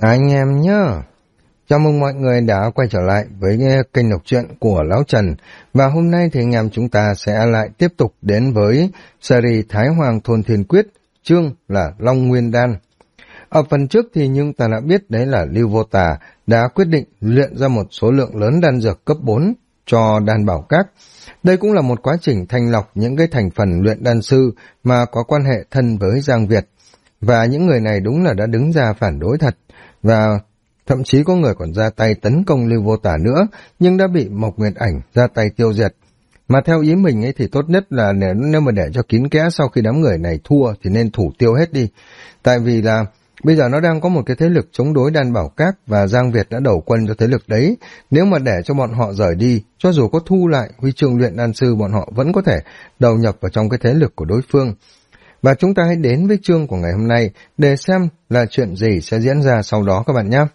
Anh em nhá, chào mừng mọi người đã quay trở lại với kênh đọc truyện của Lão Trần. Và hôm nay thì anh em chúng ta sẽ lại tiếp tục đến với series Thái Hoàng Thôn Thiên Quyết, chương là Long Nguyên Đan. Ở phần trước thì nhưng ta đã biết đấy là Lưu Vô Tà đã quyết định luyện ra một số lượng lớn đan dược cấp 4 cho đan bảo các. Đây cũng là một quá trình thanh lọc những cái thành phần luyện đan sư mà có quan hệ thân với Giang Việt. Và những người này đúng là đã đứng ra phản đối thật. Và thậm chí có người còn ra tay tấn công Lưu Vô Tà nữa, nhưng đã bị Mộc Nguyệt Ảnh ra tay tiêu diệt. Mà theo ý mình ấy thì tốt nhất là nếu mà để cho kín kẽ, sau khi đám người này thua thì nên thủ tiêu hết đi. Tại vì là bây giờ nó đang có một cái thế lực chống đối đan bảo các và Giang Việt đã đầu quân cho thế lực đấy. Nếu mà để cho bọn họ rời đi, cho dù có thu lại huy chương luyện đan sư, bọn họ vẫn có thể đầu nhập vào trong cái thế lực của đối phương. Và chúng ta hãy đến với chương của ngày hôm nay để xem là chuyện gì sẽ diễn ra sau đó các bạn nhé.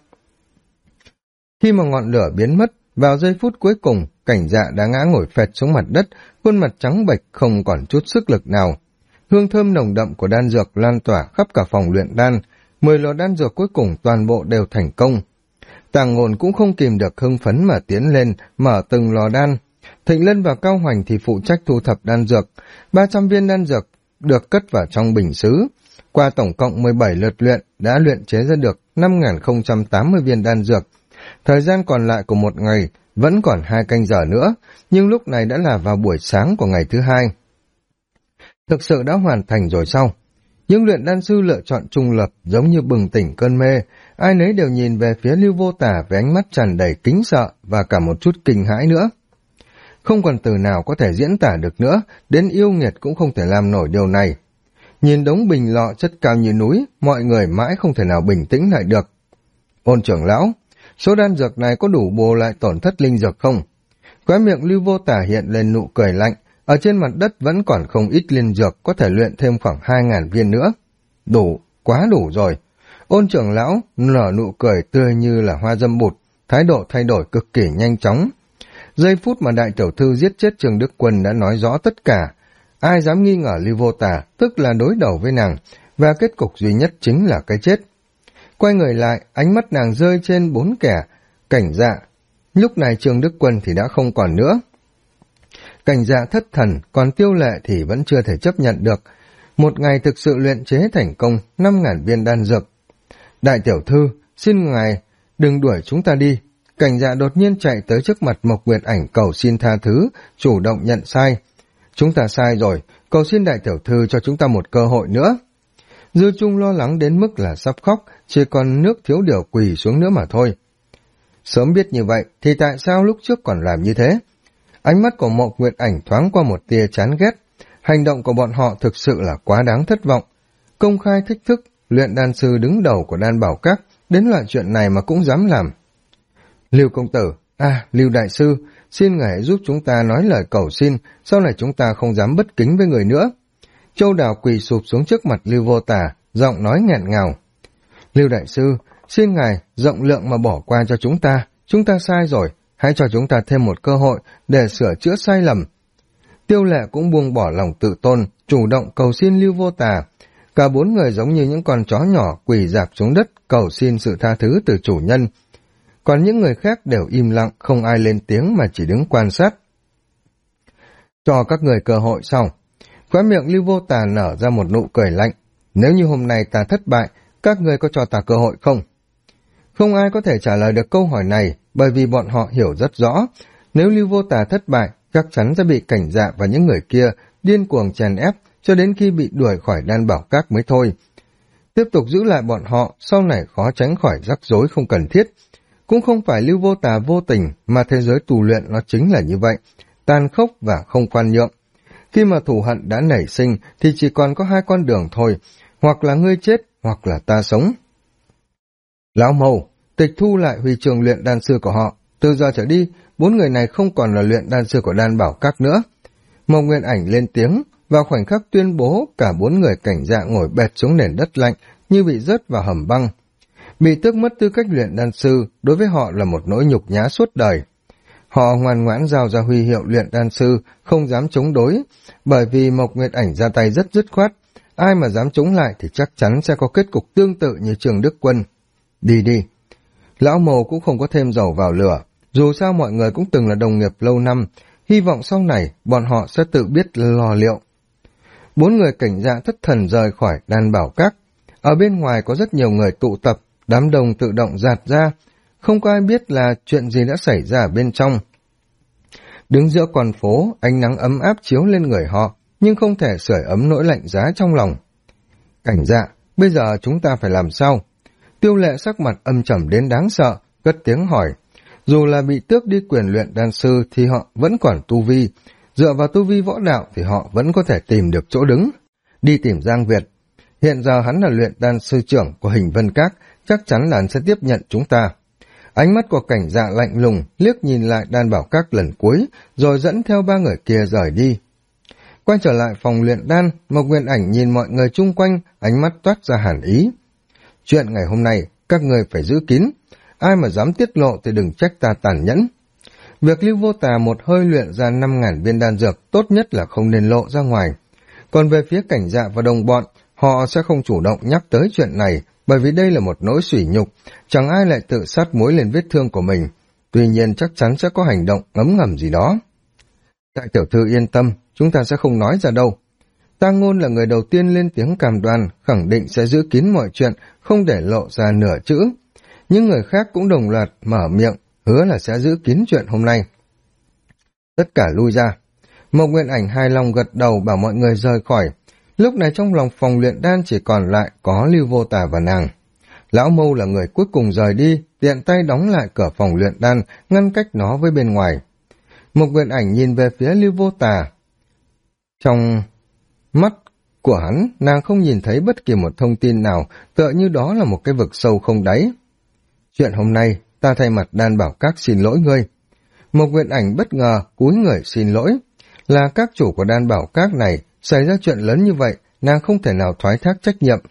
Khi mà ngọn lửa biến mất, vào giây phút cuối cùng, Cảnh Dạ đã ngã ngồi phệt xuống mặt đất, khuôn mặt trắng bệch không còn chút sức lực nào. Hương thơm nồng đậm của đan dược lan tỏa khắp cả phòng luyện đan, 10 lò đan dược cuối cùng toàn bộ đều thành công. Tàng Ngôn cũng không kìm được hưng phấn mà tiến lên, mở từng lò đan. Thịnh Lân và Cao Hoành thì phụ trách thu thập đan dược, 300 viên đan dược được cất vào trong bình sứ. Qua tổng cộng 17 lượt luyện, đã luyện chế ra được 5.080 viên đan dược. Thời gian còn lại của một ngày vẫn còn 2 canh giờ nữa, nhưng lúc này đã là vào buổi sáng của ngày thứ 2. Thực sự đã hoàn thành rồi sao? Những luyện đan sư lựa chọn trung lập giống như bừng tỉnh cơn mê, ai nấy đều nhìn về phía Lưu Vô Tà với ánh mắt tràn đầy kính sợ và cả một chút kinh hãi nữa. Không còn từ nào có thể diễn tả được nữa, đến yêu nghiệt cũng không thể làm nổi điều này. Nhìn đống bình lọ chất cao như núi, mọi người mãi không thể nào bình tĩnh lại được. Ôn trưởng lão, số đan dược này có đủ bù lại tổn thất linh dược không? Khóe miệng Lưu Vô Tà hiện lên nụ cười lạnh, ở trên mặt đất vẫn còn không ít linh dược, có thể luyện thêm khoảng 2.000 viên nữa. Đủ, quá đủ rồi. Ôn trưởng lão nở nụ cười tươi như là hoa dâm bụt, thái độ thay đổi cực kỳ nhanh chóng. Giây phút mà đại tiểu thư giết chết Trương Đức Quân đã nói rõ tất cả. Ai dám nghi ngờ Lưu Vô Tà, tức là đối đầu với nàng, và kết cục duy nhất chính là cái chết. Quay người lại, ánh mắt nàng rơi trên 4 kẻ, Cảnh Dạ. Lúc này Trương Đức Quân thì đã không còn nữa. Cảnh Dạ thất thần, còn Tiêu Lệ thì vẫn chưa thể chấp nhận được. Một ngày thực sự luyện chế thành công 5.000 viên đan dược. Đại tiểu thư, xin ngài đừng đuổi chúng ta đi. Cảnh Dạ đột nhiên chạy tới trước mặt Mộc Nguyệt Ảnh cầu xin tha thứ, chủ động nhận sai. Chúng ta sai rồi, cầu xin đại tiểu thư cho chúng ta một cơ hội nữa. Dư Trung lo lắng đến mức là sắp khóc, chỉ còn nước thiếu điều quỳ xuống nữa mà thôi. Sớm biết như vậy, thì tại sao lúc trước còn làm như thế? Ánh mắt của Mộc Nguyệt Ảnh thoáng qua một tia chán ghét. Hành động của bọn họ thực sự là quá đáng thất vọng. Công khai thách thức, luyện đan sư đứng đầu của đan bảo các, đến loại chuyện này mà cũng dám làm. Lưu công tử, Lưu đại sư, xin ngài giúp chúng ta nói lời cầu xin, sau này chúng ta không dám bất kính với người nữa. Châu Đào quỳ sụp xuống trước mặt Lưu Vô Tà, giọng nói nghẹn ngào. Lưu đại sư, xin ngài rộng lượng mà bỏ qua cho chúng ta sai rồi, hãy cho chúng ta thêm một cơ hội để sửa chữa sai lầm. Tiêu Lệ cũng buông bỏ lòng tự tôn, chủ động cầu xin Lưu Vô Tà. Cả 4 người giống như những con chó nhỏ quỳ rạp xuống đất cầu xin sự tha thứ từ chủ nhân. Còn những người khác đều im lặng, không ai lên tiếng mà chỉ đứng quan sát. Cho các người cơ hội sau. Khóe miệng Lưu Vô Tà nở ra một nụ cười lạnh. Nếu như hôm nay ta thất bại, các người có cho ta cơ hội không? Không ai có thể trả lời được câu hỏi này, bởi vì bọn họ hiểu rất rõ. Nếu Lưu Vô Tà thất bại, chắc chắn sẽ bị Cảnh Dạ và những người kia điên cuồng chèn ép cho đến khi bị đuổi khỏi đan bảo các mới thôi. Tiếp tục giữ lại bọn họ, sau này khó tránh khỏi rắc rối không cần thiết. Cũng không phải Lưu Vô Tà vô tình, mà thế giới tù luyện nó chính là như vậy, tàn khốc và không khoan nhượng. Khi mà thù hận đã nảy sinh thì chỉ còn có 2 con đường thôi, hoặc là ngươi chết, hoặc là ta sống. Lão Mâu, tịch thu lại huy chương luyện đan sư của họ, từ giờ trở đi, 4 người này không còn là luyện đan sư của đan bảo các nữa. Mộc Nguyệt Ảnh lên tiếng, vào khoảnh khắc tuyên bố, cả 4 người Cảnh Dạ ngồi bệt xuống nền đất lạnh như bị rớt vào hầm băng. Bị tước mất tư cách luyện đan sư đối với họ là một nỗi nhục nhã suốt đời. Họ ngoan ngoãn giao ra huy hiệu luyện đan sư, không dám chống đối, bởi vì Mộc Nguyệt Ảnh ra tay rất dứt khoát. Ai mà dám chống lại thì chắc chắn sẽ có kết cục tương tự như Trương Đức Quân. Đi đi. Lão Mâu cũng không có thêm dầu vào lửa, dù sao mọi người cũng từng là đồng nghiệp lâu năm, hy vọng sau này bọn họ sẽ tự biết lo liệu. Bốn người cảnh dạ thất thần rời khỏi đan bảo các. Ở bên ngoài có rất nhiều người tụ tập, đám đông tự động dạt ra, không có ai biết là chuyện gì đã xảy ra ở bên trong. Đứng giữa con phố, ánh nắng ấm áp chiếu lên người họ, nhưng không thể sưởi ấm nỗi lạnh giá trong lòng. Cảnh dạ, bây giờ chúng ta phải làm sao? Tiêu Lệ sắc mặt âm trầm đến đáng sợ, cất tiếng hỏi. Dù là bị tước đi quyền luyện đan sư thì họ vẫn còn tu vi. Dựa vào tu vi võ đạo thì họ vẫn có thể tìm được chỗ đứng. Đi tìm Giang Việt. Hiện giờ hắn là luyện đan sư trưởng của Hình Vân Các, chắc chắn là hắn sẽ tiếp nhận chúng ta. Ánh mắt của cảnh dạ lạnh lùng, liếc nhìn lại đan bảo các lần cuối, rồi dẫn theo ba người kia rời đi. Quay trở lại phòng luyện đan, Mộc Nguyên Ảnh nhìn mọi người chung quanh, ánh mắt toát ra hàn ý. Chuyện ngày hôm nay, các người phải giữ kín. Ai mà dám tiết lộ thì đừng trách ta tàn nhẫn. Việc Lưu Vô Tà một hơi luyện ra 5.000 viên đan dược, tốt nhất là không nên lộ ra ngoài. Còn về phía cảnh dạ và đồng bọn, họ sẽ không chủ động nhắc tới chuyện này, bởi vì đây là một nỗi sỉ nhục, chẳng ai lại tự sát muối lên vết thương của mình. Tuy nhiên chắc chắn sẽ có hành động ngấm ngầm gì đó. Đại tiểu thư yên tâm, chúng ta sẽ không nói ra đâu. Tang Ngôn là người đầu tiên lên tiếng cam đoan, khẳng định sẽ giữ kín mọi chuyện, không để lộ ra nửa chữ. Những người khác cũng đồng loạt mở miệng, hứa là sẽ giữ kín chuyện hôm nay. Tất cả lui ra. Mộc Nguyên Ảnh hài lòng gật đầu bảo mọi người rời khỏi. Lúc này trong lòng phòng luyện đan chỉ còn lại có Lưu Vô Tà và nàng. Lão Mâu là người cuối cùng rời đi, tiện tay đóng lại cửa phòng luyện đan, ngăn cách nó với bên ngoài. Mộc Nguyên Ảnh nhìn về phía Lưu Vô Tà. Trong mắt của hắn, nàng không nhìn thấy bất kỳ một thông tin nào, tựa như đó là một cái vực sâu không đáy. Chuyện hôm nay, ta thay mặt đan bảo các xin lỗi ngươi. Mộc Nguyên Ảnh bất ngờ cúi người xin lỗi. Là các chủ của đan bảo các này, xảy ra chuyện lớn như vậy, nàng không thể nào thoái thác trách nhiệm.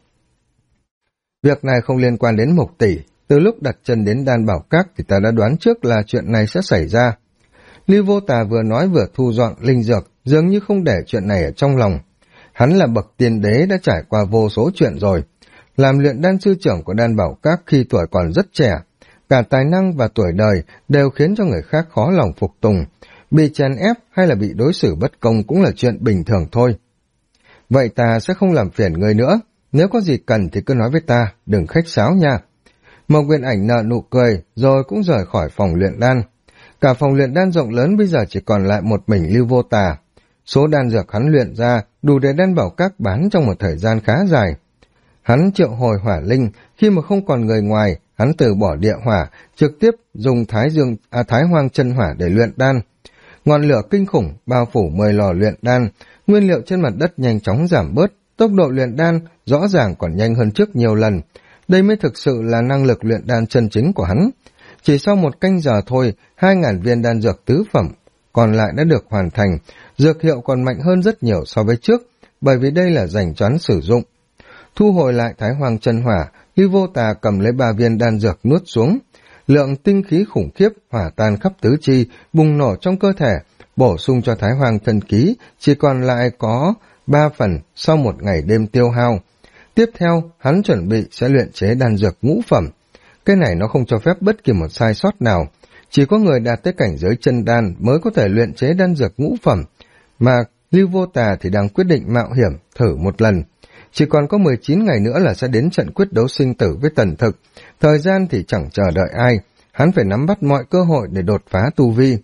Việc này không liên quan đến Mộc tỷ, từ lúc đặt chân đến đan bảo các thì ta đã đoán trước là chuyện này sẽ xảy ra. Lưu Vô Tà vừa nói vừa thu dọn linh dược, dường như không để chuyện này ở trong lòng. Hắn là bậc tiên đế đã trải qua vô số chuyện rồi. Làm luyện đan sư trưởng của đan bảo các khi tuổi còn rất trẻ, cả tài năng và tuổi đời đều khiến cho người khác khó lòng phục tùng. Bị chèn ép hay là bị đối xử bất công cũng là chuyện bình thường thôi. Vậy ta sẽ không làm phiền người nữa, nếu có gì cần thì cứ nói với ta, đừng khách sáo nha. Mộc Nguyên Ảnh nở nụ cười, rồi cũng rời khỏi phòng luyện đan. Cả phòng luyện đan rộng lớn bây giờ chỉ còn lại một mình Lưu Vô Tà. Số đan dược hắn luyện ra đủ để đan bảo các bán trong một thời gian khá dài. Hắn triệu hồi hỏa linh, khi mà không còn người ngoài, hắn từ bỏ địa hỏa, trực tiếp dùng thái hoang chân hỏa để luyện đan. Ngọn lửa kinh khủng bao phủ 10 lò luyện đan, nguyên liệu trên mặt đất nhanh chóng giảm bớt, tốc độ luyện đan rõ ràng còn nhanh hơn trước nhiều lần. Đây mới thực sự là năng lực luyện đan chân chính của hắn. Chỉ sau một canh giờ thôi, 2.000 viên đan dược tứ phẩm còn lại đã được hoàn thành, dược hiệu còn mạnh hơn rất nhiều so với trước, bởi vì đây là dành cho hắn sử dụng. Thu hồi lại thái hoang chân hỏa, Lưu Vô Tà cầm lấy 3 viên đan dược nuốt xuống. Lượng tinh khí khủng khiếp hỏa tan khắp tứ chi, bùng nổ trong cơ thể, bổ sung cho thái hoang thân ký, chỉ còn lại có 3 phần sau một ngày đêm tiêu hao. Tiếp theo, hắn chuẩn bị sẽ luyện chế đan dược ngũ phẩm. Cái này nó không cho phép bất kỳ một sai sót nào. Chỉ có người đạt tới cảnh giới chân đan mới có thể luyện chế đan dược ngũ phẩm, mà Lưu Vô Tà thì đang quyết định mạo hiểm thử một lần. Chỉ còn có 19 ngày nữa là sẽ đến trận quyết đấu sinh tử với Tần Thực. Thời gian thì chẳng chờ đợi ai, hắn phải nắm bắt mọi cơ hội để đột phá tu vi.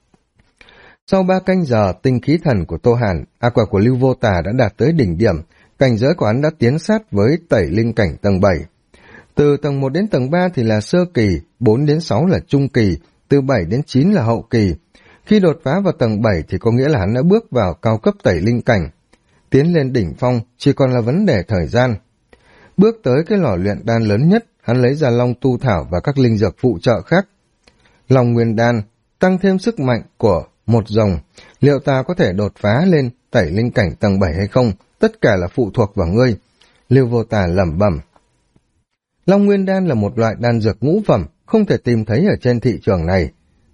Sau 3 canh giờ, tinh khí thần của Tô Hàn, quả của Lưu Vô Tà đã đạt tới đỉnh điểm, cảnh giới của hắn đã tiến sát với tẩy linh cảnh tầng 7. Từ tầng 1 đến tầng 3 thì là sơ kỳ, 4 đến 6 là trung kỳ, từ 7 đến 9 là hậu kỳ. Khi đột phá vào tầng 7 thì có nghĩa là hắn đã bước vào cao cấp tẩy linh cảnh. Tiến lên đỉnh phong chỉ còn là vấn đề thời gian. Bước tới cái lò luyện đan lớn nhất, hắn lấy ra long tu thảo và các linh dược phụ trợ khác. Long nguyên đan, tăng thêm sức mạnh của một rồng. Liệu ta có thể đột phá lên tẩy linh cảnh tầng 7 hay không? Tất cả là phụ thuộc vào ngươi. Lưu Vô Tà lẩm bẩm. Long nguyên đan là một loại đan dược ngũ phẩm, không thể tìm thấy ở trên thị trường này.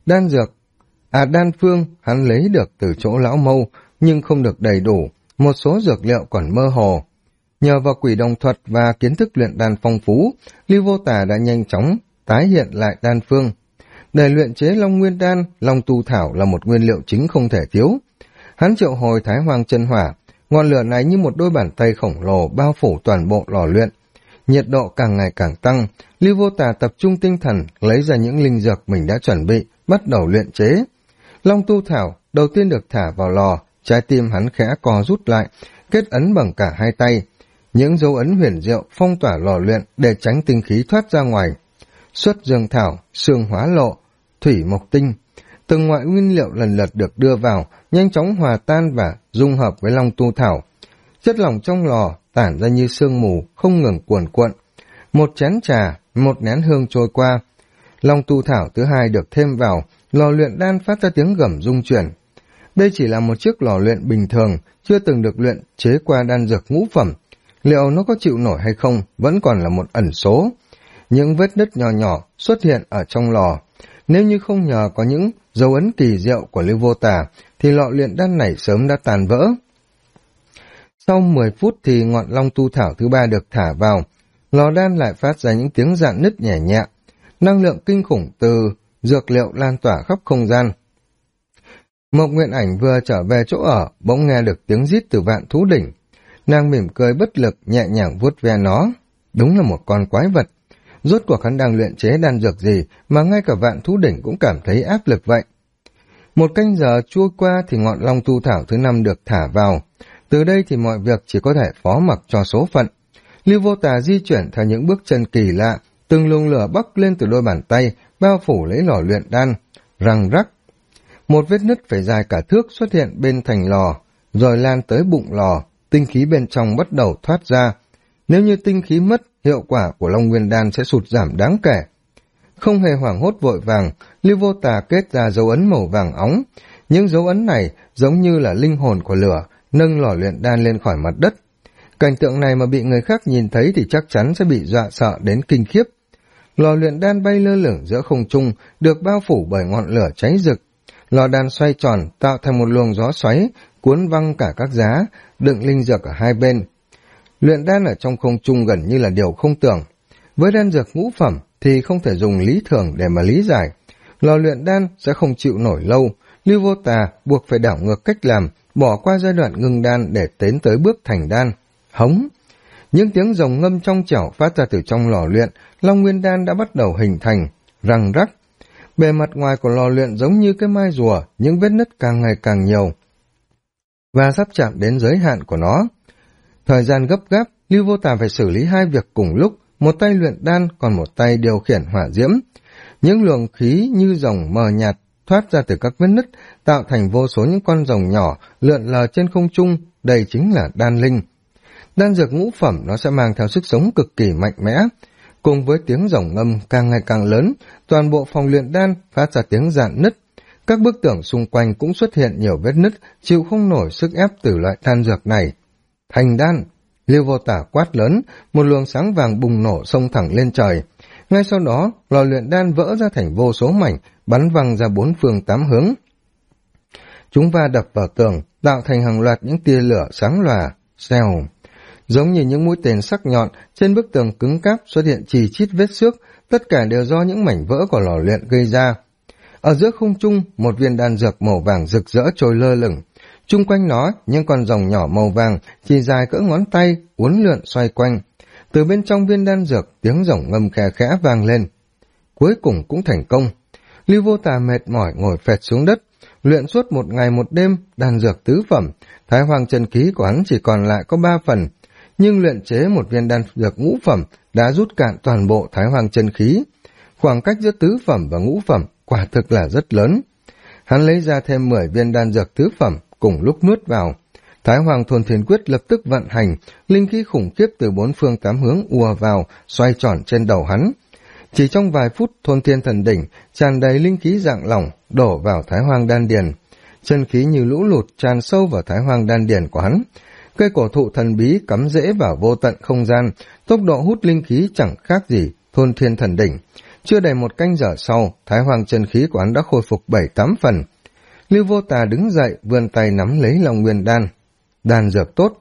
Đan phương hắn lấy được từ chỗ lão Mâu, nhưng không được đầy đủ, một số dược liệu còn mơ hồ. Nhờ vào quỷ đồng thuật và kiến thức luyện đan phong phú, Lưu Vô Tà đã nhanh chóng tái hiện lại đan phương. Để luyện chế Long Nguyên Đan, Long Tu Thảo là một nguyên liệu chính không thể thiếu. Hắn triệu hồi Thái Hoang Chân Hỏa, ngọn lửa này như một đôi bàn tay khổng lồ bao phủ toàn bộ lò luyện. Nhiệt độ càng ngày càng tăng, Lưu Vô Tà tập trung tinh thần, lấy ra những linh dược mình đã chuẩn bị, bắt đầu luyện chế. Long Tu Thảo đầu tiên được thả vào lò, trái tim hắn khẽ co rút lại, kết ấn bằng cả hai tay. Những dấu ấn huyền diệu phong tỏa lò luyện để tránh tinh khí thoát ra ngoài. Xuất dương thảo, xương hóa lộ, thủy mộc tinh. Từng loại nguyên liệu lần lượt được đưa vào, nhanh chóng hòa tan và dung hợp với Long Tu Thảo. Chất lỏng trong lò tản ra như sương mù, không ngừng cuồn cuộn. Một chén trà, một nén hương trôi qua. Long Tu Thảo thứ hai được thêm vào, lò luyện đan phát ra tiếng gầm rung chuyển. Đây chỉ là một chiếc lò luyện bình thường, chưa từng được luyện chế qua đan dược ngũ phẩm. Liệu nó có chịu nổi hay không vẫn còn là một ẩn số. Những vết nứt nhỏ nhỏ xuất hiện ở trong lò. Nếu như không nhờ có những dấu ấn kỳ diệu của Lưu Vô Tà, thì lò luyện đan này sớm đã tàn vỡ. Sau 10 phút thì ngọn Long Tu Thảo thứ ba được thả vào. Lò đan lại phát ra những tiếng rạn nứt nhẹ nhẹ. Năng lượng kinh khủng từ dược liệu lan tỏa khắp không gian. Mộc Nguyện Ảnh vừa trở về chỗ ở, bỗng nghe được tiếng rít từ Vạn Thú Đỉnh. Nàng mỉm cười bất lực, nhẹ nhàng vuốt ve nó. Đúng là một con quái vật. Rốt cuộc hắn đang luyện chế đan dược gì mà ngay cả Vạn Thú Đỉnh cũng cảm thấy áp lực vậy. Một canh giờ trôi qua thì ngọn Long Tu Thảo thứ 5 được thả vào. Từ đây thì mọi việc chỉ có thể phó mặc cho số phận. Lưu Vô Tà di chuyển theo những bước chân kỳ lạ, từng luồng lửa bốc lên từ đôi bàn tay, bao phủ lấy lò luyện đan, răng rắc. Một vết nứt phải dài cả thước xuất hiện bên thành lò, rồi lan tới bụng lò, tinh khí bên trong bắt đầu thoát ra. Nếu như tinh khí mất, hiệu quả của Long Nguyên Đan sẽ sụt giảm đáng kể. Không hề hoảng hốt vội vàng, Lưu Vô Tà kết ra dấu ấn màu vàng óng. Những dấu ấn này giống như là linh hồn của lửa, nâng lò luyện đan lên khỏi mặt đất. Cảnh tượng này mà bị người khác nhìn thấy thì chắc chắn sẽ bị dọa sợ đến kinh khiếp. Lò luyện đan bay lơ lửng giữa không trung, được bao phủ bởi ngọn lửa cháy rực. Lò đan xoay tròn, tạo thành một luồng gió xoáy, cuốn văng cả các giá, đựng linh dược ở hai bên. Luyện đan ở trong không trung gần như là điều không tưởng. Với đan dược ngũ phẩm thì không thể dùng lý thường để mà lý giải. Lò luyện đan sẽ không chịu nổi lâu, Lưu Vô Tà buộc phải đảo ngược cách làm, bỏ qua giai đoạn ngưng đan để tiến tới bước thành đan. Hống! Những tiếng rồng ngâm trong trẻo phát ra từ trong lò luyện, Long Nguyên Đan đã bắt đầu hình thành, răng rắc. Bề mặt ngoài của lò luyện giống như cái mai rùa, những vết nứt càng ngày càng nhiều, và sắp chạm đến giới hạn của nó. Thời gian gấp gáp, Lưu Vô Tà phải xử lý hai việc cùng lúc, một tay luyện đan, còn một tay điều khiển hỏa diễm. Những luồng khí như rồng mờ nhạt thoát ra từ các vết nứt, tạo thành vô số những con rồng nhỏ lượn lờ trên không trung, đây chính là đan linh. Đan dược ngũ phẩm nó sẽ mang theo sức sống cực kỳ mạnh mẽ. Cùng với tiếng rồng ngâm càng ngày càng lớn, toàn bộ phòng luyện đan phát ra tiếng rạn nứt. Các bức tường xung quanh cũng xuất hiện nhiều vết nứt, chịu không nổi sức ép từ loại đan dược này. Thành đan! Lưu Vô Tà quát lớn, một luồng sáng vàng bùng nổ xông thẳng lên trời. Ngay sau đó, lò luyện đan vỡ ra thành vô số mảnh, bắn văng ra bốn phương tám hướng. Chúng va đập vào tường, tạo thành hàng loạt những tia lửa sáng lòa, xèo. Giống như những mũi tên sắc nhọn, trên bức tường cứng cáp xuất hiện chì chít vết xước, tất cả đều do những mảnh vỡ của lò luyện gây ra. Ở giữa không trung, một viên đan dược màu vàng rực rỡ trôi lơ lửng. Chung quanh nó, những con rồng nhỏ màu vàng, chỉ dài cỡ ngón tay, uốn lượn xoay quanh. Từ bên trong viên đan dược, tiếng rồng ngâm khe khẽ vang lên. Cuối cùng cũng thành công. Lưu Vô Tà mệt mỏi ngồi phệt xuống đất, luyện suốt một ngày một đêm, đan dược tứ phẩm, Thái Hoang chân khí của hắn chỉ còn lại có 3 phần. Nhưng luyện chế một viên đan dược ngũ phẩm đã rút cạn toàn bộ Thái Hoang chân khí. Khoảng cách giữa tứ phẩm và ngũ phẩm quả thực là rất lớn. Hắn lấy ra thêm 10 viên đan dược tứ phẩm, cùng lúc nuốt vào. Thái Hoang Thôn Thiên Quyết lập tức vận hành, linh khí khủng khiếp từ bốn phương tám hướng ùa vào, xoay tròn trên đầu hắn. Chỉ trong vài phút, Thôn Thiên Thần Đỉnh tràn đầy linh khí dạng lỏng đổ vào Thái Hoang đan điền. Chân khí như lũ lụt tràn sâu vào Thái Hoang đan điền của hắn. Cây cổ thụ thần bí cắm rễ vào vô tận không gian, tốc độ hút linh khí chẳng khác gì Thôn Thiên Thần Đỉnh. Chưa đầy một canh giờ sau, Thái Hoang chân khí của hắn đã khôi phục 7-8 phần. Lưu Vô Tà đứng dậy, vươn tay nắm lấy Long Nguyên Đan. Đan dược tốt.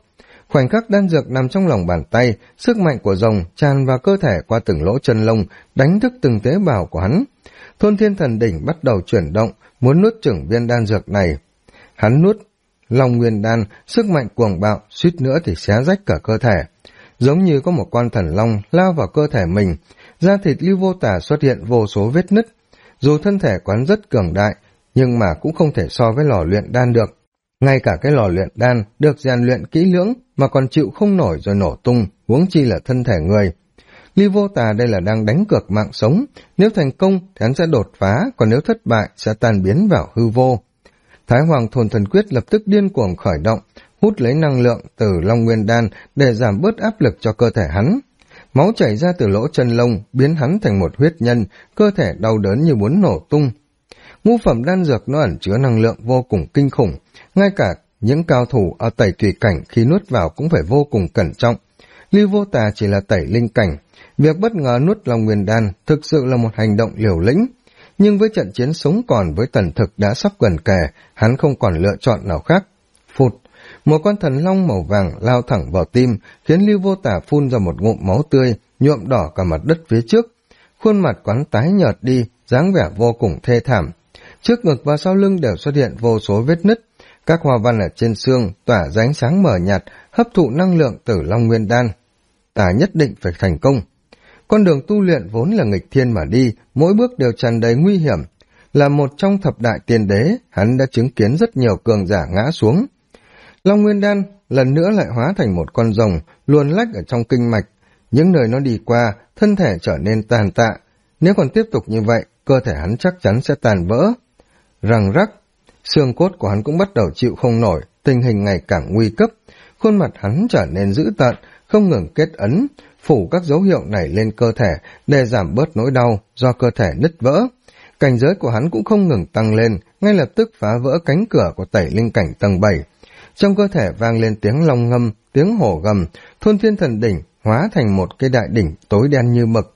Khoảnh khắc đan dược nằm trong lòng bàn tay, sức mạnh của rồng tràn vào cơ thể qua từng lỗ chân lông, đánh thức từng tế bào của hắn. Thôn Thiên Thần Đỉnh bắt đầu chuyển động, muốn nuốt chửng viên đan dược này. Hắn nuốt Long Nguyên Đan, sức mạnh cuồng bạo, suýt nữa thì xé rách cả cơ thể. Giống như có một con thần long lao vào cơ thể mình, da thịt Lưu Vô Tà xuất hiện vô số vết nứt. Dù thân thể quán rất cường đại, nhưng mà cũng không thể so với lò luyện đan được. Ngay cả cái lò luyện đan được rèn luyện kỹ lưỡng mà còn chịu không nổi rồi nổ tung, huống chi là thân thể người. Lưu Vô Tà đây là đang đánh cược mạng sống, nếu thành công thì hắn sẽ đột phá, còn nếu thất bại sẽ tan biến vào hư vô. Thái Hoàng Thôn Thần Quyết lập tức điên cuồng khởi động, hút lấy năng lượng từ Long Nguyên Đan để giảm bớt áp lực cho cơ thể hắn. Máu chảy ra từ lỗ chân lông, biến hắn thành một huyết nhân, cơ thể đau đớn như muốn nổ tung. Ngũ phẩm đan dược nó ẩn chứa năng lượng vô cùng kinh khủng, ngay cả những cao thủ ở tẩy tùy cảnh khi nuốt vào cũng phải vô cùng cẩn trọng. Lưu Vô Tà chỉ là tẩy linh cảnh, việc bất ngờ nuốt Long Nguyên Đan thực sự là một hành động liều lĩnh. Nhưng với trận chiến sống còn với tần thực đã sắp gần kề, hắn không còn lựa chọn nào khác. Phụt, một con thần long màu vàng lao thẳng vào tim, khiến Lưu Vô Tà phun ra một ngụm máu tươi, nhuộm đỏ cả mặt đất phía trước. Khuôn mặt quán tái nhợt đi, dáng vẻ vô cùng thê thảm. Trước ngực và sau lưng đều xuất hiện vô số vết nứt, các hoa văn ở trên xương tỏa ra ánh sáng mờ nhạt, hấp thụ năng lượng từ Long Nguyên Đan. Ta nhất định phải thành công. Con đường tu luyện vốn là nghịch thiên mà đi, mỗi bước đều tràn đầy nguy hiểm. Là một trong thập đại tiên đế, hắn đã chứng kiến rất nhiều cường giả ngã xuống. Long Nguyên Đan lần nữa lại hóa thành một con rồng, luồn lách ở trong kinh mạch. Những nơi nó đi qua, thân thể trở nên tàn tạ. Nếu còn tiếp tục như vậy, cơ thể hắn chắc chắn sẽ tàn vỡ. Răng rắc, xương cốt của hắn cũng bắt đầu chịu không nổi, tình hình ngày càng nguy cấp. Khuôn mặt hắn trở nên dữ tợn, không ngừng kết ấn, phủ các dấu hiệu này lên cơ thể để giảm bớt nỗi đau do cơ thể nứt vỡ. Cảnh giới của hắn cũng không ngừng tăng lên, ngay lập tức phá vỡ cánh cửa của tẩy linh cảnh tầng 7. Trong cơ thể vang lên tiếng long ngâm, tiếng hổ gầm, Thôn Thiên Thần Đỉnh hóa thành một cái đại đỉnh tối đen như mực.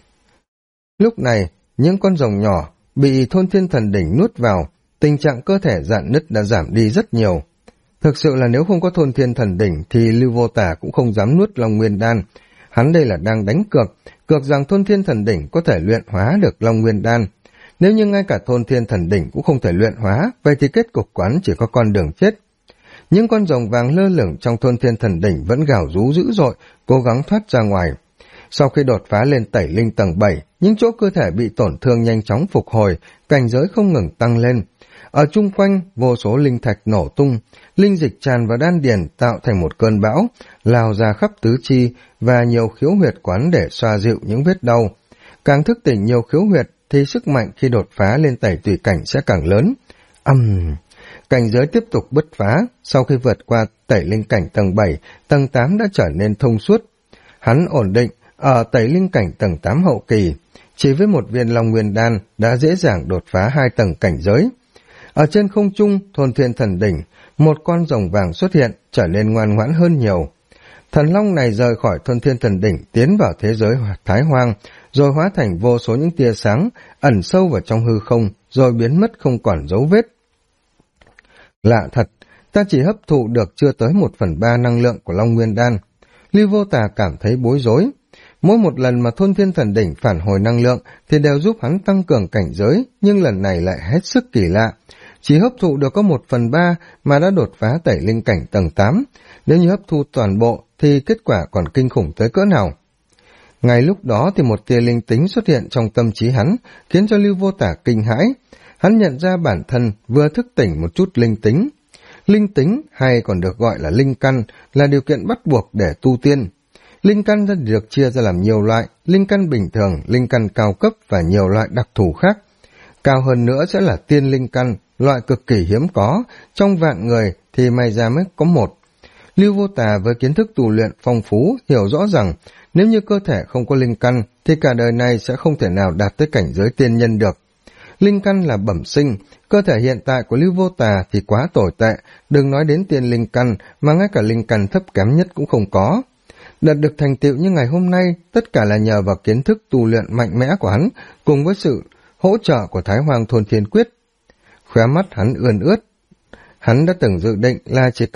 Lúc này, những con rồng nhỏ bị Thôn Thiên Thần Đỉnh nuốt vào, tình trạng cơ thể rạn nứt đã giảm đi rất nhiều. Thực sự là nếu không có Thôn Thiên Thần Đỉnh thì Lưu Vô Tà cũng không dám nuốt Long Nguyên Đan. Hắn đây là đang đánh cược rằng Thôn Thiên Thần Đỉnh có thể luyện hóa được Long Nguyên Đan. Nếu như ngay cả Thôn Thiên Thần Đỉnh cũng không thể luyện hóa, vậy thì kết cục quán chỉ có con đường chết. Những con rồng vàng lơ lửng trong Thôn Thiên Thần Đỉnh vẫn gào rú dữ dội, cố gắng thoát ra ngoài. Sau khi đột phá lên tẩy linh tầng 7, những chỗ cơ thể bị tổn thương nhanh chóng phục hồi, cảnh giới không ngừng tăng lên. Ở chung quanh, vô số linh thạch nổ tung, linh dịch tràn vào đan điền tạo thành một cơn bão, lao ra khắp tứ chi và nhiều khiếu huyệt quán để xoa dịu những vết đau. Càng thức tỉnh nhiều khiếu huyệt thì sức mạnh khi đột phá lên tẩy tùy cảnh sẽ càng lớn. Cảnh giới tiếp tục bứt phá, sau khi vượt qua tẩy linh cảnh tầng 7, tầng 8 đã trở nên thông suốt. Hắn ổn định ở tẩy linh cảnh tầng 8 hậu kỳ, chỉ với một viên Long Nguyên Đan đã dễ dàng đột phá 2 tầng cảnh giới. Ở trên không trung, Thôn Thiên Thần Đỉnh, một con rồng vàng xuất hiện, trở nên ngoan ngoãn hơn nhiều. Thần long này rời khỏi Thôn Thiên Thần Đỉnh, tiến vào thế giới Thái Hoang, rồi hóa thành vô số những tia sáng, ẩn sâu vào trong hư không, rồi biến mất không còn dấu vết. Lạ thật, ta chỉ hấp thụ được chưa tới 1/3 năng lượng của Long Nguyên Đan. Lưu Vô Tà cảm thấy bối rối. Mỗi một lần mà Thôn Thiên Thần Đỉnh phản hồi năng lượng thì đều giúp hắn tăng cường cảnh giới, nhưng lần này lại hết sức kỳ lạ. Chỉ hấp thụ được có 1/3 mà đã đột phá tẩy linh cảnh tầng 8. Nếu như hấp thu toàn bộ thì kết quả còn kinh khủng tới cỡ nào. Ngay lúc đó thì một tia linh tính xuất hiện trong tâm trí hắn, khiến cho Lưu Vô Tà kinh hãi. Hắn nhận ra bản thân vừa thức tỉnh một chút linh tính. Linh tính, hay còn được gọi là linh căn, là điều kiện bắt buộc để tu tiên. Linh căn được chia ra làm nhiều loại, linh căn bình thường, linh căn cao cấp và nhiều loại đặc thù khác. Cao hơn nữa sẽ là tiên linh căn, loại cực kỳ hiếm có, trong vạn người thì may ra mới có một. Lưu Vô Tà với kiến thức tu luyện phong phú hiểu rõ rằng nếu như cơ thể không có linh căn thì cả đời này sẽ không thể nào đạt tới cảnh giới tiên nhân được. Linh căn là bẩm sinh, cơ thể hiện tại của Lưu Vô Tà thì quá tồi tệ, đừng nói đến tiên linh căn mà ngay cả linh căn thấp kém nhất cũng không có. Đạt được thành tựu như ngày hôm nay, tất cả là nhờ vào kiến thức tu luyện mạnh mẽ của hắn, cùng với sự hỗ trợ của Thái Hoàng Thôn Thiên Quyết. Khóe mắt hắn ươn ướt. Hắn đã từng dự định là chỉ cần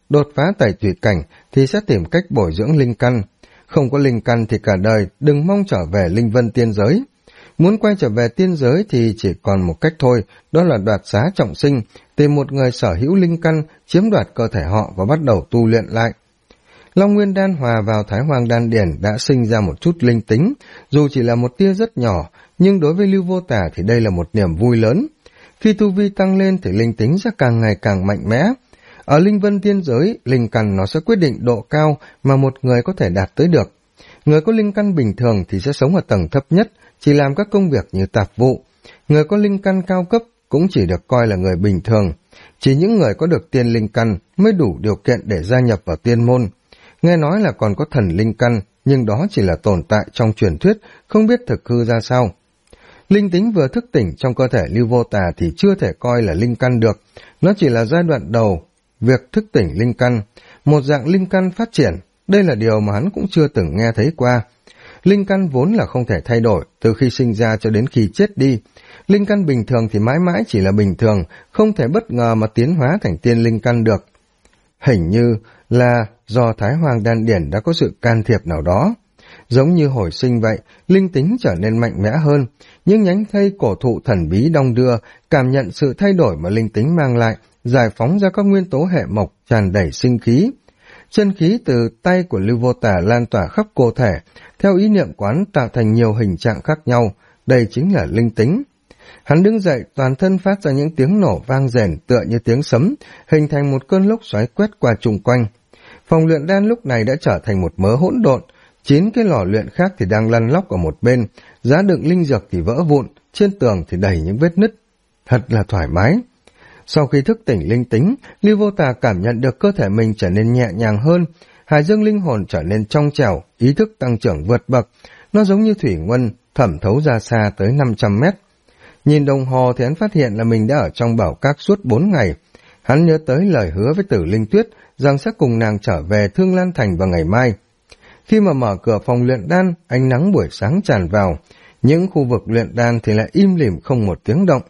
đột phá tẩy thủy cảnh thì sẽ tìm cách bồi dưỡng linh căn. Không có linh căn thì cả đời đừng mong trở về linh vân tiên giới. Muốn quay trở về tiên giới thì chỉ còn một cách thôi, đó là đoạt xá trọng sinh, tìm một người sở hữu linh căn, chiếm đoạt cơ thể họ và bắt đầu tu luyện lại. Long Nguyên Đan hòa vào Thái Hoang Đan Điển đã sinh ra một chút linh tính, dù chỉ là một tia rất nhỏ, nhưng đối với Lưu Vô Tả thì đây là một niềm vui lớn. Khi tu vi tăng lên thì linh tính sẽ càng ngày càng mạnh mẽ. Ở linh vân tiên giới, linh căn nó sẽ quyết định độ cao mà một người có thể đạt tới được. Người có linh căn bình thường thì sẽ sống ở tầng thấp nhất, chỉ làm các công việc như tạp vụ. Người có linh căn cao cấp cũng chỉ được coi là người bình thường. Chỉ những người có được tiên linh căn mới đủ điều kiện để gia nhập vào tiên môn. Nghe nói là còn có thần linh căn, nhưng đó chỉ là tồn tại trong truyền thuyết, không biết thực hư ra sao. Linh tính vừa thức tỉnh trong cơ thể Lưu Vô Tà thì chưa thể coi là linh căn được, nó chỉ là giai đoạn đầu, việc thức tỉnh linh căn, một dạng linh căn phát triển, đây là điều mà hắn cũng chưa từng nghe thấy qua. Linh căn vốn là không thể thay đổi, từ khi sinh ra cho đến khi chết đi. Linh căn bình thường thì mãi mãi chỉ là bình thường, không thể bất ngờ mà tiến hóa thành tiên linh căn được. Hình như là do Thái Hoang Đan Điển đã có sự can thiệp nào đó. Giống như hồi sinh vậy, linh tính trở nên mạnh mẽ hơn, những nhánh cây cổ thụ thần bí đong đưa, cảm nhận sự thay đổi mà linh tính mang lại, giải phóng ra các nguyên tố hệ mộc tràn đầy sinh khí. Chân khí từ tay của Lưu Vô Tả lan tỏa khắp cơ thể, theo ý niệm quán tạo thành nhiều hình trạng khác nhau, đây chính là linh tính. Hắn đứng dậy, toàn thân phát ra những tiếng nổ vang rền tựa như tiếng sấm, hình thành một cơn lốc xoáy quét qua chung quanh. Phòng luyện đan lúc này đã trở thành một mớ hỗn độn, 9 cái lò luyện khác thì đang lăn lóc ở một bên, giá đựng linh dược thì vỡ vụn, trên tường thì đầy những vết nứt. Thật là thoải mái. Sau khi thức tỉnh linh tính, Lưu Vô Tà cảm nhận được cơ thể mình trở nên nhẹ nhàng hơn, hải dương linh hồn trở nên trong trẻo, ý thức tăng trưởng vượt bậc, nó giống như thủy ngân thẩm thấu ra xa tới 500 mét. Nhìn đồng hồ thì hắn phát hiện là mình đã ở trong bảo các suốt 4 ngày. Hắn nhớ tới lời hứa với Tử Linh Tuyết rằng sẽ cùng nàng trở về Thương Lan Thành vào ngày mai. Khi mà mở cửa phòng luyện đan, ánh nắng buổi sáng tràn vào, những khu vực luyện đan thì lại im lìm không một tiếng động.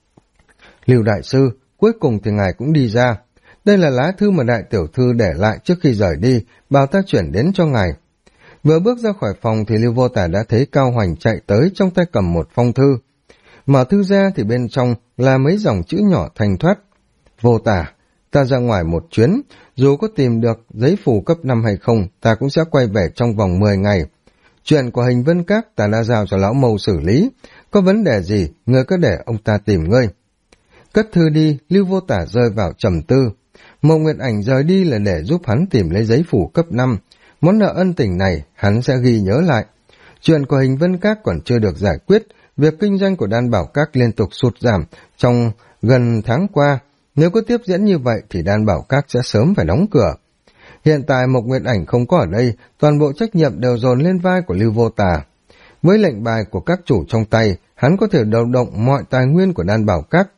Lưu đại sư, cuối cùng thì ngài cũng đi ra. Đây là lá thư mà đại tiểu thư để lại trước khi rời đi, bảo ta chuyển đến cho ngài. Vừa bước ra khỏi phòng thì Lưu Vô Tả đã thấy Cao Hoành chạy tới, trong tay cầm một phong thư. Mở thư ra thì bên trong là mấy dòng chữ nhỏ thanh thoát. Vô Tả, ta ra ngoài một chuyến, dù có tìm được giấy phù cấp 5 hay không, ta cũng sẽ quay về trong vòng 10 ngày. Chuyện của Hình Vân Các ta đã giao cho lão Mâu xử lý, có vấn đề gì, ngươi cứ để ông ta tìm ngươi. Cất thư đi, Lưu Vô Tả rơi vào trầm tư. Mộng Nguyệt Ảnh rời đi là để giúp hắn tìm lấy giấy phù cấp 5. Món nợ ân tình này hắn sẽ ghi nhớ lại. Chuyện của Hình Vân Các còn chưa được giải quyết, việc kinh doanh của Đan Bảo Các liên tục sụt giảm trong gần tháng qua. Nếu cứ tiếp diễn như vậy thì Đan Bảo Các sẽ sớm phải đóng cửa. Hiện tại Mộc Nguyệt Ảnh không có ở đây, toàn bộ trách nhiệm đều dồn lên vai của Lưu Vô Tả. Với lệnh bài của các chủ trong tay, hắn có thể điều động mọi tài nguyên của Đan Bảo Các.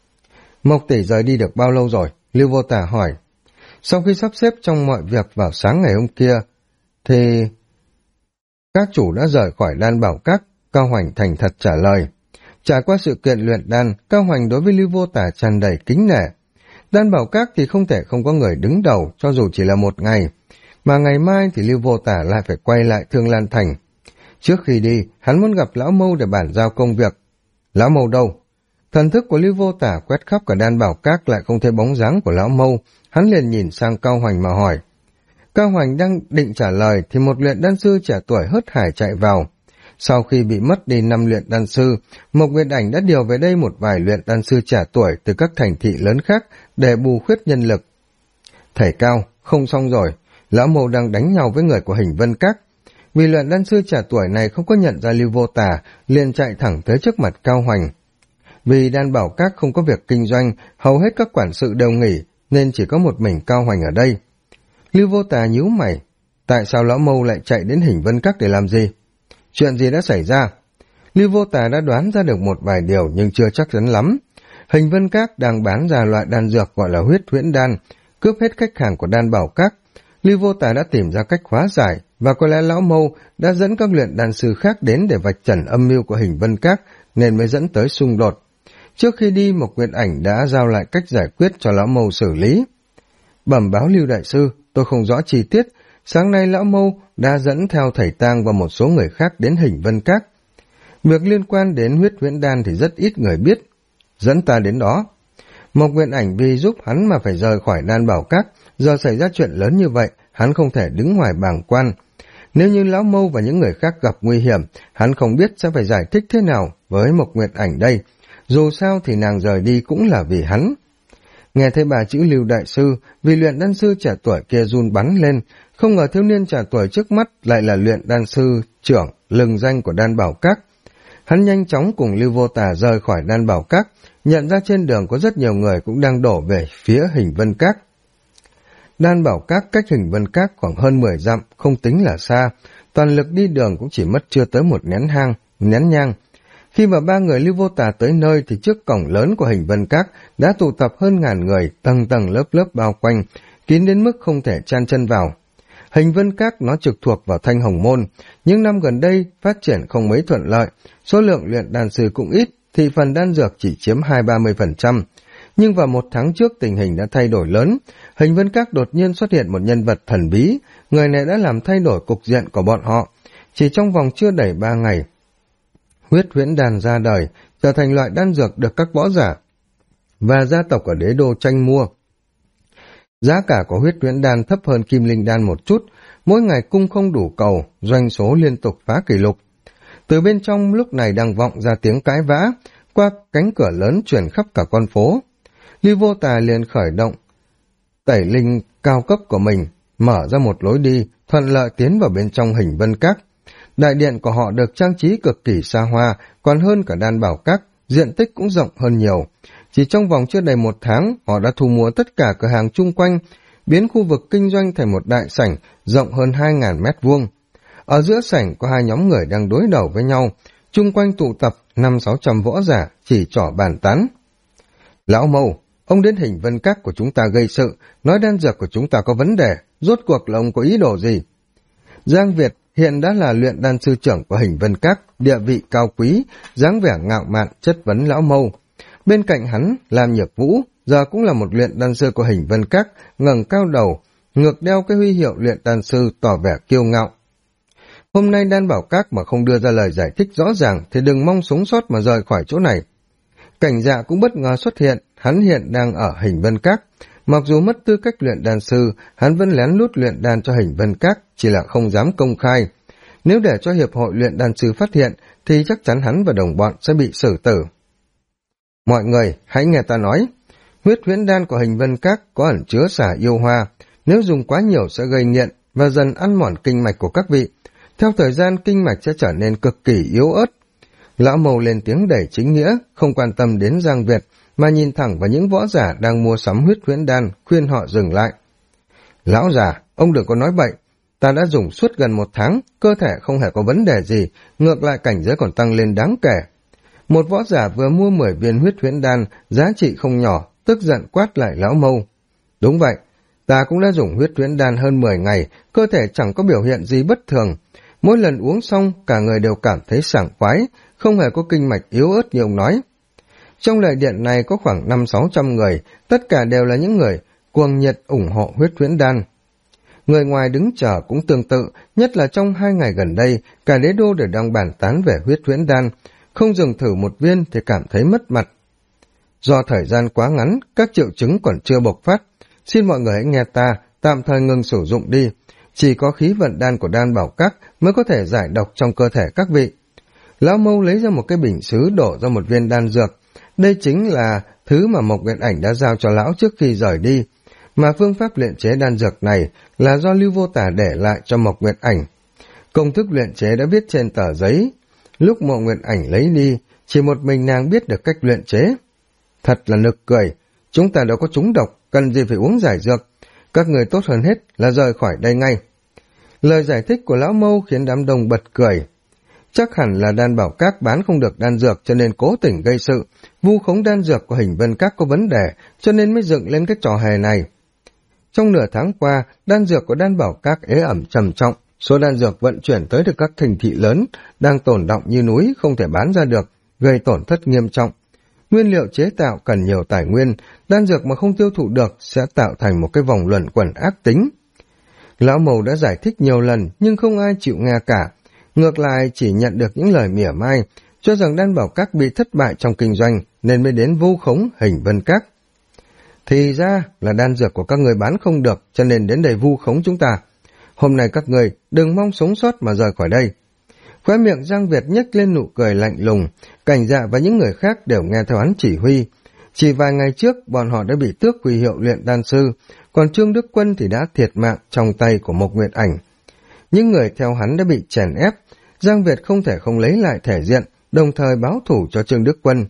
Mộc tỷ rời đi được bao lâu rồi? Lưu Vô Tả hỏi. Sau khi sắp xếp trong mọi việc vào sáng ngày hôm kia, thì các chủ đã rời khỏi Đan Bảo Các. Cao Hoành thành thật trả lời. Trải qua sự kiện luyện đan, Cao Hoành đối với Lưu Vô Tả tràn đầy kính nể. Đan Bảo Các thì không thể không có người đứng đầu, cho dù chỉ là một ngày. Mà ngày mai thì Lưu Vô Tả lại phải quay lại Thương Lan Thành. Trước khi đi, hắn muốn gặp Lão Mâu để bàn giao công việc. Lão Mâu đâu? Thần thức của Lưu Vô Tả quét khắp cả Đan Bảo Các lại không thấy bóng dáng của Lão Mâu. Hắn liền nhìn sang Cao Hoành mà hỏi. Cao Hoành đang định trả lời thì một luyện đan sư trẻ tuổi hớt hải chạy vào. Sau khi bị mất đi 5 luyện đan sư, Mộc Nguyệt Ảnh đã điều về đây một vài luyện đan sư trẻ tuổi từ các thành thị lớn khác để bù khuyết nhân lực. Thầy Cao, không xong rồi, Lão Mâu đang đánh nhau với người của Hình Vân Các. Vì luyện đan sư trẻ tuổi này không có nhận ra Lưu Vô Tả, liền chạy thẳng tới trước mặt Cao Hoành. Vì Đan Bảo Các không có việc kinh doanh, hầu hết các quản sự đều nghỉ, nên chỉ có một mình Cao Hoành ở đây. Lưu Vô Tả nhíu mày, tại sao Lão Mâu lại chạy đến Hình Vân Các để làm gì? Chuyện gì đã xảy ra? Lưu Vô Tả đã đoán ra được một vài điều nhưng chưa chắc chắn lắm. Hình Vân Các đang bán ra loại đan dược gọi là huyết huyễn đan, cướp hết khách hàng của Đan Bảo Các. Lưu Vô Tả đã tìm ra cách hóa giải, và có lẽ Lão Mâu đã dẫn các luyện đan sư khác đến để vạch trần âm mưu của Hình Vân Các, nên mới dẫn tới xung đột. Trước khi đi, Mộc Nguyệt Ảnh đã giao lại cách giải quyết cho Lão Mâu xử lý. Bẩm báo Lưu đại sư, tôi không rõ chi tiết. Sáng nay lão Mâu đã dẫn theo thầy Tang và một số người khác đến Hình Vân Các. Việc liên quan đến huyết huyễn đan thì rất ít người biết. Dẫn ta đến đó. Mộc Nguyện Ảnh vì giúp hắn mà phải rời khỏi Đan Bảo Các, giờ xảy ra chuyện lớn như vậy, hắn không thể đứng ngoài bàng quan. Nếu như lão Mâu và những người khác gặp nguy hiểm, hắn không biết sẽ phải giải thích thế nào với Mộc Nguyệt Ảnh đây. Dù sao thì nàng rời đi cũng là vì hắn. Nghe thấy bà chữ Lưu đại sư, vì luyện đan sư trẻ tuổi kia run bắn lên, không ngờ thiếu niên trẻ tuổi trước mắt lại là luyện đan sư trưởng lừng danh của Đan Bảo Các. Hắn nhanh chóng cùng Lưu Vô Tà rời khỏi Đan Bảo Các, nhận ra trên đường có rất nhiều người cũng đang đổ về phía Hình Vân Các. Đan Bảo Các cách Hình Vân Các khoảng hơn 10 dặm, không tính là xa, toàn lực đi đường cũng chỉ mất chưa tới một nén nhang. Khi mà ba người Lưu Vô Tà tới nơi thì trước cổng lớn của Hình Vân Các đã tụ tập hơn ngàn người, tầng tầng lớp lớp bao quanh, kín đến mức không thể chan chân vào. Hình Vân Các nó trực thuộc vào Thanh Hồng Môn, những năm gần đây phát triển không mấy thuận lợi, số lượng luyện đan sư cũng ít, thị phần đan dược chỉ chiếm 20-30%. Nhưng vào một tháng trước tình hình đã thay đổi lớn, Hình Vân Các đột nhiên xuất hiện một nhân vật thần bí, người này đã làm thay đổi cục diện của bọn họ. Chỉ trong vòng chưa đầy 3 ngày, huyết huyễn đan ra đời, trở thành loại đan dược được các võ giả và gia tộc ở đế đô tranh mua. Giá cả của huyết huyễn đan thấp hơn kim linh đan một chút, mỗi ngày cung không đủ cầu, doanh số liên tục phá kỷ lục. Từ bên trong lúc này đang vọng ra tiếng cãi vã, qua cánh cửa lớn truyền khắp cả con phố. Lưu Vô Tà liền khởi động tẩy linh cao cấp của mình, mở ra một lối đi, thuận lợi tiến vào bên trong Hình Vân Các. Đại điện của họ được trang trí cực kỳ xa hoa, còn hơn cả Đan Bảo Các, diện tích cũng rộng hơn nhiều. Chỉ trong vòng chưa đầy một tháng, họ đã thu mua tất cả cửa hàng chung quanh, biến khu vực kinh doanh thành một đại sảnh rộng hơn 2.000 mét vuông. Ở giữa sảnh có hai nhóm người đang đối đầu với nhau, chung quanh tụ tập 500-600 võ giả chỉ trỏ bàn tán. Lão Mâu, ông đến Hình Vân Các của chúng ta gây sự, nói đan dược của chúng ta có vấn đề, rốt cuộc là ông có ý đồ gì? Giang Việt hiện đã là luyện đan sư trưởng của Hình Vân Các, địa vị cao quý, dáng vẻ ngạo mạn chất vấn lão Mâu. Bên cạnh hắn, Lam Nhược Vũ, giờ cũng là một luyện đan sư của Hình Vân Các, ngẩng cao đầu, ngược đeo cái huy hiệu luyện đan sư tỏ vẻ kiêu ngạo. Hôm nay Đan Bảo Các mà không đưa ra lời giải thích rõ ràng thì đừng mong sống sót mà rời khỏi chỗ này. Cảnh Dạ cũng bất ngờ xuất hiện, hắn hiện đang ở Hình Vân Các. Mặc dù mất tư cách luyện đan sư, hắn vẫn lén lút luyện đan cho Hình Vân Các, chỉ là không dám công khai. Nếu để cho Hiệp hội luyện đan sư phát hiện, thì chắc chắn hắn và đồng bọn sẽ bị xử tử. Mọi người, hãy nghe ta nói. Huyết huyễn đan của Hình Vân Các có ẩn chứa xả yêu hoa, nếu dùng quá nhiều sẽ gây nghiện và dần ăn mòn kinh mạch của các vị. Theo thời gian, kinh mạch sẽ trở nên cực kỳ yếu ớt. Lão Mâu lên tiếng đầy chính nghĩa, không quan tâm đến Giang Việt, mà nhìn thẳng vào những võ giả đang mua sắm huyết huyễn đan, khuyên họ dừng lại. Lão già, ông đừng có nói bậy, ta đã dùng suốt gần 1 tháng, cơ thể không hề có vấn đề gì, ngược lại cảnh giới còn tăng lên đáng kể. Một võ giả vừa mua 10 viên huyết huyễn đan, giá trị không nhỏ, tức giận quát lại lão Mâu. Đúng vậy, ta cũng đã dùng huyết huyễn đan hơn 10 ngày, cơ thể chẳng có biểu hiện gì bất thường. Mỗi lần uống xong, cả người đều cảm thấy sảng khoái, không hề có kinh mạch yếu ớt như ông nói. Trong đại điện này có khoảng 500-600 người, tất cả đều là những người cuồng nhiệt ủng hộ huyết huyễn đan. Người ngoài đứng chờ cũng tương tự, nhất là trong 2 ngày gần đây, cả đế đô đều đang bàn tán về huyết huyễn đan, không dừng thử một viên thì cảm thấy mất mặt. Do thời gian quá ngắn, các triệu chứng còn chưa bộc phát, xin mọi người hãy nghe ta, tạm thời ngừng sử dụng đi. Chỉ có khí vận đan của Đan Bảo Các mới có thể giải độc trong cơ thể các vị. Lão Mâu lấy ra một cái bình sứ đổ ra một viên đan dược. Đây chính là thứ mà Mộc Nguyệt Ảnh đã giao cho lão trước khi rời đi. Mà phương pháp luyện chế đan dược này là do Lưu Vô Tà để lại cho Mộc Nguyệt Ảnh. Công thức luyện chế đã viết trên tờ giấy. Lúc Mộc Nguyệt Ảnh lấy đi, chỉ một mình nàng biết được cách luyện chế. Thật là nực cười, chúng ta đâu có trúng độc, cần gì phải uống giải dược. Các người tốt hơn hết là rời khỏi đây ngay. Lời giải thích của lão Mâu khiến đám đông bật cười. Chắc hẳn là Đan Bảo Các bán không được đan dược cho nên cố tình gây sự, vu khống đan dược của Hình Vân Các có vấn đề cho nên mới dựng lên cái trò hề này. Trong nửa tháng qua, đan dược của Đan Bảo Các ế ẩm trầm trọng, số đan dược vận chuyển tới được các thành thị lớn đang tồn đọng như núi không thể bán ra được, gây tổn thất nghiêm trọng. Nguyên liệu chế tạo cần nhiều tài nguyên, đan dược mà không tiêu thụ được sẽ tạo thành một cái vòng luẩn quẩn ác tính. Lão Mâu đã giải thích nhiều lần nhưng không ai chịu nghe cả, ngược lại chỉ nhận được những lời mỉa mai, cho rằng Đan Bảo Các bị thất bại trong kinh doanh nên mới đến vu khống Hình Vân Các. Thì ra là đan dược của các người bán không được cho nên đến đây vu khống chúng ta. Hôm nay các người đừng mong sống sót mà rời khỏi đây. Khóe miệng Giang Việt nhếch lên nụ cười lạnh lùng, Cảnh Dạ và những người khác đều nghe theo hắn chỉ huy. Chỉ vài ngày trước bọn họ đã bị tước huy hiệu luyện đan sư, còn Trương Đức Quân thì đã thiệt mạng trong tay của Mộc Nguyệt Ảnh. Những người theo hắn đã bị chèn ép, Giang Việt không thể không lấy lại thể diện, đồng thời báo thủ cho Trương Đức Quân.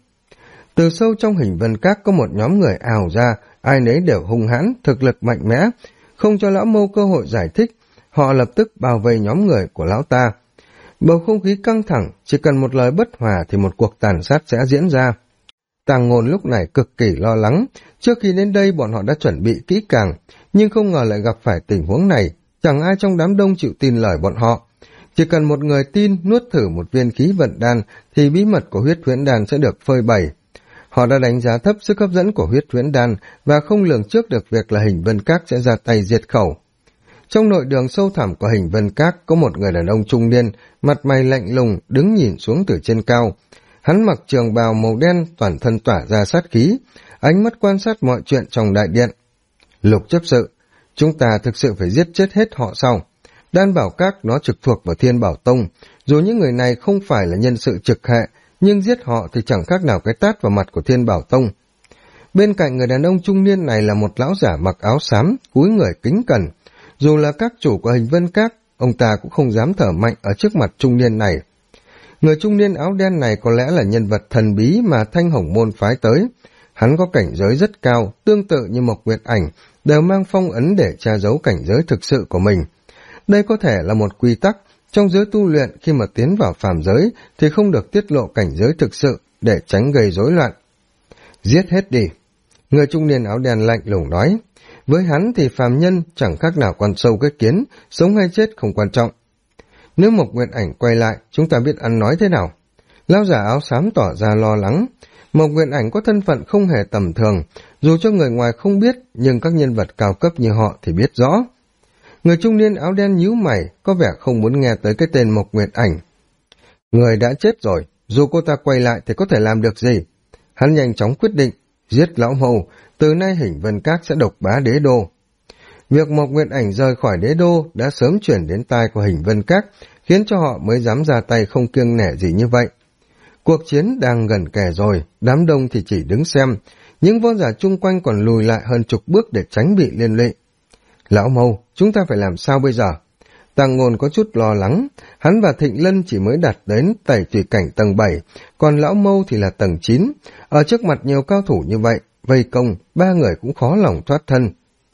Từ sâu trong Hình Vân Các có một nhóm người ào ra, ai nấy đều hung hãn, thực lực mạnh mẽ, không cho Lão Mâu cơ hội giải thích, họ lập tức bao vây nhóm người của lão ta. Bầu không khí căng thẳng, chỉ cần một lời bất hòa thì một cuộc tàn sát sẽ diễn ra. Tàng Ngôn lúc này cực kỳ lo lắng, trước khi đến đây bọn họ đã chuẩn bị kỹ càng, nhưng không ngờ lại gặp phải tình huống này, chẳng ai trong đám đông chịu tin lời bọn họ. Chỉ cần một người tin nuốt thử một viên khí vận đan thì bí mật của huyết huyễn đan sẽ được phơi bày. Họ đã đánh giá thấp sức hấp dẫn của huyết huyễn đan và không lường trước được việc là Hình Vân Các sẽ ra tay diệt khẩu. Trong nội đường sâu thẳm của Hình Vân Các có một người đàn ông trung niên, mặt mày lạnh lùng, đứng nhìn xuống từ trên cao. Hắn mặc trường bào màu đen, toàn thân tỏa ra sát khí, ánh mắt quan sát mọi chuyện trong đại điện. Lục chấp sự, chúng ta thực sự phải giết chết hết họ sau. Đan Bảo Các nó trực thuộc vào Thiên Bảo Tông, dù những người này không phải là nhân sự trực hệ, nhưng giết họ thì chẳng khác nào cái tát vào mặt của Thiên Bảo Tông. Bên cạnh người đàn ông trung niên này là một lão giả mặc áo xám, cúi người kính cẩn. Dù là các chủ của Hình Vân Các, ông ta cũng không dám thở mạnh ở trước mặt trung niên này. Người trung niên áo đen này có lẽ là nhân vật thần bí mà Thanh Hồng Môn phái tới. Hắn có cảnh giới rất cao, tương tự như Mộc Nguyệt Ảnh, đều mang phong ấn để tra giấu cảnh giới thực sự của mình. Đây có thể là một quy tắc, trong giới tu luyện khi mà tiến vào phàm giới thì không được tiết lộ cảnh giới thực sự để tránh gây rối loạn. Giết hết đi. Người trung niên áo đen lạnh lùng nói. Với hắn thì phàm nhân chẳng khác nào con sâu cái kiến, sống hay chết không quan trọng. Nếu Mộc Nguyệt Ảnh quay lại, chúng ta biết ăn nói thế nào? Lão giả áo xám tỏ ra lo lắng. Mộc Nguyệt Ảnh có thân phận không hề tầm thường, dù cho người ngoài không biết, nhưng các nhân vật cao cấp như họ thì biết rõ. Người trung niên áo đen nhíu mày, có vẻ không muốn nghe tới cái tên Mộc Nguyệt Ảnh. Người đã chết rồi, dù cô ta quay lại thì có thể làm được gì? Hắn nhanh chóng quyết định, giết lão Mâu, từ nay Hình Vân Các sẽ độc bá đế đô. Việc Mộc Nguyệt Ảnh rời khỏi đế đô đã sớm chuyển đến tai của Hình Vân Các, khiến cho họ mới dám ra tay không kiêng nể gì như vậy. Cuộc chiến đang gần kề rồi, đám đông thì chỉ đứng xem, những võ giả chung quanh còn lùi lại hơn chục bước để tránh bị liên lụy. Lão Mâu, chúng ta phải làm sao bây giờ? Tàng Ngôn có chút lo lắng, hắn và Thịnh Lân chỉ mới đạt đến Tẩy Tùy Cảnh tầng 7, còn Lão Mâu thì là tầng 9. Ở trước mặt nhiều cao thủ như vậy, vây công, ba người cũng khó lòng thoát thân.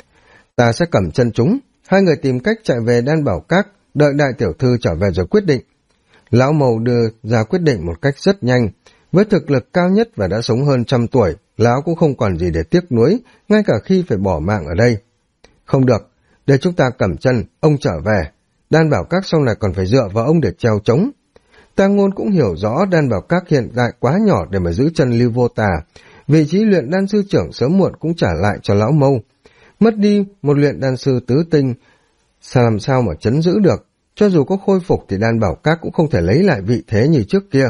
Ta sẽ cầm chân chúng, hai người tìm cách chạy về Đan Bảo Các, đợi đại tiểu thư trở về rồi quyết định. Lão Mâu đưa ra quyết định một cách rất nhanh, với thực lực cao nhất và đã sống hơn 100 tuổi, lão cũng không còn gì để tiếc nuối, ngay cả khi phải bỏ mạng ở đây. Không được, để chúng ta cầm chân, ông trở về. Đan Bảo Các sau này còn phải dựa vào ông để treo trống. Tang Ngôn cũng hiểu rõ Đan Bảo Các hiện tại quá nhỏ để mà giữ chân Lưu Vô Tà, vị trí luyện đan sư trưởng sớm muộn cũng trả lại cho lão Mâu. Mất đi một luyện đan sư tứ tinh, làm sao mà trấn giữ được, cho dù có khôi phục thì Đan Bảo Các cũng không thể lấy lại vị thế như trước kia.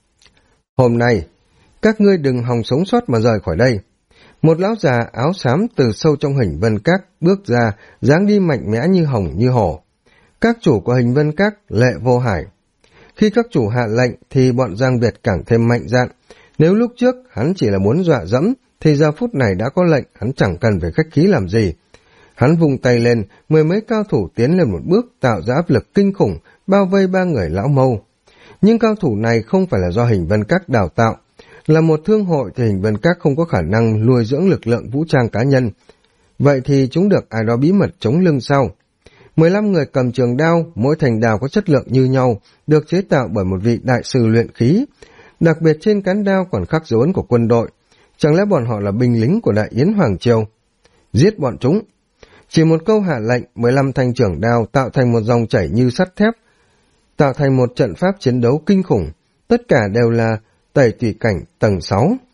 Hôm nay, các ngươi đừng hòng sống sót mà rời khỏi đây. Một lão già áo xám từ sâu trong Hình Vân Các bước ra, dáng đi mạnh mẽ như hồng như hổ. Các chủ của Hình Vân Các Lệ Vô Hải. Khi các chủ hạ lệnh thì bọn Giang Việt càng thêm mạnh dạn. Nếu lúc trước hắn chỉ là muốn dọa dẫm, thì giờ phút này đã có lệnh, hắn chẳng cần phải khách khí làm gì. Hắn vung tay lên, mười mấy cao thủ tiến lên một bước, tạo ra áp lực kinh khủng, bao vây ba người lão Mâu. Nhưng cao thủ này không phải là do Hình Vân Các đào tạo. Là một thương hội thì Hình Vân Các không có khả năng nuôi dưỡng lực lượng vũ trang cá nhân. Vậy thì chúng được ai đó bí mật chống lưng sau. 15 người cầm trường đao, mỗi thành đao có chất lượng như nhau, được chế tạo bởi một vị đại sư luyện khí. Đặc biệt trên cán đao còn khắc dấu ấn của quân đội. Chẳng lẽ bọn họ là binh lính của Đại Yến Hoàng Triều? Giết bọn chúng! Chỉ một câu hạ lệnh, 15 thanh trường đao tạo thành một dòng chảy như sắt thép, tạo thành một trận pháp chiến đấu kinh khủng. Tất cả đều là Tẩy Tùy Cảnh tầng 6.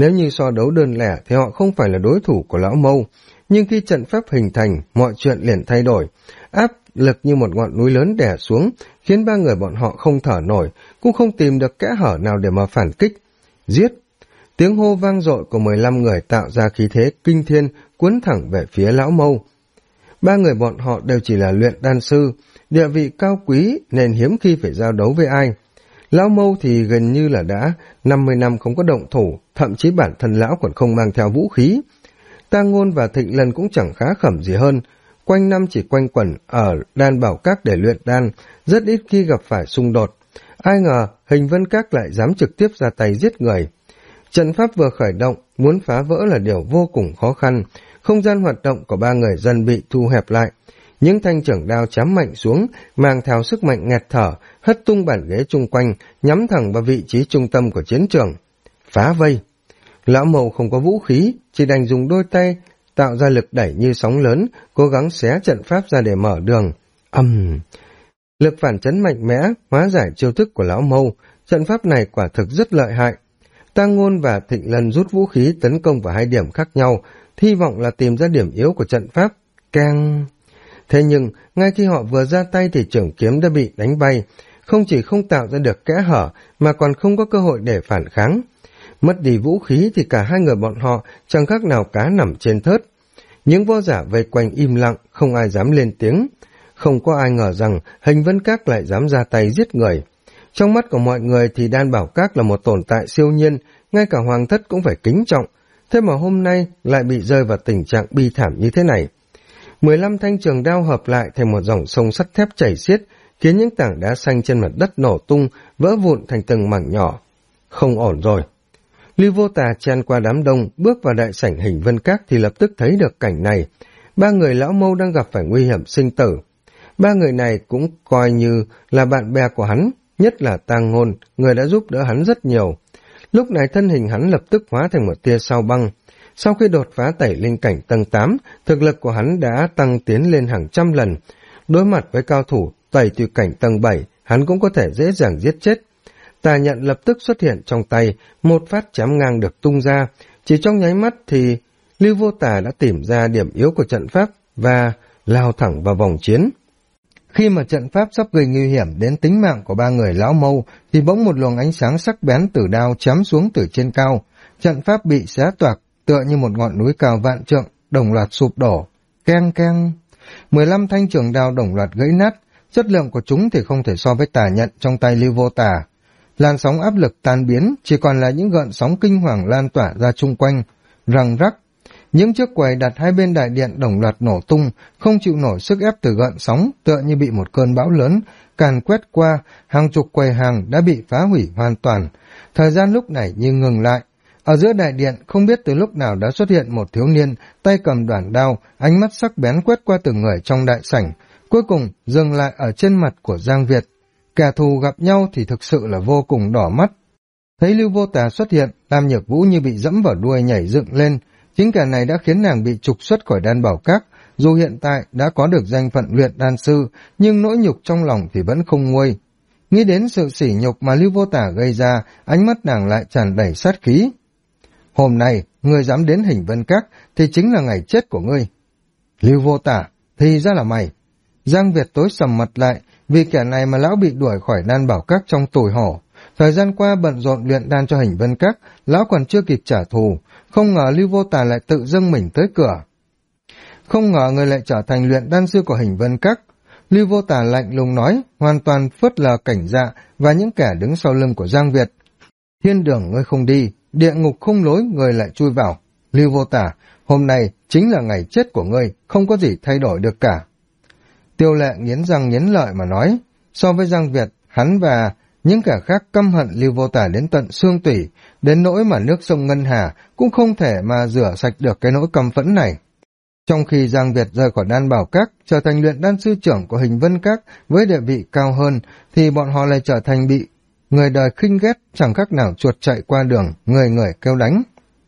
Nếu như so đấu đơn lẻ thì họ không phải là đối thủ của lão Mâu, nhưng khi trận pháp hình thành, mọi chuyện liền thay đổi. Áp lực như một ngọn núi lớn đè xuống, khiến ba người bọn họ không thở nổi, cũng không tìm được kẽ hở nào để mà phản kích. Giết! Tiếng hô vang dội của 15 người tạo ra khí thế kinh thiên, cuốn thẳng về phía lão Mâu. Ba người bọn họ đều chỉ là luyện đan sư, địa vị cao quý nên hiếm khi phải giao đấu với ai. Lão Mâu thì gần như là đã 50 năm không có động thủ, thậm chí bản thân lão còn không mang theo vũ khí. Tang Ngôn và Thịnh Lân cũng chẳng khá khẩm gì hơn, quanh năm chỉ quanh quẩn ở đan bảo các để luyện đan, rất ít khi gặp phải xung đột. Ai ngờ Hình Vân Các lại dám trực tiếp ra tay giết người. Trận pháp vừa khởi động, muốn phá vỡ là điều vô cùng khó khăn, không gian hoạt động của ba người dần bị thu hẹp lại. Những thanh chưởng đao chém mạnh xuống, mang theo sức mạnh nghẹt thở, hất tung bàn ghế chung quanh, nhắm thẳng vào vị trí trung tâm của chiến trường. Phá vây! Lão Mâu không có vũ khí, chỉ đành dùng đôi tay, tạo ra lực đẩy như sóng lớn, cố gắng xé trận pháp ra để mở đường. Lực phản chấn mạnh mẽ, hóa giải chiêu thức của lão Mâu, trận pháp này quả thực rất lợi hại. Tang Ngôn và Thịnh Lân rút vũ khí tấn công vào hai điểm khác nhau, hy vọng là tìm ra điểm yếu của trận pháp. Keng! Thế nhưng, ngay khi họ vừa ra tay thì chưởng kiếm đã bị đánh bay, không chỉ không tạo ra được kẽ hở mà còn không có cơ hội để phản kháng. Mất đi vũ khí thì cả hai người bọn họ chẳng khác nào cá nằm trên thớt. Những võ giả vây quanh im lặng, không ai dám lên tiếng. Không có ai ngờ rằng Hình Vân Các lại dám ra tay giết người. Trong mắt của mọi người thì Đan Bảo Các là một tồn tại siêu nhiên, ngay cả hoàng thất cũng phải kính trọng. Thế mà hôm nay lại bị rơi vào tình trạng bi thảm như thế này. 15 thanh trường đao hợp lại thành một dòng sông sắt thép chảy xiết, khiến những tảng đá xanh trên mặt đất nổ tung, vỡ vụn thành từng mảnh nhỏ. Không ổn rồi. Lưu Vô Tà chen qua đám đông, bước vào đại sảnh Hình Vân Các thì lập tức thấy được cảnh này. Ba người lão Mâu đang gặp phải nguy hiểm sinh tử. Ba người này cũng coi như là bạn bè của hắn, nhất là Tang Ngôn, người đã giúp đỡ hắn rất nhiều. Lúc này thân hình hắn lập tức hóa thành một tia sao băng. Sau khi đột phá tẩy linh cảnh tầng 8, thực lực của hắn đã tăng tiến lên hàng trăm lần. Đối mặt với cao thủ tẩy tùy cảnh tầng 7, hắn cũng có thể dễ dàng giết chết. Tà nhận lập tức xuất hiện trong tay, một phát chém ngang được tung ra. Chỉ trong nháy mắt thì Lưu Vô Tà đã tìm ra điểm yếu của trận pháp và lao thẳng vào vòng chiến. Khi mà trận pháp sắp gây nguy hiểm đến tính mạng của ba người lão Mâu thì bỗng một luồng ánh sáng sắc bén từ đao chém xuống từ trên cao. Trận pháp bị xé toạc, tựa như một ngọn núi cao vạn trượng, đồng loạt sụp đổ. Keng keng! 15 thanh trường đao đồng loạt gãy nát, chất lượng của chúng thì không thể so với tà nhận trong tay Lưu Vô Tà. Làn sóng áp lực tan biến, chỉ còn là những gợn sóng kinh hoàng lan tỏa ra chung quanh, răng rắc. Những chiếc quầy đặt hai bên đại điện đồng loạt nổ tung, không chịu nổi sức ép từ gợn sóng, tựa như bị một cơn bão lớn càn quét qua, hàng chục quầy hàng đã bị phá hủy hoàn toàn. Thời gian lúc này như ngừng lại. Ở giữa đại điện, không biết từ lúc nào đã xuất hiện một thiếu niên, tay cầm đoản đao, ánh mắt sắc bén quét qua từng người trong đại sảnh, cuối cùng dừng lại ở trên mặt của Giang Việt. Kẻ thù gặp nhau thì thực sự là vô cùng đỏ mắt. Thấy Lưu Vô Tà xuất hiện, Lam Nhược Vũ như bị dẫm vào đuôi nhảy dựng lên. Chính kẻ này đã khiến nàng bị trục xuất khỏi Đan Bảo Các. Dù hiện tại đã có được danh phận luyện đan sư, nhưng nỗi nhục trong lòng thì vẫn không nguôi. Nghĩ đến sự sỉ nhục mà Lưu Vô Tà gây ra, ánh mắt nàng lại tràn đầy sát khí. Hôm nay, ngươi dám đến Hình Vân Các thì chính là ngày chết của ngươi. Lưu Vô Tà, thì ra là mày. Giang Việt tối sầm mặt lại, vì kẻ này mà lão bị đuổi khỏi Đan Bảo Các trong tủi hổ. Thời gian qua bận rộn luyện đan cho Hình Vân Các, lão còn chưa kịp trả thù, không ngờ Lưu Vô Tà lại tự dâng mình tới cửa. Không ngờ người lại trở thành luyện đan sư của Hình Vân Các. Lưu Vô Tà lạnh lùng nói, hoàn toàn phớt lờ cảnh dạ và những kẻ đứng sau lưng của Giang Việt. Thiên đường ngươi không đi, địa ngục không lối, ngươi lại chui vào. Lưu Vô Tà, hôm nay chính là ngày chết của ngươi, không có gì thay đổi được cả. Tiêu Lệ nghiến răng nghiến lợi mà nói, so với Giang Việt, hắn và những kẻ khác căm hận Lưu Vô Tà đến tận xương tủy, đến nỗi mà nước sông Ngân Hà cũng không thể mà rửa sạch được cái nỗi căm phẫn này. Trong khi Giang Việt rời khỏi Đan Bảo Các, trở thành luyện đan sư trưởng của Hình Vân Các với địa vị cao hơn, thì bọn họ lại trở thành bị người đời khinh ghét, chẳng khác nào chuột chạy qua đường, người người kêu đánh.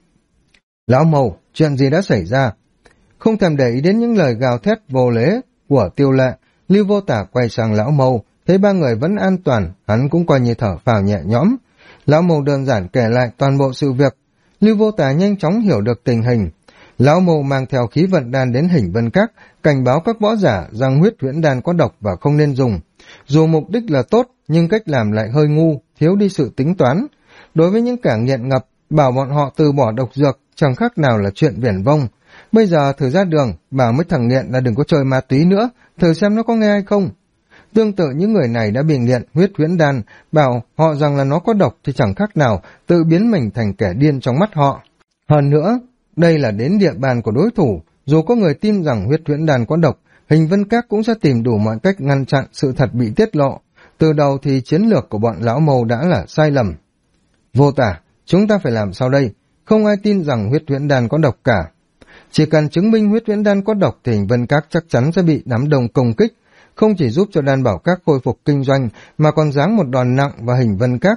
Lão Mâu, chuyện gì đã xảy ra? Không thèm để ý đến những lời gào thét vô lễ của Tiêu Lệ, Lưu Vô Tà quay sang Lão Mâu, thấy ba người vẫn an toàn, hắn cũng coi như thở phào nhẹ nhõm. Lão Mâu đơn giản kể lại toàn bộ sự việc. Lưu Vô Tà nhanh chóng hiểu được tình hình. Lão Mâu mang theo khí vận đan đến Hình Vân Các, cảnh báo các võ giả rằng huyết huyễn đan có độc và không nên dùng. Dù mục đích là tốt, nhưng cách làm lại hơi ngu, thiếu đi sự tính toán. Đối với những kẻ nghiện ngập, bảo bọn họ từ bỏ độc dược chẳng khác nào là chuyện viển vông. Bây giờ thử ra đường, bảo mấy thằng nghiện là đừng có chơi ma túy nữa, thử xem nó có nghe hay không. Tương tự những người này đã bị nghiện huyết huyễn đan, bảo họ rằng là nó có độc thì chẳng khác nào tự biến mình thành kẻ điên trong mắt họ. Hơn nữa, đây là đến địa bàn của đối thủ, dù có người tin rằng huyết huyễn đan có độc, Hình Vân Các cũng sẽ tìm đủ mọi cách ngăn chặn sự thật bị tiết lộ. Từ đầu thì chiến lược của bọn lão Mâu đã là sai lầm. Vô Tà, chúng ta phải làm sao đây? Không ai tin rằng huyết huyễn đan có độc cả. Chỉ cần chứng minh huyết huyễn đan có độc thì Hình Vân Các chắc chắn sẽ bị đám đông công kích, không chỉ giúp cho Đan Bảo Các khôi phục kinh doanh mà còn giáng một đòn nặng vào Hình Vân Các.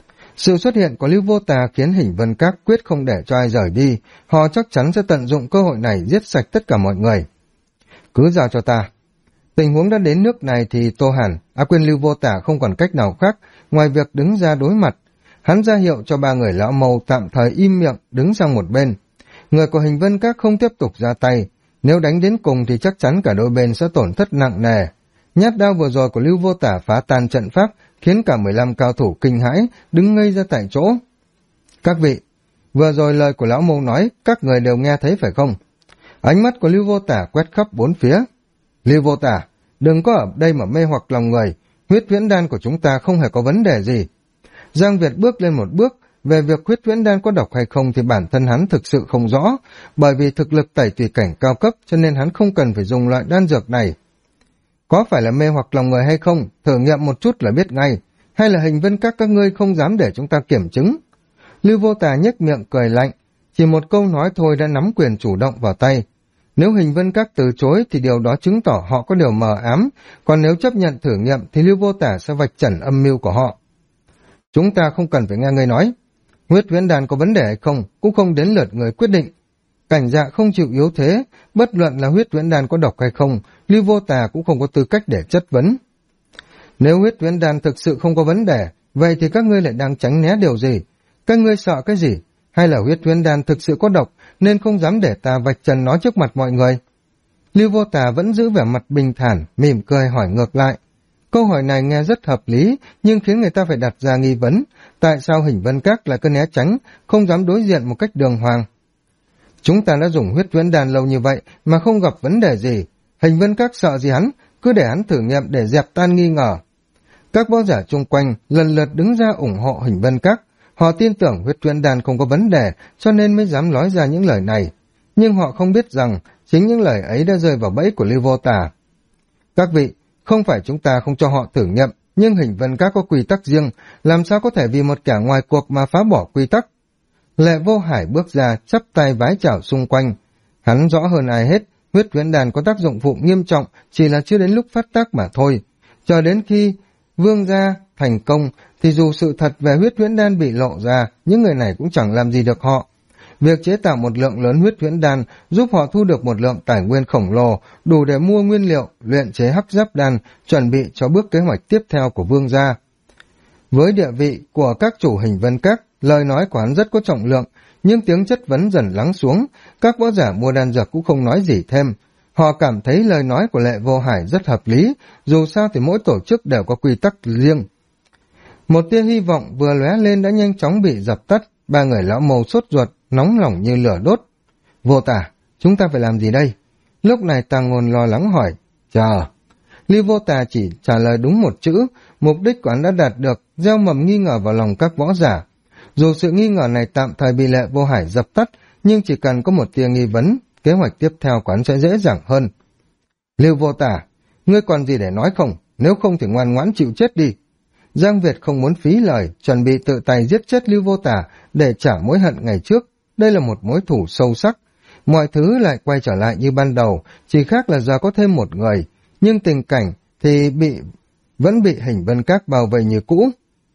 Sự xuất hiện của Lưu Vô Tà khiến Hình Vân Các quyết không để cho ai rời đi, họ chắc chắn sẽ tận dụng cơ hội này giết sạch tất cả mọi người. Cứ giao cho ta. Tình huống đã đến nước này thì Tô Hàn, quên, Lưu Vô Tà không còn cách nào khác ngoài việc đứng ra đối mặt. Hắn ra hiệu cho ba người lão Mâu tạm thời im miệng, đứng sang một bên. Người của Hình Vân Các không tiếp tục ra tay, nếu đánh đến cùng thì chắc chắn cả đôi bên sẽ tổn thất nặng nề. Nhát đao vừa rồi của Lưu Vô Tà phá tan trận pháp, khiến cả 15 cao thủ kinh hãi, đứng ngây ra tại chỗ. Các vị, vừa rồi lời của lão Mâu nói, các người đều nghe thấy phải không? Ánh mắt của Lưu Vô Tà quét khắp bốn phía. Lưu Vô Tà, đừng có ở đây mà mê hoặc lòng người, huyết huyễn đan của chúng ta không hề có vấn đề gì. Giang Việt bước lên một bước, về việc huyết huyễn đan có độc hay không thì bản thân hắn thực sự không rõ, bởi vì thực lực tẩy tùy cảnh cao cấp cho nên hắn không cần phải dùng loại đan dược này. Có phải là mê hoặc lòng người hay không, thử nghiệm một chút là biết ngay, hay là Hình Vân các ngươi không dám để chúng ta kiểm chứng? Lưu Vô Tà nhếch miệng cười lạnh, chỉ một câu nói thôi đã nắm quyền chủ động vào tay. Nếu Hình Vân Các từ chối thì điều đó chứng tỏ họ có điều mờ ám, còn nếu chấp nhận thử nghiệm thì Lưu Vô Tà sẽ vạch trần âm mưu của họ. Chúng ta không cần phải nghe ngươi nói. Huyết huyễn đan có vấn đề hay không cũng không đến lượt người quyết định. Cảnh Dạ không chịu yếu thế, bất luận là huyết huyễn đan có độc hay không, Lưu Vô Tà cũng không có tư cách để chất vấn. Nếu huyết huyễn đan thực sự không có vấn đề, vậy thì các ngươi lại đang tránh né điều gì? Các ngươi sợ cái gì? Hay là huyết huyễn đan thực sự có độc nên không dám để ta vạch trần nó trước mặt mọi người? Lưu Vô Tà vẫn giữ vẻ mặt bình thản, mỉm cười hỏi ngược lại. Câu hỏi này nghe rất hợp lý, nhưng khiến người ta phải đặt ra nghi vấn. Tại sao Hình Vân Các lại cứ né tránh, không dám đối diện một cách đường hoàng? Chúng ta đã dùng huyết huyễn đan lâu như vậy mà không gặp vấn đề gì. Hình Vân Các sợ gì hắn, cứ để hắn thử nghiệm để dẹp tan nghi ngờ. Các võ giả chung quanh lần lượt đứng ra ủng hộ Hình Vân Các. Họ tin tưởng huyết huyễn đan không có vấn đề cho nên mới dám nói ra những lời này. Nhưng họ không biết rằng chính những lời ấy đã rơi vào bẫy của Lưu Vô Tà. Các vị, không phải chúng ta không cho họ thử nghiệm, nhưng Hình Vân Các có quy tắc riêng, làm sao có thể vì một kẻ ngoài cuộc mà phá bỏ quy tắc? Lệ Vô Hải bước ra, chắp tay vái chào xung quanh. Hắn rõ hơn ai hết, huyết huyễn đan có tác dụng phụ nghiêm trọng, chỉ là chưa đến lúc phát tác mà thôi. Chờ đến khi Vương gia thành công, thì dù sự thật về huyết huyễn đan bị lộ ra, những người này cũng chẳng làm gì được họ. Việc chế tạo một lượng lớn huyết huyễn đan giúp họ thu được một lượng tài nguyên khổng lồ, đủ để mua nguyên liệu, luyện chế hắc giáp đan, chuẩn bị cho bước kế hoạch tiếp theo của Vương gia. Với địa vị của các chủ Hình Vân Các, lời nói của hắn rất có trọng lượng, nhưng tiếng chất vấn dần lắng xuống, các võ giả mua đan dược cũng không nói gì thêm. Họ cảm thấy lời nói của Lệ Vô Hải rất hợp lý, dù sao thì mỗi tổ chức đều có quy tắc riêng. Một tia hy vọng vừa lóe lên đã nhanh chóng bị dập tắt, ba người lão Mâu sốt ruột, nóng lòng như lửa đốt. Vô Tà, chúng ta phải làm gì đây? Lúc này Tàng Ngôn lo lắng hỏi. Chờ. Lưu Vô Tà chỉ trả lời đúng một chữ, mục đích của hắn đã đạt được, gieo mầm nghi ngờ vào lòng các võ giả. Dù sự nghi ngờ này tạm thời bị Lệ Vô Hải dập tắt, nhưng chỉ cần có một tia nghi vấn, kế hoạch tiếp theo của hắn sẽ dễ dàng hơn. Lưu Vô Tà, ngươi còn gì để nói không? Nếu không thì ngoan ngoãn chịu chết đi. Giang Việt không muốn phí lời, chuẩn bị tự tay giết chết Lưu Vô Tà để trả mối hận ngày trước. Đây là một mối thù sâu sắc. Mọi thứ lại quay trở lại như ban đầu, chỉ khác là giờ có thêm một người, nhưng tình cảnh thì vẫn bị Hình Vân Các bao vây như cũ.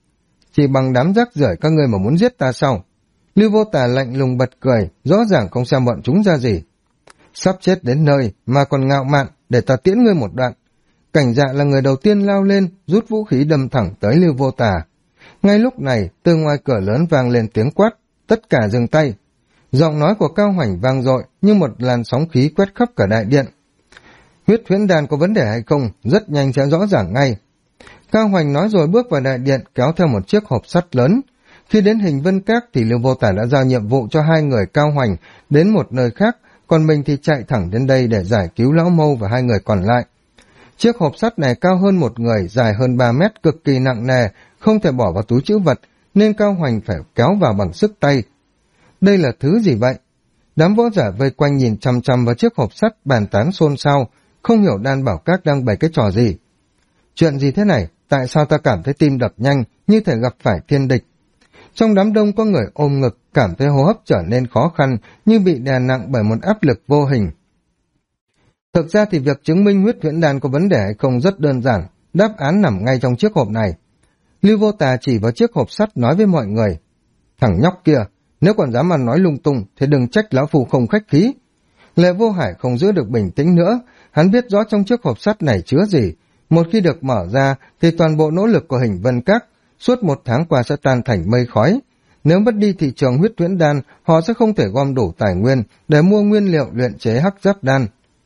Chỉ bằng đám rác rưởi các ngươi mà muốn giết ta sao? Lưu Vô Tà lạnh lùng bật cười, rõ ràng không xem bọn chúng ra gì. Sắp chết đến nơi mà còn ngạo mạn, để ta tiễn ngươi một đoạn. Cảnh Dạ là người đầu tiên lao lên, rút vũ khí đâm thẳng tới Lưu Vô Tà. Ngay lúc này, từ ngoài cửa lớn vang lên tiếng quát, tất cả dừng tay. Giọng nói của Cao Hoành vang dội như một làn sóng khí quét khắp cả đại điện. Huyết huyễn đan có vấn đề hay không, rất nhanh sẽ rõ ràng ngay. Cao Hoành nói rồi bước vào đại điện kéo theo một chiếc hộp sắt lớn. Khi đến Hình Vân Các thì Lưu Vô Tả đã giao nhiệm vụ cho hai người Cao Hoành đến một nơi khác, còn mình thì chạy thẳng đến đây để giải cứu Lão Mâu và hai người còn lại. Chiếc hộp sắt này cao hơn một người, dài hơn 3 mét, cực kỳ nặng nề, không thể bỏ vào túi trữ vật, nên Cao Hoành phải kéo vào bằng sức tay. Đây là thứ gì vậy? Đám võ giả vây quanh nhìn chằm chằm vào chiếc hộp sắt, bàn tán xôn xao, không hiểu Đan Bảo Các đang bày cái trò gì. Chuyện gì thế này? Tại sao ta cảm thấy tim đập nhanh, như thể gặp phải thiên địch? Trong đám đông có người ôm ngực, cảm thấy hô hấp trở nên khó khăn, như bị đè nặng bởi một áp lực vô hình. Thực ra thì việc chứng minh huyết huyễn đan có vấn đề hay không rất đơn giản, đáp án nằm ngay trong chiếc hộp này. Lưu Vô Tà chỉ vào chiếc hộp sắt nói với mọi người, thằng nhóc kia, nếu còn dám ăn nói lung tung thì đừng trách lão phu không khách khí. Lệ Vô Hải không giữ được bình tĩnh nữa, hắn biết rõ trong chiếc hộp sắt này chứa gì. Một khi được mở ra thì toàn bộ nỗ lực của Hình Vân Các suốt 1 tháng qua sẽ tan thành mây khói. Nếu mất đi thị trường huyết huyễn đan, họ sẽ không thể gom đủ tài nguyên để mua nguyên liệu luyện chế hắc giáp đan.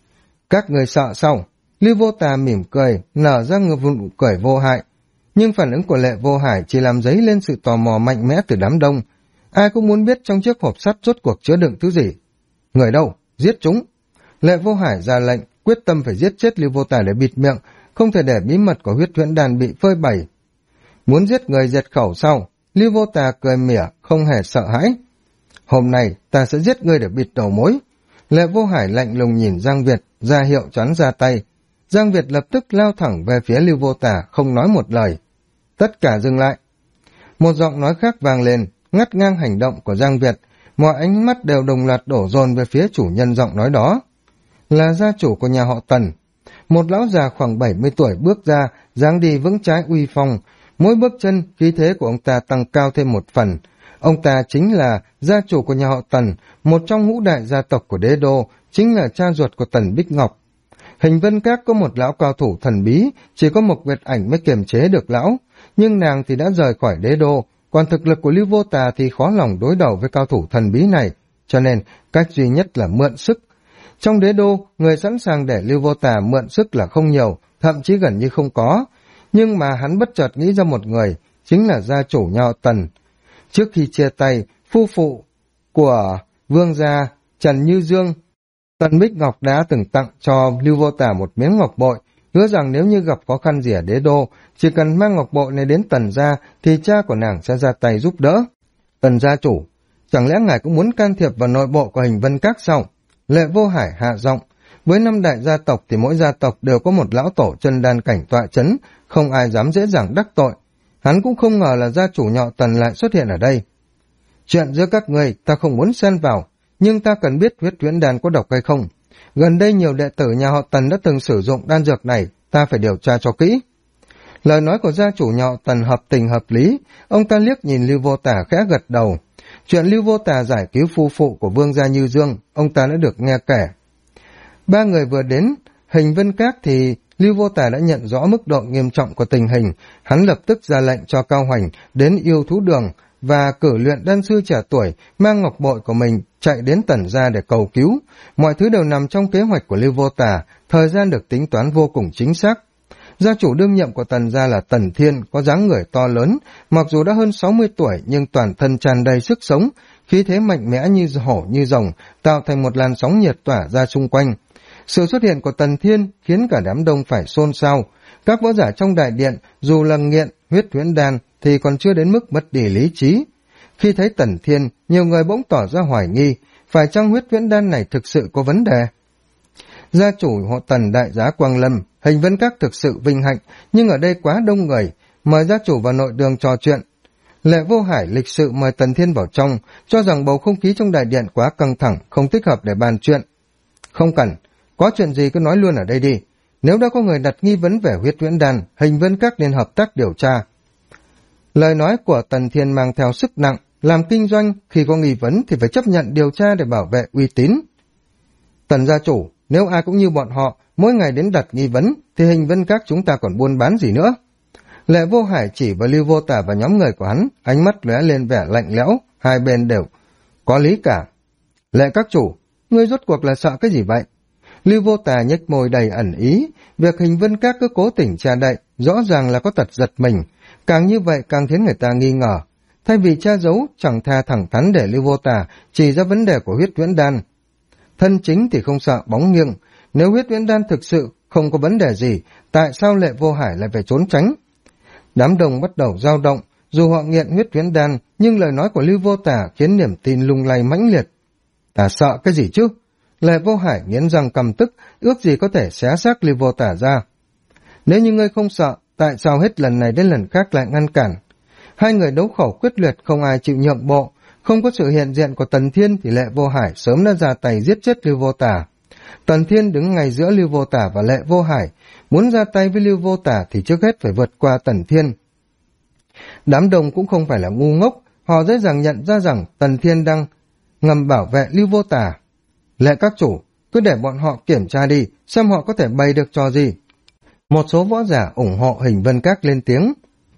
Các người sợ sao? Lưu Vô Tà mỉm cười, nở ra nụ cười vô hại. Nhưng phản ứng của Lệ Vô Hải chỉ làm dấy lên sự tò mò mạnh mẽ từ đám đông. Ai cũng muốn biết trong chiếc hộp sắt rốt cuộc chứa đựng thứ gì. Người đâu? Giết chúng! Lệ Vô Hải ra lệnh, quyết tâm phải giết chết Lưu Vô Tà để bịt miệng, không thể để bí mật của huyết huyễn đan bị phơi bày. Muốn giết người diệt khẩu sao? Lưu Vô Tà cười mỉa, không hề sợ hãi. Hôm nay ta sẽ giết ngươi để bịt đầu mối. Lệ Vô Hải lạnh lùng nhìn Giang Việt, ra hiệu cho hắn ra tay. Giang Việt lập tức lao thẳng về phía Lưu Vô Tà, không nói một lời. Tất cả dừng lại. Một giọng nói khác vang lên, ngắt ngang hành động của Giang Việt. Mọi ánh mắt đều đồng loạt đổ dồn về phía chủ nhân giọng nói đó. Là gia chủ của nhà họ Tần. Một lão già khoảng 70 tuổi bước ra, dáng đi vững chãi uy phong. Mỗi bước chân, khí thế của ông ta tăng cao thêm một phần. Ông ta chính là gia chủ của nhà họ Tần, một trong ngũ đại gia tộc của đế đô, chính là cha ruột của Tần Bích Ngọc. Hình Vân Các có một lão cao thủ thần bí, chỉ có Mộc Nguyệt Ảnh mới kiềm chế được lão, nhưng nàng thì đã rời khỏi đế đô, còn thực lực của Lưu Vô Tà thì khó lòng đối đầu với cao thủ thần bí này, cho nên cách duy nhất là mượn sức. Trong đế đô, người sẵn sàng để Lưu Vô Tà mượn sức là không nhiều, thậm chí gần như không có, nhưng mà hắn bất chợt nghĩ ra một người, chính là gia chủ nhà họ Tần. Trước khi chia tay, phu phụ của vương gia Trần Như Dương, Tần Bích Ngọc đã từng tặng cho Lưu Vô Tà một miếng ngọc bội, hứa rằng nếu như gặp khó khăn gì ở đế đô, chỉ cần mang ngọc bội này đến Tần gia thì cha của nàng sẽ ra tay giúp đỡ. Tần gia chủ, chẳng lẽ ngài cũng muốn can thiệp vào nội bộ của Hình Vân Các sao? Lệ Vô Hải hạ giọng, với 5 đại gia tộc thì mỗi gia tộc đều có một lão tổ chân đan cảnh tọa chấn, không ai dám dễ dàng đắc tội. Hắn cũng không ngờ là gia chủ nhọ Tần lại xuất hiện ở đây. Chuyện giữa các người ta không muốn xen vào, nhưng ta cần biết huyết huyễn đan có độc hay không. Gần đây nhiều đệ tử nhà họ Tần đã từng sử dụng đan dược này, ta phải điều tra cho kỹ. Lời nói của gia chủ nhà họ Tần hợp tình hợp lý, ông ta liếc nhìn Lưu Vô Tà khẽ gật đầu. Chuyện Lưu Vô Tà giải cứu phu phụ của vương gia Như Dương, ông ta đã được nghe kể. 3 người vừa đến Hình Vân Các thì Lưu Vô Tà đã nhận rõ mức độ nghiêm trọng của tình hình, hắn lập tức ra lệnh cho Cao Hoành đến yêu thú đường và cử luyện đan sư trẻ tuổi mang ngọc bội của mình chạy đến Tần gia để cầu cứu. Mọi thứ đều nằm trong kế hoạch của Lưu Vô Tà, thời gian được tính toán vô cùng chính xác. Gia chủ đương nhiệm của Tần gia là Tần Thiên, có dáng người to lớn, mặc dù đã hơn 60 tuổi nhưng toàn thân tràn đầy sức sống, khí thế mạnh mẽ như hổ như rồng, tạo thành một làn sóng nhiệt tỏa ra xung quanh. Sự xuất hiện của Tần Thiên khiến cả đám đông phải xôn xao. Các võ giả trong đại điện, dù là nghiện huyết huyễn đan thì còn chưa đến mức mất đi lý trí. Khi thấy Tần Thiên, nhiều người bỗng tỏ ra hoài nghi, phải chăng huyết huyễn đan này thực sự có vấn đề? Gia chủ họ Tần đại giá Quang Lâm, Hình Vân Các thực sự vinh hạnh, nhưng ở đây quá đông người, mời gia chủ vào nội đường trò chuyện. Lệ Vô Hải lịch sự mời Tần Thiên vào trong, cho rằng bầu không khí trong đại điện quá căng thẳng, không thích hợp để bàn chuyện. Không cần, có chuyện gì cứ nói luôn ở đây đi. Nếu đã có người đặt nghi vấn về huyết huyễn đan, Hình Vân Các nên hợp tác điều tra. Lời nói của Tần Thiên mang theo sức nặng, làm kinh doanh, khi có nghi vấn thì phải chấp nhận điều tra để bảo vệ uy tín. Tần gia chủ, nếu ai cũng như bọn họ, mỗi ngày đến đặt nghi vấn, thì Hình Vân Các chúng ta còn buôn bán gì nữa? Lệ Vô Hải chỉ vào Lưu Vô Tả và nhóm người của hắn, ánh mắt lóe lên vẻ lạnh lẽo, hai bên đều có lý cả. Lệ các chủ, ngươi rốt cuộc là sợ cái gì vậy? Lưu Vô Tà nhếch môi đầy ẩn ý, việc Hình Vân Các cứ cố tình tra đậy, rõ ràng là có tật giật mình, càng như vậy càng khiến người ta nghi ngờ. Thay vì tra giấu, chẳng tha thẳng thắn để Lưu Vô Tà chỉ ra vấn đề của huyết huyễn đan. Thân chính thì không sợ bóng nghiêng, nếu huyết huyễn đan thực sự không có vấn đề gì, tại sao Lệ Vô Hải lại phải trốn tránh? Đám đông bắt đầu dao động, dù họ nghiện huyết huyễn đan, nhưng lời nói của Lưu Vô Tà khiến niềm tin lung lay mãnh liệt. Ta sợ cái gì chứ? Lệ Vô Hải nghiến răng căm tức, ước gì có thể xé xác Lưu Vô Tả ra. Nếu như ngươi không sợ, tại sao hết lần này đến lần khác lại ngăn cản? Hai người đấu khẩu quyết liệt, không ai chịu nhượng bộ. Không có sự hiện diện của Tần Thiên thì Lệ Vô Hải sớm đã ra tay giết chết Lưu Vô Tả. Tần Thiên đứng ngay giữa Lưu Vô Tả và Lệ Vô Hải, muốn ra tay với Lưu Vô Tả thì trước hết phải vượt qua Tần Thiên. Đám đông cũng không phải là ngu ngốc, họ dễ dàng nhận ra rằng Tần Thiên đang ngầm bảo vệ Lưu Vô Tả. Lệ các chủ, cứ để bọn họ kiểm tra đi, xem họ có thể bày được trò gì. Một số võ giả ủng hộ Hình Vân Các lên tiếng.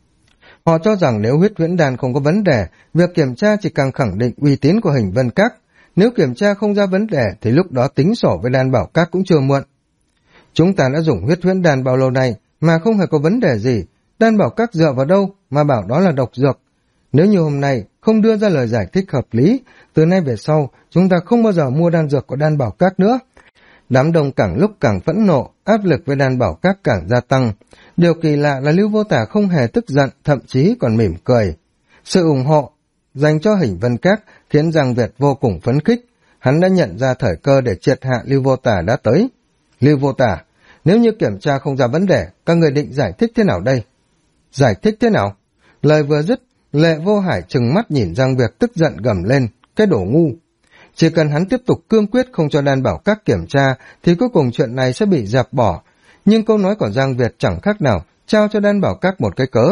Họ cho rằng nếu huyết huyễn đan không có vấn đề, việc kiểm tra chỉ càng khẳng định uy tín của Hình Vân Các. Nếu kiểm tra không ra vấn đề thì lúc đó tính sổ với Đan Bảo Các cũng chưa muộn. Chúng ta đã dùng huyết huyễn đan bao lâu nay mà không hề có vấn đề gì. Đan Bảo Các dựa vào đâu mà bảo đó là độc dược? Nếu như hôm nay không đưa ra lời giải thích hợp lý, từ nay về sau chúng ta không bao giờ mua đan dược của Đan Bảo Các nữa. Đám đông càng lúc càng phẫn nộ, áp lực với Đan Bảo Các càng gia tăng. Điều kỳ lạ là Lưu Vô Tả không hề tức giận, thậm chí còn mỉm cười. Sự ủng hộ dành cho Hình Vân Các khiến Giang Việt vô cùng phấn khích. Hắn đã nhận ra thời cơ để triệt hạ Lưu Vô Tả đã tới. Lưu Vô Tả, nếu như kiểm tra không ra vấn đề, các người định giải thích thế nào đây? Giải thích thế nào? Lời vừa dứt, Lệ Vô Hải trừng mắt nhìn Giang Việt tức giận gầm lên, cái đồ ngu. Chỉ cần hắn tiếp tục cương quyết không cho Đan Bảo Các kiểm tra, thì cuối cùng chuyện này sẽ bị dẹp bỏ. Nhưng câu nói của Giang Việt chẳng khác nào trao cho Đan Bảo Các một cái cớ.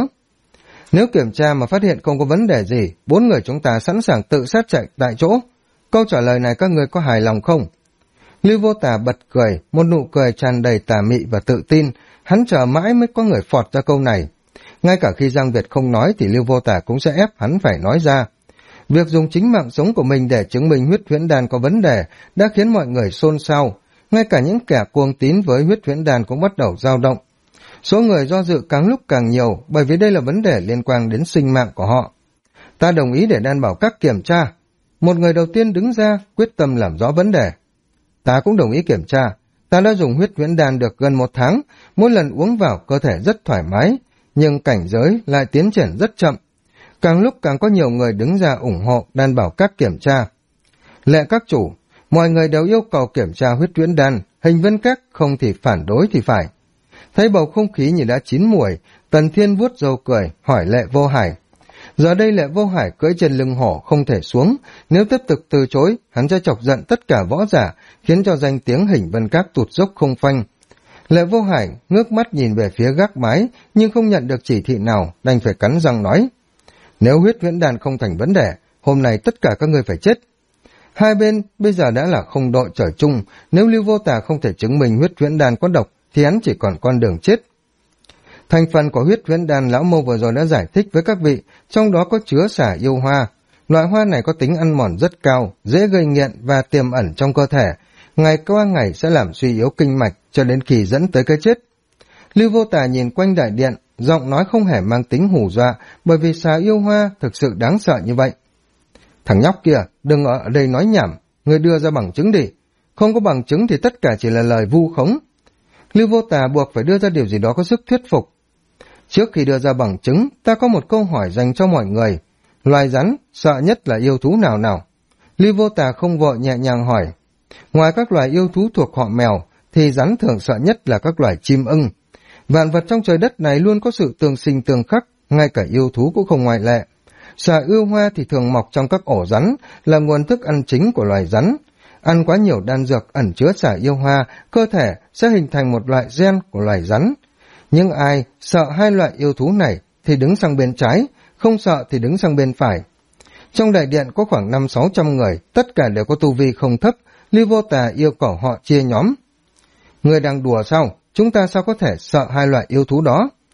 Nếu kiểm tra mà phát hiện không có vấn đề gì, 4 người chúng ta sẵn sàng tự sát chạy tại chỗ. Câu trả lời này các người có hài lòng không? Lưu Vô Tả bật cười, một nụ cười tràn đầy tà mị và tự tin. Hắn chờ mãi mới có người phọt ra câu này. Ngay cả khi Giang Việt không nói thì Lưu Vô Tả cũng sẽ ép hắn phải nói ra. Việc dùng chính mạng sống của mình để chứng minh huyết huyễn đan có vấn đề đã khiến mọi người xôn xao. Ngay cả những kẻ cuồng tín với huyết huyễn đan cũng bắt đầu dao động. Số người do dự càng lúc càng nhiều bởi vì đây là vấn đề liên quan đến sinh mạng của họ. Ta đồng ý để Đan Bảo Các kiểm tra. Một người đầu tiên đứng ra quyết tâm làm rõ vấn đề. Ta cũng đồng ý kiểm tra. Ta đã dùng huyết huyễn đan được gần 1 tháng, mỗi lần uống vào cơ thể rất thoải mái, nhưng cảnh giới lại tiến triển rất chậm. Càng lúc càng có nhiều người đứng ra ủng hộ Đan Bảo Các kiểm tra. Lệ các chủ, mọi người đều yêu cầu kiểm tra huyết huyễn đan, Hình Vân Các không thì phản đối thì phải. Thấy bầu không khí như đã chín muồi, Tần Thiên vuốt râu cười, hỏi Lệ Vô Hải. Giờ đây Lệ Vô Hải cưỡi trên lưng hổ không thể xuống, nếu tiếp tục từ chối, hắn sẽ chọc giận tất cả võ giả, khiến cho danh tiếng Hình Vân Các tụt dốc không phanh. Lệ Vô Hải ngước mắt nhìn về phía gác mái, nhưng không nhận được chỉ thị nào, đành phải cắn răng nói. Nếu huyết huyễn đan không thành vấn đề, hôm nay tất cả các ngươi phải chết. Hai bên bây giờ đã là không đội trời chung, nếu Lưu Vô Tả không thể chứng minh huyết huyễn đan có độc, thì hắn chỉ còn con đường chết. Thành phần của huyết huyễn đan lão Mâu vừa rồi đã giải thích với các vị, trong đó có chứa xả yêu hoa. Loại hoa này có tính ăn mòn rất cao, dễ gây nghiện và tiềm ẩn trong cơ thể. Ngày qua ngày sẽ làm suy yếu kinh mạch cho đến khi dẫn tới cái chết. Lưu Vô Tả nhìn quanh đại điện, giọng nói không hề mang tính hù dọa, bởi vì xà yêu hoa thực sự đáng sợ như vậy. Thằng nhóc kia, đừng ở đây nói nhảm, người đưa ra bằng chứng đi. Không có bằng chứng thì tất cả chỉ là lời vu khống. Lưu Vô Tả buộc phải đưa ra điều gì đó có sức thuyết phục. Trước khi đưa ra bằng chứng, ta có một câu hỏi dành cho mọi người. Loài rắn sợ nhất là yêu thú nào nào? Lưu Vô Tả không vội nhẹ nhàng hỏi. Ngoài các loài yêu thú thuộc họ mèo, thì rắn thường sợ nhất là các loài chim ưng. Vạn vật trong trời đất này luôn có sự tương sinh tương khắc, ngay cả yêu thú cũng không ngoại lệ. Xà yêu hoa thì thường mọc trong các ổ rắn, là nguồn thức ăn chính của loài rắn. Ăn quá nhiều đan dược ẩn chứa xà yêu hoa, cơ thể sẽ hình thành một loại gen của loài rắn. Nhưng ai sợ hai loại yêu thú này thì đứng sang bên trái, không sợ thì đứng sang bên phải. Trong đại điện có khoảng 500-600 người, tất cả đều có tu vi không thấp. Lưu Vô Tả yêu cầu họ chia nhóm. Người đang đùa sao? Chúng ta sao có thể sợ hai loại yêu thú đó?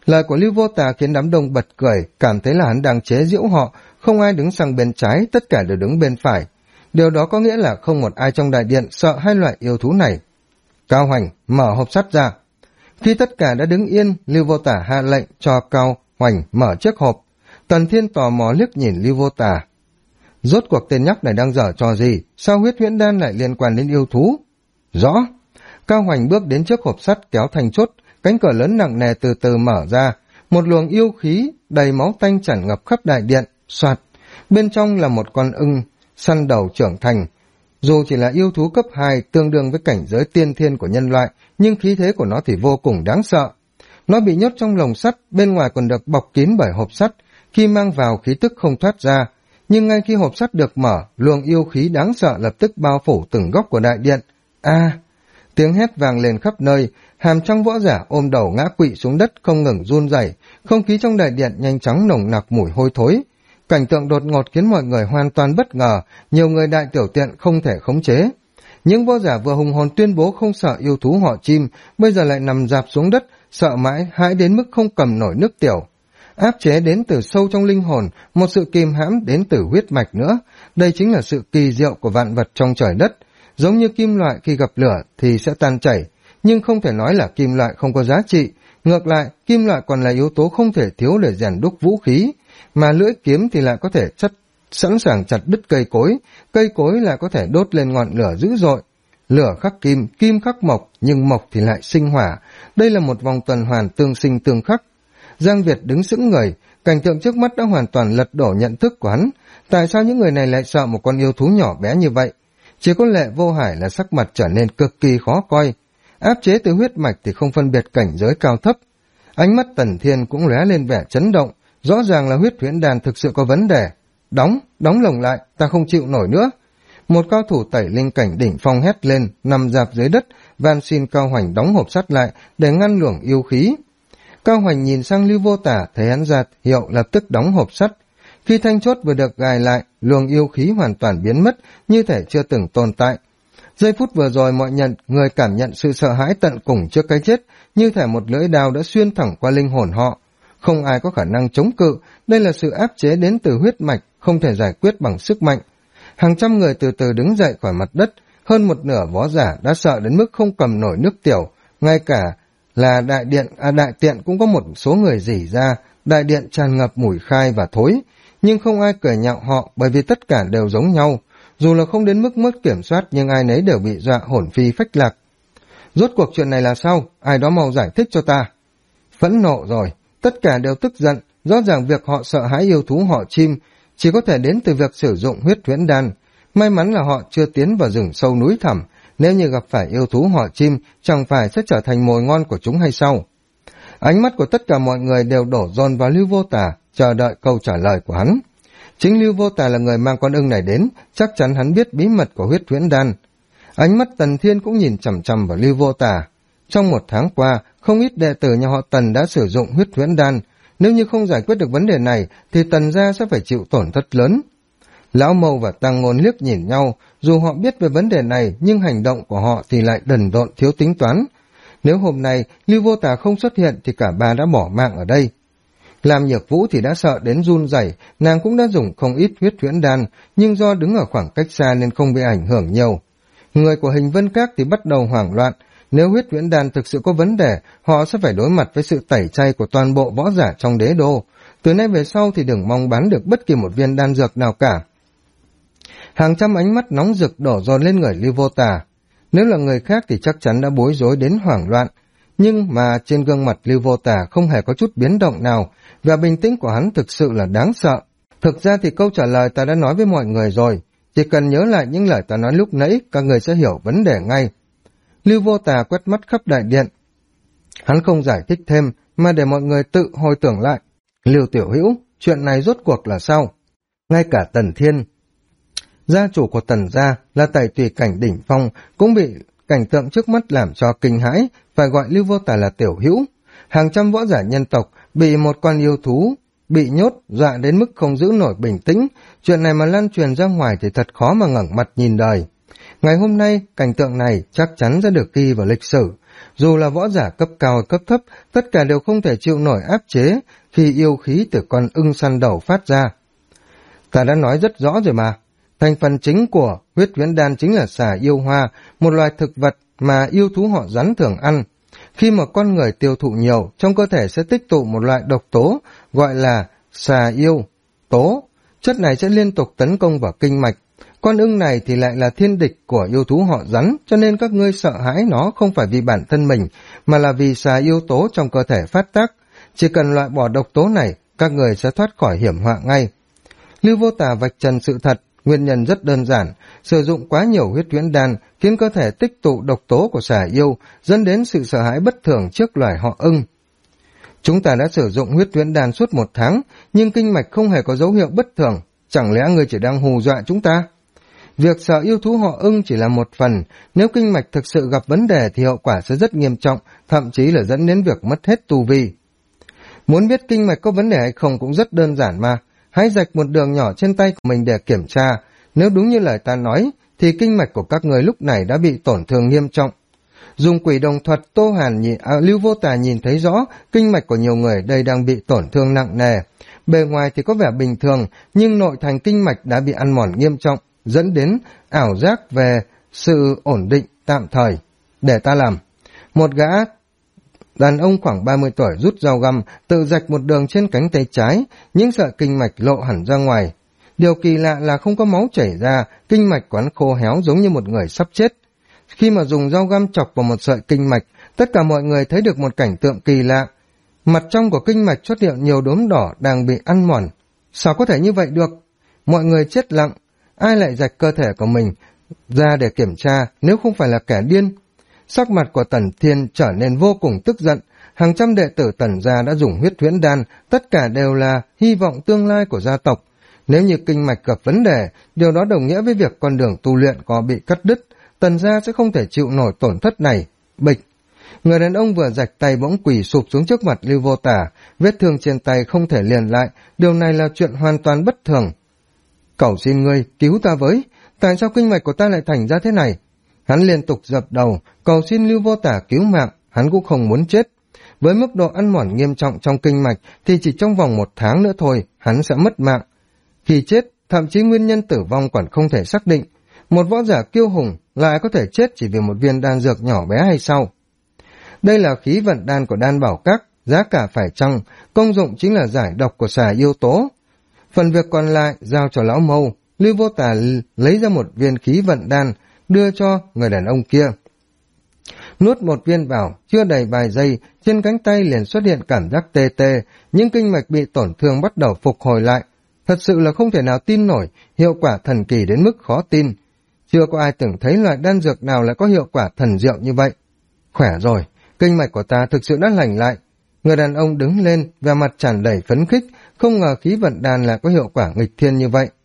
Lời của Lưu Vô Tà khiến đám đông bật cười, cảm thấy là hắn đang chế giễu họ, không ai đứng sang bên trái, tất cả đều đứng bên phải. Điều đó có nghĩa là không một ai trong đại điện sợ hai loại yêu thú này. Cao Hoành mở hộp sắt ra. Khi tất cả đã đứng yên, Lưu Vô Tà hạ lệnh cho Cao Hoành mở chiếc hộp. Tần Thiên tò mò liếc nhìn Lưu Vô Tà. Rốt cuộc tên nhóc này đang dở trò gì? Sao huyết huyễn đan lại liên quan đến yêu thú? Rõ. Cao Hoành bước đến trước hộp sắt kéo thành chốt, cánh cửa lớn nặng nề từ từ mở ra. Một luồng yêu khí đầy máu tanh tràn ngập khắp đại điện. Soạt. Bên trong là một con ưng săn đầu trưởng thành. Dù chỉ là yêu thú cấp 2 tương đương với cảnh giới tiên thiên của nhân loại, nhưng khí thế của nó thì vô cùng đáng sợ. Nó bị nhốt trong lồng sắt, bên ngoài còn được bọc kín bởi hộp sắt, khi mang vào khí tức không thoát ra. Nhưng ngay khi hộp sắt được mở, luồng yêu khí đáng sợ lập tức bao phủ từng góc của đại điện. Tiếng hét vang lên khắp nơi, hàm trong võ giả ôm đầu ngã quỵ xuống đất không ngừng run rẩy, không khí trong đại điện nhanh chóng nồng nặc mùi hôi thối. Cảnh tượng đột ngột khiến mọi người hoàn toàn bất ngờ, nhiều người đại tiểu tiện không thể khống chế. Những võ giả vừa hùng hồn tuyên bố không sợ yêu thú họ chim, bây giờ lại nằm rạp xuống đất, sợ mãi, hãi đến mức không cầm nổi nước tiểu. Áp chế đến từ sâu trong linh hồn, một sự kìm hãm đến từ huyết mạch nữa. Đây chính là sự kỳ diệu của vạn vật trong trời đất. Giống như kim loại khi gặp lửa thì sẽ tan chảy, nhưng không thể nói là kim loại không có giá trị. Ngược lại, kim loại còn là yếu tố không thể thiếu để rèn đúc vũ khí, mà lưỡi kiếm thì lại có thể sẵn sàng chặt đứt cây cối lại có thể đốt lên ngọn lửa dữ dội. Lửa khắc kim, kim khắc mộc, nhưng mộc thì lại sinh hỏa. Đây là một vòng tuần hoàn tương sinh tương khắc. Giang Việt đứng sững người, cảnh tượng trước mắt đã hoàn toàn lật đổ nhận thức của hắn. Tại sao những người này lại sợ một con yêu thú nhỏ bé như vậy? Chỉ có Lệ Vô Hải là sắc mặt trở nên cực kỳ khó coi. Áp chế từ huyết mạch thì không phân biệt cảnh giới cao thấp. Ánh mắt Tần Thiên cũng lóe lên vẻ chấn động, rõ ràng là huyết huyễn đan thực sự có vấn đề. Đóng lồng lại, ta không chịu nổi nữa. Một cao thủ tẩy linh cảnh đỉnh phong hét lên, nằm dạp dưới đất, van xin Cao Hoành đóng hộp sắt lại để ngăn luồng yêu khí. Cao Hoành nhìn sang Lưu Vô Tả, thấy hắn ra hiệu lập tức đóng hộp sắt. Khi thanh chốt vừa được gài lại, luồng yêu khí hoàn toàn biến mất, như thể chưa từng tồn tại. Giây phút vừa rồi người cảm nhận sự sợ hãi tận cùng trước cái chết, như thể một lưỡi đao đã xuyên thẳng qua linh hồn họ. Không ai có khả năng chống cự, đây là sự áp chế đến từ huyết mạch, không thể giải quyết bằng sức mạnh. Hàng trăm người từ từ đứng dậy khỏi mặt đất, hơn một nửa võ giả đã sợ đến mức không cầm nổi nước tiểu, ngay cả là đại tiện cũng có một số người rỉ ra, đại điện tràn ngập mùi khai và thối, nhưng không ai cười nhạo họ bởi vì tất cả đều giống nhau, dù là không đến mức mất kiểm soát nhưng ai nấy đều bị dọa hồn phi phách lạc. Rốt cuộc chuyện này là sao? Ai đó mau giải thích cho ta. Phẫn nộ rồi, tất cả đều tức giận, rõ ràng việc họ sợ hãi yêu thú họ chim chỉ có thể đến từ việc sử dụng huyết huyễn đan. May mắn là họ chưa tiến vào rừng sâu núi thẳm, nếu như gặp phải yêu thú họ chim chẳng phải sẽ trở thành mồi ngon của chúng hay sao? Ánh mắt của tất cả mọi người đều đổ dồn vào Lưu Vô Tà, chờ đợi câu trả lời của hắn. Chính Lưu Vô Tà là người mang con ưng này đến, chắc chắn hắn biết bí mật của huyết huyễn đan. Ánh mắt Tần Thiên cũng nhìn chằm chằm vào Lưu Vô Tà. Trong một tháng qua, không ít đệ tử nhà họ Tần đã sử dụng huyết huyễn đan. Nếu như không giải quyết được vấn đề này, thì Tần gia sẽ phải chịu tổn thất lớn. Lão Mâu và Tăng Ngôn liếc nhìn nhau, dù họ biết về vấn đề này, nhưng hành động của họ thì lại đần độn thiếu tính toán. Nếu hôm nay Lưu Vô Tà không xuất hiện thì cả ba đã bỏ mạng ở đây. Làm Nhược Vũ thì đã sợ đến run rẩy, nàng cũng đã dùng không ít huyết huyễn đan, nhưng do đứng ở khoảng cách xa nên không bị ảnh hưởng nhiều. Người của Hình Vân Các thì bắt đầu hoảng loạn, nếu huyết huyễn đan thực sự có vấn đề, họ sẽ phải đối mặt với sự tẩy chay của toàn bộ võ giả trong đế đô. Từ nay về sau thì đừng mong bán được bất kỳ một viên đan dược nào cả. Hàng trăm ánh mắt nóng rực đổ dồn lên người Lưu Vô Tà. Nếu là người khác thì chắc chắn đã bối rối đến hoảng loạn, nhưng mà trên gương mặt Lưu Vô Tà không hề có chút biến động nào, và bình tĩnh của hắn thực sự là đáng sợ. Thực ra thì câu trả lời ta đã nói với mọi người rồi, chỉ cần nhớ lại những lời ta nói lúc nãy, các người sẽ hiểu vấn đề ngay. Lưu Vô Tà quét mắt khắp đại điện. Hắn không giải thích thêm, mà để mọi người tự hồi tưởng lại. Lưu tiểu hữu, chuyện này rốt cuộc là sao? Ngay cả Tần Thiên, gia chủ của Tần gia là Tẩy Tùy cảnh đỉnh phong, cũng bị cảnh tượng trước mắt làm cho kinh hãi, phải gọi Lưu Vô Tà là tiểu hữu. Hàng trăm võ giả nhân tộc bị một con yêu thú bị nhốt, dọa đến mức không giữ nổi bình tĩnh. Chuyện này mà lan truyền ra ngoài thì thật khó mà ngẩng mặt nhìn đời. Ngày hôm nay, cảnh tượng này chắc chắn sẽ được ghi vào lịch sử. Dù là võ giả cấp cao hay cấp thấp, tất cả đều không thể chịu nổi áp chế khi yêu khí từ con ưng săn đầu phát ra. Ta đã nói rất rõ rồi mà. Thành phần chính của huyết huyễn đan chính là xà yêu hoa, một loài thực vật mà yêu thú họ rắn thường ăn. Khi mà con người tiêu thụ nhiều, trong cơ thể sẽ tích tụ một loại độc tố gọi là xà yêu tố. Chất này sẽ liên tục tấn công vào kinh mạch. Con ưng này thì lại là thiên địch của yêu thú họ rắn, cho nên các ngươi sợ hãi nó không phải vì bản thân mình, mà là vì xà yêu tố trong cơ thể phát tác. Chỉ cần loại bỏ độc tố này, các người sẽ thoát khỏi hiểm họa ngay. Lưu Vô Tà vạch trần sự thật, nguyên nhân rất đơn giản, sử dụng quá nhiều huyết huyễn đan khiến cơ thể tích tụ độc tố của xà yêu, dẫn đến sự sợ hãi bất thường trước loài họ ưng. Chúng ta đã sử dụng huyết huyễn đan suốt 1 tháng, nhưng kinh mạch không hề có dấu hiệu bất thường, chẳng lẽ ngươi chỉ đang hù dọa chúng ta? Việc sợ yêu thú họ ưng chỉ là một phần, nếu kinh mạch thực sự gặp vấn đề thì hậu quả sẽ rất nghiêm trọng, thậm chí là dẫn đến việc mất hết tu vi. Muốn biết kinh mạch có vấn đề hay không cũng rất đơn giản mà. Hãy rạch một đường nhỏ trên tay của mình để kiểm tra. Nếu đúng như lời ta nói, thì kinh mạch của các người lúc này đã bị tổn thương nghiêm trọng. Dùng quỷ đồng thuật, Lưu Vô Tà nhìn thấy rõ kinh mạch của nhiều người đây đang bị tổn thương nặng nề. Bề ngoài thì có vẻ bình thường, nhưng nội thành kinh mạch đã bị ăn mòn nghiêm trọng, dẫn đến ảo giác về sự ổn định tạm thời. Để ta làm. Một gã đàn ông khoảng 30 tuổi rút dao găm, tự rạch một đường trên cánh tay trái, những sợi kinh mạch lộ hẳn ra ngoài. Điều kỳ lạ là không có máu chảy ra, kinh mạch quán khô héo giống như một người sắp chết. Khi mà dùng dao găm chọc vào một sợi kinh mạch, tất cả mọi người thấy được một cảnh tượng kỳ lạ. Mặt trong của kinh mạch xuất hiện nhiều đốm đỏ đang bị ăn mòn. Sao có thể như vậy được? Mọi người chết lặng. Ai lại rạch cơ thể của mình ra để kiểm tra nếu không phải là kẻ điên? Sắc mặt của Tần Thiên trở nên vô cùng tức giận. Hàng trăm đệ tử Tần gia đã dùng huyết huyễn đan, tất cả đều là hy vọng tương lai của gia tộc. Nếu như kinh mạch gặp vấn đề, điều đó đồng nghĩa với việc con đường tu luyện có bị cắt đứt. Tần gia sẽ không thể chịu nổi tổn thất này. Bịch! Người đàn ông vừa rạch tay bỗng quỳ sụp xuống trước mặt Lưu Vô Tà, vết thương trên tay không thể liền lại, điều này là chuyện hoàn toàn bất thường. Cầu xin ngươi, cứu ta với, tại sao kinh mạch của ta lại thành ra thế này? Hắn liên tục dập đầu, cầu xin Lưu Vô Tà cứu mạng, hắn cũng không muốn chết. Với mức độ ăn mòn nghiêm trọng trong kinh mạch thì chỉ trong vòng 1 tháng nữa thôi, hắn sẽ mất mạng. Khi chết, thậm chí nguyên nhân tử vong còn không thể xác định. Một võ giả kiêu hùng lại có thể chết chỉ vì một viên đan dược nhỏ bé hay sao? Đây là khí vận đan của Đan Bảo Các, giá cả phải chăng, công dụng chính là giải độc của xà yêu tố. Phần việc còn lại giao cho lão Mâu. Lưu Vô Tà lấy ra một viên khí vận đan, đưa cho người đàn ông kia. Nuốt một viên vào, chưa đầy vài giây, trên cánh tay liền xuất hiện cảm giác tê tê, những kinh mạch bị tổn thương bắt đầu phục hồi lại. Thật sự là không thể nào tin nổi, hiệu quả thần kỳ đến mức khó tin. Chưa có ai từng thấy loại đan dược nào lại có hiệu quả thần diệu như vậy. Khỏe rồi, kinh mạch của ta thực sự đã lành lại. Người đàn ông đứng lên, vẻ mặt tràn đầy phấn khích, không ngờ khí vận đan lại có hiệu quả nghịch thiên như vậy.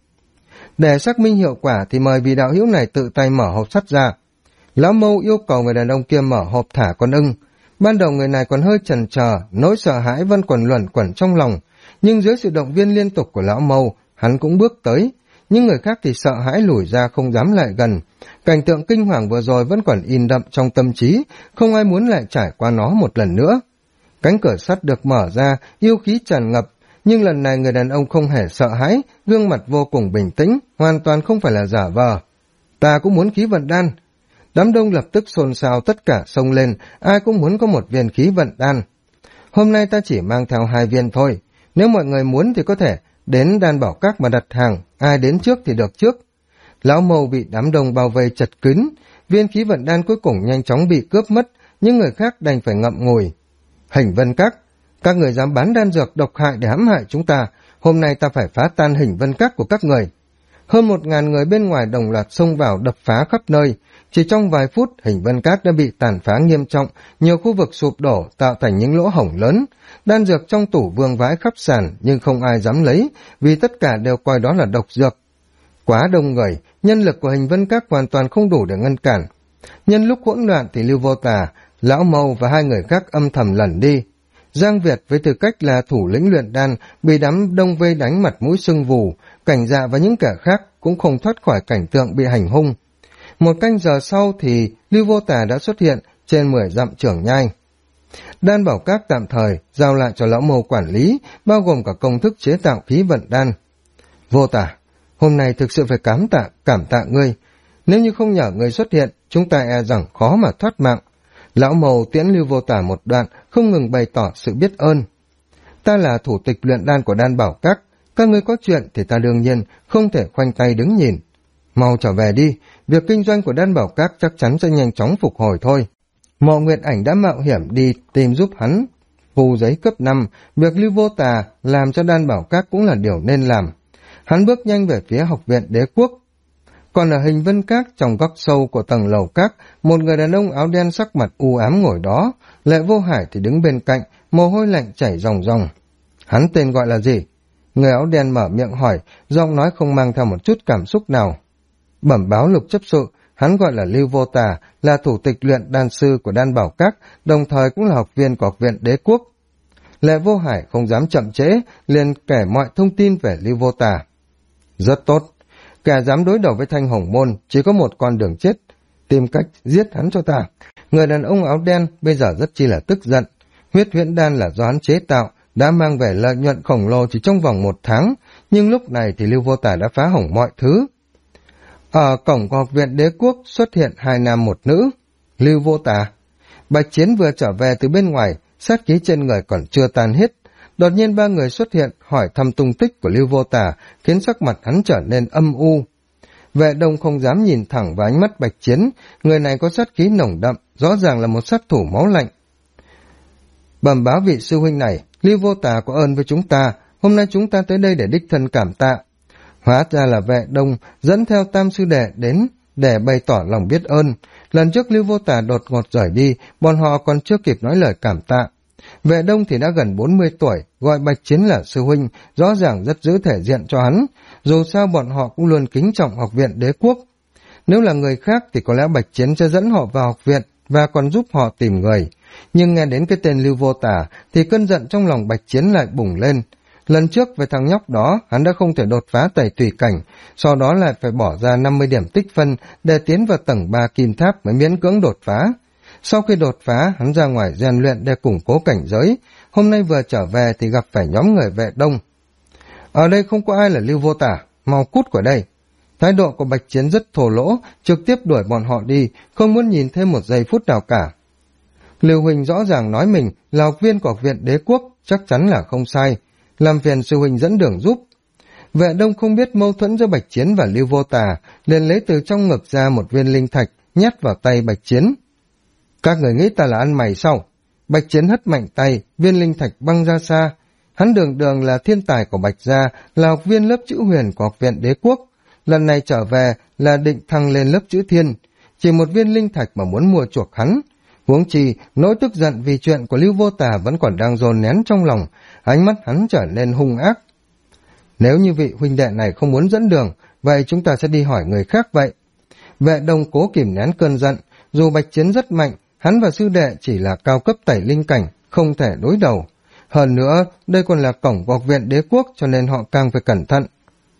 Để xác minh hiệu quả thì mời vị đạo hữu này tự tay mở hộp sắt ra. Lão Mâu yêu cầu người đàn ông kia mở hộp thả con ưng. Ban đầu người này còn hơi chần chờ, nỗi sợ hãi vẫn còn luẩn quẩn trong lòng, nhưng dưới sự động viên liên tục của lão Mâu, hắn cũng bước tới. Những người khác thì sợ hãi lùi ra không dám lại gần. Cảnh tượng kinh hoàng vừa rồi vẫn còn in đậm trong tâm trí, không ai muốn lại trải qua nó một lần nữa. Cánh cửa sắt được mở ra, yêu khí tràn ngập, nhưng lần này người đàn ông không hề sợ hãi, gương mặt vô cùng bình tĩnh, hoàn toàn không phải là giả vờ. Ta cũng muốn khí vận đan. Đám đông lập tức xôn xao, tất cả xông lên, ai cũng muốn có một viên khí vận đan. Hôm nay ta chỉ mang theo 2 viên thôi, nếu mọi người muốn thì có thể đến Đan Bảo Các mà đặt hàng, ai đến trước thì được trước. Lão Mâu bị đám đông bao vây chật kín, viên khí vận đan cuối cùng nhanh chóng bị cướp mất, những người khác đành phải ngậm ngùi. Hình Vân Các, các người dám bán đan dược độc hại để hãm hại chúng ta, hôm nay ta phải phá tan Hình Vân Các của các người. Hơn 1000 người bên ngoài đồng loạt xông vào đập phá khắp nơi. Chỉ trong vài phút, Hình Vân Các đã bị tàn phá nghiêm trọng, nhiều khu vực sụp đổ tạo thành những lỗ hổng lớn. Đan dược trong tủ vương vãi khắp sàn nhưng không ai dám lấy, vì tất cả đều coi đó là độc dược. Quá đông người, nhân lực của Hình Vân Các hoàn toàn không đủ để ngăn cản. Nhân lúc hỗn loạn thì Lưu Vô Tà, Lão Mâu và 2 người khác âm thầm lẩn đi. Giang Việt với tư cách là thủ lĩnh luyện đan bị đám đông vây đánh mặt mũi sưng vù, Cảnh Dạ và những kẻ khác cũng không thoát khỏi cảnh tượng bị hành hung. 1 canh giờ sau thì Lưu Vô Tà đã xuất hiện trên 10 dặm trưởng nhai. Đan bảo các tạm thời giao lại cho lão Mâu quản lý, bao gồm cả công thức chế tạo khí vận đan. Vô Tả, hôm nay thực sự phải cảm tạ ngươi. Nếu như không nhờ ngươi xuất hiện, chúng ta e rằng khó mà thoát mạng. Lão Mâu tiễn Lưu Vô Tả một đoạn, không ngừng bày tỏ sự biết ơn. Ta là thủ tịch luyện đan của đan bảo các ngươi có chuyện thì ta đương nhiên không thể khoanh tay đứng nhìn. Mau trở về đi, việc kinh doanh của đan bảo các chắc chắn sẽ nhanh chóng phục hồi thôi. Mộ Nguyệt Ảnh đã mạo hiểm đi tìm giúp hắn phù giấy cấp 5, việc Lưu Vô Tà làm cho đan bảo các cũng là điều nên làm. Hắn bước nhanh về phía học viện đế quốc. Còn ở hình vân các trong góc sâu của tầng lầu các, một người đàn ông áo đen sắc mặt u ám ngồi đó, Lệ Vô Hải thì đứng bên cạnh, mồ hôi lạnh chảy ròng ròng. Hắn tên gọi là gì? Người áo đen mở miệng hỏi, giọng nói không mang theo một chút cảm xúc nào. Bẩm báo Lục chấp sự, hắn gọi là Lưu Vô Tà, là thủ tịch luyện đan sư của đan bảo các, đồng thời cũng là học viên của học viện đế quốc. Lệ Vô Hải không dám chậm trễ, liền kể mọi thông tin về Lưu Vô Tà. Rất tốt, kẻ dám đối đầu với Thanh Hồng Môn chỉ có một con đường chết, tìm cách giết hắn cho ta. Người đàn ông áo đen bây giờ rất chi là tức giận. Huyết huyễn đan là do hắn chế tạo, đã mang về lợi nhuận khổng lồ chỉ trong vòng 1 tháng, nhưng lúc này thì Lưu Vô Tà đã phá hỏng mọi thứ. Ở cổng của học viện đế quốc xuất hiện 2 nam 1 nữ. Lưu Vô Tà. Bạch Chiến vừa trở về từ bên ngoài, sát khí trên người còn chưa tan hết. Đột nhiên 3 người xuất hiện hỏi thăm tung tích của Lưu Vô Tà, khiến sắc mặt hắn trở nên âm u. Vệ Đông không dám nhìn thẳng vào ánh mắt Bạch Chiến, người này có sát khí nồng đậm, rõ ràng là một sát thủ máu lạnh. Bẩm báo vị sư huynh này, Lưu Vô Tà có ơn với chúng ta, hôm nay chúng ta tới đây để đích thân cảm tạ. Hóa ra là Vệ Đông dẫn theo Tam sư đệ đến để bày tỏ lòng biết ơn. Lần trước Lưu Vô Tà đột ngột rời đi, bọn họ còn chưa kịp nói lời cảm tạ. Vệ Đông thì đã gần 40 tuổi, gọi Bạch Chiến là sư huynh, rõ ràng rất giữ thể diện cho hắn. Dù sao bọn họ cũng luôn kính trọng học viện đế quốc. Nếu là người khác thì có lẽ Bạch Chiến sẽ dẫn họ vào học viện và còn giúp họ tìm người. Nhưng nghe đến cái tên Lưu Vô Tà thì cơn giận trong lòng Bạch Chiến lại bùng lên. Lần trước về thằng nhóc đó, hắn đã không thể đột phá tẩy tùy cảnh, sau đó lại phải bỏ ra 50 điểm tích phân để tiến vào tầng 3 kim tháp mới miễn cưỡng đột phá. Sau khi đột phá, hắn ra ngoài rèn luyện để củng cố cảnh giới. Hôm nay vừa trở về thì gặp phải nhóm người Vệ Đông. Ở đây không có ai là Lưu Vô Tà, mau cút khỏi đây. Thái độ của Bạch Chiến rất thô lỗ, trực tiếp đuổi bọn họ đi, không muốn nhìn thêm một giây phút nào cả. Lưu Huỳnh rõ ràng nói mình là học viên của học viện đế quốc, chắc chắn là không sai. Làm phiền sư huynh dẫn đường giúp. Vệ Đông không biết mâu thuẫn giữa Bạch Chiến và Lưu Vô Tà, liền lấy từ trong ngực ra một viên linh thạch, nhét vào tay Bạch Chiến. Các người nghĩ ta là ăn mày sao? Bạch Chiến hất mạnh tay, viên linh thạch băng ra xa. Hắn đường là thiên tài của Bạch gia, là học viên lớp chữ huyền của học viện đế quốc. Lần này trở về là định thăng lên lớp chữ thiên. Chỉ một viên linh thạch mà muốn mua chuộc hắn. Huống chi, nỗi tức giận vì chuyện của Lưu Vô Tà vẫn còn đang dồn nén trong lòng, ánh mắt hắn trở nên hung ác. Nếu như vị huynh đệ này không muốn dẫn đường, vậy chúng ta sẽ đi hỏi người khác vậy. Vệ Đông cố kìm nén cơn giận, dù Bạch Chiến rất mạnh, hắn và sư đệ chỉ là cao cấp tẩy linh cảnh, không thể đối đầu. Hơn nữa, đây còn là cổng của học viện đế quốc cho nên họ càng phải cẩn thận.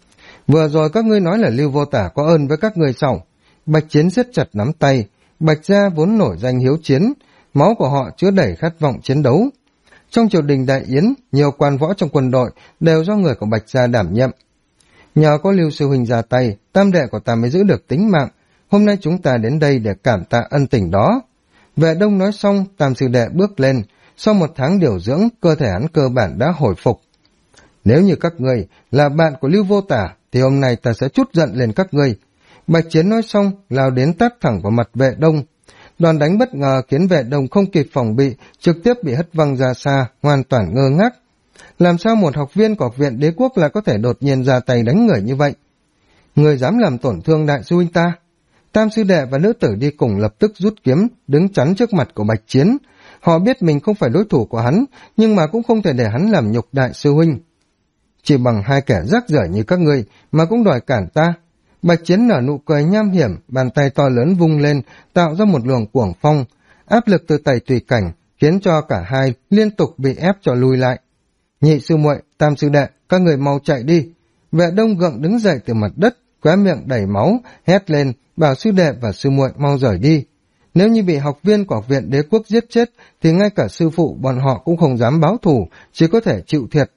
Vừa rồi các ngươi nói là Lưu Vô Tà có ơn với các ngươi sao? Bạch Chiến siết chặt nắm tay. Bạch gia vốn nổi danh hiếu chiến, máu của họ chứa đầy khát vọng chiến đấu. Trong triều đình đại yến, nhiều quan võ trong quân đội đều do người của Bạch gia đảm nhiệm. Nhờ có Lưu sư huynh ra tay, tam đệ của ta mới giữ được tính mạng. Hôm nay chúng ta đến đây để cảm tạ ân tình đó. Vệ Đông nói xong, tam sư đệ bước lên. Sau 1 tháng điều dưỡng, cơ thể hắn cơ bản đã hồi phục. Nếu như các ngươi là bạn của Lưu Vô Tà, thì hôm nay ta sẽ trút giận lên các ngươi. Bạch Chiến nói xong, lao đến tát thẳng vào mặt Vệ Đông. Đòn đánh bất ngờ khiến Vệ Đông không kịp phòng bị, trực tiếp bị hất văng ra xa, hoàn toàn ngơ ngác. Làm sao một học viên của học viện đế quốc lại có thể đột nhiên ra tay đánh người như vậy? Người dám làm tổn thương đại sư huynh ta? Tam sư đệ và nữ tử đi cùng lập tức rút kiếm, đứng chắn trước mặt của Bạch Chiến. Họ biết mình không phải đối thủ của hắn, nhưng mà cũng không thể để hắn làm nhục đại sư huynh. Chỉ bằng 2 kẻ rác rưởi như các ngươi mà cũng đòi cản ta. Bạch Chiến nở nụ cười nham hiểm, bàn tay to lớn vung lên, tạo ra một luồng cuồng phong. Áp lực từ tẩy tùy cảnh khiến cho cả hai liên tục bị ép cho lùi lại. Nhị sư muội, tam sư đệ, các người mau chạy đi. Vệ Đông gượng đứng dậy từ mặt đất, khóe miệng đầy máu, hét lên, bảo sư đệ và sư muội mau rời đi. Nếu như bị học viên của học viện đế quốc giết chết, thì ngay cả sư phụ bọn họ cũng không dám báo thù, chỉ có thể chịu thiệt.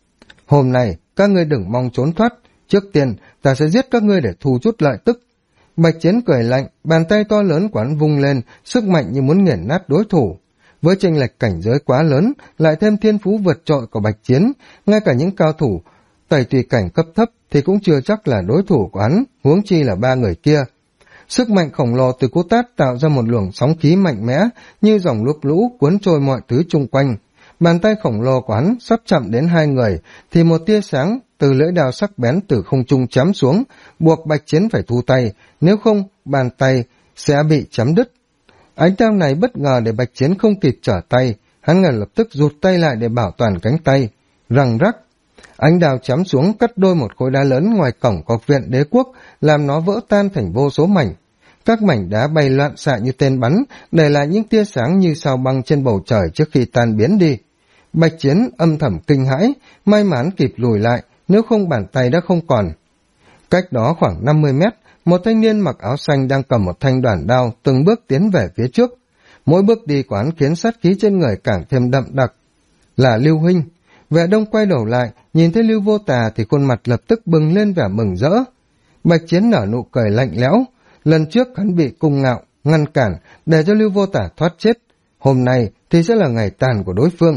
Hôm nay, các ngươi đừng mong trốn thoát. Trước tiên, ta sẽ giết các ngươi để thu chút lợi tức. Bạch Chiến cười lạnh, bàn tay to lớn của hắn vung lên, sức mạnh như muốn nghiền nát đối thủ. Với chênh lệch cảnh giới quá lớn, lại thêm thiên phú vượt trội của Bạch Chiến, ngay cả những cao thủ tẩy tùy cảnh cấp thấp thì cũng chưa chắc là đối thủ của hắn, huống chi là ba người kia. Sức mạnh khổng lồ từ cú tát tạo ra một luồng sóng khí mạnh mẽ, như dòng nước lũ cuốn trôi mọi thứ chung quanh. Bàn tay khổng lồ của hắn sắp chạm đến hai người, thì một tia sáng từ lưỡi đao sắc bén từ không trung chém xuống, buộc Bạch Chiến phải thu tay, nếu không bàn tay sẽ bị chém đứt. Ánh đao này bất ngờ để Bạch Chiến không kịp trở tay, hắn ngay lập tức rụt tay lại để bảo toàn cánh tay. Răng rắc, ánh đao chém xuống cắt đôi một khối đá lớn ngoài cổng học viện đế quốc, làm nó vỡ tan thành vô số mảnh. Các mảnh đá bay loạn xạ như tên bắn, để lại những tia sáng như sao băng trên bầu trời trước khi tan biến đi. Bạch Chiến âm thầm kinh hãi, may mắn kịp lùi lại, nếu không bàn tay đã không còn. Cách đó khoảng 50 mét, một thanh niên mặc áo xanh đang cầm một thanh đoản đao từng bước tiến về phía trước. Mỗi bước đi của hắn khiến sát khí trên người càng thêm đậm đặc. Là Lưu Huynh. Vệ Đông quay đầu lại, nhìn thấy Lưu Vô Tà thì khuôn mặt lập tức bừng lên vẻ mừng rỡ. Bạch Chiến nở nụ cười lạnh lẽo. Lần trước hắn bị Cung Ngạo ngăn cản để cho Lưu Vô Tà thoát chết. Hôm nay thì sẽ là ngày tàn của đối phương.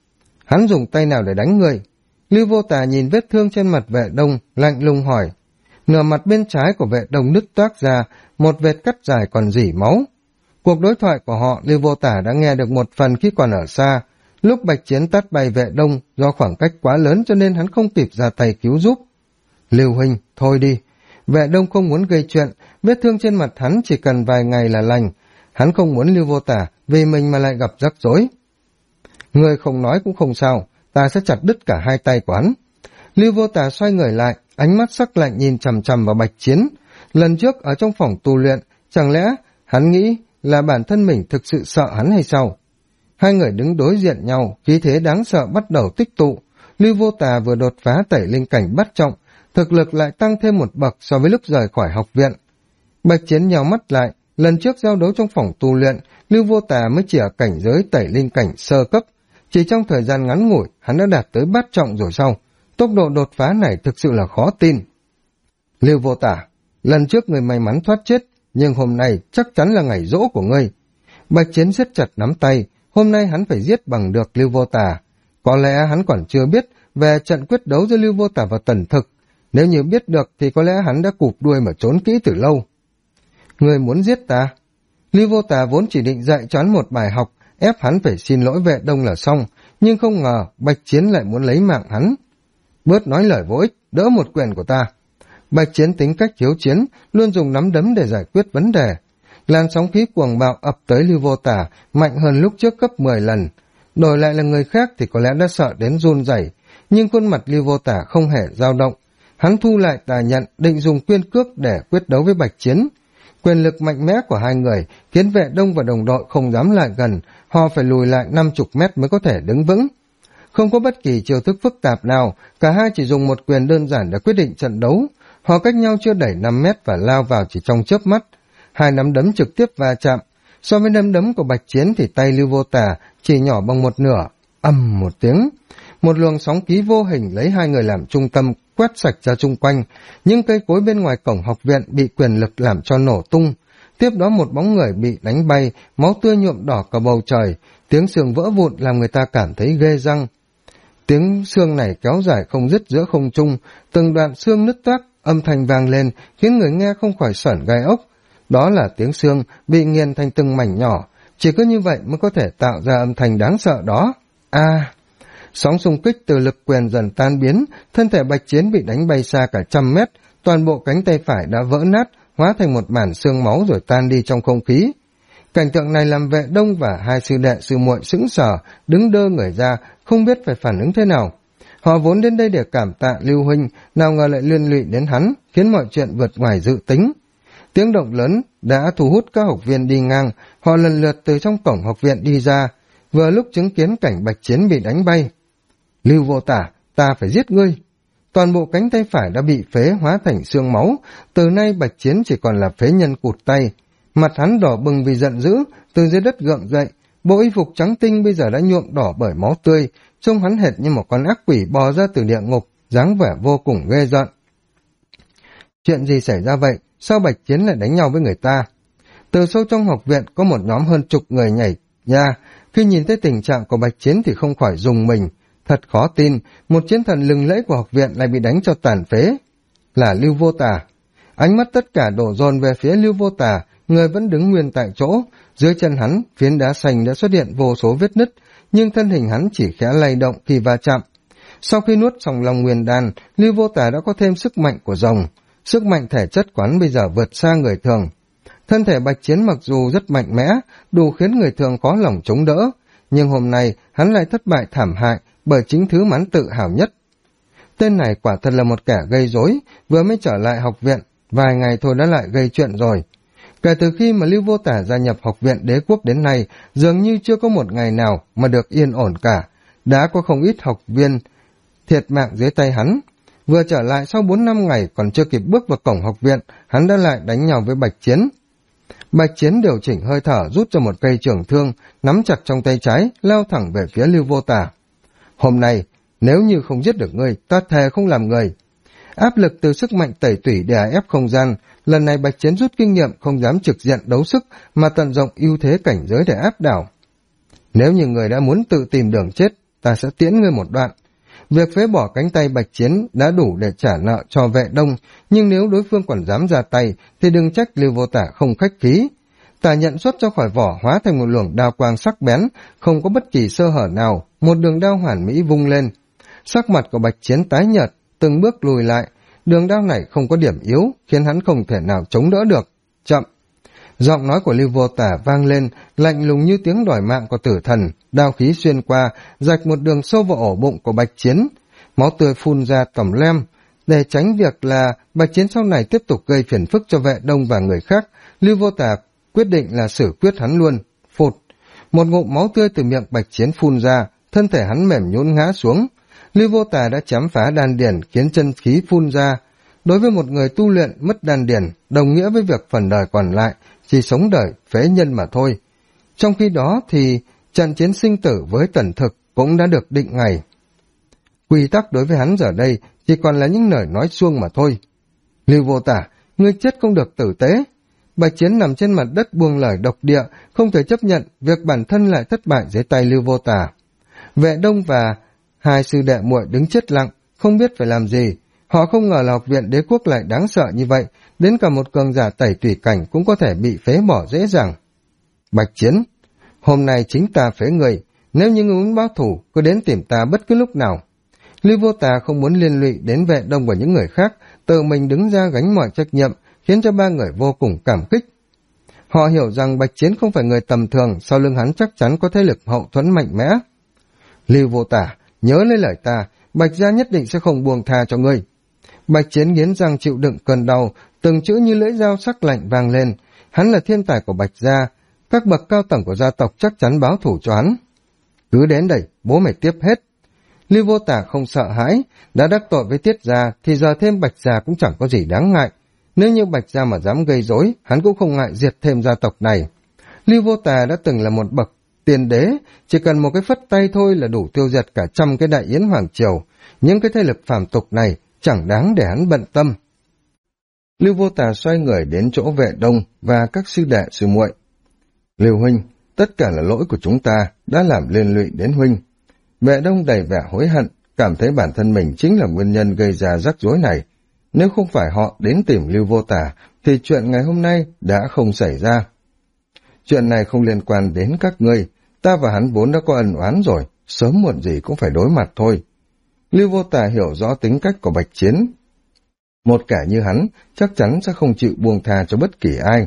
Hắn dùng tay nào để đánh người? Lưu Vô Tà nhìn vết thương trên mặt Vệ Đông, lạnh lùng hỏi. Nửa mặt bên trái của Vệ Đông nứt toác ra, một vệt cắt dài còn rỉ máu. Cuộc đối thoại của họ, Lưu Vô Tà đã nghe được một phần khi còn ở xa. Lúc Bạch Chiến tát bay Vệ Đông, do khoảng cách quá lớn cho nên hắn không kịp ra tay cứu giúp. Lưu huynh, thôi đi. Vệ Đông không muốn gây chuyện, vết thương trên mặt hắn chỉ cần vài ngày là lành. Hắn không muốn Lưu Vô Tà vì mình mà lại gặp rắc rối. Người không nói cũng không sao, ta sẽ chặt đứt cả hai tay của hắn. Lưu Vô Tà xoay người lại, ánh mắt sắc lạnh nhìn chằm chằm vào Bạch Chiến. Lần trước ở trong phòng tu luyện, chẳng lẽ hắn nghĩ là bản thân mình thực sự sợ hắn hay sao? Hai người đứng đối diện nhau, khí thế đáng sợ bắt đầu tích tụ. Lưu Vô Tà vừa đột phá tẩy linh cảnh bắt trọng, thực lực lại tăng thêm một bậc so với lúc rời khỏi học viện. Bạch Chiến nhào mắt lại, lần trước giao đấu trong phòng tu luyện, Lưu Vô Tà mới chỉ ở cảnh giới tẩy linh cảnh sơ cấp. Chỉ trong thời gian ngắn ngủi, hắn đã đạt tới bát trọng rồi sao? Tốc độ đột phá này thực sự là khó tin. Lưu Vô Tà, lần trước người may mắn thoát chết, nhưng hôm nay chắc chắn là ngày giỗ của ngươi. Bạch Chiến siết chặt nắm tay, hôm nay hắn phải giết bằng được Lưu Vô Tà. Có lẽ hắn còn chưa biết về trận quyết đấu giữa Lưu Vô Tà và Tần Thực. Nếu như biết được thì có lẽ hắn đã cụp đuôi mà trốn kỹ từ lâu. Người muốn giết ta? Lưu Vô Tà vốn chỉ định dạy cho hắn một bài học, ép hắn phải xin lỗi Vệ Đông là xong, nhưng không ngờ Bạch Chiến lại muốn lấy mạng hắn. Bớt nói lời vô ích, đỡ một quyền của ta. Bạch Chiến tính cách hiếu chiến, luôn dùng nắm đấm để giải quyết vấn đề. Làn sóng khí cuồng bạo ập tới Lưu Vô Tà, mạnh hơn lúc trước gấp 10 lần. Đổi lại là người khác thì có lẽ đã sợ đến run rẩy, nhưng khuôn mặt Lưu Vô Tà không hề dao động. Hắn thu lại tà nhận, định dùng quyên cước để quyết đấu với Bạch Chiến. Quyền lực mạnh mẽ của hai người khiến Vệ Đông và đồng đội không dám lại gần, họ phải lùi lại 50 mét mới có thể đứng vững. Không có bất kỳ chiêu thức phức tạp nào, cả hai chỉ dùng một quyền đơn giản để quyết định trận đấu. Họ cách nhau chưa đẩy 5 mét và lao vào chỉ trong chớp mắt. Hai nắm đấm trực tiếp va chạm. So với nắm đấm của Bạch Chiến thì tay Lưu Vô Tà chỉ nhỏ bằng một nửa. Ầm một tiếng. Một luồng sóng khí vô hình lấy hai người làm trung tâm quét sạch ra chung quanh. Những cây cối bên ngoài cổng học viện bị quyền lực làm cho nổ tung. Tiếp đó một bóng người bị đánh bay, máu tươi nhuộm đỏ cả bầu trời. Tiếng xương vỡ vụn làm người ta cảm thấy ghê răng. Tiếng xương này kéo dài không dứt giữa không trung, từng đoạn xương nứt toác, âm thanh vang lên khiến người nghe không khỏi sởn gai ốc. Đó là tiếng xương bị nghiền thành từng mảnh nhỏ, chỉ có như vậy mới có thể tạo ra âm thanh đáng sợ đó. Sóng xung kích từ lực quyền dần tan biến, thân thể Bạch Chiến bị đánh bay xa cả 100 mét, toàn bộ cánh tay phải đã vỡ nát, hóa thành một mảng xương máu rồi tan đi trong không khí. Cảnh tượng này làm Vệ Đông và hai sư đệ sư muội sững sờ, đứng đơ người ra, không biết phải phản ứng thế nào. Họ vốn đến đây để cảm tạ Lưu huynh, nào ngờ lại liên lụy đến hắn, khiến mọi chuyện vượt ngoài dự tính. Tiếng động lớn đã thu hút các học viên đi ngang, họ lần lượt từ trong cổng học viện đi ra, vừa lúc chứng kiến cảnh Bạch Chiến bị đánh bay. Lưu Vô Tà, ta phải giết ngươi. Toàn bộ cánh tay phải đã bị phế hóa thành xương máu, từ nay Bạch Chiến chỉ còn là phế nhân cụt tay. Mặt hắn đỏ bừng vì giận dữ, từ dưới đất gượng dậy, bộ y phục trắng tinh bây giờ đã nhuộm đỏ bởi máu tươi, trông hắn hệt như một con ác quỷ bò ra từ địa ngục, dáng vẻ vô cùng ghê rợn. Chuyện gì xảy ra vậy? Sao Bạch Chiến lại đánh nhau với người ta? Từ sâu trong học viện có một nhóm hơn chục người nhảy nha. Khi nhìn thấy tình trạng của Bạch Chiến thì không khỏi rùng mình. Thật khó tin, một chiến thần lừng lẫy của học viện lại bị đánh cho tàn phế. Là Lưu Vô Tà. Ánh mắt tất cả đổ dồn về phía Lưu Vô Tà, người vẫn đứng nguyên tại chỗ. Dưới chân hắn, phiến đá xanh đã xuất hiện vô số vết nứt, nhưng thân hình hắn chỉ khẽ lay động khi va chạm. Sau khi nuốt xong Long Nguyên Đan, Lưu Vô Tà đã có thêm sức mạnh của rồng. Sức mạnh thể chất quán bây giờ vượt xa người thường. Thân thể Bạch Chiến mặc dù rất mạnh mẽ, đủ khiến người thường khó lòng chống đỡ, nhưng hôm nay hắn lại thất bại thảm hại bởi chính thứ mà hắn tự hào nhất. Tên này quả thật là một kẻ gây rối, vừa mới trở lại học viện, vài ngày thôi đã lại gây chuyện rồi. Kể từ khi mà Lưu Vô Tả gia nhập học viện đế quốc đến nay, dường như chưa có một ngày nào mà được yên ổn cả. Đã có không ít học viên thiệt mạng dưới tay hắn. Vừa trở lại sau 4-5 ngày còn chưa kịp bước vào cổng học viện, hắn đã lại đánh nhau với Bạch Chiến. Bạch Chiến điều chỉnh hơi thở, rút ra một cây trường thương, nắm chặt trong tay trái, lao thẳng về phía Lưu Vô Tả. Hôm nay, nếu như không giết được ngươi, ta thề không làm người. Áp lực từ sức mạnh tẩy tủy đè ép không gian, lần này Bạch Chiến rút kinh nghiệm, không dám trực diện đấu sức, mà tận dụng ưu thế cảnh giới để áp đảo. Nếu như người đã muốn tự tìm đường chết, ta sẽ tiễn ngươi một đoạn. Việc phế bỏ cánh tay Bạch Chiến đã đủ để trả nợ cho Vệ Đông, nhưng nếu đối phương còn dám ra tay, thì đừng trách Lưu Vô Tả không khách khí. Tả nhận xuất ra khỏi vỏ hóa thành một luồng đao quang sắc bén, không có bất kỳ sơ hở nào, một đường đao hoàn mỹ vung lên. Sắc mặt của Bạch Chiến tái nhợt, từng bước lùi lại, đường đao này không có điểm yếu, khiến hắn không thể nào chống đỡ được. Chậm! Giọng nói của Lưu Vô Tả vang lên, lạnh lùng như tiếng đòi mạng của tử thần, đao khí xuyên qua, rạch một đường sâu vào ổ bụng của Bạch Chiến. Máu tươi phun ra tẩm lem. Để tránh việc là Bạch Chiến sau này tiếp tục gây phiền phức cho Vệ Đông và người khác, Lưu Vô Tả quyết định là xử quyết hắn luôn. Phụt! Một ngụm máu tươi từ miệng Bạch Chiến phun ra, thân thể hắn mềm nhũn ngã xuống. Lưu Vô Tà đã chém phá đan điển khiến chân khí phun ra. Đối với một người tu luyện mất đan điển, đồng nghĩa với việc phần đời còn lại chỉ sống đời phế nhân mà thôi. Trong khi đó thì trận chiến sinh tử với Tần Thực cũng đã được định ngày. Quy tắc đối với hắn giờ đây chỉ còn là những lời nói suông mà thôi. Lưu Vô Tả, ngươi chết không được tử tế. Bạch Chiến nằm trên mặt đất buông lời độc địa, không thể chấp nhận việc bản thân lại thất bại dưới tay Lưu Vô Tả. Vệ Đông và hai sư đệ muội đứng chết lặng, không biết phải làm gì. Họ không ngờ là học viện đế quốc lại đáng sợ như vậy, đến cả một cường giả tẩy tùy cảnh cũng có thể bị phế bỏ dễ dàng. Bạch Chiến, hôm nay chính ta phế người, nếu như ngươi muốn báo thù, cứ đến tìm ta bất cứ lúc nào. Lưu Vô Tà không muốn liên lụy đến Vệ Đông và những người khác, tự mình đứng ra gánh mọi trách nhiệm, khiến cho ba người vô cùng cảm kích. Họ hiểu rằng Bạch Chiến không phải người tầm thường, sau lưng hắn chắc chắn có thế lực hậu thuẫn mạnh mẽ. Lưu Vô Tả, nhớ lấy lời ta, Bạch gia nhất định sẽ không buông tha cho ngươi. Bạch Chiến nghiến răng chịu đựng cơn đau, từng chữ như lưỡi dao sắc lạnh vang lên. Hắn là thiên tài của Bạch gia, các bậc cao tầng của gia tộc chắc chắn báo thù cho hắn. Cứ đến đây, bố mày tiếp hết. Lưu Vô Tả không sợ hãi, đã đắc tội với Tiết gia thì giờ thêm Bạch gia cũng chẳng có gì đáng ngại. Nếu như Bạch gia mà dám gây rối, hắn cũng không ngại diệt thêm gia tộc này. Lưu Vô Tà đã từng là một bậc tiền đế, chỉ cần một cái phất tay thôi là đủ tiêu diệt cả trăm cái đại yến hoàng triều. Những cái thế lực phàm tục này chẳng đáng để hắn bận tâm. Lưu Vô Tà xoay người đến chỗ Vệ Đông và các sư đệ sư muội. Lưu huynh, tất cả là lỗi của chúng ta, đã làm liên lụy đến huynh. Vệ Đông đầy vẻ hối hận, cảm thấy bản thân mình chính là nguyên nhân gây ra rắc rối này. Nếu không phải họ đến tìm Lưu Vô Tà, thì chuyện ngày hôm nay đã không xảy ra. Chuyện này không liên quan đến các ngươi, ta và hắn vốn đã có ân oán rồi, sớm muộn gì cũng phải đối mặt thôi. Lưu Vô Tà hiểu rõ tính cách của Bạch Chiến. Một kẻ như hắn chắc chắn sẽ không chịu buông tha cho bất kỳ ai.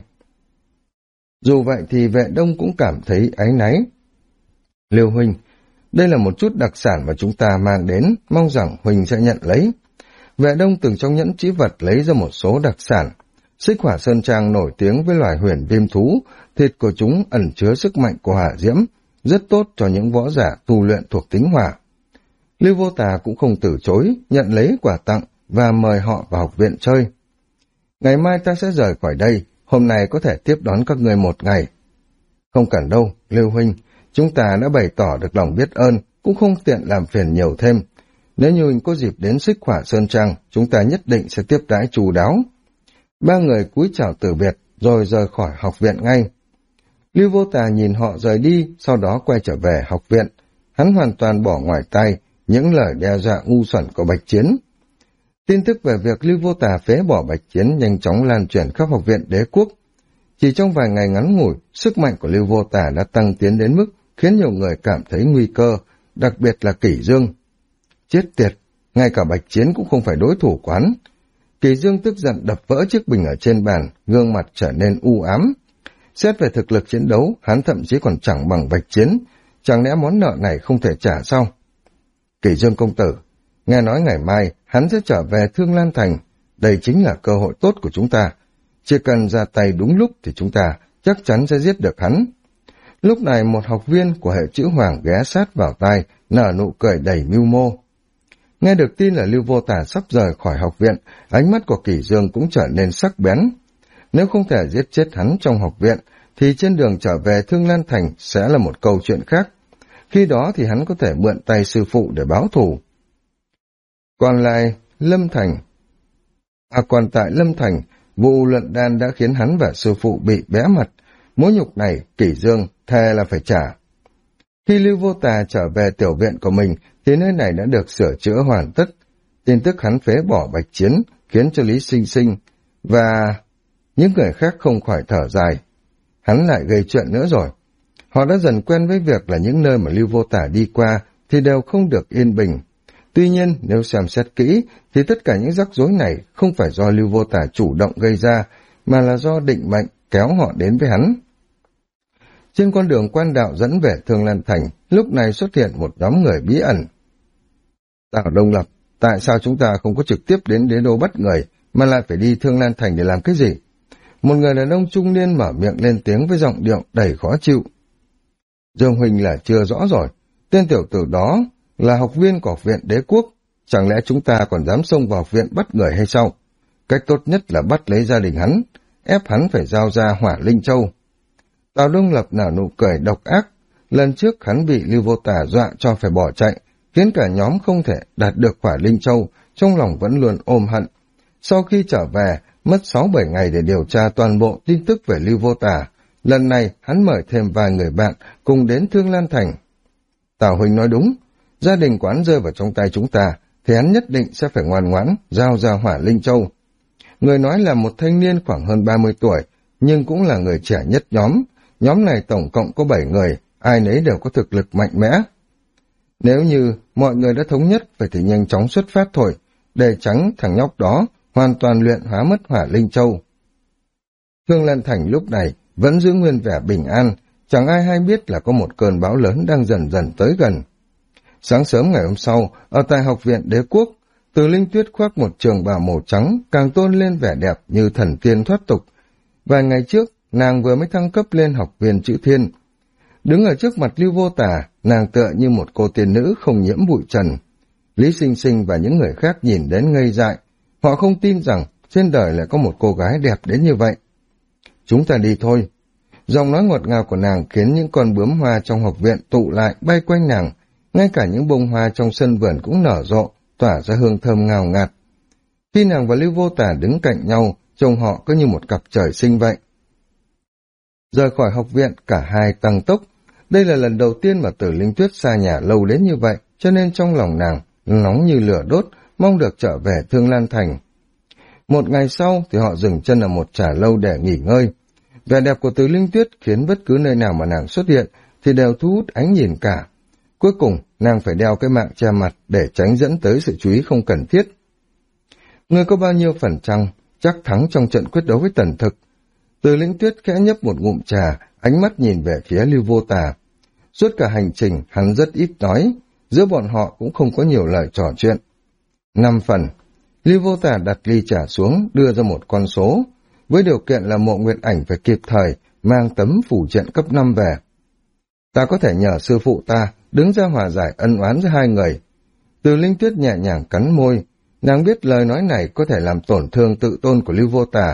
Dù vậy thì Vệ Đông cũng cảm thấy áy náy. Lưu huynh, đây là một chút đặc sản mà chúng ta mang đến, mong rằng huynh sẽ nhận lấy. Vệ Đông từ trong nhẫn trữ vật lấy ra một số đặc sản. Xích Hỏa Sơn Trang nổi tiếng với loài huyền viêm thú, thịt của chúng ẩn chứa sức mạnh của hỏa diễm, rất tốt cho những võ giả tu luyện thuộc tính hỏa. Lưu Vô Tà cũng không từ chối, nhận lấy quà tặng và mời họ vào học viện chơi. Ngày mai ta sẽ rời khỏi đây, hôm nay có thể tiếp đón các ngươi một ngày. Không cần đâu, Lưu huynh, chúng ta đã bày tỏ được lòng biết ơn, cũng không tiện làm phiền nhiều thêm. Nếu như có dịp đến Xích Hỏa Sơn Trang, chúng ta nhất định sẽ tiếp đãi chu đáo. Ba người cúi chào từ biệt, rồi rời khỏi học viện ngay. Lưu Vô Tà nhìn họ rời đi, sau đó quay trở về học viện. Hắn hoàn toàn bỏ ngoài tai những lời đe dọa ngu xuẩn của Bạch Chiến. Tin tức về việc Lưu Vô Tà phế bỏ Bạch Chiến nhanh chóng lan truyền khắp học viện Đế Quốc. Chỉ trong vài ngày ngắn ngủi, sức mạnh của Lưu Vô Tà đã tăng tiến đến mức khiến nhiều người cảm thấy nguy cơ, đặc biệt là Kỷ Dương. Chết tiệt, ngay cả Bạch Chiến cũng không phải đối thủ quán. Kỷ Dương tức giận đập vỡ chiếc bình ở trên bàn, gương mặt trở nên u ám. Xét về thực lực chiến đấu, hắn thậm chí còn chẳng bằng Bạch Chiến, chẳng lẽ món nợ này không thể trả sao? Kỷ Dương công tử, nghe nói ngày mai hắn sẽ trở về Thương Lan Thành, đây chính là cơ hội tốt của chúng ta. Chỉ cần ra tay đúng lúc thì chúng ta chắc chắn sẽ giết được hắn. Lúc này một học viên của hệ chữ Hoàng ghé sát vào tai, nở nụ cười đầy mưu mô. Nghe được tin là Lưu Vô Tà sắp rời khỏi học viện, ánh mắt của Kỷ Dương cũng trở nên sắc bén. Nếu không thể giết chết hắn trong học viện, thì trên đường trở về Thương Lan Thành sẽ là một câu chuyện khác. Khi đó thì hắn có thể mượn tay sư phụ để báo thù. Còn tại Lâm Thành, vụ luận đan đã khiến hắn và sư phụ bị bẽ mặt. Mối nhục này, Kỷ Dương thề là phải trả. Khi Lưu Vô Tà trở về tiểu viện của mình, thì nơi này đã được sửa chữa hoàn tất. Tin tức hắn phế bỏ Bạch Chiến khiến cho Lý Sinh Sinh và những người khác không khỏi thở dài. Hắn lại gây chuyện nữa rồi. Họ đã dần quen với việc là những nơi mà Lưu Vô Tà đi qua thì đều không được yên bình. Tuy nhiên, nếu xem xét kỹ, thì tất cả những rắc rối này không phải do Lưu Vô Tà chủ động gây ra, mà là do định mệnh kéo họ đến với hắn. Trên con đường quan đạo dẫn về Thương Lan Thành, lúc này xuất hiện một nhóm người bí ẩn. Tào Đông Lập, tại sao chúng ta không có trực tiếp đến Đế Đô bắt người, mà lại phải đi Thương Lan Thành để làm cái gì? Một người đàn ông trung niên mở miệng lên tiếng với giọng điệu đầy khó chịu. Dương Huỳnh là chưa rõ rồi, tên tiểu tử đó là học viên của học viện Đế Quốc, chẳng lẽ chúng ta còn dám xông vào học viện bắt người hay sao? Cách tốt nhất là bắt lấy gia đình hắn, ép hắn phải giao ra Hỏa Linh Châu. Tào Đông Lập nở nụ cười độc ác, lần trước hắn bị Lưu Vô Tà dọa cho phải bỏ chạy, khiến cả nhóm không thể đạt được Hỏa Linh Châu, trong lòng vẫn luôn ôm hận. Sau khi trở về, mất 6-7 ngày để điều tra toàn bộ tin tức về Lưu Vô Tà, lần này hắn mời thêm vài người bạn cùng đến Thương Lan Thành. Tào Huynh nói đúng, gia đình quán rơi vào trong tay chúng ta, thì hắn nhất định sẽ phải ngoan ngoãn giao ra Hỏa Linh Châu. Người nói là một thanh niên khoảng hơn 30 tuổi, nhưng cũng là người trẻ nhất nhóm. Nhóm này tổng cộng có 7 người, ai nấy đều có thực lực mạnh mẽ. Nếu như mọi người đã thống nhất, phải thì nhanh chóng xuất phát thôi, để tránh thằng nhóc đó hoàn toàn luyện hóa mất Hỏa Linh Châu. Thương Lan Thành lúc này vẫn giữ nguyên vẻ bình an, chẳng ai hay biết là có một cơn bão lớn đang dần dần tới gần. Sáng sớm ngày hôm sau, ở tại học viện Đế Quốc, Từ Linh Tuyết khoác một trường bào màu trắng, càng tôn lên vẻ đẹp như thần tiên thoát tục. Vài ngày trước, nàng vừa mới thăng cấp lên học viên chữ Thiên. Đứng ở trước mặt Lưu Vô Tà, nàng tựa như một cô tiên nữ không nhiễm bụi trần. Lý Sinh Sinh và những người khác nhìn đến ngây dại, họ không tin rằng trên đời lại có một cô gái đẹp đến như vậy. Chúng ta đi thôi. Giọng nói ngọt ngào của nàng khiến những con bướm hoa trong học viện tụ lại bay quanh nàng, ngay cả những bông hoa trong sân vườn cũng nở rộ, tỏa ra hương thơm ngào ngạt. Khi nàng và Lưu Vô Tà đứng cạnh nhau, trông họ cứ như một cặp trời sinh vậy. Rời khỏi học viện, cả hai tăng tốc. Đây là lần đầu tiên mà Tử Linh Tuyết xa nhà lâu đến như vậy, cho nên trong lòng nàng nóng như lửa đốt, mong được trở về Thương Lan Thành. Một ngày sau thì họ dừng chân ở một trà lâu để nghỉ ngơi. Vẻ đẹp của Tử Linh Tuyết khiến bất cứ nơi nào mà nàng xuất hiện thì đều thu hút ánh nhìn cả. Cuối cùng, nàng phải đeo cái mạng che mặt để tránh dẫn tới sự chú ý không cần thiết. Người có bao nhiêu phần trăm chắc thắng trong trận quyết đấu với Tần Thực? Từ Linh Tuyết khẽ nhấp một ngụm trà, ánh mắt nhìn về phía Lưu Vô Tà. Suốt cả hành trình, hắn rất ít nói, giữa bọn họ cũng không có nhiều lời trò chuyện. 5 phần. Lưu Vô Tà đặt ly trà xuống, đưa ra một con số, với điều kiện là Mộ Nguyệt Ảnh phải kịp thời mang tấm phủ triện cấp 5 về. Ta có thể nhờ sư phụ ta đứng ra hòa giải ân oán giữa hai người. Từ Linh Tuyết nhẹ nhàng cắn môi, nàng biết lời nói này có thể làm tổn thương tự tôn của Lưu Vô Tà,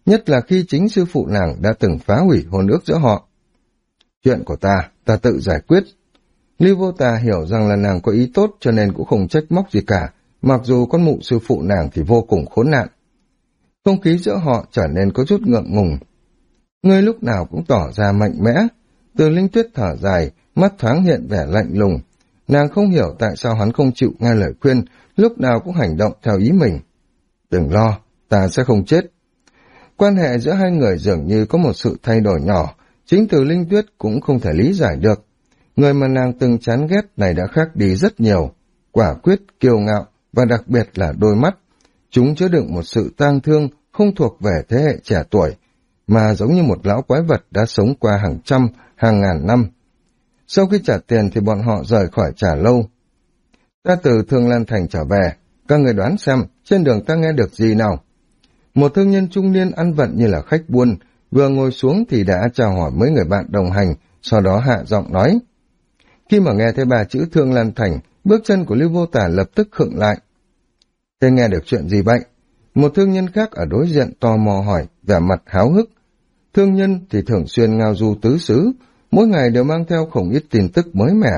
nhất là khi chính sư phụ nàng đã từng phá hủy hôn ước giữa họ. Chuyện của ta tự giải quyết. Lưu Vô Tà hiểu rằng là nàng có ý tốt cho nên cũng không trách móc gì cả, mặc dù con mụ sư phụ nàng thì vô cùng khốn nạn. Không khí giữa họ trở nên có chút ngượng ngùng. Ngươi lúc nào cũng tỏ ra mạnh mẽ. Từ Linh Tuyết thở dài, mắt thoáng hiện vẻ lạnh lùng. Nàng không hiểu tại sao hắn không chịu nghe lời khuyên, lúc nào cũng hành động theo ý mình. Đừng lo, ta sẽ không chết. Quan hệ giữa hai người dường như có một sự thay đổi nhỏ, chính Từ Linh Tuyết cũng không thể lý giải được. Người mà nàng từng chán ghét này đã khác đi rất nhiều, quả quyết, kiêu ngạo và đặc biệt là đôi mắt. Chúng chứa đựng một sự tang thương không thuộc về thế hệ trẻ tuổi, mà giống như một lão quái vật đã sống qua hàng trăm, hàng ngàn năm. Sau khi trả tiền thì bọn họ rời khỏi Trà Lâu. Ta từ Thương Lan Thành trở về, các người đoán xem trên đường ta nghe được gì nào. Một thương nhân trung niên ăn vận như là khách buôn, vừa ngồi xuống thì đã chào hỏi mấy người bạn đồng hành, sau đó hạ giọng nói. Khi mà nghe thấy ba chữ Thương Lan Thành, bước chân của Lưu Vô Tà lập tức khựng lại. Thế nghe được chuyện gì vậy? Một thương nhân khác ở đối diện tò mò hỏi, vẻ mặt háo hức. Thương nhân thì thường xuyên ngao du tứ xứ, mỗi ngày đều mang theo không ít tin tức mới mẻ.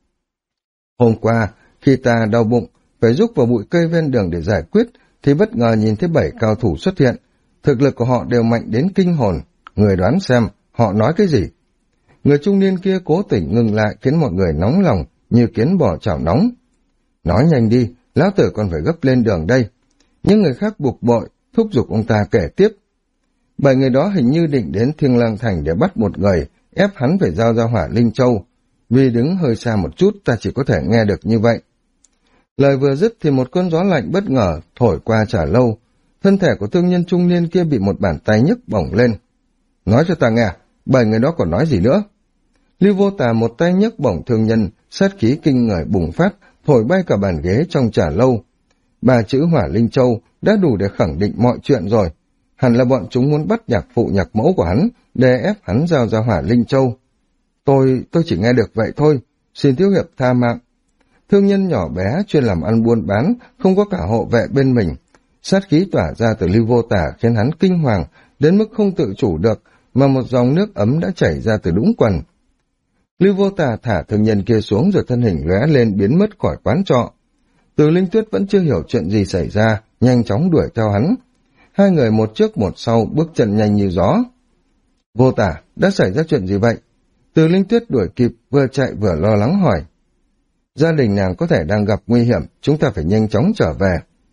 Hôm qua, khi ta đau bụng, phải rúc vào bụi cây ven đường để giải quyết, thì bất ngờ nhìn thấy 7 cao thủ xuất hiện. Thực lực của họ đều mạnh đến kinh hồn. Người đoán xem, họ nói cái gì? Người trung niên kia cố tình ngừng lại khiến mọi người nóng lòng, như kiến bò chảo nóng. Nói nhanh đi, lão tử còn phải gấp lên đường đây. Những người khác buộc bội, thúc giục ông ta kể tiếp. 7 người đó hình như định đến Thiên Lang Thành để bắt một người, ép hắn phải giao ra Hỏa Linh Châu. Vì đứng hơi xa một chút ta chỉ có thể nghe được như vậy. Lời vừa dứt thì một cơn gió lạnh bất ngờ thổi qua Trà Lâu. Thân thể của thương nhân trung niên kia bị một bàn tay nhấc bổng lên. Nói cho ta nghe, 7 người đó còn nói gì nữa? Lưu Vô Tà một tay nhấc bổng thương nhân, sát khí kinh người bùng phát, thổi bay cả bàn ghế trong Trà Lâu. 3 chữ Hỏa Linh Châu đã đủ để khẳng định mọi chuyện rồi. Hẳn là bọn chúng muốn bắt nhạc phụ nhạc mẫu của hắn, để ép hắn giao ra Hỏa Linh Châu. Tôi chỉ nghe được vậy thôi, xin thiếu hiệp tha mạng. Thương nhân nhỏ bé chuyên làm ăn buôn bán, không có cả hộ vệ bên mình. Sát khí tỏa ra từ Lưu Vô Tà khiến hắn kinh hoàng, đến mức không tự chủ được, mà một dòng nước ấm đã chảy ra từ đũng quần. Lưu Vô Tà thả thương nhân kia xuống rồi thân hình lóe lên biến mất khỏi quán trọ. Từ Linh Tuyết vẫn chưa hiểu chuyện gì xảy ra, nhanh chóng đuổi theo hắn. Hai người một trước một sau bước chân nhanh như gió. Vô Tà, đã xảy ra chuyện gì vậy? Từ Linh Tuyết đuổi kịp, vừa chạy vừa lo lắng hỏi. Gia đình nàng có thể đang gặp nguy hiểm, chúng ta phải nhanh chóng trở về.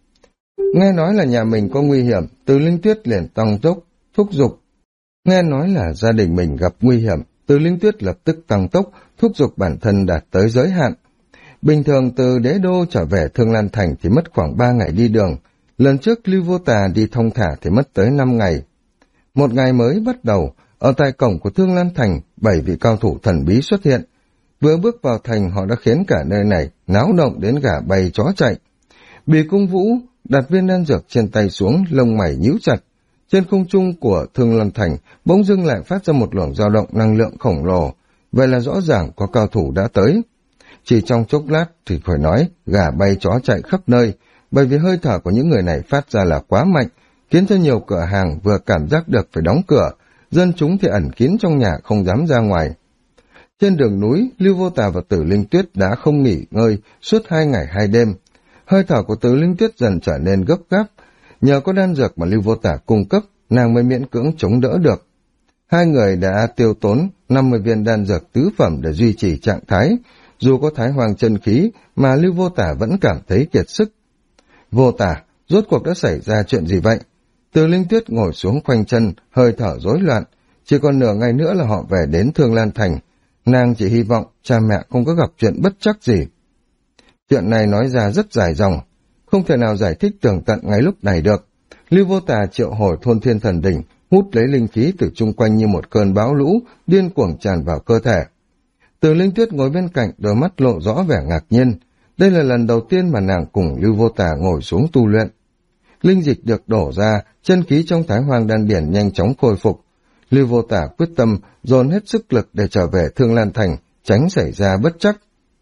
Nghe nói là nhà mình có nguy hiểm, Từ Linh Tuyết liền tăng tốc, thúc giục. Nghe nói là gia đình mình gặp nguy hiểm, Từ Linh Tuyết lập tức tăng tốc, thúc giục bản thân đạt tới giới hạn. Bình thường từ Đế Đô trở về Thương Lan Thành thì mất khoảng 3 ngày đi đường. Lần trước Lưu Vô Tà đi thong thả thì mất tới 5 ngày. Một ngày mới bắt đầu, ở tại cổng của Thương Lan Thành, 7 vị cao thủ thần bí xuất hiện. Vừa bước vào thành họ đã khiến cả nơi này náo động đến gà bay chó chạy. Bì Cung Vũ đặt viên đan dược trên tay xuống, lông mày nhíu chặt. Trên không trung của Thương Lan Thành bỗng dưng lại phát ra một luồng dao động năng lượng khổng lồ. Vậy là rõ ràng có cao thủ đã tới. Chỉ trong chốc lát thì phải nói gà bay chó chạy khắp nơi, bởi vì hơi thở của những người này phát ra là quá mạnh, khiến cho nhiều cửa hàng vừa cảm giác được phải đóng cửa, dân chúng thì ẩn kín trong nhà không dám ra ngoài. Trên đường núi, Lưu Vô Tà và Tử Linh Tuyết đã không nghỉ ngơi suốt 2 ngày 2 đêm. Hơi thở của Tử Linh Tuyết dần trở nên gấp gáp. Nhờ có đan dược mà Lưu Vô Tà cung cấp, nàng mới miễn cưỡng chống đỡ được. Hai người đã tiêu tốn 50 viên đan dược tứ phẩm để duy trì trạng thái. Dù có Thái Hoàng chân khí mà Lưu Vô Tà vẫn cảm thấy kiệt sức. Vô Tà, rốt cuộc đã xảy ra chuyện gì vậy? Từ Linh Tuyết ngồi xuống khoanh chân, hơi thở rối loạn. Chỉ còn nửa ngày nữa là họ về đến Thương Lan Thành. Nàng chỉ hy vọng cha mẹ không có gặp chuyện bất trắc gì. Chuyện này nói ra rất dài dòng, không thể nào giải thích tường tận ngay lúc này được. Lưu Vô Tà triệu hồi Thôn Thiên Thần Đỉnh, hút lấy linh khí từ chung quanh như một cơn bão lũ, điên cuồng tràn vào cơ thể. Từ Linh Tuyết ngồi bên cạnh, đôi mắt lộ rõ vẻ ngạc nhiên. Đây là lần đầu tiên mà nàng cùng Lưu Vô Tà ngồi xuống tu luyện. Linh dịch được đổ ra, chân khí trong Thái Hoàng đan điển nhanh chóng khôi phục. Lưu Vô Tà quyết tâm dồn hết sức lực để trở về Thương Lan Thành, tránh xảy ra bất trắc.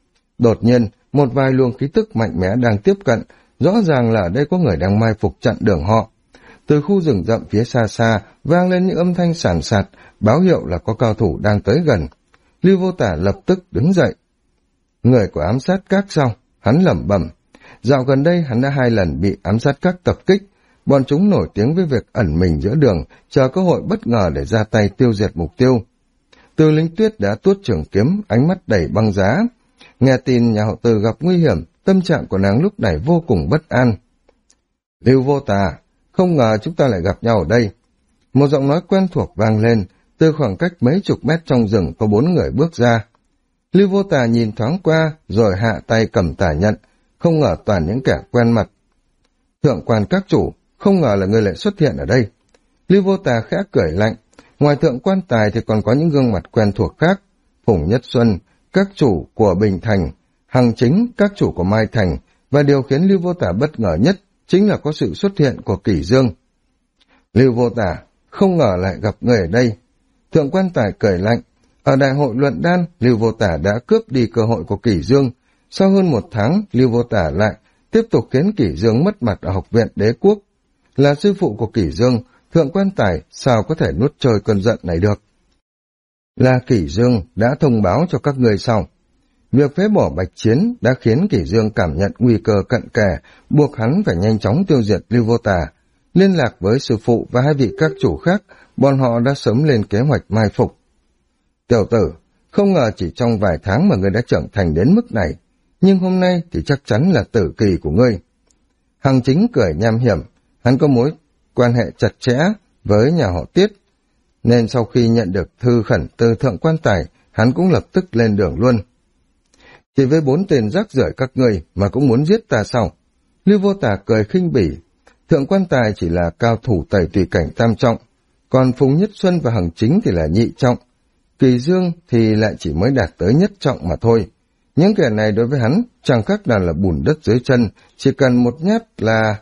Đột nhiên, một vài luồng khí tức mạnh mẽ đang tiếp cận, rõ ràng là ở đây có người đang mai phục chặn đường họ. Từ khu rừng rậm phía xa xa vang lên những âm thanh sàn sạt, báo hiệu là có cao thủ đang tới gần. Lưu Vô Tả lập tức đứng dậy. Người của ám sát các sao? Hắn lẩm bẩm. Dạo gần đây hắn đã 2 lần bị ám sát các tập kích. Bọn chúng nổi tiếng với việc ẩn mình giữa đường, chờ cơ hội bất ngờ để ra tay tiêu diệt mục tiêu. Từ Linh Tuyết đã tuốt trường kiếm, ánh mắt đầy băng giá. Nghe tin nhà họ Từ gặp nguy hiểm, tâm trạng của nàng lúc này vô cùng bất an. Lưu Vô Tà, không ngờ chúng ta lại gặp nhau ở đây. Một giọng nói quen thuộc vang lên, từ khoảng cách mấy chục mét trong rừng có 4 người bước ra. Lưu Vô Tà nhìn thoáng qua, rồi hạ tay cầm tả nhận, không ngờ toàn những kẻ quen mặt. Thượng quan các chủ, không ngờ là người lại xuất hiện ở đây. Lưu Vô Tà khẽ cười lạnh, ngoài thượng quan tài thì còn có những gương mặt quen thuộc khác. Phùng Nhất Xuân, các chủ của Bình Thành, Hằng Chính, các chủ của Mai Thành, và điều khiến Lưu Vô Tà bất ngờ nhất chính là có sự xuất hiện của Kỷ Dương. Lưu Vô Tà, không ngờ lại gặp người ở đây. Thượng quan tài cười lạnh, ở đại hội luận đan, Lưu Vô Tà đã cướp đi cơ hội của Kỷ Dương. Sau hơn 1 tháng, Lưu Vô Tà lại tiếp tục khiến Kỷ Dương mất mặt ở học viện Đế Quốc. Là sư phụ của Kỷ Dương, thượng quan tài sao có thể nuốt trôi cơn giận này được? Là Kỷ Dương đã thông báo cho các ngươi sau. Việc phế bỏ Bạch Chiến đã khiến Kỷ Dương cảm nhận nguy cơ cận kề, buộc hắn phải nhanh chóng tiêu diệt Lưu Vô Tà. Liên lạc với sư phụ và 2 vị các chủ khác, bọn họ đã sớm lên kế hoạch mai phục. Tiểu tử, không ngờ chỉ trong vài tháng mà ngươi đã trưởng thành đến mức này, nhưng hôm nay thì chắc chắn là tử kỳ của ngươi. Hằng Chính cười nham hiểm, hắn có mối quan hệ chặt chẽ với nhà họ Tiết, nên sau khi nhận được thư khẩn từ thượng quan tài, hắn cũng lập tức lên đường luôn. Chỉ với 4 tên rác rưởi các ngươi mà cũng muốn giết ta sao? Lưu Vô Tà cười khinh bỉ. Thượng quan tài chỉ là cao thủ tẩy tùy cảnh tam trọng, còn Phùng Nhất Xuân và Hằng Chính thì là nhị trọng. Kỳ Dương thì lại chỉ mới đạt tới nhất trọng mà thôi. Những kẻ này đối với hắn chẳng khác nào là bùn đất dưới chân, chỉ cần một nhát là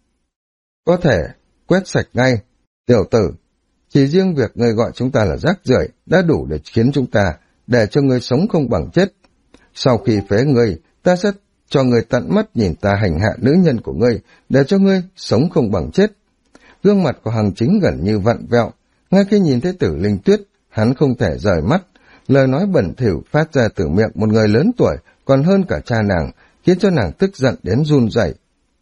có thể quét sạch ngay. Tiểu tử, chỉ riêng việc ngươi gọi chúng ta là rác rưởi đã đủ để khiến chúng ta để cho ngươi sống không bằng chết. Sau khi phế ngươi, ta sẽ cho ngươi tận mắt nhìn ta hành hạ nữ nhân của ngươi, để cho ngươi sống không bằng chết. Gương mặt của Hằng Chính gần như vặn vẹo, ngay khi nhìn thấy Tử Linh Tuyết, hắn không thể rời mắt. Lời nói bẩn thỉu phát ra từ miệng một người lớn tuổi, còn hơn cả cha nàng, khiến cho nàng tức giận đến run rẩy.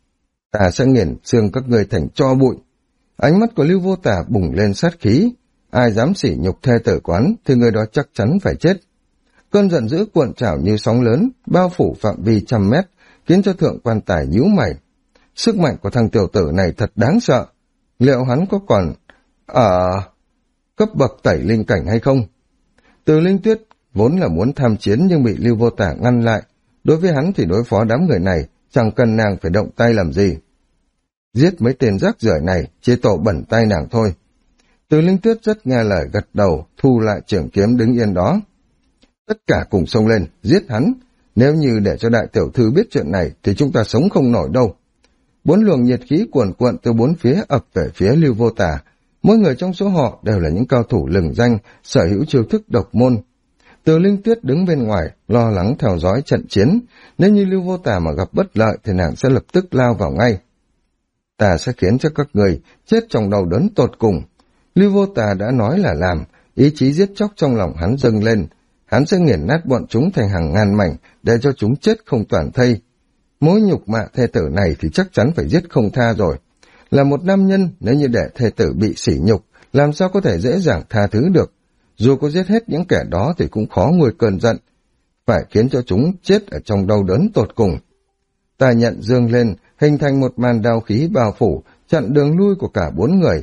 Ta sẽ nghiền xương các ngươi thành tro bụi. Ánh mắt của Lưu Vô Tà bùng lên sát khí. Ai dám sỉ nhục thê tử quán thì người đó chắc chắn phải chết. Cơn giận dữ cuộn trào như sóng lớn, bao phủ phạm vi trăm mét, khiến cho thượng quan tài nhíu mày. Sức mạnh của thằng tiểu tử này thật đáng sợ. Liệu hắn có còn ở cấp bậc tẩy linh cảnh hay không? Từ Linh Tuyết vốn là muốn tham chiến nhưng bị Lưu Vô Tả ngăn lại. Đối với hắn thì đối phó đám người này, chẳng cần nàng phải động tay làm gì. Giết mấy tên rác rưởi này, chỉ tổ bẩn tay nàng thôi. Từ Linh Tuyết rất nghe lời gật đầu, thu lại trường kiếm đứng yên đó. Tất cả cùng xông lên, giết hắn. Nếu như để cho đại tiểu thư biết chuyện này thì chúng ta sống không nổi đâu. 4 luồng nhiệt khí cuồn cuộn từ 4 phía ập về phía Lưu Vô Tả. Mỗi người trong số họ đều là những cao thủ lừng danh, sở hữu chiêu thức độc môn. Từ Linh Tuyết đứng bên ngoài, lo lắng theo dõi trận chiến. Nếu như Lưu Vô Tả mà gặp bất lợi thì nàng sẽ lập tức lao vào ngay. Ta sẽ khiến cho các người chết trong đau đớn tột cùng. Lưu Vô Tả đã nói là làm, ý chí giết chóc trong lòng hắn dâng lên. Hắn sẽ nghiền nát bọn chúng thành hàng ngàn mảnh để cho chúng chết không toàn thây. Mối nhục mạ thê tử này thì chắc chắn phải giết không tha rồi. Là một nam nhân, nếu như để thê tử bị sỉ nhục, làm sao có thể dễ dàng tha thứ được. Dù có giết hết những kẻ đó thì cũng khó nguôi cơn giận. Phải khiến cho chúng chết ở trong đau đớn tột cùng. Ta nhận dương lên, hình thành một màn đao khí bao phủ, chặn đường lui của cả 4 người.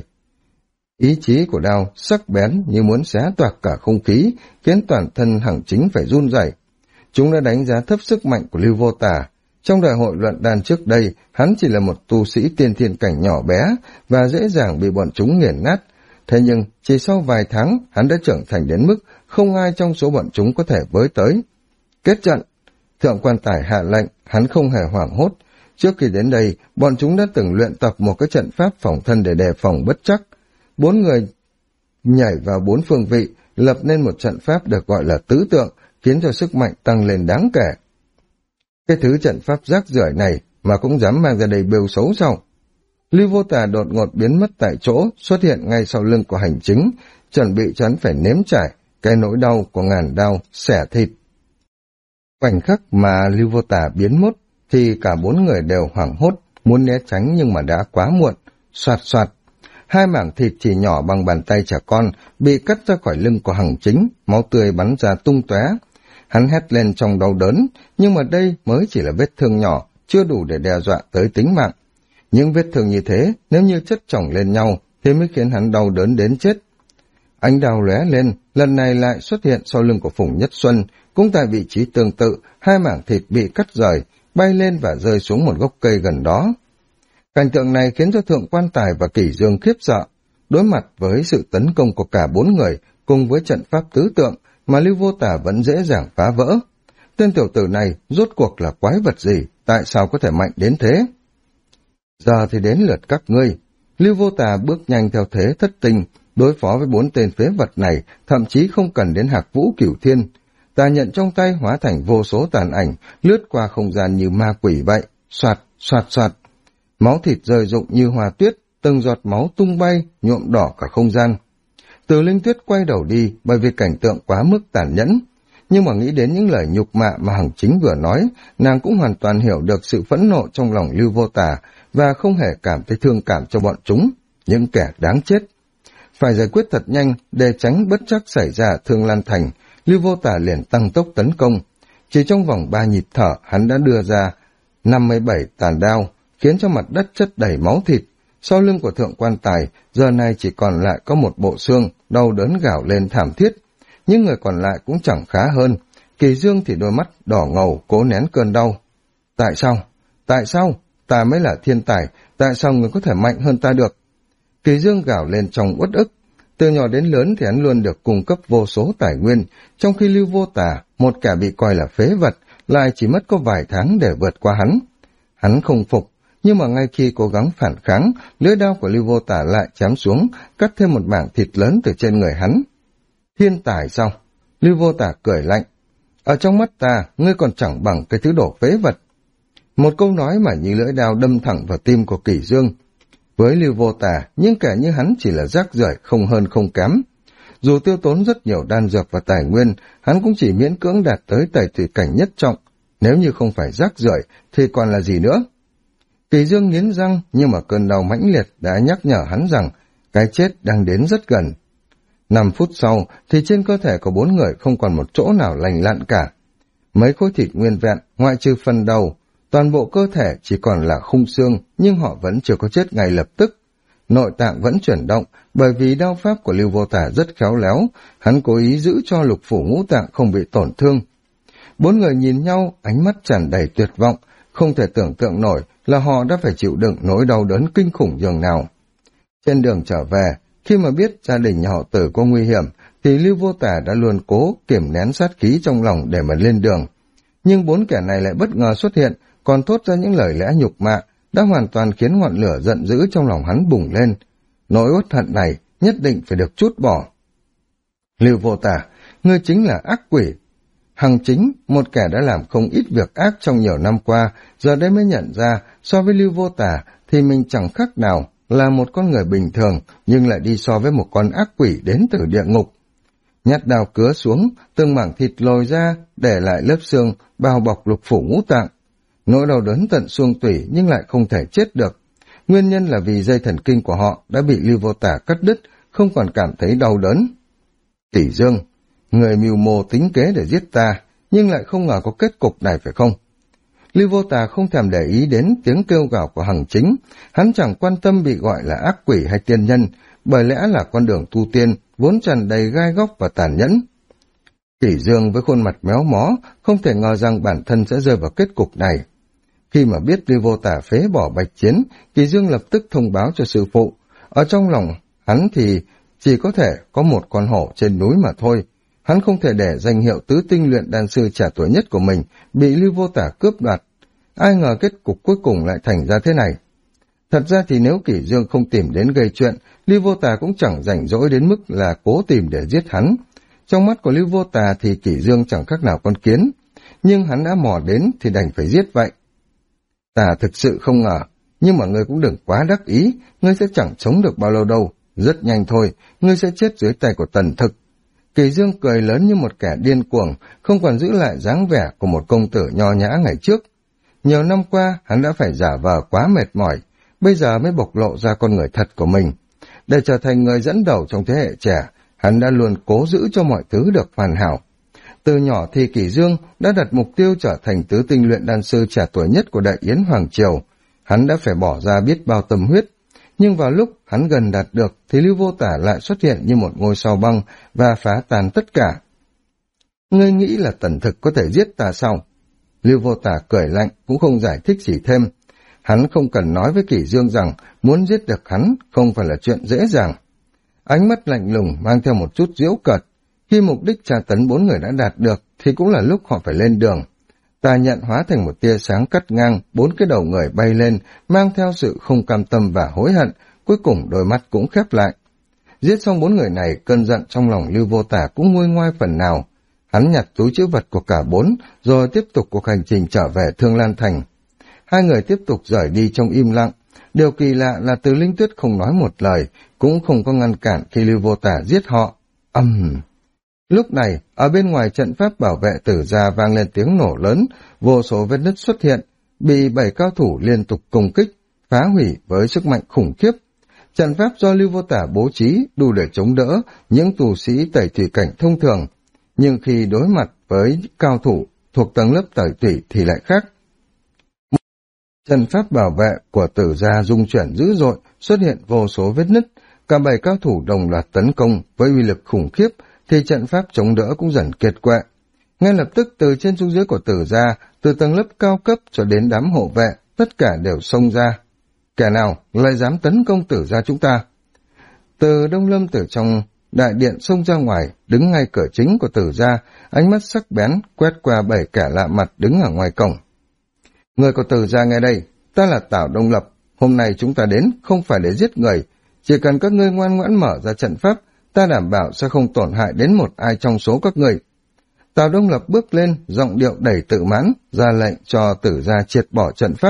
Ý chí của đao sắc bén như muốn xé toạc cả không khí, khiến toàn thân Hằng Chính phải run rẩy. Chúng đã đánh giá thấp sức mạnh của Lưu Vô Tả. Trong đại hội luận đan trước đây, hắn chỉ là một tu sĩ tiên thiên cảnh nhỏ bé và dễ dàng bị bọn chúng nghiền nát. Thế nhưng, chỉ sau vài tháng, hắn đã trưởng thành đến mức không ai trong số bọn chúng có thể với tới. Kết trận, thượng quan tài hạ lệnh, hắn không hề hoảng hốt. Trước khi đến đây, bọn chúng đã từng luyện tập một cái trận pháp phòng thân để đề phòng bất trắc. 4 người nhảy vào 4 phương vị, lập nên một trận pháp được gọi là tứ tượng, khiến cho sức mạnh tăng lên đáng kể. Cái thứ trận pháp rác rưởi này mà cũng dám mang ra đây bêu xấu sao? Lưu Vô Tà đột ngột biến mất tại chỗ, xuất hiện ngay sau lưng của Hành Chính, chuẩn bị cho hắn phải nếm trải cái nỗi đau của ngàn đau xẻ thịt. Khoảnh khắc mà Lưu Vô Tà biến mất thì cả bốn người đều hoảng hốt, muốn né tránh nhưng mà đã quá muộn. Soạt soạt, hai mảng thịt chỉ nhỏ bằng bàn tay trẻ con bị cắt ra khỏi lưng của Hành Chính, máu tươi bắn ra tung tóe. Hắn hét lên trong đau đớn, nhưng mà đây mới chỉ là vết thương nhỏ, chưa đủ để đe dọa tới tính mạng. Những vết thương như thế, nếu như chất chồng lên nhau, thì mới khiến hắn đau đớn đến chết. Ánh đao lóe lên, lần này lại xuất hiện sau lưng của Phùng Nhất Xuân, cũng tại vị trí tương tự, hai mảng thịt bị cắt rời, bay lên và rơi xuống một gốc cây gần đó. Cảnh tượng này khiến cho Thượng Quan Tài và Kỷ Dương khiếp sợ, đối mặt với sự tấn công của cả bốn người, cùng với trận pháp tứ tượng mà Lưu Vô Tà vẫn dễ dàng phá vỡ. Tên tiểu tử này rốt cuộc là quái vật gì, tại sao có thể mạnh đến thế? Giờ thì đến lượt các ngươi. Lưu Vô Tà bước nhanh theo thế thất tinh, đối phó với bốn tên phế vật này, thậm chí không cần đến Hạc Vũ Cửu Thiên. Tà nhận trong tay hóa thành vô số tàn ảnh, lướt qua không gian như ma quỷ vậy, soạt, soạt, soạt. Máu thịt rơi rụng như hoa tuyết, từng giọt máu tung bay, nhuộm đỏ cả không gian. Từ Linh Tuyết quay đầu đi bởi vì cảnh tượng quá mức tàn nhẫn. Nhưng mà nghĩ đến những lời nhục mạ mà Hằng Chính vừa nói, nàng cũng hoàn toàn hiểu được sự phẫn nộ trong lòng Lưu Vô Tà và không hề cảm thấy thương cảm cho bọn chúng, những kẻ đáng chết. Phải giải quyết thật nhanh để tránh bất trắc xảy ra thương lan thành, Lưu Vô Tà liền tăng tốc tấn công. Chỉ trong vòng 3 nhịp thở, hắn đã đưa ra 57 tàn đao, khiến cho mặt đất chất đầy máu thịt. Sau lưng của Thượng Quan Tài, giờ này chỉ còn lại có một bộ xương, đau đớn gào lên thảm thiết. Những người còn lại cũng chẳng khá hơn. Kỳ Dương thì đôi mắt đỏ ngầu, cố nén cơn đau. Tại sao? Tại sao? Ta mới là thiên tài, tại sao người có thể mạnh hơn ta được? Kỳ Dương gào lên trong uất ức. Từ nhỏ đến lớn thì hắn luôn được cung cấp vô số tài nguyên, trong khi Lưu Vô Tà, một kẻ bị coi là phế vật, lại chỉ mất có vài tháng để vượt qua hắn. Hắn không phục, nhưng mà ngay khi cố gắng phản kháng, lưỡi đao của Lưu Vô Tà lại chém xuống, cắt thêm một mảng thịt lớn từ trên người hắn. Thiên tài sao? Lưu Vô Tà cười lạnh. Ở trong mắt ta, ngươi còn chẳng bằng cái thứ đổ phế vật. Một câu nói mà như lưỡi đao đâm thẳng vào tim của Kỷ Dương. Với Lưu Vô Tà, những kẻ như hắn chỉ là rác rưởi, không hơn không kém. Dù tiêu tốn rất nhiều đan dược và tài nguyên, hắn cũng chỉ miễn cưỡng đạt tới tẩy thủy cảnh nhất trọng. Nếu như không phải rác rưởi thì còn là gì nữa? Kỷ Dương nghiến răng, nhưng mà cơn đau mãnh liệt đã nhắc nhở hắn rằng cái chết đang đến rất gần. 5 phút sau thì trên cơ thể của 4 người không còn một chỗ nào lành lặn cả. Mấy khối thịt nguyên vẹn, ngoại trừ phần đầu, toàn bộ cơ thể chỉ còn là khung xương, nhưng họ vẫn chưa có chết ngay lập tức. Nội tạng vẫn chuyển động, bởi vì đao pháp của Lưu Vô Tà rất khéo léo, hắn cố ý giữ cho lục phủ ngũ tạng không bị tổn thương. 4 người nhìn nhau, ánh mắt tràn đầy tuyệt vọng, không thể tưởng tượng nổi là họ đã phải chịu đựng nỗi đau đớn kinh khủng dường nào. Trên đường trở về, khi mà biết gia đình nhà họ Tử có nguy hiểm, thì Lưu Vô Tà đã luôn cố kiềm nén sát khí trong lòng để mà lên đường. Nhưng 4 kẻ này lại bất ngờ xuất hiện, còn thốt ra những lời lẽ nhục mạ, đã hoàn toàn khiến ngọn lửa giận dữ trong lòng hắn bùng lên. Nỗi uất hận này nhất định phải được trút bỏ. Lưu Vô Tà, ngươi chính là ác quỷ. Hằng Chính, một kẻ đã làm không ít việc ác trong nhiều năm qua, giờ đây mới nhận ra, so với Lưu Vô Tà thì mình chẳng khác nào là một con người bình thường, nhưng lại đi so với một con ác quỷ đến từ địa ngục. Nhát đao cứa xuống, từng mảng thịt lồi ra, để lại lớp xương, bao bọc lục phủ ngũ tạng. Nỗi đau đớn tận xương tủy nhưng lại không thể chết được. Nguyên nhân là vì dây thần kinh của họ đã bị Lưu Vô Tà cắt đứt, không còn cảm thấy đau đớn. Tỷ Dương, người mưu mô tính kế để giết ta, nhưng lại không ngờ có kết cục này phải không? Lưu Vô Tà không thèm để ý đến tiếng kêu gào của Hằng Chính, hắn chẳng quan tâm bị gọi là ác quỷ hay tiên nhân, bởi lẽ là con đường tu tiên vốn tràn đầy gai góc và tàn nhẫn. Kỷ Dương với khuôn mặt méo mó, không thể ngờ rằng bản thân sẽ rơi vào kết cục này. Khi mà biết Lưu Vô Tà phế bỏ Bạch Chiến, Kỷ Dương lập tức thông báo cho sư phụ. Ở trong lòng hắn thì chỉ có thể có một con hổ trên núi mà thôi. Hắn không thể để danh hiệu tứ tinh luyện đan sư trẻ tuổi nhất của mình bị Lưu Vô Tà cướp đoạt. Ai ngờ kết cục cuối cùng lại thành ra thế này. Thật ra thì nếu Kỷ Dương không tìm đến gây chuyện, Lưu Vô Tà cũng chẳng rảnh rỗi đến mức là cố tìm để giết hắn. Trong mắt của Lưu Vô Tà thì Kỷ Dương chẳng khác nào con kiến, nhưng hắn đã mò đến thì đành phải giết vậy. Ta thực sự không ngờ, nhưng mà ngươi cũng đừng quá đắc ý, ngươi sẽ chẳng sống được bao lâu đâu, rất nhanh thôi, ngươi sẽ chết dưới tay của Tần Thực. Kỳ Dương cười lớn như một kẻ điên cuồng, không còn giữ lại dáng vẻ của một công tử nho nhã ngày trước. Nhiều năm qua, hắn đã phải giả vờ quá mệt mỏi, bây giờ mới bộc lộ ra con người thật của mình. Để trở thành người dẫn đầu trong thế hệ trẻ, hắn đã luôn cố giữ cho mọi thứ được hoàn hảo. Từ nhỏ thì Kỳ Dương đã đặt mục tiêu trở thành tứ tinh luyện đan sư trẻ tuổi nhất của Đại Yến Hoàng Triều. Hắn đã phải bỏ ra biết bao tâm huyết. Nhưng vào lúc hắn gần đạt được thì Lưu Vô Tả lại xuất hiện như một ngôi sao băng và phá tan tất cả. Ngươi nghĩ là Tần Thực có thể giết ta sao? Lưu Vô Tả cười lạnh cũng không giải thích gì thêm. Hắn không cần nói với Kỷ Dương rằng muốn giết được hắn không phải là chuyện dễ dàng. Ánh mắt lạnh lùng mang theo một chút giễu cợt. Khi mục đích tra tấn 4 người đã đạt được thì cũng là lúc họ phải lên đường. Tà nhận hóa thành một tia sáng cắt ngang, 4 cái đầu người bay lên, mang theo sự không cam tâm và hối hận, cuối cùng đôi mắt cũng khép lại. Giết xong 4 người này, cơn giận trong lòng Lưu Vô Tả cũng nguôi ngoai phần nào. Hắn nhặt túi trữ vật của cả 4, rồi tiếp tục cuộc hành trình trở về Thương Lan Thành. Hai người tiếp tục rời đi trong im lặng. Điều kỳ lạ là Từ Linh Tuyết không nói một lời, cũng không có ngăn cản khi Lưu Vô Tả giết họ. Lúc này, ở bên ngoài trận pháp bảo vệ Tử Gia vang lên tiếng nổ lớn, vô số vết nứt xuất hiện, bị 7 cao thủ liên tục công kích, phá hủy với sức mạnh khủng khiếp. Trận pháp do Lưu Vô Tả bố trí đủ để chống đỡ những tù sĩ tẩy thủy cảnh thông thường, nhưng khi đối mặt với cao thủ thuộc tầng lớp tẩy thủy thì lại khác. Trận pháp bảo vệ của Tử Gia rung chuyển dữ dội, xuất hiện vô số vết nứt, cả 7 cao thủ đồng loạt tấn công với uy lực khủng khiếp, thì trận pháp chống đỡ cũng dần kiệt quệ. Ngay lập tức từ trên xuống dưới của Tử Gia, từ tầng lớp cao cấp cho đến đám hộ vệ, tất cả đều xông ra. Kẻ nào lại dám tấn công Tử Gia chúng ta? Từ Đông Lâm từ trong đại điện xông ra ngoài, đứng ngay cửa chính của Tử Gia, ánh mắt sắc bén quét qua 7 kẻ lạ mặt đứng ở ngoài cổng. Người của Tử Gia nghe đây, ta là Tảo Đông Lập, hôm nay chúng ta đến không phải để giết người, chỉ cần các ngươi ngoan ngoãn mở ra trận pháp, ta đảm bảo sẽ không tổn hại đến một ai trong số các người. Tào Đông Lập bước lên, giọng điệu đầy tự mãn, ra lệnh cho Tử Gia triệt bỏ trận pháp.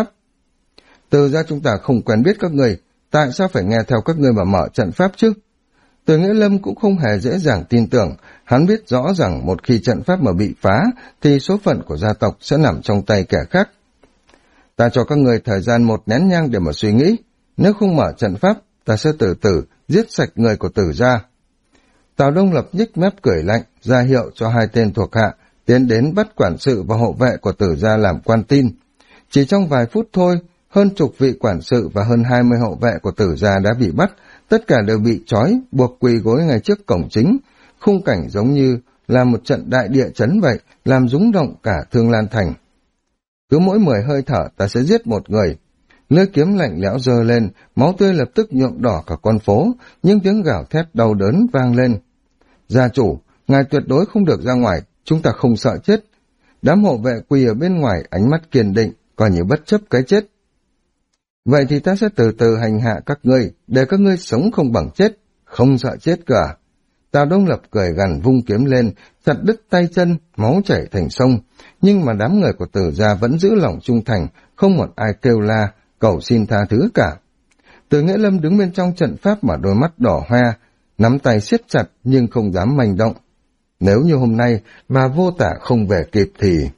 Tử Gia chúng ta không quen biết các người, tại sao phải nghe theo các ngươi mà mở trận pháp chứ? Từ Nghĩa Lâm cũng không hề dễ dàng tin tưởng, hắn biết rõ rằng một khi trận pháp mà bị phá, thì số phận của gia tộc sẽ nằm trong tay kẻ khác. Ta cho các người thời gian 1 nén nhang để mà suy nghĩ, nếu không mở trận pháp, ta sẽ từ từ giết sạch người của Tử Gia. Tào Đông Lập nhếch mép cười lạnh, ra hiệu cho 2 tên thuộc hạ, tiến đến bắt quản sự và hộ vệ của Tử Gia làm quan tin. Chỉ trong vài phút thôi, hơn chục vị quản sự và hơn 20 hộ vệ của Tử Gia đã bị bắt, tất cả đều bị trói, buộc quỳ gối ngay trước cổng chính. Khung cảnh giống như là một trận đại địa chấn vậy, làm rúng động cả Thương Lan Thành. Cứ mỗi 10 hơi thở ta sẽ giết một người. Lưỡi kiếm lạnh lẽo giơ lên, máu tươi lập tức nhuộm đỏ cả con phố, những tiếng gào thét đau đớn vang lên. Gia chủ, ngài tuyệt đối không được ra ngoài, chúng ta không sợ chết. Đám hộ vệ quỳ ở bên ngoài, ánh mắt kiên định, coi như bất chấp cái chết. Vậy thì ta sẽ từ từ hành hạ các ngươi, để các ngươi sống không bằng chết, không sợ chết cả. Tào Đông Lập cười gằn vung kiếm lên, chặt đứt tay chân, máu chảy thành sông. Nhưng mà đám người của Tử Gia vẫn giữ lòng trung thành, không một ai kêu la, cầu xin tha thứ cả. Từ Nghĩa Lâm đứng bên trong trận pháp mà đôi mắt đỏ hoe, nắm tay siết chặt nhưng không dám manh động. Nếu như hôm nay mà Vô Tả không về kịp thì...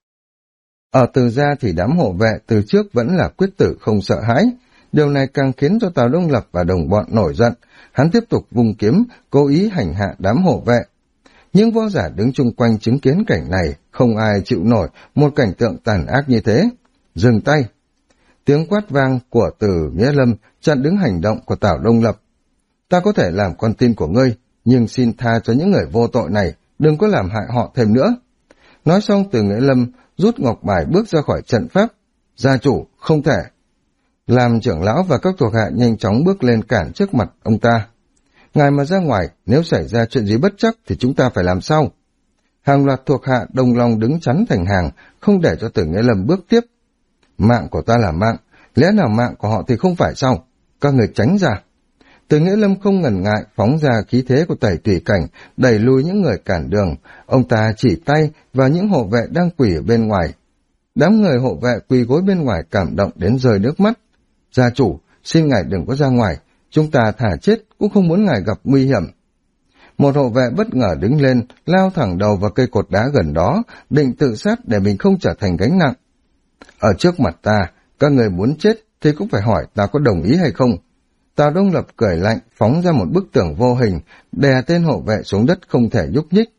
Ở Từ Gia thì đám hộ vệ từ trước vẫn là quyết tử không sợ hãi. Điều này càng khiến cho Tào Đông Lập và đồng bọn nổi giận. Hắn tiếp tục vung kiếm, cố ý hành hạ đám hộ vệ. Nhưng võ giả đứng chung quanh chứng kiến cảnh này, không ai chịu nổi một cảnh tượng tàn ác như thế. Dừng tay! Tiếng quát vang của Từ Nghĩa Lâm chặn đứng hành động của Tào Đông Lập. Ta có thể làm con tin của ngươi, nhưng xin tha cho những người vô tội này, đừng có làm hại họ thêm nữa. Nói xong Từ Nghĩa Lâm rút ngọc bài bước ra khỏi trận pháp. Gia chủ, không thể. Làm trưởng lão và các thuộc hạ nhanh chóng bước lên cản trước mặt ông ta. Ngài mà ra ngoài, nếu xảy ra chuyện gì bất trắc thì chúng ta phải làm sao? Hàng loạt thuộc hạ đồng lòng đứng chắn thành hàng, không để cho Từ Nghĩa Lâm bước tiếp. Mạng của ta là mạng, lẽ nào mạng của họ thì không phải sao? Các người tránh ra. Từ Nghĩa Lâm không ngần ngại phóng ra khí thế của tẩy tùy cảnh, đẩy lùi những người cản đường. Ông ta chỉ tay vào những hộ vệ đang quỳ ở bên ngoài. Đám người hộ vệ quỳ gối bên ngoài cảm động đến rơi nước mắt. Gia chủ, xin ngài đừng có ra ngoài, chúng ta thà chết cũng không muốn ngài gặp nguy hiểm. Một hộ vệ bất ngờ đứng lên, lao thẳng đầu vào cây cột đá gần đó, định tự sát để mình không trở thành gánh nặng. Ở trước mặt ta, các người muốn chết thì cũng phải hỏi ta có đồng ý hay không. Tào Đông Lập cười lạnh, phóng ra một bức tường vô hình, đè tên hộ vệ xuống đất không thể nhúc nhích.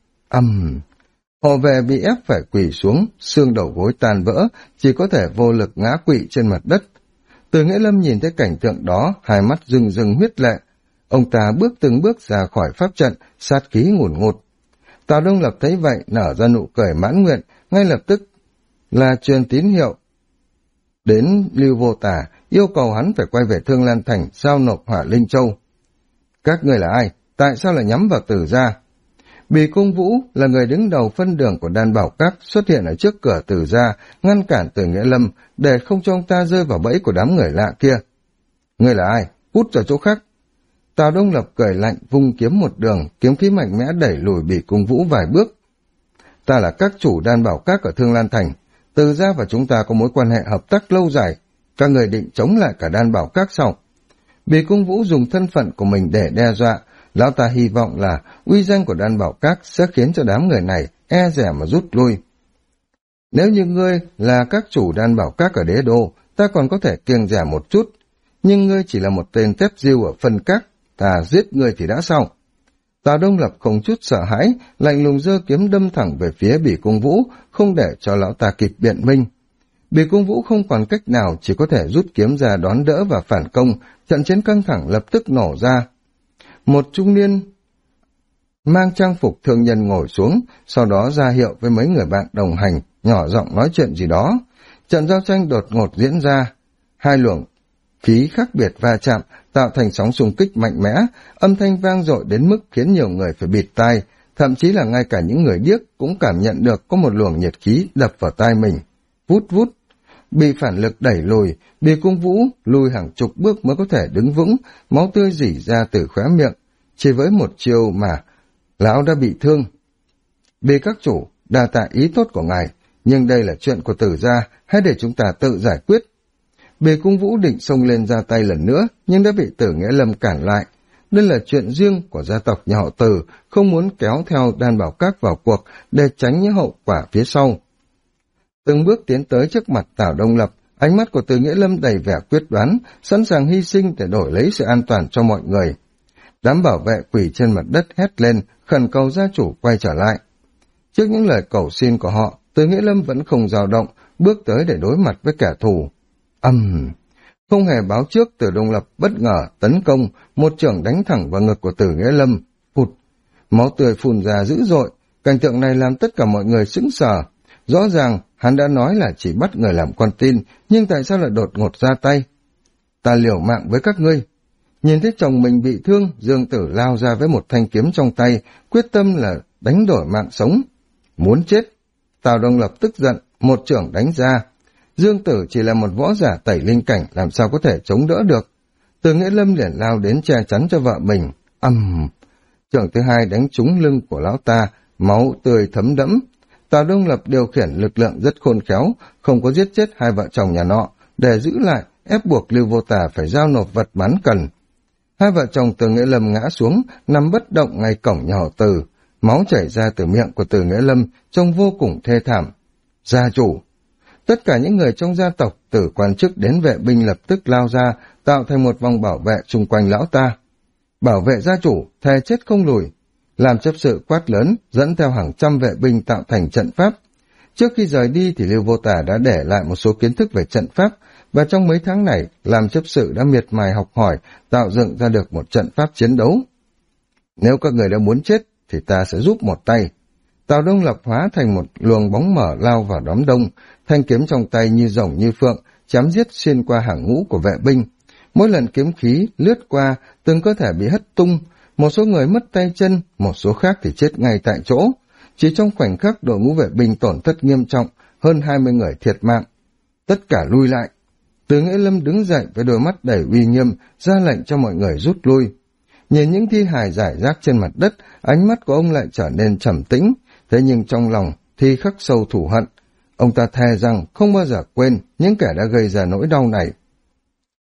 Hộ vệ bị ép phải quỳ xuống, xương đầu gối tan vỡ, chỉ có thể vô lực ngã quỵ trên mặt đất. Từ Nghĩa Lâm nhìn thấy cảnh tượng đó, hai mắt rưng rưng huyết lệ. Ông ta bước từng bước ra khỏi pháp trận, sát khí ngùn ngụt. Tào Đông Lập thấy vậy, nở ra nụ cười mãn nguyện, ngay lập tức là truyền tín hiệu đến Lưu Vô Tà, yêu cầu hắn phải quay về Thương Lan Thành, giao nộp Hỏa Linh Châu. Các người là ai? Tại sao lại nhắm vào Từ gia? Bì Cung Vũ là người đứng đầu phân đường của Đan Bảo Các, xuất hiện ở trước cửa Từ gia, ngăn cản Từ Nghĩa Lâm để không cho ông ta rơi vào bẫy của đám người lạ kia. Người là ai? Cút ra chỗ khác. Tào Đông Lập cười lạnh, vung kiếm một đường, kiếm khí mạnh mẽ đẩy lùi Bì Cung Vũ vài bước. Ta là các chủ Đan Bảo Các ở Thương Lan Thành, Từ gia và chúng ta có mối quan hệ hợp tác lâu dài, các người định chống lại cả Đan Bảo Các sao? Bì Cung Vũ dùng thân phận của mình để đe dọa, lão ta hy vọng là uy danh của Đan Bảo Các sẽ khiến cho đám người này e dè mà rút lui. Nếu như ngươi là các chủ Đan Bảo Các ở Đế Đô, ta còn có thể kiêng dè một chút, nhưng ngươi chỉ là một tên tép diêu ở phân các, ta giết ngươi thì đã xong. Tào Đông Lập không chút sợ hãi, lạnh lùng giơ kiếm đâm thẳng về phía Bì Cung Vũ, không để cho lão ta kịp biện minh. Bì Cung Vũ không còn cách nào, chỉ có thể rút kiếm ra đón đỡ và phản công, trận chiến căng thẳng lập tức nổ ra. Một trung niên mang trang phục thương nhân ngồi xuống, sau đó ra hiệu với mấy người bạn đồng hành, nhỏ giọng nói chuyện gì đó. Trận giao tranh đột ngột diễn ra, hai luồng khí khác biệt va chạm, tạo thành sóng xung kích mạnh mẽ, âm thanh vang dội đến mức khiến nhiều người phải bịt tai, thậm chí là ngay cả những người điếc cũng cảm nhận được có một luồng nhiệt khí đập vào tai mình. Vút vút, bị phản lực đẩy lùi, Bì Cung Vũ lùi hàng chục bước mới có thể đứng vững, máu tươi rỉ ra từ khóe miệng. Chỉ với một chiêu mà lão đã bị thương. Bì các chủ, đa tạ ý tốt của ngài, nhưng đây là chuyện của Từ gia, hãy để chúng ta tự giải quyết. Bì Cung Vũ định xông lên ra tay lần nữa, nhưng đã bị Tử Nghĩa Lâm cản lại. Đây là chuyện riêng của gia tộc nhà họ Từ, không muốn kéo theo Đan Bảo Các vào cuộc để tránh những hậu quả phía sau. Từng bước tiến tới trước mặt Tào Đông Lập, ánh mắt của Từ Nghĩa Lâm đầy vẻ quyết đoán, sẵn sàng hy sinh để đổi lấy sự an toàn cho mọi người. Đám bảo vệ quỳ trên mặt đất hét lên, khẩn cầu gia chủ quay trở lại. Trước những lời cầu xin của họ, Từ Nghĩa Lâm vẫn không dao động, bước tới để đối mặt với kẻ thù. Không hề báo trước, Từ Đông Lập bất ngờ tấn công, một chưởng đánh thẳng vào ngực của Từ Nghĩa Lâm. Phụt, máu tươi phun ra dữ dội, cảnh tượng này làm tất cả mọi người sững sờ. Rõ ràng hắn đã nói là chỉ bắt người làm con tin, nhưng tại sao lại đột ngột ra tay? Ta liều mạng với các ngươi. Nhìn thấy chồng mình bị thương, Dương Tử lao ra với một thanh kiếm trong tay, quyết tâm là đánh đổi mạng sống. Muốn chết. Tào Đông Lập tức giận, một chưởng đánh ra. Dương Tử chỉ là một võ giả tẩy linh cảnh, làm sao có thể chống đỡ được. Từ Nghĩa Lâm liền lao đến che chắn cho vợ mình. Chưởng thứ hai đánh trúng lưng của lão ta, máu tươi thấm đẫm. Tào Đông Lập điều khiển lực lượng rất khôn khéo, không có giết chết hai vợ chồng nhà nọ, để giữ lại, ép buộc Lưu Vô Tà phải giao nộp vật bắn cần. Hai vợ chồng Từ Nghĩa Lâm ngã xuống, nằm bất động ngay cổng nhà họ Từ. Máu chảy ra từ miệng của Từ Nghĩa Lâm, trông vô cùng thê thảm. Gia chủ! Tất cả những người trong gia tộc, từ quan chức đến vệ binh lập tức lao ra, tạo thành một vòng bảo vệ xung quanh lão ta. Bảo vệ gia chủ, thề chết không lùi. Làm chấp sự quát lớn, dẫn theo hàng trăm vệ binh tạo thành trận pháp. Trước khi rời đi thì Lưu Vô Tà đã để lại một số kiến thức về trận pháp, và trong mấy tháng này, làm chấp sự đã miệt mài học hỏi, tạo dựng ra được một trận pháp chiến đấu. Nếu các người đã muốn chết, thì ta sẽ giúp một tay. Tào Đông Lập hóa thành một luồng bóng mở lao vào đám đông, thanh kiếm trong tay như rồng như phượng, chém giết xuyên qua hàng ngũ của vệ binh. Mỗi lần kiếm khí lướt qua, từng cơ thể bị hất tung, một số người mất tay chân, một số khác thì chết ngay tại chỗ. Chỉ trong khoảnh khắc đội ngũ vệ binh tổn thất nghiêm trọng, hơn 20 người thiệt mạng. Tất cả lui lại. Từ Nghĩa Lâm đứng dậy với đôi mắt đầy uy nghiêm, ra lệnh cho mọi người rút lui. Nhìn những thi hài rải rác trên mặt đất, ánh mắt của ông lại trở nên trầm tĩnh, thế nhưng trong lòng thì khắc sâu thù hận. Ông ta thề rằng không bao giờ quên những kẻ đã gây ra nỗi đau này.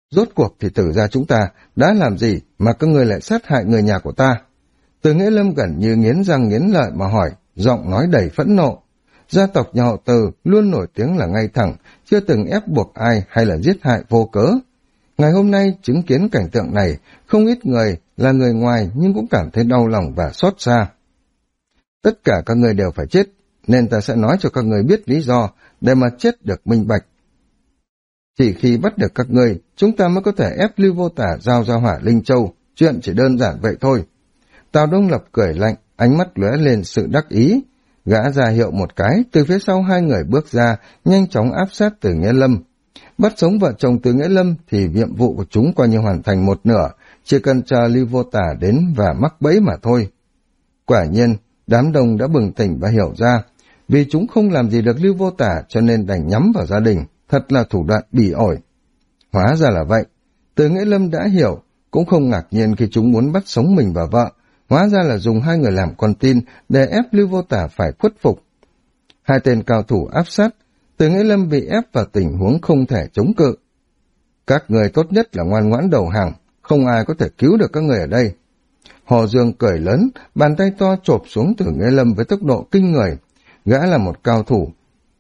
Rốt cuộc thì Từ gia chúng ta đã làm gì mà các ngươi lại sát hại người nhà của ta? Từ Nghĩa Lâm gần như nghiến răng nghiến lợi mà hỏi, giọng nói đầy phẫn nộ. Gia tộc nhà họ Từ luôn nổi tiếng là ngay thẳng, chưa từng ép buộc ai hay là giết hại vô cớ. Ngày hôm nay chứng kiến cảnh tượng này, không ít người là người ngoài nhưng cũng cảm thấy đau lòng và xót xa. Tất cả các người đều phải chết, nên ta sẽ nói cho các người biết lý do để mà chết được minh bạch. Chỉ khi bắt được các người, chúng ta mới có thể ép Lưu Vô Tả giao ra Hỏa Linh Châu, chuyện chỉ đơn giản vậy thôi. Tào Đông Lập cười lạnh, ánh mắt lóe lên sự đắc ý. Gã ra hiệu một cái, từ phía sau hai người bước ra, nhanh chóng áp sát Từ Nghĩa Lâm. Bắt sống vợ chồng Từ Nghĩa Lâm thì nhiệm vụ của chúng coi như hoàn thành một nửa, chỉ cần chờ Lưu Vô Tả đến và mắc bẫy mà thôi. Quả nhiên, đám đông đã bừng tỉnh và hiểu ra, vì chúng không làm gì được Lưu Vô Tả cho nên đành nhắm vào gia đình, thật là thủ đoạn bỉ ổi. Hóa ra là vậy, Từ Nghĩa Lâm đã hiểu, cũng không ngạc nhiên khi chúng muốn bắt sống mình và vợ, hóa ra là dùng hai người làm con tin để ép Lưu Vô Tả phải khuất phục. Hai tên cao thủ áp sát, Từ Nghĩa Lâm bị ép vào tình huống không thể chống cự. Các người tốt nhất là ngoan ngoãn đầu hàng, không ai có thể cứu được các người ở đây. Hồ Dương cười lớn, bàn tay to chộp xuống Từ Nghĩa Lâm với tốc độ kinh người. Gã là một cao thủ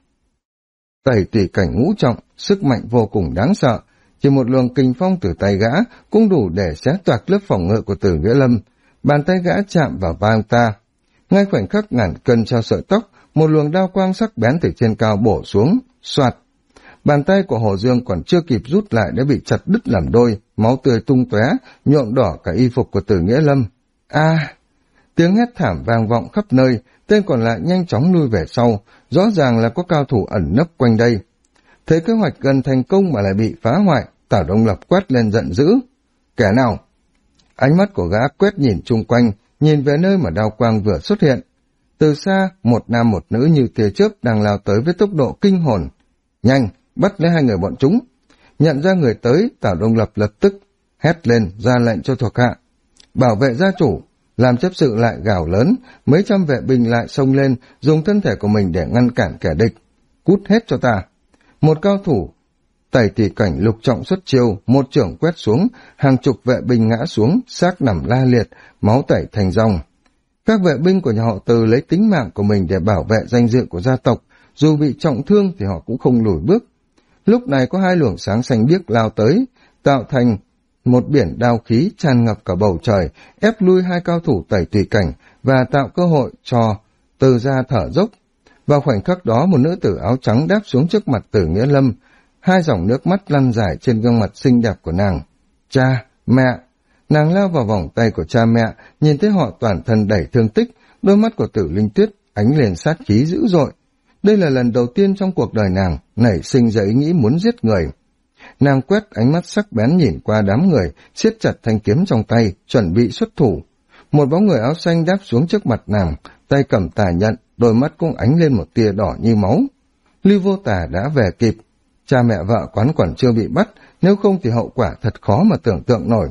tẩy tùy cảnh ngũ trọng, sức mạnh vô cùng đáng sợ. Chỉ một luồng kình phong từ tay gã cũng đủ để xé toạc lớp phòng ngự của Từ Nghĩa Lâm. Bàn tay gã chạm vào vai ông ta. Ngay khoảnh khắc ngàn cân treo sợi tóc, một luồng đao quang sắc bén từ trên cao bổ xuống, xoạt. Bàn tay của Hồ Dương còn chưa kịp rút lại đã bị chặt đứt làm đôi, máu tươi tung tóe, nhuộm đỏ cả y phục của Từ Nghĩa Lâm. A! Tiếng hét thảm vang vọng khắp nơi, tên còn lại nhanh chóng lui về sau, rõ ràng là có cao thủ ẩn nấp quanh đây. Thấy kế hoạch gần thành công mà lại bị phá hoại, Tào Đông Lập quát lên giận dữ. Kẻ nào? Ánh mắt của gã quét nhìn chung quanh, nhìn về nơi mà đao quang vừa xuất hiện. Từ xa, một nam một nữ như tia chớp đang lao tới với tốc độ kinh hồn. Nhanh, bắt lấy hai người bọn chúng. Nhận ra người tới, Tào Đông Lập lập tức hét lên ra lệnh cho thuộc hạ. Bảo vệ gia chủ. Làm chấp sự lại gào lớn, mấy trăm vệ binh lại xông lên, dùng thân thể của mình để ngăn cản kẻ địch. Cút hết cho ta. Một cao thủ tẩy tùy cảnh lục trọng xuất chiêu, một chưởng quét xuống, hàng chục vệ binh ngã xuống, xác nằm la liệt, máu tẩy thành dòng. Các vệ binh của nhà họ Từ lấy tính mạng của mình để bảo vệ danh dự của gia tộc, dù bị trọng thương thì họ cũng không lùi bước. Lúc này có hai luồng sáng xanh biếc lao tới, tạo thành một biển đao khí tràn ngập cả bầu trời, ép lui hai cao thủ tẩy tùy cảnh và tạo cơ hội cho Từ gia thở dốc. Vào khoảnh khắc đó, một nữ tử áo trắng đáp xuống trước mặt Từ Nghĩa Lâm, hai dòng nước mắt lăn dài trên gương mặt xinh đẹp của nàng. Cha, mẹ! Nàng lao vào vòng tay của cha mẹ, nhìn thấy họ toàn thân đầy thương tích, đôi mắt của Tử Linh Tuyết ánh lên sát khí dữ dội. Đây là lần đầu tiên trong cuộc đời nàng nảy sinh ra ý nghĩ muốn giết người. Nàng quét ánh mắt sắc bén nhìn qua đám người, siết chặt thanh kiếm trong tay, chuẩn bị xuất thủ. Một bóng người áo xanh đáp xuống trước mặt nàng, tay cầm tà nhận, đôi mắt cũng ánh lên một tia đỏ như máu. Lưu Vô Tả đã về kịp. Cha mẹ vợ quán còn chưa bị bắt, nếu không thì hậu quả thật khó mà tưởng tượng nổi.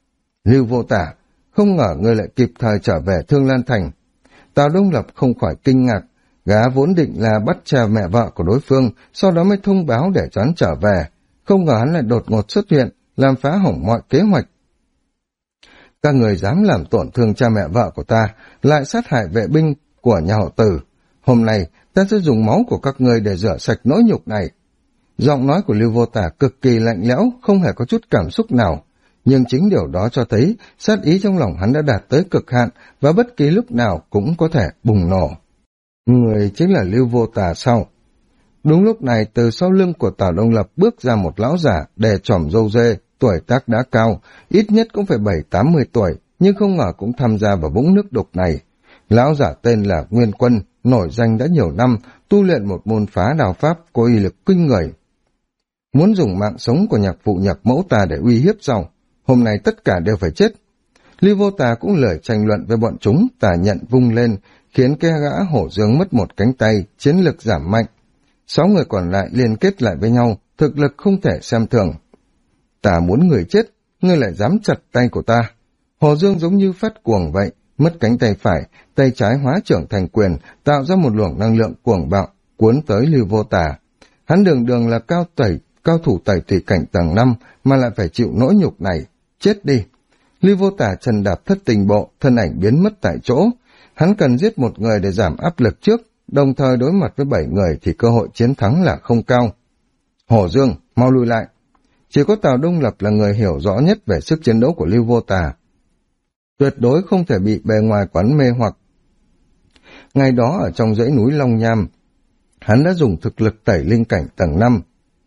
Lưu Vô Tả, không ngờ ngươi lại kịp thời trở về Thương Lan Thành. Tào Đông Lập không khỏi kinh ngạc, gã vốn định là bắt cha mẹ vợ của đối phương, sau đó mới thông báo để cho hắn trở về. Không ngờ hắn lại đột ngột xuất hiện, làm phá hỏng mọi kế hoạch. Các người dám làm tổn thương cha mẹ vợ của ta, lại sát hại vệ binh của nhà họ Từ. Hôm nay, ta sẽ dùng máu của các người để rửa sạch nỗi nhục này. Giọng nói của Lưu Vô Tả cực kỳ lạnh lẽo, không hề có chút cảm xúc nào. Nhưng chính điều đó cho thấy sát ý trong lòng hắn đã đạt tới cực hạn và bất kỳ lúc nào cũng có thể bùng nổ. Người chính là Lưu Vô Tả sao? Đúng lúc này, từ sau lưng của Tào Đông Lập bước ra một lão giả đè chòm râu dê, tuổi tác đã cao, ít nhất cũng phải 70-80 tuổi, nhưng không ngờ cũng tham gia vào vũng nước đục này. Lão giả tên là Nguyên Quân, nổi danh đã nhiều năm, tu luyện một môn phá đao pháp có uy lực kinh người. Muốn dùng mạng sống của nhạc phụ nhạc mẫu ta để uy hiếp sao? Hôm nay tất cả đều phải chết. Lưu Vô Tà cũng lời tranh luận với bọn chúng, tà nhận vung lên, khiến cái gã Hổ Dương mất một cánh tay, chiến lực giảm mạnh. 6 người còn lại liên kết lại với nhau, thực lực không thể xem thường. Ta muốn người chết, ngươi lại dám chặt tay của ta. Hồ Dương giống như phát cuồng vậy, mất cánh tay phải, tay trái hóa trưởng thành quyền, tạo ra một luồng năng lượng cuồng bạo, cuốn tới Lưu Vô Tà. Hắn đường đường là cao thủ tẩy tùy cảnh tầng 5 mà lại phải chịu nỗi nhục này, chết đi. Lưu Vô Tà chân đạp thất tình bộ, thân ảnh biến mất tại chỗ. Hắn cần giết một người để giảm áp lực trước, đồng thời đối mặt với 7 người thì cơ hội chiến thắng là không cao. Hổ Dương, mau lui lại. Chỉ có Tào Đông Lập là người hiểu rõ nhất về sức chiến đấu của Lưu Vô Tà. Tuyệt đối không thể bị bề ngoài quán mê hoặc. Ngày đó ở trong dãy núi Long Nham, hắn đã dùng thực lực tẩy linh cảnh tầng 5.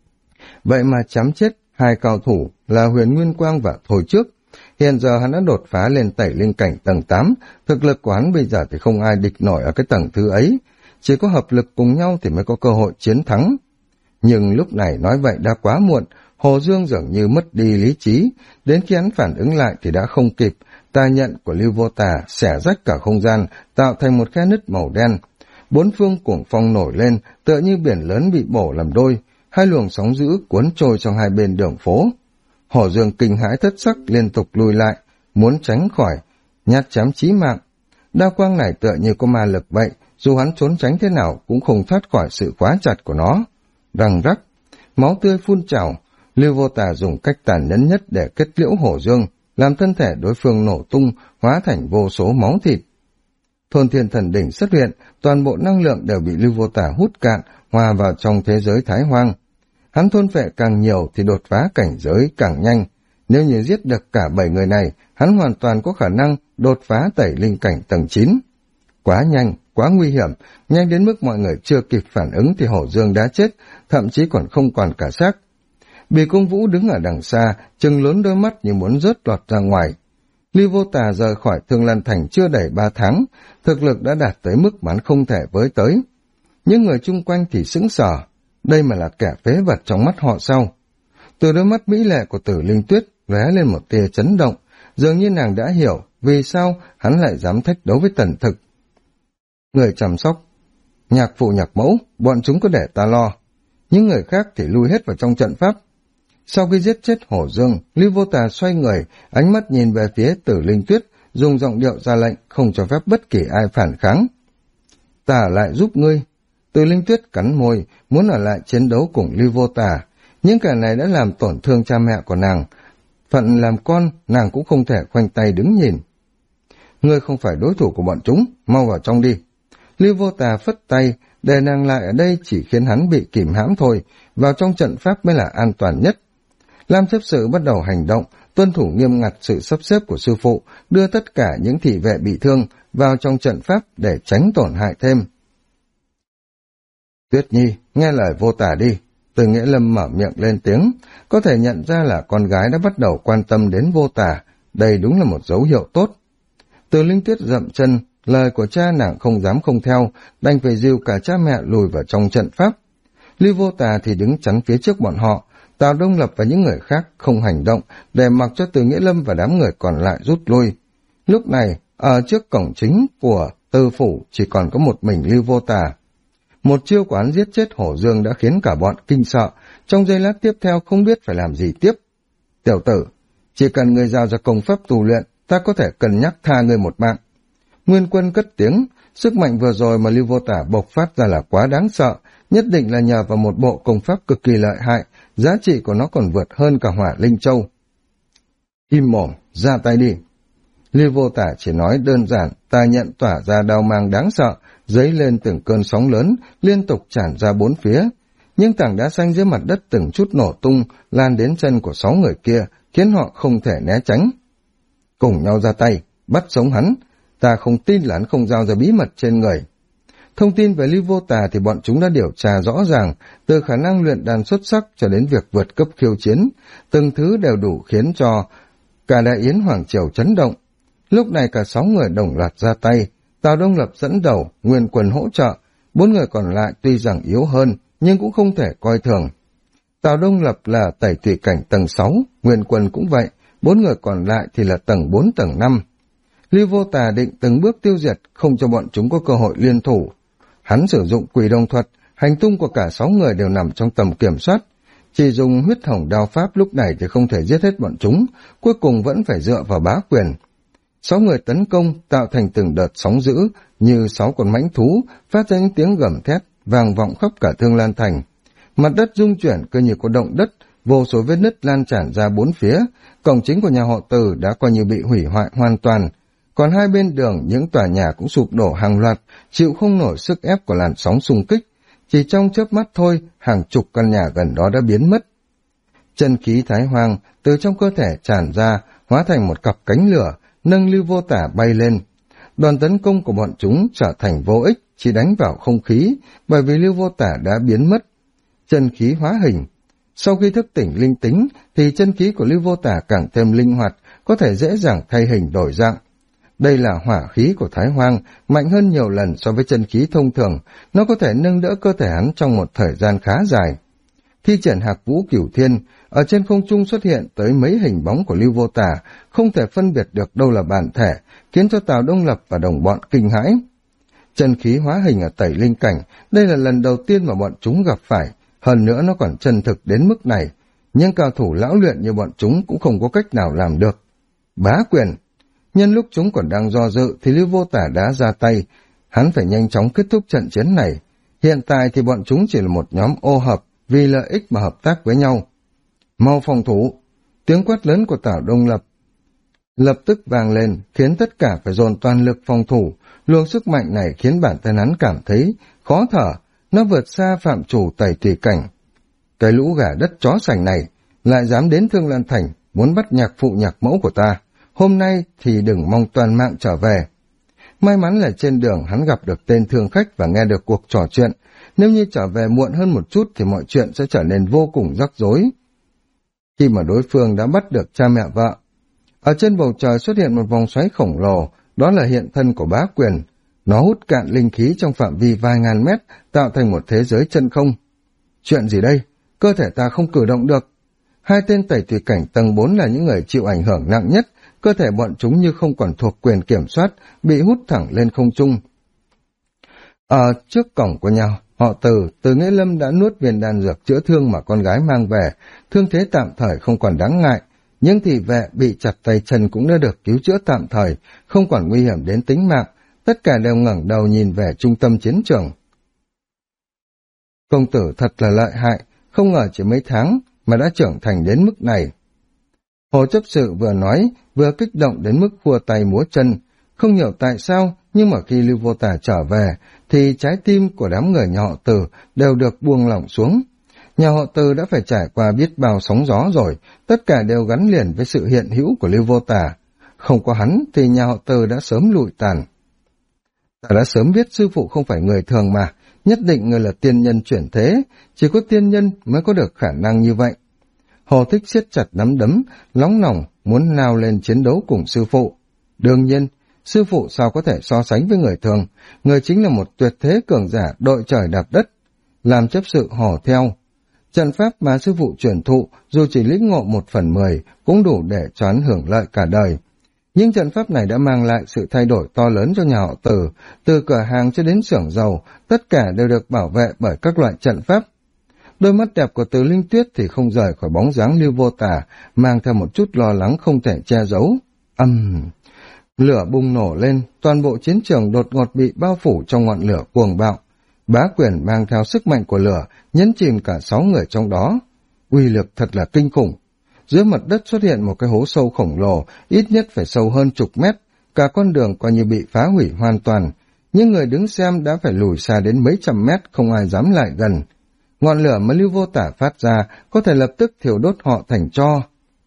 Vậy mà chém chết 2 cao thủ là Huyền Nguyên Quang và Thôi Trước. Hiện giờ hắn đã đột phá lên tẩy linh cảnh tầng 8, thực lực của hắn bây giờ thì không ai địch nổi ở cái tầng thứ ấy. Chỉ có hợp lực cùng nhau thì mới có cơ hội chiến thắng. Nhưng lúc này nói vậy đã quá muộn, Hồ Dương dường như mất đi lý trí, đến khi hắn phản ứng lại thì đã không kịp. Tà nhận của Lưu Vô Tà xẻ rách cả không gian, tạo thành một khe nứt màu đen. 4 phương cuồng phong nổi lên, tựa như biển lớn bị bổ làm đôi, 2 luồng sóng dữ cuốn trôi trong hai bên đường phố. Hổ Dương kinh hãi thất sắc liên tục lùi lại, muốn tránh khỏi nhát chém chí mạng. Đao quang này tựa như có ma lực vậy, dù hắn trốn tránh thế nào cũng không thoát khỏi sự khóa chặt của nó. Răng rắc, máu tươi phun trào. Lưu Vô Tà dùng cách tàn nhẫn nhất để kết liễu Hổ Dương, làm thân thể đối phương nổ tung, hóa thành vô số máu thịt. Thôn Thiên Thần Đỉnh xuất hiện, toàn bộ năng lượng đều bị Lưu Vô Tà hút cạn, hòa vào trong thế giới Thái Hoang. Hắn thôn phệ càng nhiều thì đột phá cảnh giới càng nhanh. Nếu như giết được cả 7 người này, hắn hoàn toàn có khả năng đột phá tẩy linh cảnh tầng 9. Quá nhanh, quá nguy hiểm, nhanh đến mức mọi người chưa kịp phản ứng thì Hổ Dương đã chết, thậm chí còn không còn cả xác. Bì Cung Vũ đứng ở đằng xa, trừng lớn đôi mắt như muốn rớt lọt ra ngoài. Lưu Vô Tà rời khỏi Thương Lan Thành chưa đầy 3 tháng, thực lực đã đạt tới mức mà hắn không thể với tới. Những người chung quanh thì sững sờ, đây mà là kẻ phế vật trong mắt họ sao? Từ đôi mắt mỹ lệ của Tử Linh Tuyết lóe lên một tia chấn động, dường như nàng đã hiểu vì sao hắn lại dám thách đấu với Tần Thực. Người chăm sóc, nhạc phụ nhạc mẫu, bọn chúng có để ta lo. Những người khác thì lui hết vào trong trận pháp. Sau khi giết chết Hổ Dương, Lưu Vô Tà xoay người, ánh mắt nhìn về phía Tử Linh Tuyết, dùng giọng điệu ra lệnh không cho phép bất kỳ ai phản kháng. Ta ở lại giúp ngươi. Tử Linh Tuyết cắn môi, muốn ở lại chiến đấu cùng Lưu Vô Tà. Những kẻ này đã làm tổn thương cha mẹ của nàng. Phận làm con, nàng cũng không thể khoanh tay đứng nhìn. Ngươi không phải đối thủ của bọn chúng, mau vào trong đi. Lưu Vô Tà phất tay, để nàng lại ở đây chỉ khiến hắn bị kìm hãm thôi, vào trong trận pháp mới là an toàn nhất. Lam chấp sự bắt đầu hành động, tuân thủ nghiêm ngặt sự sắp xếp của sư phụ, đưa tất cả những thị vệ bị thương vào trong trận pháp để tránh tổn hại thêm. Tuyết Nhi, nghe lời Vô Tà đi. Từ Nghĩa Lâm mở miệng lên tiếng, có thể nhận ra là con gái đã bắt đầu quan tâm đến Vô Tà, đây đúng là một dấu hiệu tốt. Từ Linh Tuyết dậm chân, lời của cha nàng không dám không theo, đành phải dìu cả cha mẹ lùi vào trong trận pháp. Lưu Vô Tà thì đứng chắn phía trước bọn họ, Tào Đông Lập và những người khác không hành động, để mặc cho Từ Nghĩa Lâm và đám người còn lại rút lui. Lúc này, ở trước cổng chính của Tư Phủ chỉ còn có một mình Lưu Vô Tà. Một chiêu của hắn giết chết Hổ Dương đã khiến cả bọn kinh sợ, trong giây lát tiếp theo không biết phải làm gì tiếp. Tiểu tử, chỉ cần người giao ra công pháp tu luyện, ta có thể cân nhắc tha người một mạng. Nguyên Quân cất tiếng, sức mạnh vừa rồi mà Lưu Vô Tà bộc phát ra là quá đáng sợ, nhất định là nhờ vào một bộ công pháp cực kỳ lợi hại, giá trị của nó còn vượt hơn cả Hỏa Linh Châu. Im mồm, ra tay đi. Lưu Vô Tà chỉ nói đơn giản, ta nhận tỏa ra đao mang đáng sợ, dấy lên từng cơn sóng lớn, liên tục tràn ra bốn phía. Nhưng tảng đá xanh dưới mặt đất từng chút nổ tung, lan đến chân của 6 người kia, khiến họ không thể né tránh. Cùng nhau ra tay, bắt sống hắn, ta không tin là hắn không giao ra bí mật trên người. Thông tin về Lưu Vô Tà thì bọn chúng đã điều tra rõ ràng, từ khả năng luyện đan xuất sắc cho đến việc vượt cấp khiêu chiến, từng thứ đều đủ khiến cho cả Đại Yến Hoàng Triều chấn động. Lúc này cả 6 người đồng loạt ra tay, Tào Đông Lập dẫn đầu, Nguyên Quân hỗ trợ, 4 người còn lại tuy rằng yếu hơn, nhưng cũng không thể coi thường. Tào Đông Lập là tẩy thủy cảnh tầng 6, Nguyên Quân cũng vậy, 4 người còn lại thì là tầng 4 tầng 5. Lưu Vô Tà định từng bước tiêu diệt, không cho bọn chúng có cơ hội liên thủ. Hắn sử dụng Quỷ Đồng Thuật, hành tung của cả 6 người đều nằm trong tầm kiểm soát. Chỉ dùng huyết hồng đao pháp lúc này thì không thể giết hết bọn chúng, cuối cùng vẫn phải dựa vào bá quyền. 6 người tấn công tạo thành từng đợt sóng dữ như 6 con mãnh thú, phát ra những tiếng gầm thét vang vọng khắp cả Thương Lan Thành. Mặt đất rung chuyển cứ như có động đất, vô số vết nứt lan tràn ra bốn phía, cổng chính của nhà họ Từ đã coi như bị hủy hoại hoàn toàn. Còn hai bên đường những tòa nhà cũng sụp đổ hàng loạt, chịu không nổi sức ép của làn sóng xung kích. Chỉ trong chớp mắt thôi, hàng chục căn nhà gần đó đã biến mất. Chân khí Thái Hoang từ trong cơ thể tràn ra, hóa thành một cặp cánh lửa, nâng Lưu Vô Tả bay lên. Đoàn tấn công của bọn chúng trở thành vô ích, chỉ đánh vào không khí, bởi vì Lưu Vô Tả đã biến mất. Chân khí hóa hình. Sau khi thức tỉnh linh tính, thì chân khí của Lưu Vô Tả càng thêm linh hoạt, có thể dễ dàng thay hình đổi dạng. Đây là hỏa khí của Thái Hoang, mạnh hơn nhiều lần so với chân khí thông thường, nó có thể nâng đỡ cơ thể hắn trong một thời gian khá dài. Thi triển Hạc Vũ Cửu Thiên, ở trên không trung xuất hiện tới mấy hình bóng của Lưu Vô Tả, không thể phân biệt được đâu là bản thể, khiến cho Tào Đông Lập và đồng bọn kinh hãi. Chân khí hóa hình ở tẩy linh cảnh, đây là lần đầu tiên mà bọn chúng gặp phải, hơn nữa nó còn chân thực đến mức này, nhưng cao thủ lão luyện như bọn chúng cũng không có cách nào làm được. Bá quyền. Nhân lúc chúng còn đang do dự thì Lưu Vô Tả đã ra tay, hắn phải nhanh chóng kết thúc trận chiến này. Hiện tại thì bọn chúng chỉ là một nhóm ô hợp, vì lợi ích mà hợp tác với nhau. Mau phòng thủ! Tiếng quát lớn của Tào Đông lập tức vang lên, khiến tất cả phải dồn toàn lực phòng thủ. Luồng sức mạnh này khiến bản thân hắn cảm thấy khó thở, nó vượt xa phạm chủ tẩy tùy cảnh. Cái lũ gà đất chó sành này lại dám đến Thương Lan Thành, muốn bắt nhạc phụ nhạc mẫu của ta. Hôm nay thì đừng mong toàn mạng trở về. May mắn là trên đường hắn gặp được tên thương khách và nghe được cuộc trò chuyện. Nếu như trở về muộn hơn một chút thì mọi chuyện sẽ trở nên vô cùng rắc rối. Khi mà đối phương đã bắt được cha mẹ vợ, ở trên bầu trời xuất hiện một vòng xoáy khổng lồ, đó là hiện thân của Bá Quyền. Nó hút cạn linh khí trong phạm vi vài ngàn mét, tạo thành một thế giới chân không. Chuyện gì đây? Cơ thể ta không cử động được. Hai tên tẩy tùy cảnh tầng 4 là những người chịu ảnh hưởng nặng nhất, cơ thể bọn chúng như không còn thuộc quyền kiểm soát, bị hút thẳng lên không trung. Ở trước cổng của nhà họ Từ Nghĩa Lâm đã nuốt viên đan dược chữa thương mà con gái mang về, thương thế tạm thời không còn đáng ngại, nhưng thị vệ bị chặt tay chân cũng đã được cứu chữa tạm thời, không còn nguy hiểm đến tính mạng, tất cả đều ngẩng đầu nhìn về trung tâm chiến trường. Công tử thật là lợi hại, không ngờ chỉ mấy tháng mà đã trưởng thành đến mức này. Hồ chấp sự vừa nói, vừa kích động đến mức khua tay múa chân. Không hiểu tại sao, nhưng mà khi Lưu Vô Tả trở về, thì trái tim của đám người nhà họ Từ đều được buông lỏng xuống. Nhà họ Từ đã phải trải qua biết bao sóng gió rồi, tất cả đều gắn liền với sự hiện hữu của Lưu Vô Tả. Không có hắn thì nhà họ Từ đã sớm lụi tàn. Ta đã sớm biết sư phụ không phải người thường mà, nhất định người là tiên nhân chuyển thế, chỉ có tiên nhân mới có được khả năng như vậy. Hồ Thích siết chặt nắm đấm, nóng lòng muốn lao lên chiến đấu cùng sư phụ. Đương nhiên, sư phụ sao có thể so sánh với người thường, người chính là một tuyệt thế cường giả đội trời đạp đất. Làm chấp sự hò theo. Trận pháp mà sư phụ truyền thụ, dù chỉ lĩnh ngộ 1/10, cũng đủ để cho hắn hưởng lợi cả đời. Nhưng trận pháp này đã mang lại sự thay đổi to lớn cho nhà họ từ cửa hàng cho đến xưởng dầu, tất cả đều được bảo vệ bởi các loại trận pháp. Đôi mắt đẹp của Từ Linh Tuyết thì không rời khỏi bóng dáng Lưu Vô Tả, mang theo một chút lo lắng không thể che giấu. Lửa bùng nổ lên, toàn bộ chiến trường đột ngột bị bao phủ trong ngọn lửa cuồng bạo. Bá Quyền mang theo sức mạnh của lửa, nhấn chìm cả 6 người trong đó. Uy lực thật là kinh khủng. Dưới mặt đất xuất hiện một cái hố sâu khổng lồ, ít nhất phải sâu hơn chục mét, cả con đường coi như bị phá hủy hoàn toàn. Nhưng người đứng xem đã phải lùi xa đến mấy trăm mét, không ai dám lại gần. Ngọn lửa mà Lưu Vô Tả phát ra có thể lập tức thiêu đốt họ thành tro.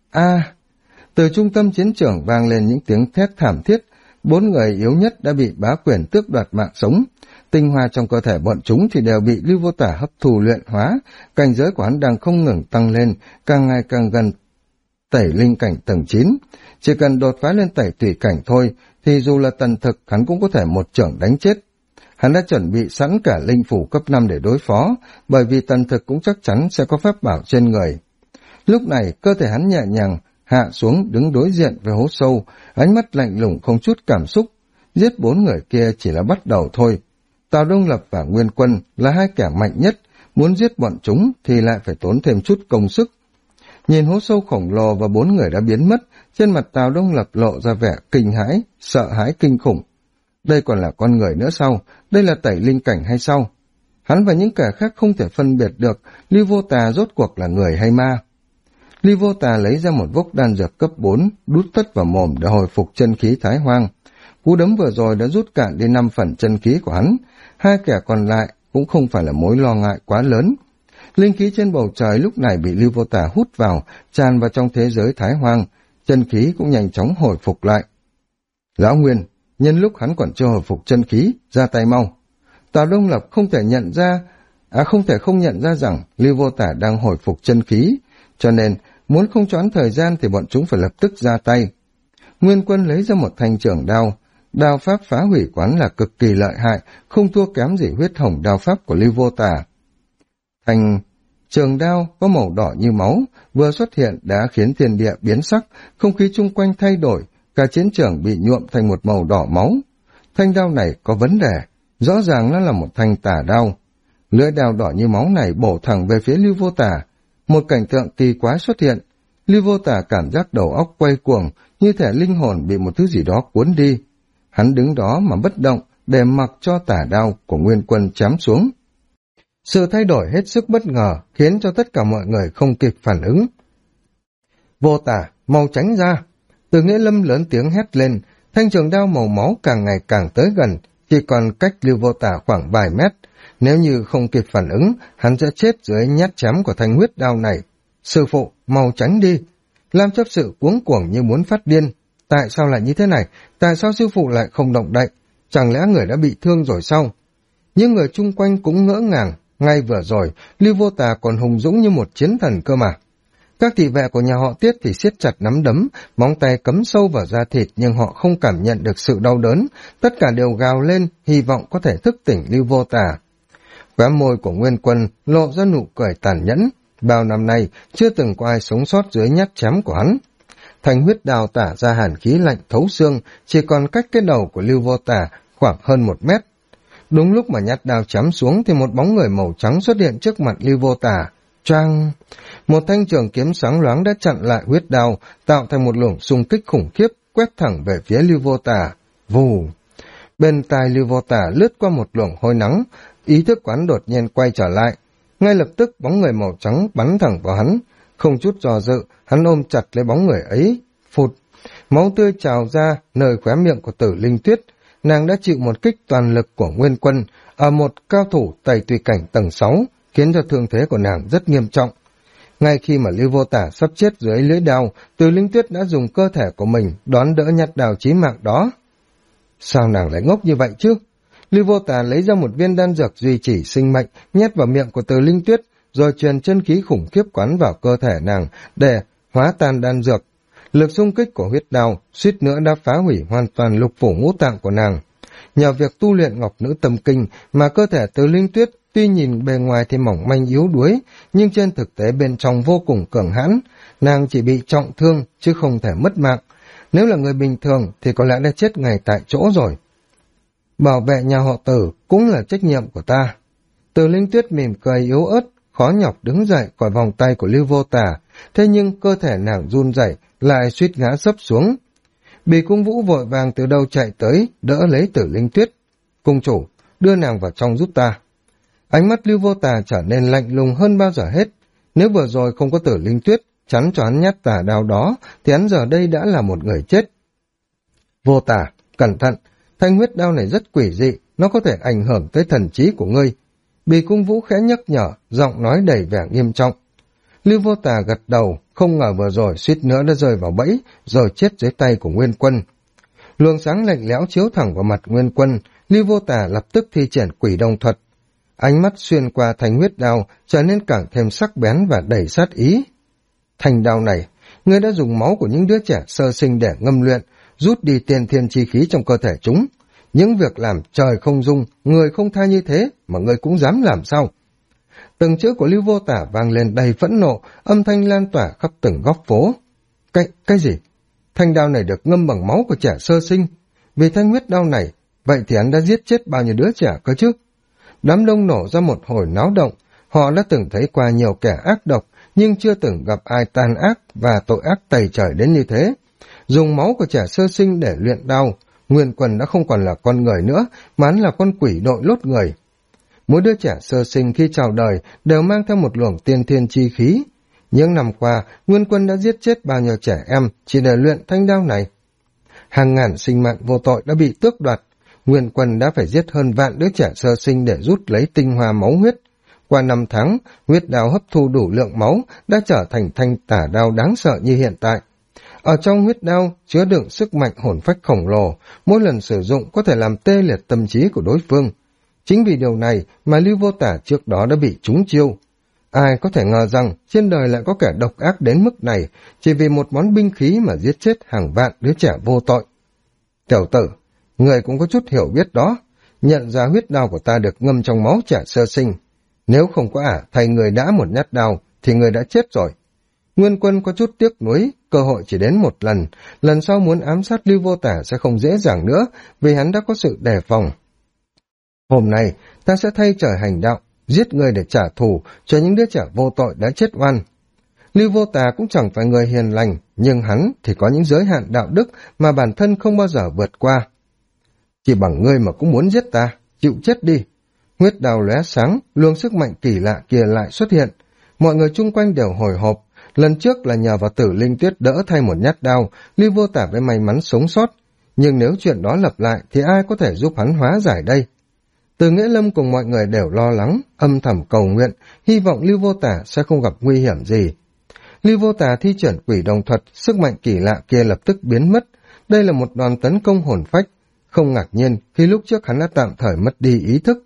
Từ trung tâm chiến trường vang lên những tiếng thét thảm thiết, 4 người yếu nhất đã bị Bá Quyền tước đoạt mạng sống. Tinh hoa trong cơ thể bọn chúng thì đều bị Lưu Vô Tả hấp thụ luyện hóa, cảnh giới của hắn đang không ngừng tăng lên, càng ngày càng gần tẩy linh cảnh tầng 9. Chỉ cần đột phá lên tẩy tùy cảnh thôi, thì dù là tần thực hắn cũng có thể một chưởng đánh chết. Hắn đã chuẩn bị sẵn cả linh phủ cấp 5 để đối phó, bởi vì tần thực cũng chắc chắn sẽ có pháp bảo trên người. Lúc này, cơ thể hắn nhẹ nhàng hạ xuống đứng đối diện với hố sâu, ánh mắt lạnh lùng không chút cảm xúc. Giết 4 người kia chỉ là bắt đầu thôi. Tào Đông Lập và Nguyên Quân là hai kẻ mạnh nhất, muốn giết bọn chúng thì lại phải tốn thêm chút công sức. Nhìn hố sâu khổng lồ và 4 người đã biến mất, trên mặt Tào Đông Lập lộ ra vẻ kinh hãi, sợ hãi kinh khủng. Đây còn là con người nữa sao? Đây là tẩy linh cảnh hay sao? Hắn và những kẻ khác không thể phân biệt được Lưu Vô Tà rốt cuộc là người hay ma. Lưu Vô Tà lấy ra một vốc đan dược cấp 4, đút tất vào mồm để hồi phục chân khí Thái Hoang. Cú đấm vừa rồi đã rút cạn đi 5 phần chân khí của hắn, hai kẻ còn lại cũng không phải là mối lo ngại quá lớn. Linh khí trên bầu trời lúc này bị Lưu Vô Tà hút vào, tràn vào trong thế giới Thái Hoang, chân khí cũng nhanh chóng hồi phục lại. Lão Nguyên, nhân lúc hắn còn chưa hồi phục chân khí, ra tay mau. Tào Đông Lập không thể không nhận ra rằng Lưu Vô Tà đang hồi phục chân khí, cho nên muốn không cho hắn thời gian thì bọn chúng phải lập tức ra tay. Nguyên Quân lấy ra một thanh trường đao, đao pháp phá hủy quán là cực kỳ lợi hại, không thua kém gì huyết hồng đao pháp của Lưu Vô Tà. Thanh trường đao có màu đỏ như máu, vừa xuất hiện đã khiến thiên địa biến sắc, không khí chung quanh thay đổi, cả chiến trường bị nhuộm thành một màu đỏ máu. Thanh đao này có vấn đề, rõ ràng nó là một thanh tà đao. Lưỡi đao đỏ như máu này bổ thẳng về phía Lưu Vô Tà. Một cảnh tượng kỳ quái xuất hiện. Lưu Vô Tà cảm giác đầu óc quay cuồng, như thể linh hồn bị một thứ gì đó cuốn đi. Hắn đứng đó mà bất động, để mặc cho tà đao của Nguyên Quân chém xuống. Sự thay đổi hết sức bất ngờ, khiến cho tất cả mọi người không kịp phản ứng. Vô Tà, mau tránh ra! Từ Nghĩa Lâm lớn tiếng hét lên, thanh trường đao màu máu càng ngày càng tới gần, chỉ còn cách Lưu Vô Tà khoảng vài mét. Nếu như không kịp phản ứng, hắn sẽ chết dưới nhát chém của thanh huyết đao này. Sư phụ, mau tránh đi! Lam chấp sự cuống cuồng như muốn phát điên. Tại sao lại như thế này? Tại sao sư phụ lại không động đậy? Chẳng lẽ người đã bị thương rồi sao? Những người chung quanh cũng ngỡ ngàng. Ngay vừa rồi, Lưu Vô Tà còn hùng dũng như một chiến thần cơ mà. Các thị vệ của nhà họ Tiết thì siết chặt nắm đấm, móng tay cắm sâu vào da thịt nhưng họ không cảm nhận được sự đau đớn. Tất cả đều gào lên, hy vọng có thể thức tỉnh Lưu Vô Tà. Khóe môi của Nguyên Quân lộ ra nụ cười tàn nhẫn. Bao năm nay, chưa từng có ai sống sót dưới nhát chém của hắn. Thanh huyết đao tả ra hàn khí lạnh thấu xương, chỉ còn cách cái đầu của Lưu Vô Tà khoảng hơn 1 mét. Đúng lúc mà nhát đao chém xuống thì một bóng người màu trắng xuất hiện trước mặt Lưu Vô Tà. Choang! Một thanh trường kiếm sáng loáng đã chặn lại huyết đao, tạo thành một luồng xung kích khủng khiếp, quét thẳng về phía Lưu Vô Tà. Vù! Bên tai Lưu Vô Tà lướt qua một luồng hôi nắng, ý thức quán đột nhiên quay trở lại. Ngay lập tức bóng người màu trắng bắn thẳng vào hắn. Không chút do dự, hắn ôm chặt lấy bóng người ấy. Phụt! Máu tươi trào ra nơi khóe miệng của Tử Linh Tuyết. Nàng đã chịu một kích toàn lực của Nguyên Quân ở một cao thủ tẩy tùy cảnh tầng 6, khiến cho thương thế của nàng rất nghiêm trọng. Ngay khi mà Lưu Vô Tà sắp chết dưới lưỡi đao, Từ Linh Tuyết đã dùng cơ thể của mình đón đỡ nhát đao chí mạng đó. Sao nàng lại ngốc như vậy chứ? Lưu Vô Tà lấy ra một viên đan dược duy trì sinh mệnh, nhét vào miệng của Từ Linh Tuyết, rồi truyền chân khí khủng khiếp quán vào cơ thể nàng để hóa tan đan dược. Lực xung kích của huyết đao suýt nữa đã phá hủy hoàn toàn lục phủ ngũ tạng của nàng. Nhờ việc tu luyện Ngọc Nữ Tâm Kinh mà cơ thể Từ Linh Tuyết tuy nhìn bề ngoài thì mỏng manh yếu đuối, nhưng trên thực tế bên trong vô cùng cường hãn. Nàng chỉ bị trọng thương chứ không thể mất mạng. Nếu là người bình thường thì có lẽ đã chết ngay tại chỗ rồi. Bảo vệ nhà họ Tử cũng là trách nhiệm của ta. Từ Linh Tuyết mỉm cười yếu ớt, khó nhọc đứng dậy khỏi vòng tay của Lưu Vô Tà, thế nhưng cơ thể nàng run rẩy lại suýt ngã sấp xuống. Bì Cung Vũ vội vàng từ đâu chạy tới, đỡ lấy Tử Linh Tuyết. Cung chủ, đưa nàng vào trong giúp ta. Ánh mắt Lưu Vô Tà trở nên lạnh lùng hơn bao giờ hết. Nếu vừa rồi không có Tử Linh Tuyết chắn cho hắn nhát tà đao đó, thì hắn giờ đây đã là một người chết. Vô Tà, cẩn thận, thanh huyết đao này rất quỷ dị, nó có thể ảnh hưởng tới thần trí của ngươi. Bì Cung Vũ khẽ nhắc nhở, giọng nói đầy vẻ nghiêm trọng. Lưu Vô Tà gật đầu, không ngờ vừa rồi suýt nữa đã rơi vào bẫy, rồi chết dưới tay của Nguyên Quân. Luồng sáng lạnh lẽo chiếu thẳng vào mặt Nguyên Quân, Lưu Vô Tà lập tức thi triển Quỷ Đồng Thuật. Ánh mắt xuyên qua thanh huyết đao trở nên càng thêm sắc bén và đầy sát ý. Thanh đao này, ngươi đã dùng máu của những đứa trẻ sơ sinh để ngâm luyện, rút đi tiên thiên chi khí trong cơ thể chúng. Những việc làm trời không dung, người không tha như thế mà ngươi cũng dám làm sao? Từng chữ của Lưu Vô Tà vang lên đầy phẫn nộ, âm thanh lan tỏa khắp từng góc phố. Cái gì? Thanh đao này được ngâm bằng máu của trẻ sơ sinh. Vì thanh huyết đao này, vậy thì hắn đã giết chết bao nhiêu đứa trẻ cơ chứ? Đám đông nổ ra một hồi náo động. Họ đã từng thấy qua nhiều kẻ ác độc, nhưng chưa từng gặp ai tàn ác và tội ác tày trời đến như thế. Dùng máu của trẻ sơ sinh để luyện đao, Nguyên Quân đã không còn là con người nữa, mà hắn là con quỷ đội lốt người. Mỗi đứa trẻ sơ sinh khi chào đời đều mang theo một luồng tiên thiên chi khí. Những năm qua, Nguyên Quân đã giết chết bao nhiêu trẻ em chỉ để luyện thanh đao này. Hàng ngàn sinh mạng vô tội đã bị tước đoạt. Nguyên Quân đã phải giết hơn vạn đứa trẻ sơ sinh để rút lấy tinh hoa máu huyết. Qua 5 tháng, huyết đao hấp thu đủ lượng máu đã trở thành thanh tả đao đáng sợ như hiện tại. Ở trong huyết đao chứa đựng sức mạnh hồn phách khổng lồ, mỗi lần sử dụng có thể làm tê liệt tâm trí của đối phương. Chính vì điều này mà Lưu Vô Tả trước đó đã bị trúng chiêu. Ai có thể ngờ rằng trên đời lại có kẻ độc ác đến mức này, chỉ vì một món binh khí mà giết chết hàng vạn đứa trẻ vô tội. Tiểu tử, người cũng có chút hiểu biết đó, nhận ra huyết đao của ta được ngâm trong máu trẻ sơ sinh. Nếu không có thầy người đã một nhát đao, thì người đã chết rồi. Nguyên Quân có chút tiếc nuối, cơ hội chỉ đến một lần sau muốn ám sát Lưu Vô Tả sẽ không dễ dàng nữa, vì hắn đã có sự đề phòng. Hôm nay, ta sẽ thay trời hành đạo, giết người để trả thù cho những đứa trẻ vô tội đã chết oan. Lưu Vô Tả cũng chẳng phải người hiền lành, nhưng hắn thì có những giới hạn đạo đức mà bản thân không bao giờ vượt qua. Chỉ bằng ngươi mà cũng muốn giết ta, chịu chết đi. Huyết đao lóe sáng, luồng sức mạnh kỳ lạ kia lại xuất hiện. Mọi người chung quanh đều hồi hộp. Lần trước là nhờ vào Tử Linh Tuyết đỡ thay một nhát đao, Lưu Vô Tả mới may mắn sống sót. Nhưng nếu chuyện đó lặp lại thì ai có thể giúp hắn hóa giải đây? Từ Nghĩa Lâm cùng mọi người đều lo lắng, âm thầm cầu nguyện, hy vọng Lưu Vô Tả sẽ không gặp nguy hiểm gì. Lưu Vô Tả thi triển quỷ đồng thuật, sức mạnh kỳ lạ kia lập tức biến mất. Đây là một đòn tấn công hồn phách. Không ngạc nhiên khi lúc trước hắn đã tạm thời mất đi ý thức.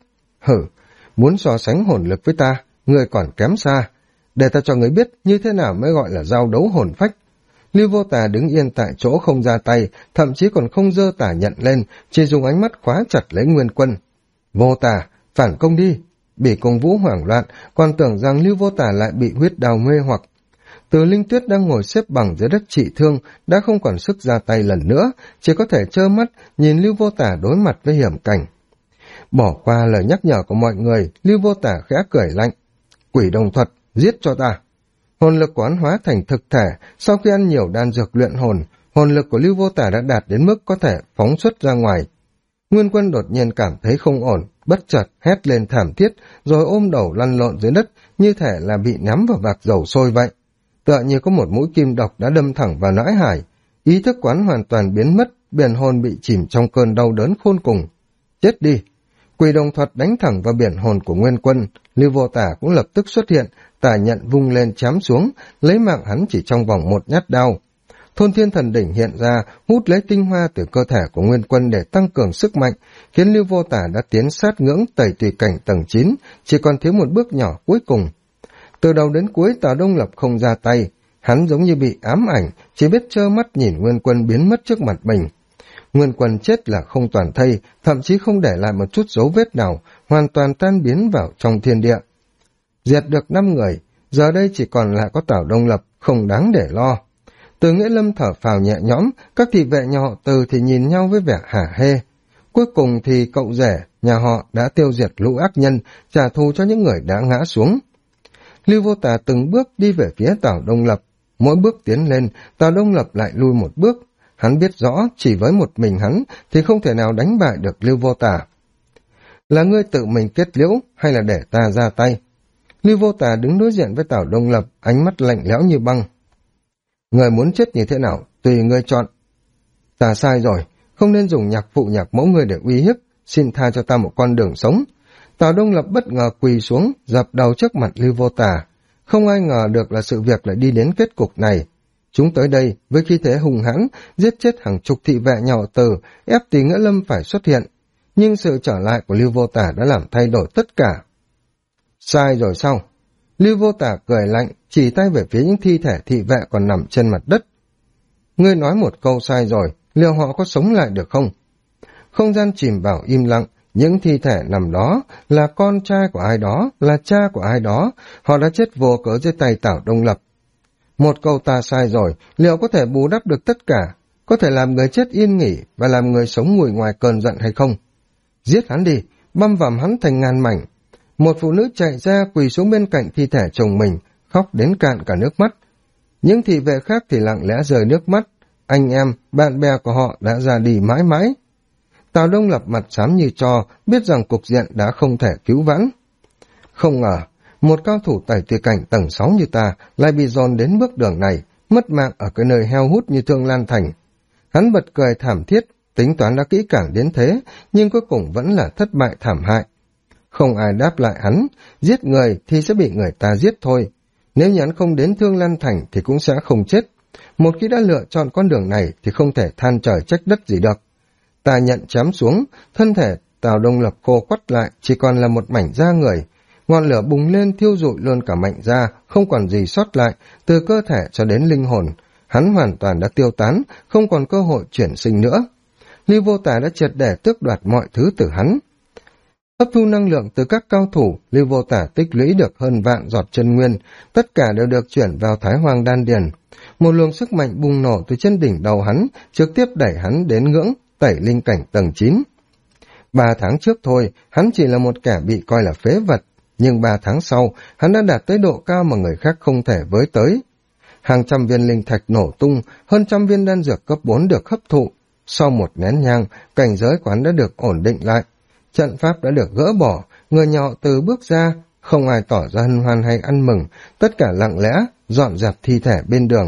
Muốn so sánh hồn lực với ta, người còn kém xa. Để ta cho người biết như thế nào mới gọi là giao đấu hồn phách. Lưu Vô Tả đứng yên tại chỗ không ra tay, thậm chí còn không giơ tả nhận lên, chỉ dùng ánh mắt khóa chặt lấy Nguyên Quân. Vô Tả, phản công đi. Bỉ Cùng Vũ hoảng loạn, còn tưởng rằng Lưu Vô Tả lại bị huyết đao mê hoặc. Từ Linh Tuyết đang ngồi xếp bằng dưới đất trị thương, đã không còn sức ra tay lần nữa, chỉ có thể trơ mắt nhìn Lưu Vô Tả đối mặt với hiểm cảnh. Bỏ qua lời nhắc nhở của mọi người, Lưu Vô Tả khẽ cười lạnh. Quỷ đồng thuật, giết cho ta. Hồn lực của hắn hóa thành thực thể, sau khi ăn nhiều đan dược luyện hồn, hồn lực của Lưu Vô Tả đã đạt đến mức có thể phóng xuất ra ngoài. Nguyên Quân đột nhiên cảm thấy không ổn, bất chợt hét lên thảm thiết, rồi ôm đầu lăn lộn dưới đất, như thể là bị ném vào vạc dầu sôi vậy. Tựa như có một mũi kim độc đã đâm thẳng vào não hải, ý thức quán hoàn toàn biến mất, biển hồn bị chìm trong cơn đau đớn khôn cùng. Chết đi! Quỷ đồng thuật đánh thẳng vào biển hồn của Nguyên Quân, Lưu Vô Tả cũng lập tức xuất hiện, tả nhận vung lên chém xuống, lấy mạng hắn chỉ trong vòng một nhát đao. Thôn Thiên Thần Đỉnh hiện ra, hút lấy tinh hoa từ cơ thể của Nguyên Quân để tăng cường sức mạnh, khiến Lưu Vô Tả đã tiến sát ngưỡng tẩy tùy cảnh tầng 9, chỉ còn thiếu một bước nhỏ cuối cùng. Từ đầu đến cuối Tào Đông Lập không ra tay, hắn giống như bị ám ảnh, chỉ biết trơ mắt nhìn Nguyên Quân biến mất trước mặt mình. Nguyên Quân chết là không toàn thây, thậm chí không để lại một chút dấu vết nào, hoàn toàn tan biến vào trong thiên địa. Diệt được 5 người, giờ đây chỉ còn lại có Tào Đông Lập, không đáng để lo. Từ Nghĩa Lâm thở phào nhẹ nhõm, các thị vệ nhà họ Từ thì nhìn nhau với vẻ hả hê. Cuối cùng thì cậu rể, nhà họ đã tiêu diệt lũ ác nhân, trả thù cho những người đã ngã xuống. Lưu Vô Tả từng bước đi về phía Tào Đông Lập, mỗi bước tiến lên, Tào Đông Lập lại lui một bước. Hắn biết rõ chỉ với một mình hắn thì không thể nào đánh bại được Lưu Vô Tả. Là ngươi tự mình kết liễu hay là để ta ra tay? Lưu Vô Tả đứng đối diện với Tào Đông Lập, ánh mắt lạnh lẽo như băng. Người muốn chết như thế nào, tùy ngươi chọn. Ta sai rồi, không nên dùng nhạc phụ nhạc mẫu ngươi để uy hiếp, xin tha cho ta một con đường sống. Tào Đông Lập bất ngờ quỳ xuống, dập đầu trước mặt Lưu Vô Tả. Không ai ngờ được là sự việc lại đi đến kết cục này. Chúng tới đây với khí thế hung hãn, giết chết hàng chục thị vệ nhà họ Từ, ép Tỷ Nghĩa Lâm phải xuất hiện. Nhưng sự trở lại của Lưu Vô Tả đã làm thay đổi tất cả. Sai rồi sao? Lưu Vô Tả cười lạnh, chỉ tay về phía những thi thể thị vệ còn nằm trên mặt đất. Ngươi nói một câu sai rồi, liệu họ có sống lại được không? Không gian chìm vào im lặng, những thi thể nằm đó là con trai của ai đó, là cha của ai đó, họ đã chết vô cớ dưới tay Tào Đông Lập. Một câu ta sai rồi, liệu có thể bù đắp được tất cả, có thể làm người chết yên nghỉ và làm người sống ngồi ngoài cơn giận hay không? Giết hắn đi, băm vằm hắn thành ngàn mảnh. Một phụ nữ chạy ra quỳ xuống bên cạnh thi thể chồng mình, khóc đến cạn cả nước mắt. Những thị vệ khác thì lặng lẽ rơi nước mắt, anh em, bạn bè của họ đã ra đi mãi mãi. Tào Đông Lập mặt xám như tro, biết rằng cục diện đã không thể cứu vãn. Không ngờ, một cao thủ tẩy tùy cảnh tầng 6 như ta lại bị dồn đến bước đường này, mất mạng ở cái nơi heo hút như Thương Lan Thành. Hắn bật cười thảm thiết, tính toán đã kỹ càng đến thế, nhưng cuối cùng vẫn là thất bại thảm hại. Không ai đáp lại hắn, giết người thì sẽ bị người ta giết thôi. Nếu như hắn không đến Thương Lan Thành thì cũng sẽ không chết. Một khi đã lựa chọn con đường này thì không thể than trời trách đất gì được. Ta nhận chém xuống, thân thể Tào Đông Lập khô quắt lại, chỉ còn là một mảnh da người. Ngọn lửa bùng lên thiêu rụi luôn cả mảnh da, không còn gì sót lại, từ cơ thể cho đến linh hồn. Hắn hoàn toàn đã tiêu tán, không còn cơ hội chuyển sinh nữa. Lưu Vô Tà đã triệt để tước đoạt mọi thứ từ hắn. Hấp thu năng lượng từ các cao thủ, Lưu Vô Tà tích lũy được hơn vạn giọt chân nguyên, tất cả đều được chuyển vào Thái Hoang Đan Điền. Một luồng sức mạnh bùng nổ từ trên đỉnh đầu hắn, trực tiếp đẩy hắn đến ngưỡng tẩy linh cảnh tầng 9. 3 tháng trước thôi, hắn chỉ là một kẻ bị coi là phế vật, nhưng 3 tháng sau, hắn đã đạt tới độ cao mà người khác không thể với tới. Hàng trăm viên linh thạch nổ tung, hơn trăm viên đan dược cấp 4 được hấp thụ. Sau một nén nhang, cảnh giới của hắn đã được ổn định lại. Trận pháp đã được gỡ bỏ, người nhỏ từ bước ra, không ai tỏ ra hân hoan hay ăn mừng, tất cả lặng lẽ, dọn dẹp thi thể bên đường.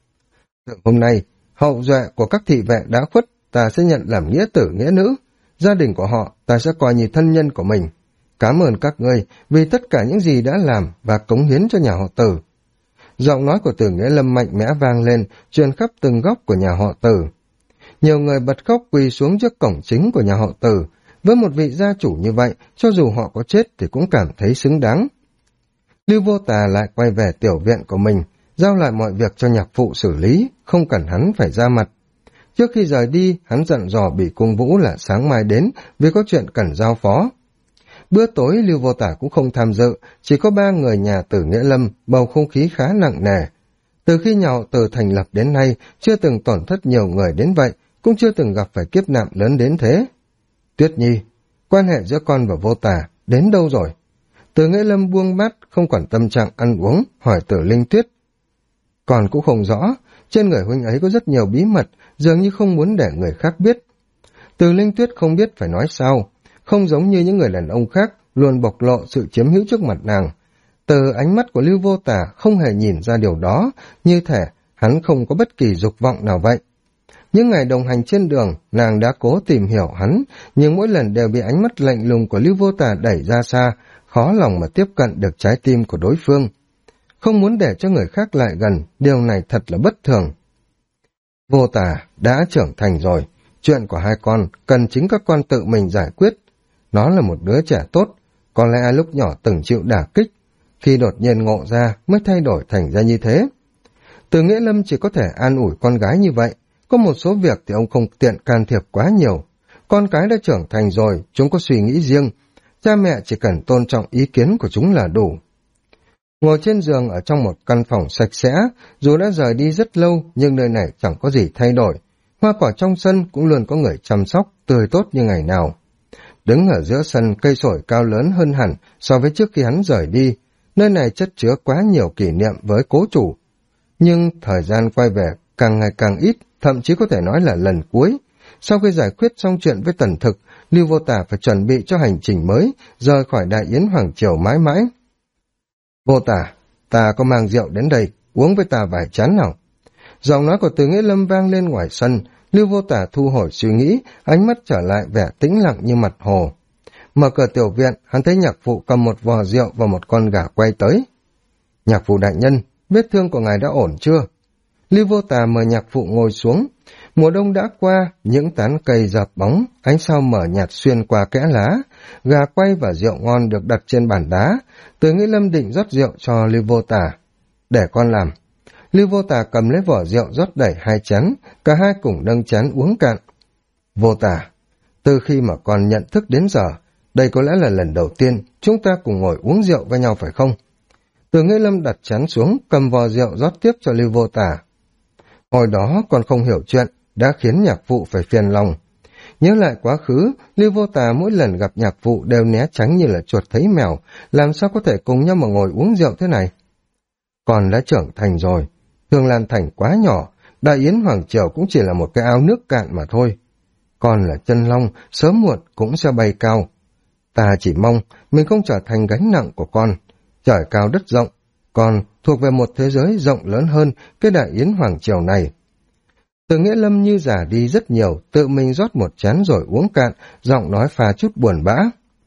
Hôm nay, hậu duệ của các thị vệ đã khuất, ta sẽ nhận làm nghĩa tử nghĩa nữ. Gia đình của họ, ta sẽ coi như thân nhân của mình. Cảm ơn các ngươi vì tất cả những gì đã làm và cống hiến cho nhà họ Từ. Giọng nói của Từ Nghĩa Lâm mạnh mẽ vang lên, truyền khắp từng góc của nhà họ Từ. Nhiều người bật khóc quỳ xuống trước cổng chính của nhà họ Từ. Với một vị gia chủ như vậy, cho dù họ có chết thì cũng cảm thấy xứng đáng. Lưu Vô Tà lại quay về tiểu viện của mình, giao lại mọi việc cho nhạc phụ xử lý, không cần hắn phải ra mặt. Trước khi rời đi, hắn dặn dò Bỉ Cung Vũ là sáng mai đến vì có chuyện cần giao phó. Bữa tối Lưu Vô Tả cũng không tham dự, chỉ có 3 người nhà Từ Nghĩa Lâm, bầu không khí khá nặng nề. Từ khi nhà họ Từ thành lập đến nay, chưa từng tổn thất nhiều người đến vậy, cũng chưa từng gặp phải kiếp nạn lớn đến thế. Tuyết Nhi, quan hệ giữa con và Vô Tả đến đâu rồi? Từ Nghĩa Lâm buông bát, không quản tâm trạng ăn uống, hỏi Tử Linh Tuyết. Con cũng không rõ, trên người huynh ấy có rất nhiều bí mật, dường như không muốn để người khác biết. Từ Linh Tuyết không biết phải nói sao, không giống như những người đàn ông khác luôn bộc lộ sự chiếm hữu trước mặt nàng. Từ ánh mắt của Lưu Vô Tả không hề nhìn ra điều đó, như thể hắn không có bất kỳ dục vọng nào vậy. Những ngày đồng hành trên đường, nàng đã cố tìm hiểu hắn, nhưng mỗi lần đều bị ánh mắt lạnh lùng của Lưu Vô Tả đẩy ra xa, khó lòng mà tiếp cận được trái tim của đối phương. Không muốn để cho người khác lại gần, điều này thật là bất thường. Vô Tả đã trưởng thành rồi, chuyện của hai con cần chính các con tự mình giải quyết. Nó là một đứa trẻ tốt, có lẽ lúc nhỏ từng chịu đả kích, khi đột nhiên ngộ ra mới thay đổi thành ra như thế. Từ Nghĩa Lâm chỉ có thể an ủi con gái như vậy, có một số việc thì ông không tiện can thiệp quá nhiều. Con cái đã trưởng thành rồi, chúng có suy nghĩ riêng, cha mẹ chỉ cần tôn trọng ý kiến của chúng là đủ. Ngồi trên giường ở trong một căn phòng sạch sẽ, dù đã rời đi rất lâu nhưng nơi này chẳng có gì thay đổi. Hoa cỏ trong sân cũng luôn có người chăm sóc, tươi tốt như ngày nào. Đứng ở giữa sân, cây sồi cao lớn hơn hẳn so với trước khi hắn rời đi. Nơi này chất chứa quá nhiều kỷ niệm với cố chủ. Nhưng thời gian quay về càng ngày càng ít, thậm chí có thể nói là lần cuối. Sau khi giải quyết xong chuyện với Tần Thực, Lưu Vô Tả phải chuẩn bị cho hành trình mới, rời khỏi Đại Yến Hoàng Triều mãi mãi. Vô Tả, ta có mang rượu đến đây, uống với ta vài chén nào. Giọng nói của Từ Nghĩa Lâm vang lên ngoài sân, Lưu Vô Tả thu hồi suy nghĩ, ánh mắt trở lại vẻ tĩnh lặng như mặt hồ. Mở cửa tiểu viện, hắn thấy nhạc phụ cầm một vò rượu và một con gà quay tới. Nhạc phụ đại nhân, vết thương của ngài đã ổn chưa? Lưu Vô Tả mời nhạc phụ ngồi xuống. Mùa đông đã qua, những tán cây dập bóng, ánh sao mở nhạt xuyên qua kẽ lá. Gà quay và rượu ngon được đặt trên bàn đá. Từ Nghĩa Lâm định rót rượu cho Lưu Vô Tả. Để con làm. Lưu Vô Tả cầm lấy vỏ rượu rót đẩy 2 chén, cả hai cùng nâng chén uống cạn. Vô Tả, từ khi mà con nhận thức đến giờ, đây có lẽ là lần đầu tiên chúng ta cùng ngồi uống rượu với nhau phải không? Từ Nghĩa Lâm đặt chén xuống, cầm vò rượu rót tiếp cho Lưu Vô Tả. Hồi đó con không hiểu chuyện, đã khiến nhạc phụ phải phiền lòng. Nhớ lại quá khứ, Lưu Vô Tả mỗi lần gặp nhạc phụ đều né tránh như là chuột thấy mèo, làm sao có thể cùng nhau mà ngồi uống rượu thế này? Con đã trưởng thành rồi, Thương Lan Thành quá nhỏ, Đại Yến Hoàng Triều cũng chỉ là một cái ao nước cạn mà thôi. con là chân long, sớm muộn cũng sẽ bay cao. Ta chỉ mong mình không trở thành gánh nặng của con. Trời cao đất rộng, con thuộc về một thế giới rộng lớn hơn cái đại yến hoàng triều này. Từ Nghĩa Lâm như già đi rất nhiều, tự mình rót một chén rồi uống cạn, giọng nói pha chút buồn bã.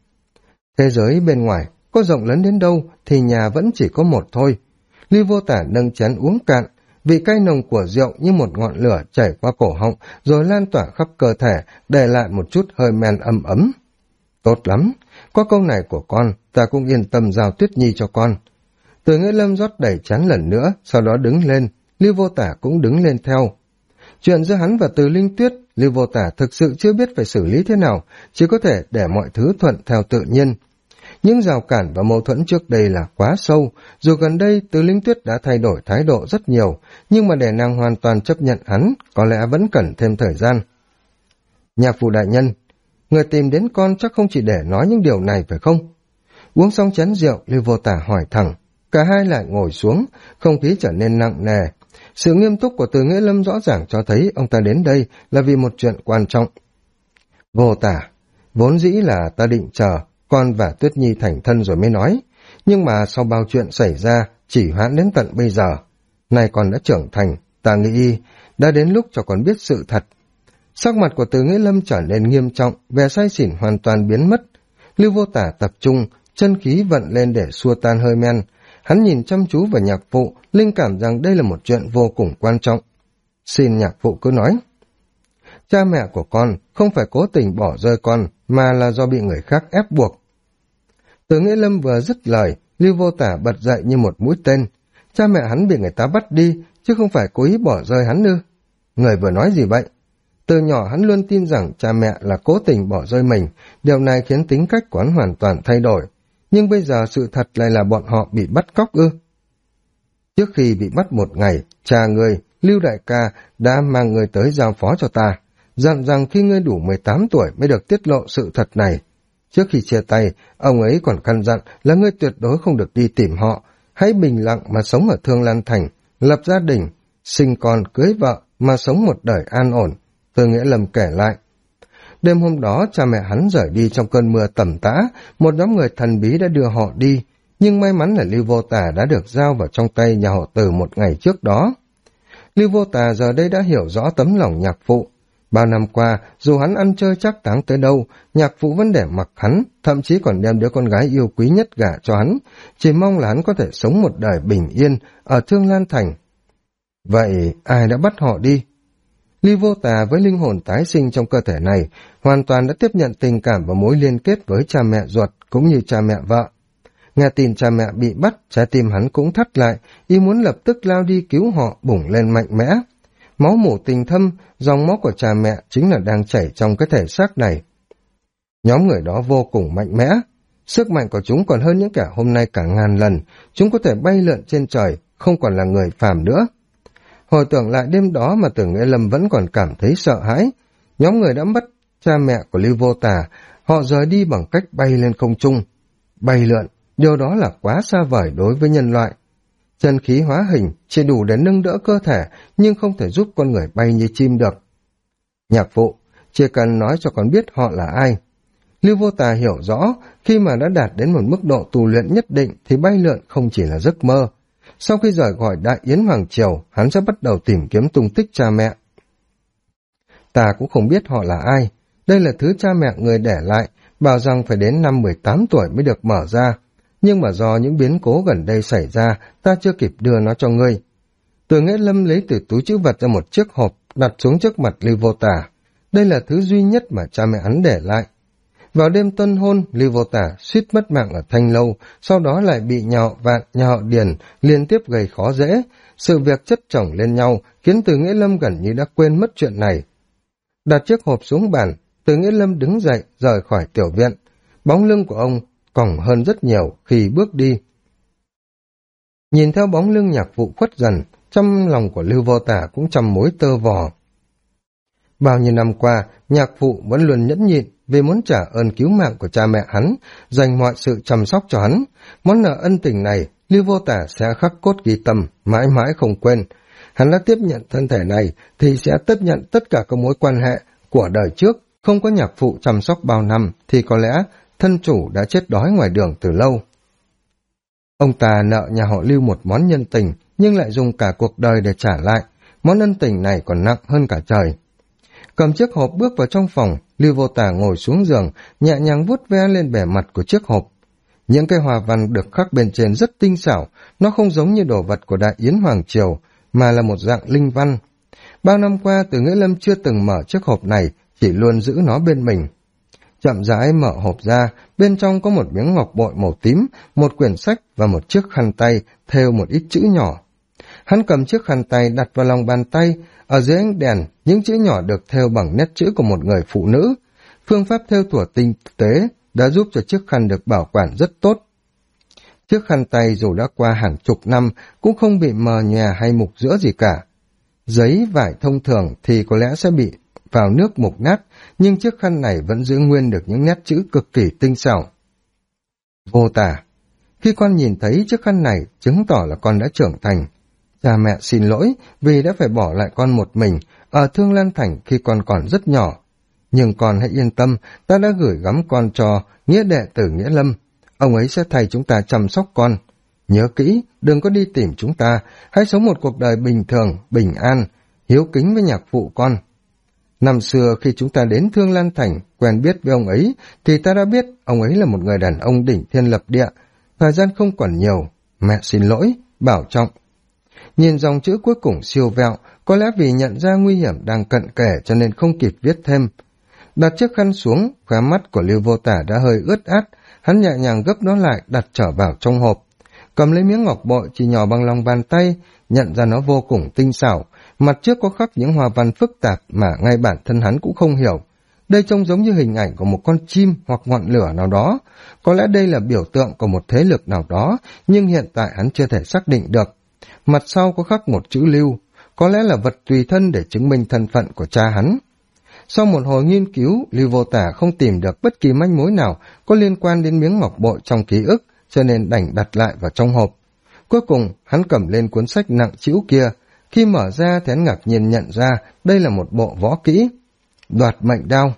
Thế giới bên ngoài, có rộng lớn đến đâu thì nhà vẫn chỉ có một thôi. Lưu Vô Tả nâng chén uống cạn, vị cay nồng của rượu như một ngọn lửa chảy qua cổ họng rồi lan tỏa khắp cơ thể, để lại một chút hơi men ấm ấm. Tốt lắm, qua câu này của con, ta cũng yên tâm giao Tuyết Nhi cho con. Từ Nghĩa Lâm rót đầy chén lần nữa, sau đó đứng lên, Lưu Vô Tả cũng đứng lên theo. Chuyện giữa hắn và Từ Linh Tuyết, Lưu Vô Tả thực sự chưa biết phải xử lý thế nào, chỉ có thể để mọi thứ thuận theo tự nhiên. Những rào cản và mâu thuẫn trước đây là quá sâu, dù gần đây Từ Linh Tuyết đã thay đổi thái độ rất nhiều, nhưng mà để nàng hoàn toàn chấp nhận hắn, có lẽ vẫn cần thêm thời gian. Nhạc phụ đại nhân, người tìm đến con chắc không chỉ để nói những điều này phải không? Uống xong chén rượu, Lưu Vô Tả hỏi thẳng, cả hai lại ngồi xuống, không khí trở nên nặng nề. Sự nghiêm túc của Từ Nghĩa Lâm rõ ràng cho thấy ông ta đến đây là vì một chuyện quan trọng. Vô Tả, vốn dĩ là ta định chờ con và Tuyết Nhi thành thân rồi mới nói, nhưng mà sau bao chuyện xảy ra, chỉ hoãn đến tận bây giờ. Nay con đã trưởng thành, ta nghĩ đã đến lúc cho con biết sự thật. Sắc mặt của Từ Nghĩa Lâm trở nên nghiêm trọng, vẻ say xỉn hoàn toàn biến mất. Lưu Vô Tả tập trung, chân khí vận lên để xua tan hơi men. Hắn nhìn chăm chú vào nhạc phụ, linh cảm rằng đây là một chuyện vô cùng quan trọng. Xin nhạc phụ cứ nói. Cha mẹ của con không phải cố tình bỏ rơi con, mà là do bị người khác ép buộc. Từ Nghĩa Lâm vừa dứt lời, Lưu Vô Tả bật dậy như một mũi tên. Cha mẹ hắn bị người ta bắt đi, chứ không phải cố ý bỏ rơi hắn ư? Người vừa nói gì vậy? Từ nhỏ hắn luôn tin rằng cha mẹ là cố tình bỏ rơi mình, điều này khiến tính cách của hắn hoàn toàn thay đổi. Nhưng bây giờ sự thật lại là bọn họ bị bắt cóc ư? Trước khi bị bắt một ngày, cha ngươi, Lưu Đại Ca, đã mang ngươi tới giao phó cho ta, dặn rằng khi ngươi đủ 18 tuổi mới được tiết lộ sự thật này. Trước khi chia tay, ông ấy còn căn dặn là ngươi tuyệt đối không được đi tìm họ, hãy bình lặng mà sống ở Thương Lan Thành, lập gia đình, sinh con, cưới vợ mà sống một đời an ổn. Từ Nghĩa Lâm kể lại. Đêm hôm đó, cha mẹ hắn rời đi trong cơn mưa tầm tã, một nhóm người thần bí đã đưa họ đi, nhưng may mắn là Lưu Vô Tả đã được giao vào trong tay nhà họ Từ một ngày trước đó. Lưu Vô Tả giờ đây đã hiểu rõ tấm lòng nhạc phụ. Bao năm qua, dù hắn ăn chơi chắc táng tới đâu, nhạc phụ vẫn để mặc hắn, thậm chí còn đem đứa con gái yêu quý nhất gả cho hắn, chỉ mong là hắn có thể sống một đời bình yên ở Thương Lan Thành. Vậy ai đã bắt họ đi? Lưu Vô Tả với linh hồn tái sinh trong cơ thể này hoàn toàn đã tiếp nhận tình cảm và mối liên kết với cha mẹ ruột cũng như cha mẹ vợ. Nghe tin cha mẹ bị bắt, trái tim hắn cũng thắt lại, ý muốn lập tức lao đi cứu họ bùng lên mạnh mẽ. Máu mủ tình thâm, dòng máu của cha mẹ chính là đang chảy trong cái thể xác này. Nhóm người đó vô cùng mạnh mẽ, sức mạnh của chúng còn hơn những kẻ hôm nay cả ngàn lần, chúng có thể bay lượn trên trời, không còn là người phàm nữa. Hồi tưởng lại đêm đó mà Từ Nghĩa Lâm vẫn còn cảm thấy sợ hãi. Nhóm người đã bắt cha mẹ của Lưu Vô Tả, họ rời đi bằng cách bay lên không trung. Bay lượn, điều đó là quá xa vời đối với nhân loại. Chân khí hóa hình chỉ đủ để nâng đỡ cơ thể, nhưng không thể giúp con người bay như chim được. Nhạc phụ, chỉ cần nói cho con biết họ là ai. Lưu Vô Tả hiểu rõ, khi mà đã đạt đến một mức độ tu luyện nhất định thì bay lượn không chỉ là giấc mơ. Sau khi rời khỏi Đại Yến Hoàng Triều, hắn sẽ bắt đầu tìm kiếm tung tích cha mẹ. Ta cũng không biết họ là ai. Đây là thứ cha mẹ người để lại, bảo rằng phải đến năm 18 tuổi mới được mở ra. Nhưng mà do những biến cố gần đây xảy ra, ta chưa kịp đưa nó cho ngươi. Từ Nghĩa Lâm lấy từ túi trữ vật ra một chiếc hộp, đặt xuống trước mặt Lưu Vô Tả. Đây là thứ duy nhất mà cha mẹ hắn để lại. Vào đêm tân hôn, Lưu Vô Tả suýt mất mạng ở Thanh Lâu, sau đó lại bị nhà họ Vạn, nhà họ Điền liên tiếp gây khó dễ. Sự việc chất chồng lên nhau khiến Từ Nghĩa Lâm gần như đã quên mất chuyện này. Đặt chiếc hộp xuống bàn, Từ Nghĩa Lâm đứng dậy rời khỏi tiểu viện. Bóng lưng của ông còng hơn rất nhiều khi bước đi. Nhìn theo bóng lưng nhạc phụ khuất dần, trong lòng của Lưu Vô Tả cũng trăm mối tơ vò. Bao nhiêu năm qua, nhạc phụ vẫn luôn nhẫn nhịn vì muốn trả ơn cứu mạng của cha mẹ hắn, dành mọi sự chăm sóc cho hắn. Món nợ ân tình này, Lưu Vô Tả sẽ khắc cốt ghi tâm, mãi mãi không quên. Hắn đã tiếp nhận thân thể này thì sẽ tiếp nhận tất cả các mối quan hệ Của đời trước, không có nhạc phụ chăm sóc bao năm thì có lẽ thân chủ đã chết đói ngoài đường từ lâu. Ông ta nợ nhà họ Lưu một món nhân tình, nhưng lại dùng cả cuộc đời để trả lại. Món ân tình này còn nặng hơn cả trời. Cầm chiếc hộp bước vào trong phòng, Lưu Vô Tả ngồi xuống giường, nhẹ nhàng vuốt ve lên bề mặt của chiếc hộp. Những cái hoa văn được khắc bên trên rất tinh xảo, nó không giống như đồ vật của Đại Yến Hoàng Triều, mà là một dạng linh văn. Bao năm qua, Từ Nghĩa Lâm chưa từng mở chiếc hộp này, chỉ luôn giữ nó bên mình. Chậm rãi mở hộp ra, bên trong có một miếng ngọc bội màu tím, một quyển sách và một chiếc khăn tay thêu một ít chữ nhỏ. Hắn cầm chiếc khăn tay đặt vào lòng bàn tay, ở dưới ánh đèn, những chữ nhỏ được thêu bằng nét chữ của một người phụ nữ. Phương pháp thêu thủa tinh tế đã giúp cho chiếc khăn được bảo quản rất tốt. Chiếc khăn tay dù đã qua hàng chục năm cũng không bị mờ nhòe hay mục rữa gì cả. Giấy vải thông thường thì có lẽ sẽ bị vào nước mục nát, nhưng chiếc khăn này vẫn giữ nguyên được những nét chữ cực kỳ tinh xảo. Vô Tả, khi con nhìn thấy chiếc khăn này chứng tỏ là con đã trưởng thành. Cha mẹ xin lỗi vì đã phải bỏ lại con một mình ở Thương Lan Thành khi con còn rất nhỏ. Nhưng con hãy yên tâm, ta đã gửi gắm con cho nghĩa đệ tử Nghĩa Lâm. Ông ấy sẽ thay chúng ta chăm sóc con. Nhớ kỹ, đừng có đi tìm chúng ta, hãy sống một cuộc đời bình thường, bình an, hiếu kính với nhạc phụ con. Năm xưa khi chúng ta đến Thương Lan Thành, quen biết với ông ấy, thì ta đã biết ông ấy là một người đàn ông đỉnh thiên lập địa. Thời gian không còn nhiều, mẹ xin lỗi, bảo trọng. Nhìn dòng chữ cuối cùng siêu vẹo, có lẽ vì nhận ra nguy hiểm đang cận kề cho nên không kịp viết thêm. Đặt chiếc khăn xuống, khóe mắt của Lưu Vô Tả đã hơi ướt át, hắn nhẹ nhàng gấp nó lại đặt trở vào trong hộp. Cầm lấy miếng ngọc bội chỉ nhỏ bằng lòng bàn tay, nhận ra nó vô cùng tinh xảo, mặt trước có khắc những hoa văn phức tạp mà ngay bản thân hắn cũng không hiểu. Đây trông giống như hình ảnh của một con chim hoặc ngọn lửa nào đó, có lẽ đây là biểu tượng của một thế lực nào đó, nhưng hiện tại hắn chưa thể xác định được. Mặt sau có khắc một chữ Lưu, có lẽ là vật tùy thân để chứng minh thân phận của cha hắn. Sau một hồi nghiên cứu, Lưu Vô Tả không tìm được bất kỳ manh mối nào có liên quan đến miếng ngọc bội trong ký ức, cho nên đành đặt lại vào trong hộp. Cuối cùng, hắn cầm lên cuốn sách nặng trĩu kia. Khi mở ra thì hắn ngạc nhiên nhận ra đây là một bộ võ kỹ. Đoạt mệnh đao.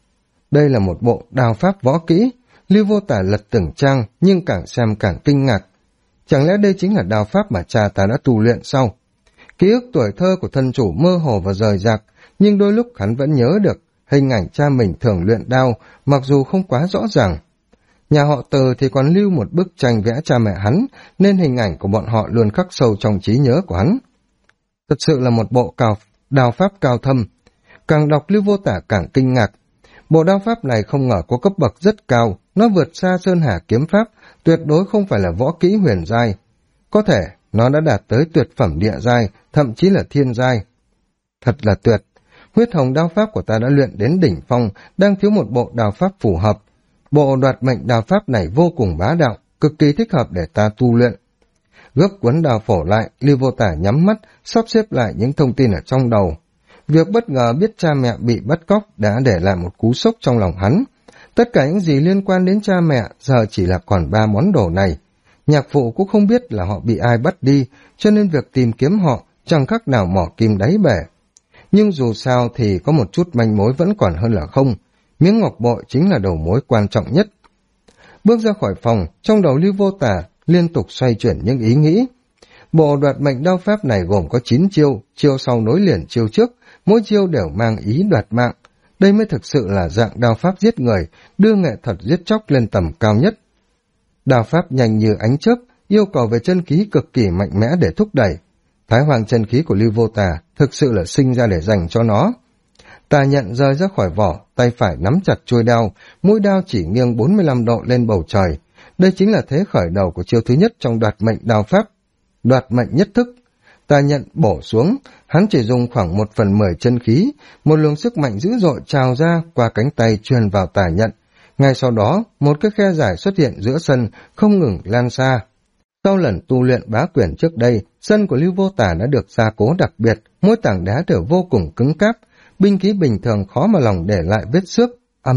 Đây là một bộ đao pháp võ kỹ. Lưu Vô Tả lật từng trang, nhưng càng xem càng kinh ngạc. Chẳng lẽ đây chính là đao pháp mà cha ta đã tu luyện sao? Ký ức tuổi thơ của thân chủ mơ hồ và rời rạc, nhưng đôi lúc hắn vẫn nhớ được hình ảnh cha mình thường luyện đao, mặc dù không quá rõ ràng. Nhà họ Từ thì còn lưu một bức tranh vẽ cha mẹ hắn, nên hình ảnh của bọn họ luôn khắc sâu trong trí nhớ của hắn. Thật sự là một bộ đao pháp cao thâm. Càng đọc Lưu Vô Tả càng kinh ngạc. Bộ đao pháp này không ngờ có cấp bậc rất cao, nó vượt xa Sơn Hà kiếm pháp, tuyệt đối không phải là võ kỹ huyền giai. Có thể nó đã đạt tới tuyệt phẩm địa giai, thậm chí là thiên giai. Thật là tuyệt. Huyết hồng đao pháp của ta đã luyện đến đỉnh phong, đang thiếu một bộ đao pháp phù hợp. Bộ đoạt mệnh đao pháp này vô cùng bá đạo, cực kỳ thích hợp để ta tu luyện. Gấp cuốn đao phổ lại, Lưu Vô Tả nhắm mắt, sắp xếp lại những thông tin ở trong đầu. Việc bất ngờ biết cha mẹ bị bắt cóc đã để lại một cú sốc trong lòng hắn. Tất cả những gì liên quan đến cha mẹ giờ chỉ là còn 3 món đồ này. Nhạc phụ cũng không biết là họ bị ai bắt đi, cho nên việc tìm kiếm họ chẳng khác nào mỏ kim đáy bể. Nhưng dù sao thì có một chút manh mối vẫn còn hơn là không. Miếng ngọc bội chính là đầu mối quan trọng nhất. Bước ra khỏi phòng, trong đầu Lưu Vô Tả liên tục xoay chuyển những ý nghĩ. Bộ đoạt mệnh đao pháp này gồm có 9 chiêu, chiêu sau nối liền chiêu trước, mỗi chiêu đều mang ý đoạt mạng. Đây mới thực sự là dạng đao pháp giết người, đưa nghệ thuật giết chóc lên tầm cao nhất. Đao pháp nhanh như ánh chớp, yêu cầu về chân khí cực kỳ mạnh mẽ để thúc đẩy. Thái hoàng chân khí của Lưu Vô Tả thực sự là sinh ra để dành cho nó. Tà nhận rơi ra khỏi vỏ, tay phải nắm chặt chuôi đao, mũi đao chỉ nghiêng 45 độ lên bầu trời. Đây chính là thế khởi đầu của chiêu thứ nhất trong đoạt mệnh đao pháp. Đoạt mệnh nhất thức. Tà nhận bổ xuống, hắn chỉ dùng khoảng 1/10 chân khí, một luồng sức mạnh dữ dội trào ra qua cánh tay truyền vào tà nhận. Ngay sau đó, một cái khe dài xuất hiện giữa sân, không ngừng lan xa. Sau lần tu luyện bá quyền trước đây, sân của Lưu Vô Tả đã được gia cố đặc biệt, mỗi tảng đá đều vô cùng cứng cáp, binh khí bình thường khó mà lòng để lại vết xước.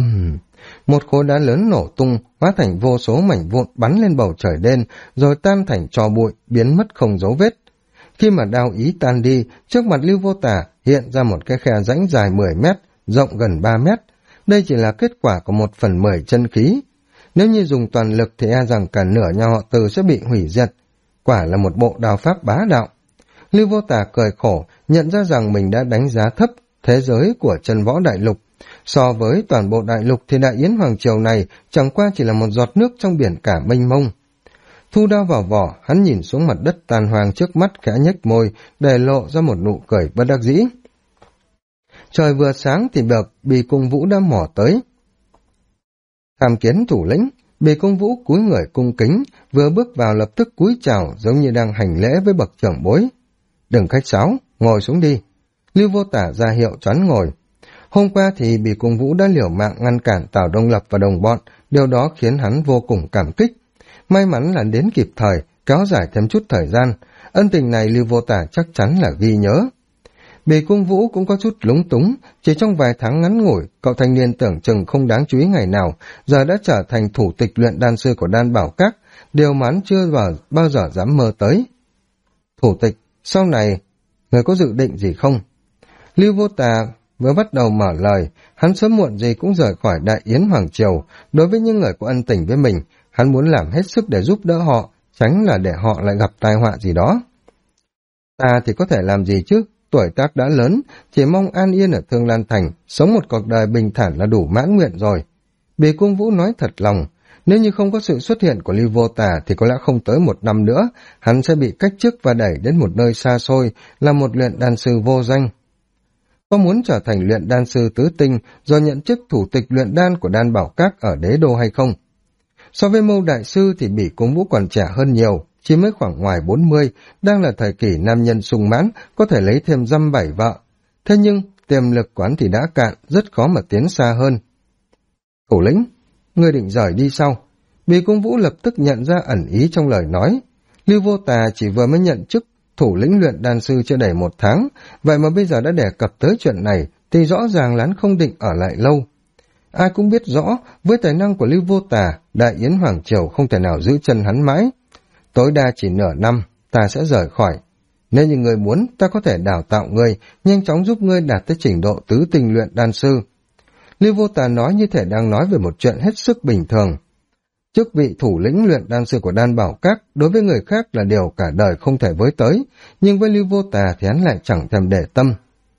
Một khối đá lớn nổ tung, hóa thành vô số mảnh vụn bắn lên bầu trời đen, rồi tan thành tro bụi, biến mất không dấu vết. Khi mà đao ý tan đi, trước mặt Lưu Vô Tả hiện ra một cái khe rãnh dài 10 mét, rộng gần 3 mét. Đây chỉ là kết quả của 1/10 chân khí. Nếu như dùng toàn lực thì e rằng cả nửa nhà họ Từ sẽ bị hủy diệt. Quả là một bộ đao pháp bá đạo. Lưu Vô Tà cười khổ, nhận ra rằng mình đã đánh giá thấp thế giới của chân võ đại lục. So với toàn bộ đại lục thì Đại Yến Hoàng Triều này chẳng qua chỉ là một giọt nước trong biển cả mênh mông. Thu đao vào vỏ, hắn nhìn xuống mặt đất tàn hoàng trước mắt, khẽ nhếch môi, để lộ ra một nụ cười bất đắc dĩ. Trời vừa sáng thì Bì Cung Vũ đã mò tới. Tham kiến thủ lĩnh, Bì Cung Vũ cúi người cung kính, vừa bước vào lập tức cúi chào giống như đang hành lễ với bậc trưởng bối. Đừng khách sáo, ngồi xuống đi. Lưu Vô Tả ra hiệu cho hắn ngồi. Hôm qua thì Bì Cung Vũ đã liều mạng ngăn cản Tào Đông Lập và đồng bọn, điều đó khiến hắn vô cùng cảm kích. May mắn là đến kịp thời, kéo dài thêm chút thời gian. Ân tình này Lưu Vô Tả chắc chắn là ghi nhớ. Bì Cung Vũ cũng có chút lúng túng, chỉ trong vài tháng ngắn ngủi, cậu thanh niên tưởng chừng không đáng chú ý ngày nào, giờ đã trở thành thủ tịch luyện đan sư của Đan Bảo Các, điều mà hắn chưa bao giờ dám mơ tới. Thủ tịch, sau này, người có dự định gì không? Lưu Vô Tà vừa bắt đầu mở lời, hắn sớm muộn gì cũng rời khỏi Đại Yến Hoàng Triều, đối với những người có ân tình với mình, hắn muốn làm hết sức để giúp đỡ họ, tránh là để họ lại gặp tai họa gì đó. Ta thì có thể làm gì chứ? Tuổi tác đã lớn, chỉ mong an yên ở Thương Lan Thành, sống một cuộc đời bình thản là đủ mãn nguyện rồi. Bì Cung Vũ nói thật lòng, nếu như không có sự xuất hiện của Lưu Vô Tà thì có lẽ không tới 1 năm nữa, hắn sẽ bị cách chức và đẩy đến một nơi xa xôi, là một luyện đan sư vô danh. Có muốn trở thành luyện đan sư tứ tinh, rồi nhận chức thủ tịch luyện đan của Đan Bảo Các ở Đế Đô hay không? So với Mâu Đại Sư thì Bỉ Cung Vũ còn trẻ hơn nhiều, chỉ mới khoảng ngoài 40, đang là thời kỳ nam nhân sung mãn, có thể lấy thêm dăm 7 vợ. Thế nhưng, tiềm lực quán thì đã cạn, rất khó mà tiến xa hơn. Thủ lĩnh, ngươi định rời đi sao? Bỉ Cung Vũ lập tức nhận ra ẩn ý trong lời nói. Lưu Vô Tà chỉ vừa mới nhận chức thủ lĩnh luyện đan sư chưa đầy 1 tháng, vậy mà bây giờ đã đề cập tới chuyện này, thì rõ ràng là hắn không định ở lại lâu. Ai cũng biết rõ, với tài năng của Lưu Vô Tà, Đại Yến Hoàng Triều không thể nào giữ chân hắn mãi. Tối đa chỉ nửa năm, ta sẽ rời khỏi. Nếu như người muốn, ta có thể đào tạo ngươi, nhanh chóng giúp ngươi đạt tới trình độ tứ tinh luyện đan sư. Lưu Vô Tà nói như thể đang nói về một chuyện hết sức bình thường. Chức vị thủ lĩnh luyện đan sư của Đan Bảo Các đối với người khác là điều cả đời không thể với tới, nhưng với Lưu Vô Tà thì hắn lại chẳng thèm để tâm.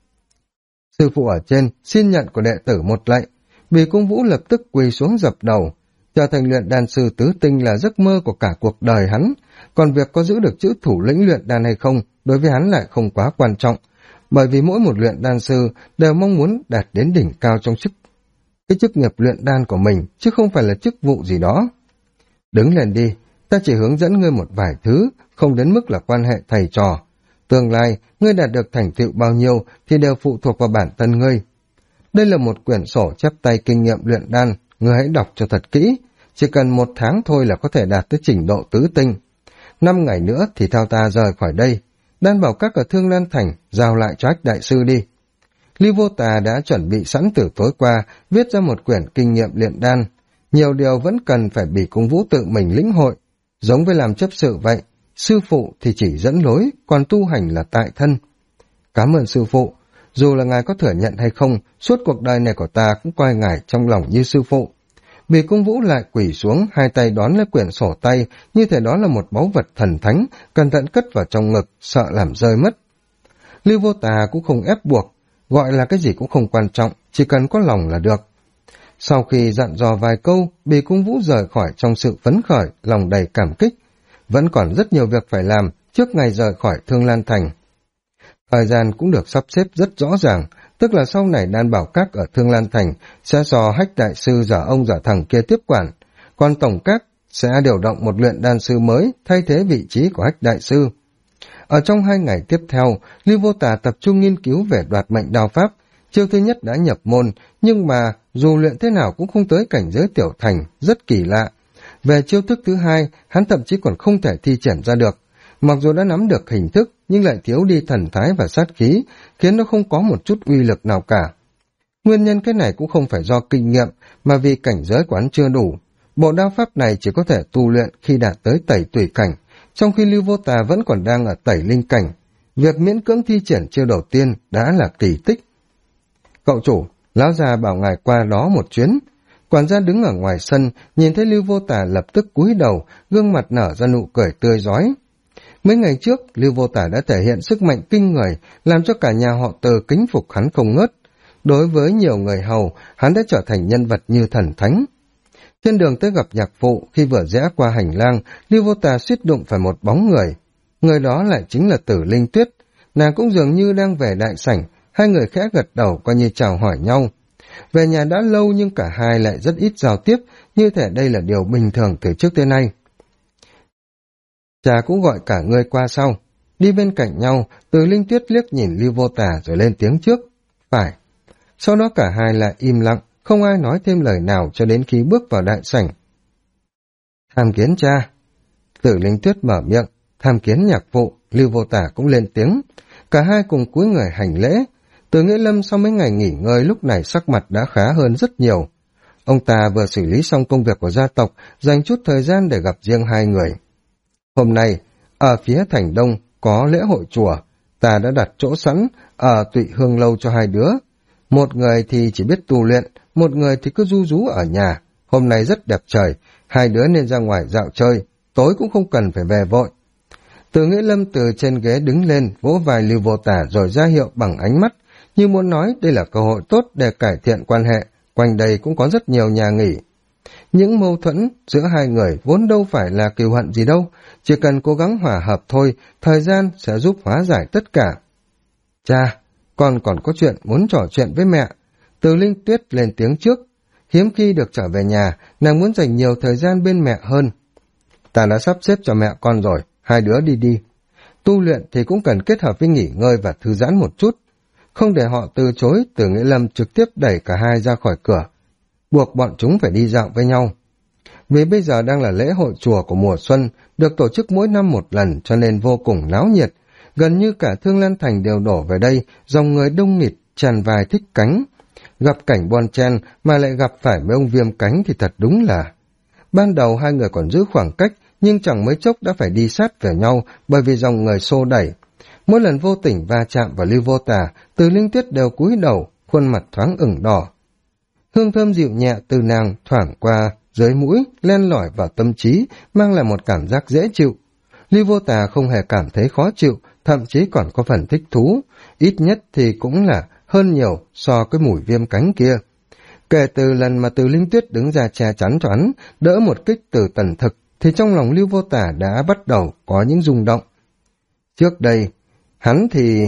Sư phụ ở trên xin nhận của đệ tử một lạy. Bì Cung Vũ lập tức quỳ xuống dập đầu. Trở thành luyện đan sư tứ tinh là giấc mơ của cả cuộc đời hắn, còn việc có giữ được chữ thủ lĩnh luyện đan hay không đối với hắn lại không quá quan trọng, bởi vì mỗi một luyện đan sư đều mong muốn đạt đến đỉnh cao trong cái chức nghiệp luyện đan của mình, chứ không phải là chức vụ gì đó. Đứng lên đi, ta chỉ hướng dẫn ngươi một vài thứ, không đến mức là quan hệ thầy trò. Tương lai, ngươi đạt được thành tựu bao nhiêu thì đều phụ thuộc vào bản thân ngươi. Đây là một quyển sổ chép tay kinh nghiệm luyện đan, ngươi hãy đọc cho thật kỹ, chỉ cần 1 tháng thôi là có thể đạt tới trình độ tứ tinh. 5 ngày nữa thì theo ta rời khỏi đây, Đan Bảo Các ở Thương Lan Thành, giao lại cho Ách Đại Sư đi. Lưu Vô Tà đã chuẩn bị sẵn từ tối qua, viết ra một quyển kinh nghiệm luyện đan. Nhiều điều vẫn cần phải Bỉ Cung Vũ tự mình lĩnh hội, giống với làm chấp sự vậy, sư phụ thì chỉ dẫn lối, còn tu hành là tại thân. Cảm ơn sư phụ, dù là ngài có thừa nhận hay không, suốt cuộc đời này của ta cũng coi ngài trong lòng như sư phụ. Bỉ Cung Vũ lại quỳ xuống, hai tay đón lấy quyển sổ tay, như thể đó là một báu vật thần thánh, cẩn thận cất vào trong ngực, sợ làm rơi mất. Lưu Vô Tà cũng không ép buộc, gọi là cái gì cũng không quan trọng, chỉ cần có lòng là được. Sau khi dặn dò vài câu, Bỉ Cung Vũ rời khỏi trong sự phấn khởi, lòng đầy cảm kích. Vẫn còn rất nhiều việc phải làm trước ngày rời khỏi Thương Lan Thành. Thời gian cũng được sắp xếp rất rõ ràng, tức là sau này Đan Bảo Các ở Thương Lan Thành sẽ do Hách Đại Sư giả ông giả thằng kia tiếp quản, còn Tổng Các sẽ điều động một luyện đan sư mới thay thế vị trí của Hách Đại Sư. Ở trong 2 ngày tiếp theo, Lưu Vô Tà tập trung nghiên cứu về đoạt mệnh đao pháp. Chiêu thứ nhất đã nhập môn, nhưng mà dù luyện thế nào cũng không tới cảnh giới tiểu thành, rất kỳ lạ. Về chiêu thức thứ hai, hắn thậm chí còn không thể thi triển ra được. Mặc dù đã nắm được hình thức, nhưng lại thiếu đi thần thái và sát khí, khiến nó không có một chút uy lực nào cả. Nguyên nhân cái này cũng không phải do kinh nghiệm, mà vì cảnh giới của hắn chưa đủ. Bộ đao pháp này chỉ có thể tu luyện khi đạt tới tẩy tùy cảnh, trong khi Lưu Vô Tà vẫn còn đang ở tẩy linh cảnh. Việc miễn cưỡng thi triển chiêu đầu tiên đã là kỳ tích. Cậu chủ, Lão già bảo ngài qua đó một chuyến. Quản gia đứng ở ngoài sân, nhìn thấy Lưu Vô Tả lập tức cúi đầu, gương mặt nở ra nụ cười tươi rói. Mấy ngày trước, Lưu Vô Tả đã thể hiện sức mạnh kinh người, làm cho cả nhà họ Từ kính phục hắn không ngớt. Đối với nhiều người hầu, hắn đã trở thành nhân vật như thần thánh. Trên đường tới gặp nhạc phụ, khi vừa rẽ qua hành lang, Lưu Vô Tà suýt đụng phải một bóng người. Người đó lại chính là Tử Linh Tuyết. Nàng cũng dường như đang về đại sảnh, hai người khẽ gật đầu coi như chào hỏi nhau. Về nhà đã lâu nhưng cả hai lại rất ít giao tiếp, như thể đây là điều bình thường từ trước tới nay. Cha cũng gọi cả người qua sau. Đi bên cạnh nhau, Từ Linh Tuyết liếc nhìn Lưu Vô Tà rồi lên tiếng trước. Phải. Sau đó cả hai lại im lặng, không ai nói thêm lời nào cho đến khi bước vào đại sảnh. Tham kiến cha. Tử Linh Tuyết mở miệng, tham kiến nhạc phụ, Lưu Vô Tả cũng lên tiếng. Cả hai cùng cúi người hành lễ. Từ Nghĩa Lâm sau mấy ngày nghỉ ngơi lúc này sắc mặt đã khá hơn rất nhiều. Ông ta vừa xử lý xong công việc của gia tộc, dành chút thời gian để gặp riêng hai người. Hôm nay, ở phía thành đông có lễ hội chùa, ta đã đặt chỗ sẵn ở Tụy Hương Lâu cho hai đứa. Một người thì chỉ biết tu luyện, một người thì cứ ru rú ở nhà. Hôm nay rất đẹp trời, hai đứa nên ra ngoài dạo chơi, tối cũng không cần phải về vội. Từ Nghĩa Lâm từ trên ghế đứng lên, vỗ vai Lưu Vô Tả rồi ra hiệu bằng ánh mắt, như muốn nói đây là cơ hội tốt để cải thiện quan hệ, quanh đây cũng có rất nhiều nhà nghỉ. Những mâu thuẫn giữa hai người vốn đâu phải là cừu hận gì đâu, chỉ cần cố gắng hòa hợp thôi, thời gian sẽ giúp hóa giải tất cả. Cha, con còn có chuyện muốn trò chuyện với mẹ. Từ Linh Tuyết lên tiếng trước. Hiếm khi được trở về nhà, nàng muốn dành nhiều thời gian bên mẹ hơn. Ta đã sắp xếp cho mẹ con rồi, hai đứa đi đi. Tu luyện thì cũng cần kết hợp với nghỉ ngơi và thư giãn một chút. Không để họ từ chối, Từ Nghĩa Lâm trực tiếp đẩy cả hai ra khỏi cửa, buộc bọn chúng phải đi dạo với nhau. Vì bây giờ đang là lễ hội chùa của mùa xuân, được tổ chức mỗi năm một lần cho nên vô cùng náo nhiệt. Gần như cả Thương Lan Thành đều đổ về đây, dòng người đông nghịt, tràn vài thích cánh. Gặp cảnh bon chen mà lại gặp phải mấy ông Viêm Cánh thì thật đúng là... Ban đầu hai người còn giữ khoảng cách, nhưng chẳng mấy chốc đã phải đi sát về nhau bởi vì dòng người xô đẩy. Mỗi lần vô tình va chạm vào Lưu Vô Tà, Từ Linh Tuyết đều cúi đầu, khuôn mặt thoáng ửng đỏ. Hương thơm dịu nhẹ từ nàng thoảng qua dưới mũi, len lỏi vào tâm trí, mang lại một cảm giác dễ chịu. Lưu Vô Tà không hề cảm thấy khó chịu, thậm chí còn có phần thích thú, ít nhất thì cũng là hơn nhiều so với mùi Viêm Cánh kia. Kể từ lần mà Từ Linh Tuyết đứng ra che chắn cho hắn, đỡ một kích từ Tần Thực, thì trong lòng Lưu Vô Tả đã bắt đầu có những rung động. Trước đây, hắn thì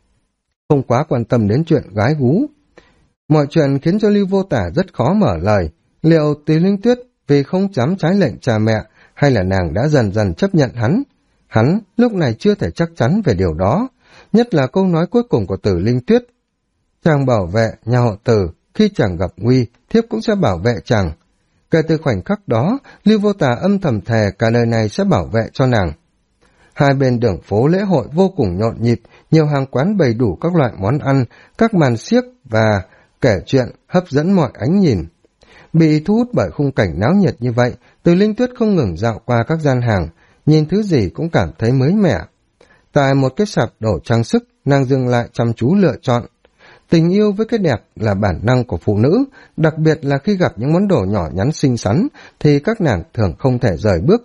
không quá quan tâm đến chuyện gái gú. Mọi chuyện khiến cho Lưu Vô Tả rất khó mở lời. Liệu Từ Linh Tuyết vì không dám trái lệnh cha mẹ, hay là nàng đã dần dần chấp nhận hắn? Hắn lúc này chưa thể chắc chắn về điều đó, nhất là câu nói cuối cùng của Từ Linh Tuyết. Chàng bảo vệ nhà họ Từ, khi chàng gặp nguy, thiếp cũng sẽ bảo vệ chàng. Kể từ khoảnh khắc đó, Lưu Vô Tà âm thầm thề cả đời này sẽ bảo vệ cho nàng. Hai bên đường phố lễ hội vô cùng nhộn nhịp, nhiều hàng quán bày đủ các loại món ăn, các màn xiếc và kể chuyện hấp dẫn mọi ánh nhìn. Bị thu hút bởi khung cảnh náo nhiệt như vậy, Từ Linh Tuyết không ngừng dạo qua các gian hàng, nhìn thứ gì cũng cảm thấy mới mẻ. Tại một cái sạp đồ trang sức, nàng dừng lại chăm chú lựa chọn. Tình yêu với cái đẹp là bản năng của phụ nữ, đặc biệt là khi gặp những món đồ nhỏ nhắn xinh xắn thì các nàng thường không thể rời bước.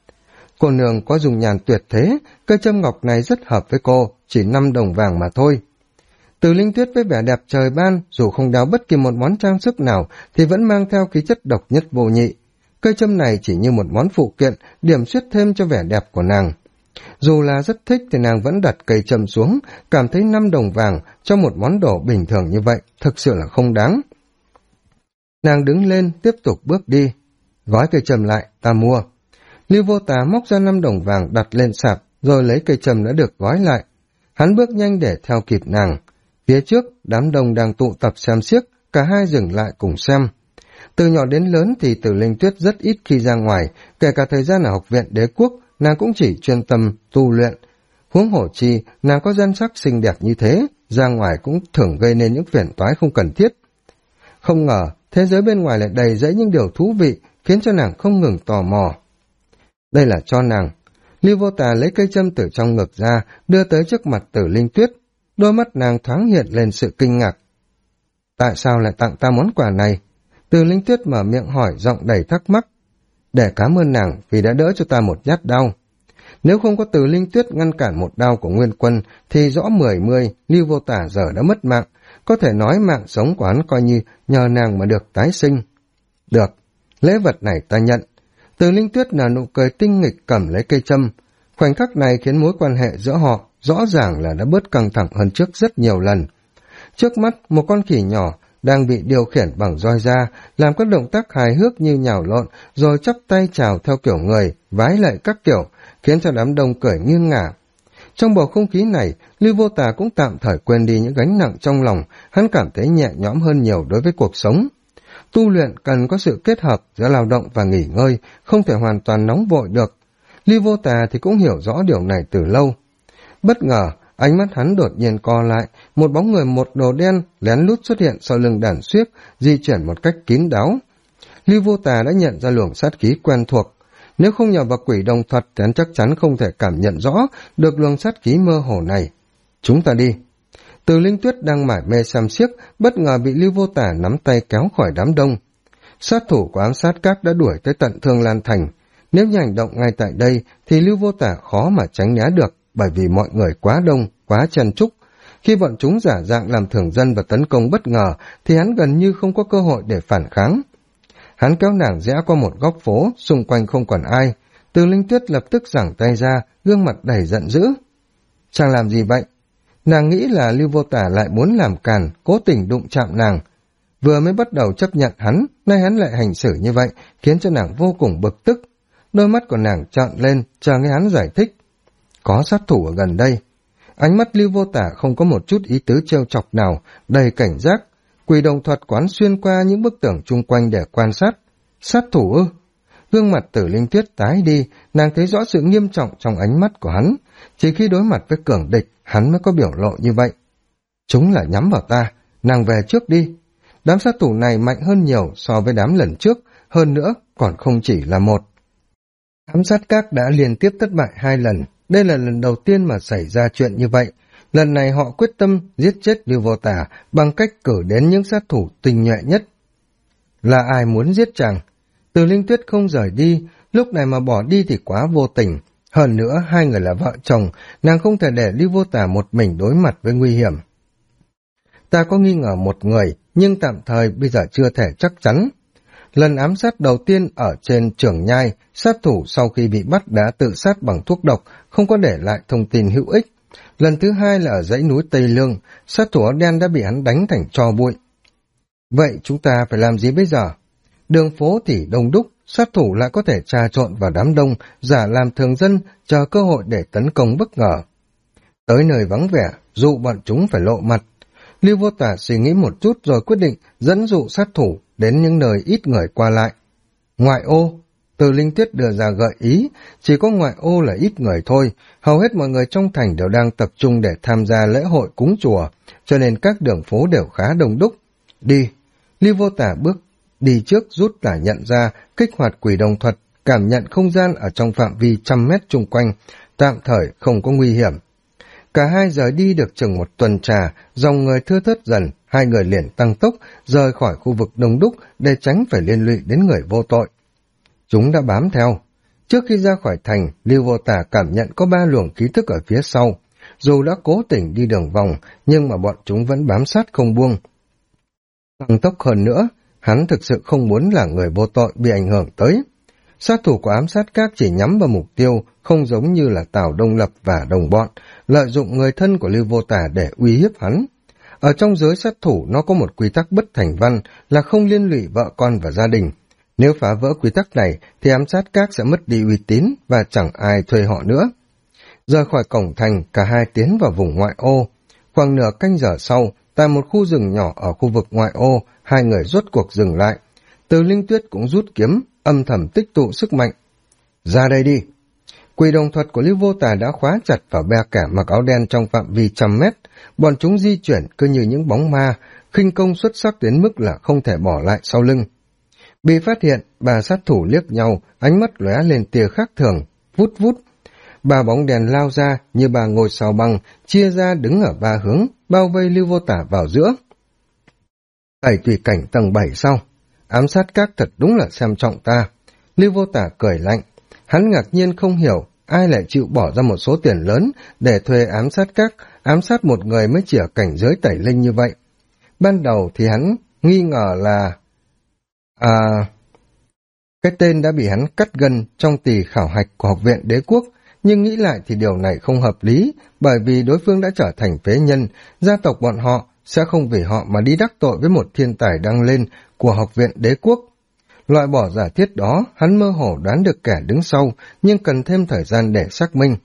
Cô nương có dùng nhàn tuyệt thế, cây châm ngọc này rất hợp với cô, chỉ 5 đồng vàng mà thôi. Từ Linh Tuyết với vẻ đẹp trời ban, dù không đeo bất kỳ một món trang sức nào thì vẫn mang theo khí chất độc nhất vô nhị. Cây châm này chỉ như một món phụ kiện, điểm xuyết thêm cho vẻ đẹp của nàng. Dù là rất thích thì nàng vẫn đặt cây châm xuống, cảm thấy 5 đồng vàng cho một món đồ bình thường như vậy, thực sự là không đáng. Nàng đứng lên, tiếp tục bước đi. Gói cây châm lại, ta mua. Lưu Vô Tà móc ra 5 đồng vàng đặt lên sạp, rồi lấy cây châm đã được gói lại. Hắn bước nhanh để theo kịp nàng. Phía trước, đám đông đang tụ tập xem xiếc, cả hai dừng lại cùng xem. Từ nhỏ đến lớn thì Từ Linh Tuyết rất ít khi ra ngoài, kể cả thời gian ở học viện đế quốc, nàng cũng chỉ chuyên tâm tu luyện. Huống hổ chi, nàng có dân sắc xinh đẹp như thế, ra ngoài cũng thường gây nên những phiền toái không cần thiết. Không ngờ, thế giới bên ngoài lại đầy rẫy những điều thú vị, khiến cho nàng không ngừng tò mò. Đây là cho nàng. Lưu Vô Tà lấy cây châm từ trong ngực ra, đưa tới trước mặt Từ Linh Tuyết. Đôi mắt nàng thoáng hiện lên sự kinh ngạc. Tại sao lại tặng ta món quà này? Từ Linh Tuyết mở miệng hỏi giọng đầy thắc mắc. Để cảm ơn nàng vì đã đỡ cho ta một nhát đau. Nếu không có Từ Linh Tuyết ngăn cản một đao của Nguyên Quân thì rõ 10 Lưu Vô Tả giờ đã mất mạng. Có thể nói mạng sống của hắn coi như nhờ nàng mà được tái sinh. Được, lễ vật này ta nhận. Từ Linh Tuyết nở nụ cười tinh nghịch cầm lấy cây châm. Khoảnh khắc này khiến mối quan hệ giữa họ rõ ràng là đã bớt căng thẳng hơn trước rất nhiều lần. Trước mắt, một con khỉ nhỏ đang bị điều khiển bằng roi da, làm các động tác hài hước như nhào lộn, rồi chắp tay chào theo kiểu người, vái lại các kiểu, khiến cho đám đông cười nghiêng ngả. Trong bầu không khí này, Lưu Vô Tà cũng tạm thời quên đi những gánh nặng trong lòng, hắn cảm thấy nhẹ nhõm hơn nhiều đối với cuộc sống. Tu luyện cần có sự kết hợp giữa lao động và nghỉ ngơi, không thể hoàn toàn nóng vội được. Lưu Vô Tà thì cũng hiểu rõ điều này từ lâu. Bất ngờ, ánh mắt hắn đột nhiên co lại, một bóng người một đồ đen lén lút xuất hiện sau lưng Đàn Xuyếc, di chuyển một cách kín đáo. Lưu Vô Tà đã nhận ra luồng sát khí quen thuộc. Nếu không nhờ vào quỷ đồng thuật thì hắn chắc chắn không thể cảm nhận rõ được luồng sát khí mơ hồ này. Chúng ta đi. Từ Linh Tuyết đang mải mê xem xiếc, bất ngờ bị Lưu Vô Tà nắm tay kéo khỏi đám đông. Sát thủ của ám sát các đã đuổi tới tận Thương Lan Thành. Nếu như hành động ngay tại đây thì Lưu Vô Tà khó mà tránh né được, bởi vì mọi người quá đông, quá chen chúc. Khi bọn chúng giả dạng làm thường dân và tấn công bất ngờ thì hắn gần như không có cơ hội để phản kháng. Hắn kéo nàng rẽ qua một góc phố, xung quanh không còn ai. Từ Linh Tuyết lập tức giằng tay ra, gương mặt đầy giận dữ. Chàng làm gì vậy? Nàng nghĩ là Lưu Vô Tả lại muốn làm càn, cố tình đụng chạm nàng. Vừa mới bắt đầu chấp nhận hắn, nay hắn lại hành xử như vậy, khiến cho nàng vô cùng bực tức. Đôi mắt của nàng trợn lên, chờ nghe hắn giải thích. Có sát thủ ở gần đây. Ánh mắt Lưu Vô Tả không có một chút ý tứ trêu chọc nào, đầy cảnh giác. Quỷ đồng thuật quán xuyên qua những bức tường chung quanh để quan sát. Sát thủ ư? Gương mặt Tử Linh Tuyết tái đi, nàng thấy rõ sự nghiêm trọng trong ánh mắt của hắn. Chỉ khi đối mặt với cường địch, hắn mới có biểu lộ như vậy. Chúng là nhắm vào ta, nàng về trước đi. Đám sát thủ này mạnh hơn nhiều so với đám lần trước, hơn nữa còn không chỉ là một. Ám sát các đã liên tiếp thất bại 2 lần, đây là lần đầu tiên mà xảy ra chuyện như vậy. Lần này họ quyết tâm giết chết Lưu Vô Tả bằng cách cử đến những sát thủ tinh nhuệ nhất. Là ai muốn giết chàng? Từ Linh Tuyết không rời đi, lúc này mà bỏ đi thì quá vô tình. Hơn nữa, 2 người là vợ chồng, nàng không thể để Lưu Vô Tả một mình đối mặt với nguy hiểm. Ta có nghi ngờ một người, nhưng tạm thời bây giờ chưa thể chắc chắn. Lần ám sát đầu tiên ở trên Trường Nhai, sát thủ sau khi bị bắt đã tự sát bằng thuốc độc, không có để lại thông tin hữu ích. Lần thứ 2 là ở dãy núi Tây Lương, sát thủ áo đen đã bị hắn đánh thành tro bụi. Vậy chúng ta phải làm gì bây giờ? Đường phố thì đông đúc, sát thủ lại có thể trà trộn vào đám đông, giả làm thường dân, chờ cơ hội để tấn công bất ngờ. Tới nơi vắng vẻ, dụ bọn chúng phải lộ mặt. Lưu Vô Tả suy nghĩ một chút rồi quyết định dẫn dụ sát thủ đến những nơi ít người qua lại. Ngoại ô, Từ Linh Tuyết đưa ra gợi ý, chỉ có ngoại ô là ít người thôi, hầu hết mọi người trong thành đều đang tập trung để tham gia lễ hội cúng chùa, cho nên các đường phố đều khá đông đúc. Đi, Lưu Vô Tả bước đi trước rút tả nhận ra, kích hoạt quỷ đồng thuật, cảm nhận không gian ở trong phạm vi 100 mét chung quanh, tạm thời không có nguy hiểm. Cả hai rời đi được chừng một tuần trà, dòng người thưa thớt dần, 2 người liền tăng tốc, rời khỏi khu vực đông đúc để tránh phải liên lụy đến người vô tội. Chúng đã bám theo. Trước khi ra khỏi thành, Lưu Vô Tả cảm nhận có 3 luồng khí thức ở phía sau. Dù đã cố tình đi đường vòng, nhưng mà bọn chúng vẫn bám sát không buông. Tăng tốc hơn nữa, hắn thực sự không muốn là người vô tội bị ảnh hưởng tới. Sát thủ của ám sát các chỉ nhắm vào mục tiêu, không giống như là Tào Đông Lập và đồng bọn, lợi dụng người thân của Lưu Vô Tả để uy hiếp hắn. Ở trong giới sát thủ nó có một quy tắc bất thành văn là không liên lụy vợ con và gia đình. Nếu phá vỡ quy tắc này thì ám sát các sẽ mất đi uy tín và chẳng ai thuê họ nữa. Rời khỏi cổng thành, cả hai tiến vào vùng ngoại ô. Khoảng nửa canh giờ sau, tại một khu rừng nhỏ ở khu vực ngoại ô, 2 người rốt cuộc dừng lại. Từ Linh Tuyết cũng rút kiếm, âm thầm tích tụ sức mạnh. Ra đây đi! Quỷ đồng thuật của Lưu Vô Tà đã khóa chặt vào bè kẻ mặc áo đen trong phạm vi 100 mét. Bọn chúng di chuyển cứ như những bóng ma, khinh công xuất sắc đến mức là không thể bỏ lại sau lưng. Bị phát hiện, 3 sát thủ liếc nhau, ánh mắt lóe lên tia khác thường, vút vút. 3 bóng đèn lao ra như 3 ngôi sao băng, chia ra đứng ở 3 hướng, bao vây Lưu Vô Tả vào giữa. Tẩy tùy cảnh tầng 7 sau. Ám sát các thật đúng là xem trọng ta. Lưu Vô Tả cười lạnh. Hắn ngạc nhiên không hiểu ai lại chịu bỏ ra một số tiền lớn để thuê ám sát các, ám sát một người mới chỉ ở cảnh giới tẩy linh như vậy. Ban đầu thì hắn nghi ngờ là cái tên đã bị hắn cắt gân trong tỳ khảo hạch của học viện đế quốc, nhưng nghĩ lại thì điều này không hợp lý, bởi vì đối phương đã trở thành phế nhân, gia tộc bọn họ sẽ không vì họ mà đi đắc tội với một thiên tài đang lên của học viện đế quốc. Loại bỏ giả thiết đó, hắn mơ hồ đoán được kẻ đứng sau, nhưng cần thêm thời gian để xác minh.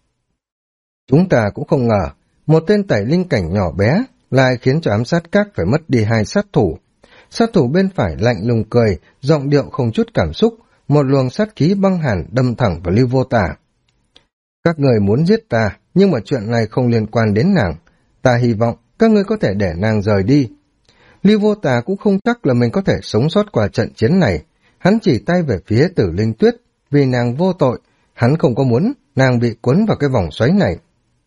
Chúng ta cũng không ngờ, một tên tẩy linh cảnh nhỏ bé lại khiến cho ám sát các phải mất đi 2 sát thủ. Sát thủ bên phải lạnh lùng cười, giọng điệu không chút cảm xúc, một luồng sát khí băng hàn đâm thẳng vào Lưu Vô Tả. Các người muốn giết ta, nhưng mà chuyện này không liên quan đến nàng. Ta hy vọng các ngươi có thể để nàng rời đi. Lưu Vô Tả cũng không chắc là mình có thể sống sót qua trận chiến này. Hắn chỉ tay về phía Tử Linh Tuyết, vì nàng vô tội, hắn không có muốn nàng bị cuốn vào cái vòng xoáy này.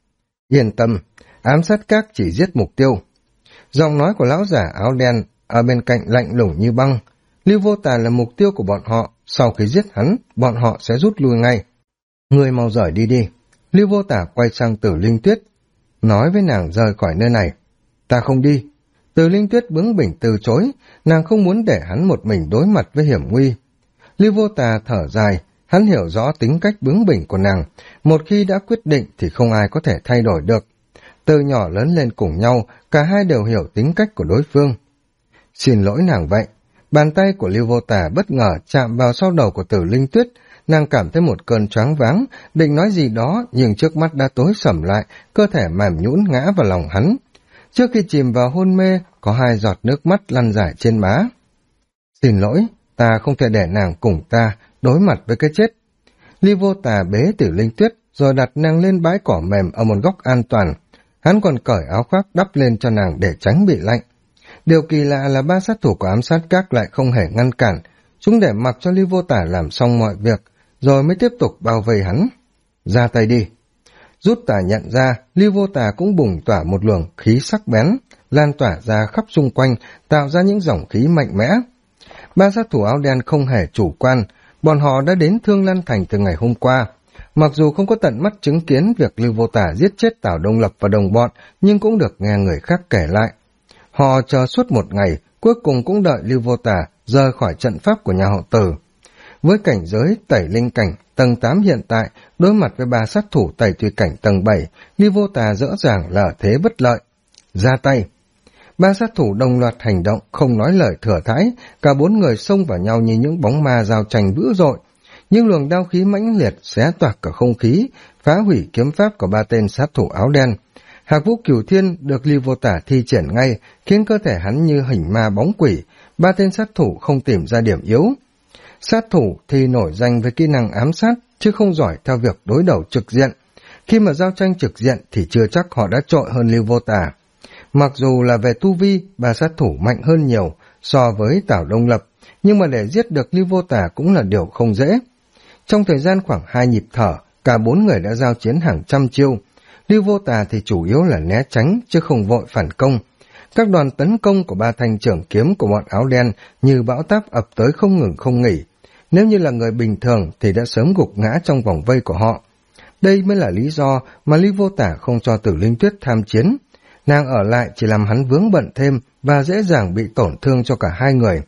Yên tâm, ám sát các chỉ giết mục tiêu. Giọng nói của lão giả áo đen ở bên cạnh lạnh lùng như băng. Lưu Vô Tả là mục tiêu của bọn họ, sau khi giết hắn, bọn họ sẽ rút lui ngay. Ngươi mau rời đi đi. Lưu Vô Tả quay sang Tử Linh Tuyết, nói với nàng rời khỏi nơi này. Ta không đi. Tử Linh Tuyết bướng bỉnh từ chối, nàng không muốn để hắn một mình đối mặt với hiểm nguy. Lưu Vô Tả thở dài, hắn hiểu rõ tính cách bướng bỉnh của nàng, một khi đã quyết định thì không ai có thể thay đổi được. Từ nhỏ lớn lên cùng nhau, cả hai đều hiểu tính cách của đối phương. Xin lỗi nàng vậy. Bàn tay của Lưu Vô Tả bất ngờ chạm vào sau đầu của Tử Linh Tuyết, nàng cảm thấy một cơn choáng váng, định nói gì đó nhưng trước mắt đã tối sầm lại, cơ thể mềm nhũn ngã vào lòng hắn. Trước khi chìm vào hôn mê, có 2 giọt nước mắt lăn rải trên má. Xin lỗi, ta không thể để nàng cùng ta đối mặt với cái chết. Lưu Vô Tả bế Tử Linh Tuyết rồi đặt nàng lên bãi cỏ mềm ở một góc an toàn. Hắn còn cởi áo khoác đắp lên cho nàng để tránh bị lạnh. Điều kỳ lạ là 3 sát thủ của ám sát các lại không hề ngăn cản, chúng để mặc cho Lưu Vô Tả làm xong mọi việc, rồi mới tiếp tục bao vây hắn. Ra tay đi. Rút tà nhận ra, Lưu Vô Tả cũng bùng tỏa một luồng khí sắc bén, lan tỏa ra khắp xung quanh, tạo ra những dòng khí mạnh mẽ. 3 sát thủ áo đen không hề chủ quan, bọn họ đã đến Thương Lan Thành từ ngày hôm qua. Mặc dù không có tận mắt chứng kiến việc Lưu Vô Tả giết chết Tào Đông Lập và đồng bọn, nhưng cũng được nghe người khác kể lại. Họ chờ suốt một ngày, cuối cùng cũng đợi Lưu Vô Tả rời khỏi trận pháp của nhà họ Từ. Với cảnh giới tẩy linh cảnh tầng 8 hiện tại, đối mặt với 3 sát thủ tẩy tùy cảnh tầng 7, Lưu Vô Tả rõ ràng là ở thế bất lợi. Ra tay. 3 sát thủ đồng loạt hành động, không nói lời thừa thãi, cả 4 người xông vào nhau như những bóng ma giao tranh dữ dội. Những luồng đao khí mãnh liệt xé toạc cả không khí, phá hủy kiếm pháp của 3 tên sát thủ áo đen. Hạc Vũ Cửu Thiên được Lưu Vô Tả thi triển ngay, khiến cơ thể hắn như hình ma bóng quỷ. 3 tên sát thủ không tìm ra điểm yếu. Sát thủ thì nổi danh với kỹ năng ám sát, chứ không giỏi theo việc đối đầu trực diện. Khi mà giao tranh trực diện thì chưa chắc họ đã trội hơn Lưu Vô Tả. Mặc dù là về tu vi, 3 sát thủ mạnh hơn nhiều so với Tào Đông Lập, nhưng mà để giết được Lưu Vô Tả cũng là điều không dễ. Trong thời gian khoảng 2 nhịp thở, cả 4 người đã giao chiến hàng trăm chiêu. Lưu Vô Tả thì chủ yếu là né tránh, chứ không vội phản công. Các đoàn tấn công của 3 thanh trưởng kiếm của bọn áo đen như bão táp ập tới không ngừng không nghỉ. Nếu như là người bình thường thì đã sớm gục ngã trong vòng vây của họ. Đây mới là lý do mà Lưu Vô Tả không cho Tử Linh Tuyết tham chiến. Nàng ở lại chỉ làm hắn vướng bận thêm và dễ dàng bị tổn thương cho cả 2 người.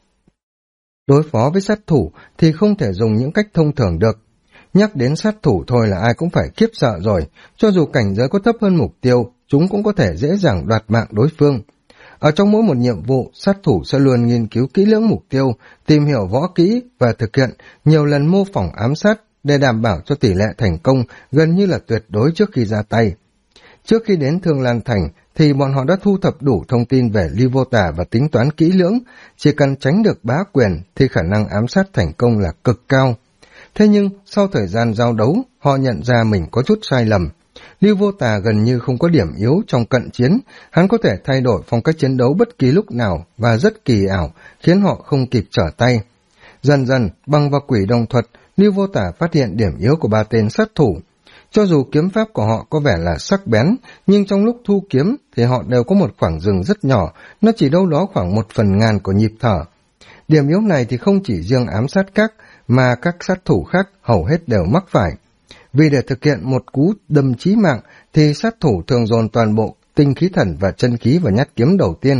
Đối phó với sát thủ thì không thể dùng những cách thông thường được. Nhắc đến sát thủ thôi là ai cũng phải khiếp sợ rồi, cho dù cảnh giới có thấp hơn mục tiêu, chúng cũng có thể dễ dàng đoạt mạng đối phương. Ở trong mỗi một nhiệm vụ, sát thủ sẽ luôn nghiên cứu kỹ lưỡng mục tiêu, tìm hiểu võ kỹ và thực hiện nhiều lần mô phỏng ám sát để đảm bảo cho tỷ lệ thành công gần như là tuyệt đối trước khi ra tay. Trước khi đến Thương Lan Thành thì bọn họ đã thu thập đủ thông tin về Lưu Vô Tả và tính toán kỹ lưỡng, chỉ cần tránh được bá quyền thì khả năng ám sát thành công là cực cao. Thế nhưng sau thời gian giao đấu, họ nhận ra mình có chút sai lầm. Lưu Vô Tả gần như không có điểm yếu trong cận chiến, hắn có thể thay đổi phong cách chiến đấu bất kỳ lúc nào và rất kỳ ảo, khiến họ không kịp trở tay. Dần dần, bằng vào quỷ đồng thuật, Lưu Vô Tả phát hiện điểm yếu của 3 tên sát thủ. Cho dù kiếm pháp của họ có vẻ là sắc bén, nhưng trong lúc thu kiếm thì họ đều có một khoảng dừng rất nhỏ, nó chỉ đâu đó khoảng 1/1000 của nhịp thở. Điểm yếu này thì không chỉ riêng ám sát các, mà các sát thủ khác hầu hết đều mắc phải. Vì để thực hiện một cú đâm chí mạng thì sát thủ thường dồn toàn bộ tinh khí thần và chân khí vào nhát kiếm đầu tiên.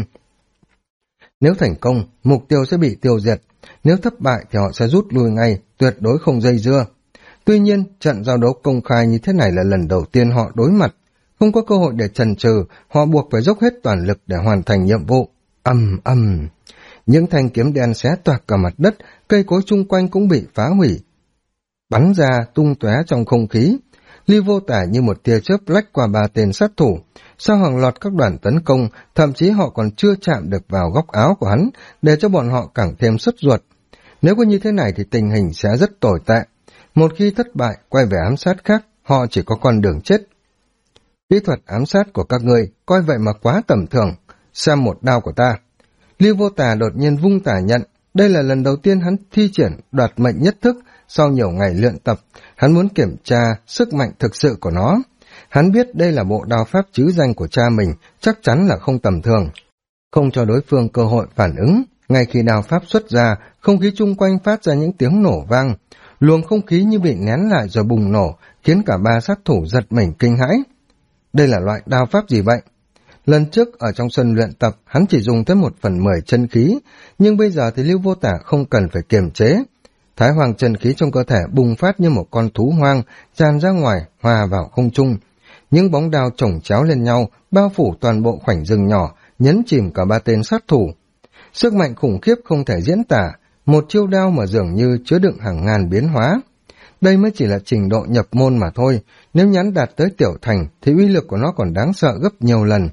Nếu thành công, mục tiêu sẽ bị tiêu diệt. Nếu thất bại thì họ sẽ rút lui ngay, tuyệt đối không dây dưa. Tuy nhiên, trận giao đấu công khai như thế này là lần đầu tiên họ đối mặt. Không có cơ hội để chần chừ, họ buộc phải dốc hết toàn lực để hoàn thành nhiệm vụ. Ầm ầm, những thanh kiếm đen xé toạc cả mặt đất, cây cối chung quanh cũng bị phá hủy, bắn ra tung tóe trong không khí. Lưu Vô Tả như một tia chớp lách qua 3 tên sát thủ, sau hàng loạt các đoàn tấn công, thậm chí họ còn chưa chạm được vào góc áo của hắn, để cho bọn họ càng thêm sốt ruột. Nếu có như thế này thì tình hình sẽ rất tồi tệ. Một khi thất bại, quay về ám sát khác, họ chỉ có con đường chết. Kỹ thuật ám sát của các ngươi coi vậy mà quá tầm thường, xem một đao của ta. Lưu Vô Tả đột nhiên vung tả nhận, đây là lần đầu tiên hắn thi triển đoạt mệnh nhất thức. Sau nhiều ngày luyện tập, hắn muốn kiểm tra sức mạnh thực sự của nó. Hắn biết đây là bộ đao pháp trứ danh của cha mình, chắc chắn là không tầm thường. Không cho đối phương cơ hội phản ứng, ngay khi đao pháp xuất ra, không khí chung quanh phát ra những tiếng nổ vang. Luồng không khí như bị nén lại rồi bùng nổ, khiến cả 3 sát thủ giật mình kinh hãi. Đây là loại đao pháp gì vậy? Lần trước ở trong sân luyện tập, hắn chỉ dùng tới 1/10 chân khí, nhưng bây giờ thì Lưu Vô Tả không cần phải kiềm chế. Thái hoàng chân khí trong cơ thể bùng phát như một con thú hoang, tràn ra ngoài, hòa vào không trung. Những bóng đao chồng chéo lên nhau, bao phủ toàn bộ khoảnh rừng nhỏ, nhấn chìm cả 3 tên sát thủ. Sức mạnh khủng khiếp không thể diễn tả, một chiêu đao mà dường như chứa đựng hàng ngàn biến hóa. Đây mới chỉ là trình độ nhập môn mà thôi, nếu nhắn đạt tới tiểu thành thì uy lực của nó còn đáng sợ gấp nhiều lần.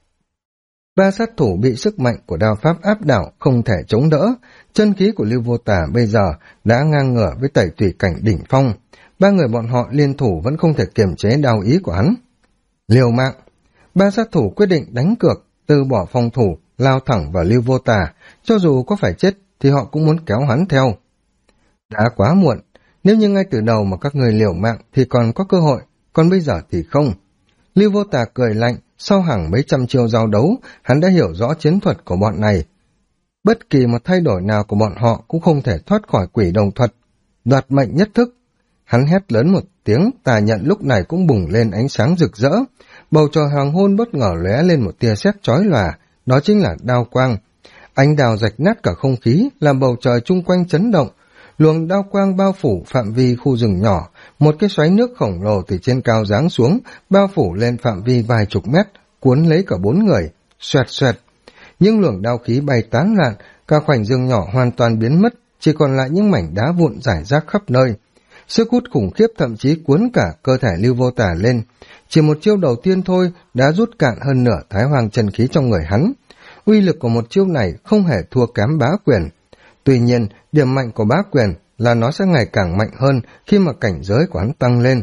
3 sát thủ bị sức mạnh của đao pháp áp đảo, không thể chống đỡ. Chân khí của Lưu Vô Tả bây giờ đã ngang ngửa với tẩy tùy cảnh đỉnh phong. 3 người bọn họ liên thủ vẫn không thể kiềm chế đao ý của hắn. Liều mạng, 3 sát thủ quyết định đánh cược, từ bỏ phòng thủ, lao thẳng vào Lưu Vô Tả. Cho dù có phải chết thì họ cũng muốn kéo hắn theo. Đã quá muộn, nếu như ngay từ đầu mà các người liều mạng thì còn có cơ hội, còn bây giờ thì không. Lưu Vô Tả cười lạnh, sau hàng mấy trăm chiêu giao đấu, hắn đã hiểu rõ chiến thuật của bọn này. Bất kỳ một thay đổi nào của bọn họ cũng không thể thoát khỏi quỷ đồng thuật. Đoạt mệnh nhất thức. Hắn hét lớn một tiếng, tà nhận lúc này cũng bùng lên ánh sáng rực rỡ. Bầu trời hoàng hôn bất ngờ lóe lên một tia sét chói lòa, đó chính là đao quang. Ánh đao rạch nát cả không khí, làm bầu trời chung quanh chấn động. Luồng đao quang bao phủ phạm vi khu rừng nhỏ, một cái xoáy nước khổng lồ từ trên cao giáng xuống, bao phủ lên phạm vi vài chục mét, cuốn lấy cả 4 người. Xoẹt xoẹt, những luồng đao khí bay tán loạn, cả khoảnh rừng nhỏ hoàn toàn biến mất, chỉ còn lại những mảnh đá vụn rải rác khắp nơi. Sức hút khủng khiếp thậm chí cuốn cả cơ thể Lưu Vô Tả lên. Chỉ một chiêu đầu tiên thôi đã rút cạn hơn nửa thái hoàng chân khí trong người hắn. Uy lực của một chiêu này không hề thua kém bá quyền. Tuy nhiên, điểm mạnh của bá quyền là nó sẽ ngày càng mạnh hơn khi mà cảnh giới của hắn tăng lên.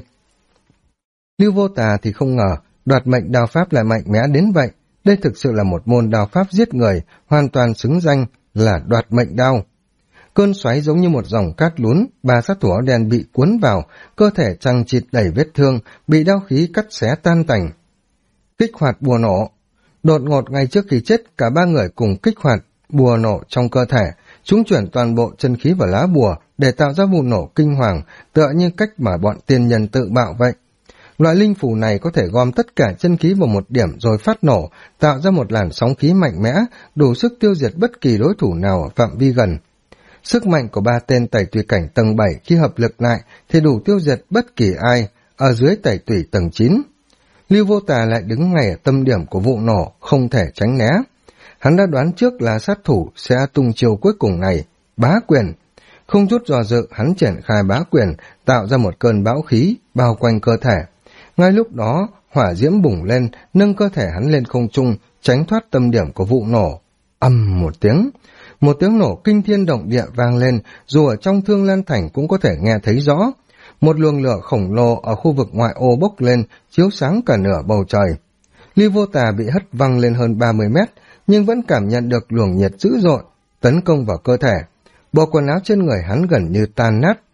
Lưu Vô Tả thì không ngờ, đoạt mệnh đao pháp lại mạnh mẽ đến vậy. Đây thực sự là một môn đao pháp giết người, hoàn toàn xứng danh là đoạt mệnh đao. Cơn xoáy giống như một dòng cát lún, 3 sát thủ áo đen bị cuốn vào, cơ thể chằng chịt đầy vết thương, bị đao khí cắt xé tan tành. Kích hoạt bùa nổ. Đột ngột ngay trước khi chết, cả 3 người cùng kích hoạt bùa nổ trong cơ thể, chúng chuyển toàn bộ chân khí vào lá bùa để tạo ra vụ nổ kinh hoàng, tựa như cách mà bọn tiên nhân tự bạo vậy. Loại linh phù này có thể gom tất cả chân khí vào một điểm rồi phát nổ, tạo ra một làn sóng khí mạnh mẽ, đủ sức tiêu diệt bất kỳ đối thủ nào ở phạm vi gần. Sức mạnh của 3 tên tẩy tùy cảnh tầng 7 khi hợp lực lại thì đủ tiêu diệt bất kỳ ai ở dưới tẩy tùy tầng 9. Lưu Vô Tả lại đứng ngay ở tâm điểm của vụ nổ, không thể tránh né. Hắn đã đoán trước là sát thủ sẽ tung chiêu cuối cùng này, bá quyền. Không chút do dự, hắn triển khai bá quyền, tạo ra một cơn bão khí bao quanh cơ thể. Ngay lúc đó, hỏa diễm bùng lên, nâng cơ thể hắn lên không trung, tránh thoát tâm điểm của vụ nổ. Ầm một tiếng nổ kinh thiên động địa vang lên, dù ở trong Thương Lan Thành cũng có thể nghe thấy rõ. Một luồng lửa khổng lồ ở khu vực ngoại ô bốc lên, chiếu sáng cả nửa bầu trời. Lưu Vô Tả bị hất văng lên hơn 30 mét, nhưng vẫn cảm nhận được luồng nhiệt dữ dội, tấn công vào cơ thể. Bộ quần áo trên người hắn gần như tan nát.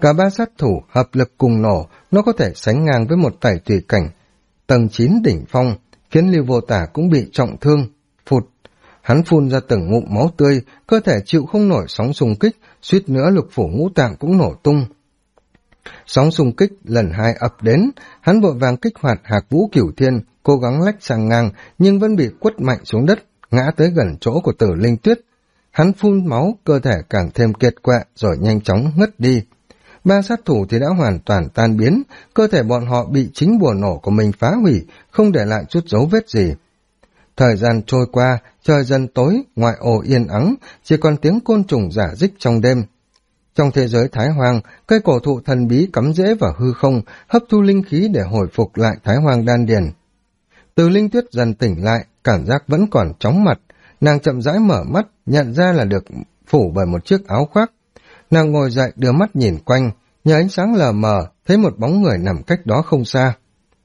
Cả ba sát thủ hợp lực cùng nổ, nó có thể sánh ngang với một tẩy tùy cảnh tầng 9 đỉnh phong, khiến Lưu Vô Tả cũng bị trọng thương. Phụt, hắn phun ra từng ngụm máu tươi, cơ thể chịu không nổi sóng xung kích, suýt nữa lục phủ ngũ tạng cũng nổ tung. Sóng xung kích lần 2 ập đến, hắn vội vàng kích hoạt Hạc Vũ Cửu Thiên, cố gắng lách sang ngang nhưng vẫn bị quất mạnh xuống đất, ngã tới gần chỗ của Tử Linh Tuyết. Hắn phun máu, cơ thể càng thêm kiệt quệ rồi nhanh chóng ngất đi. Ba sát thủ thì đã hoàn toàn tan biến, cơ thể bọn họ bị chính bùa nổ của mình phá hủy, không để lại chút dấu vết gì. Thời gian trôi qua, trời dần tối, ngoại ô yên ắng, chỉ còn tiếng côn trùng rả rích trong đêm. Trong thế giới Thái Hoang, cây cổ thụ thần bí cắm rễ vào hư không, hấp thu linh khí để hồi phục lại Thái Hoang đan điền. Từ Linh Tuyết dần tỉnh lại, cảm giác vẫn còn chóng mặt, nàng chậm rãi mở mắt, nhận ra là được phủ bởi một chiếc áo khoác. Nàng ngồi dậy đưa mắt nhìn quanh, nhờ ánh sáng lờ mờ, thấy một bóng người nằm cách đó không xa.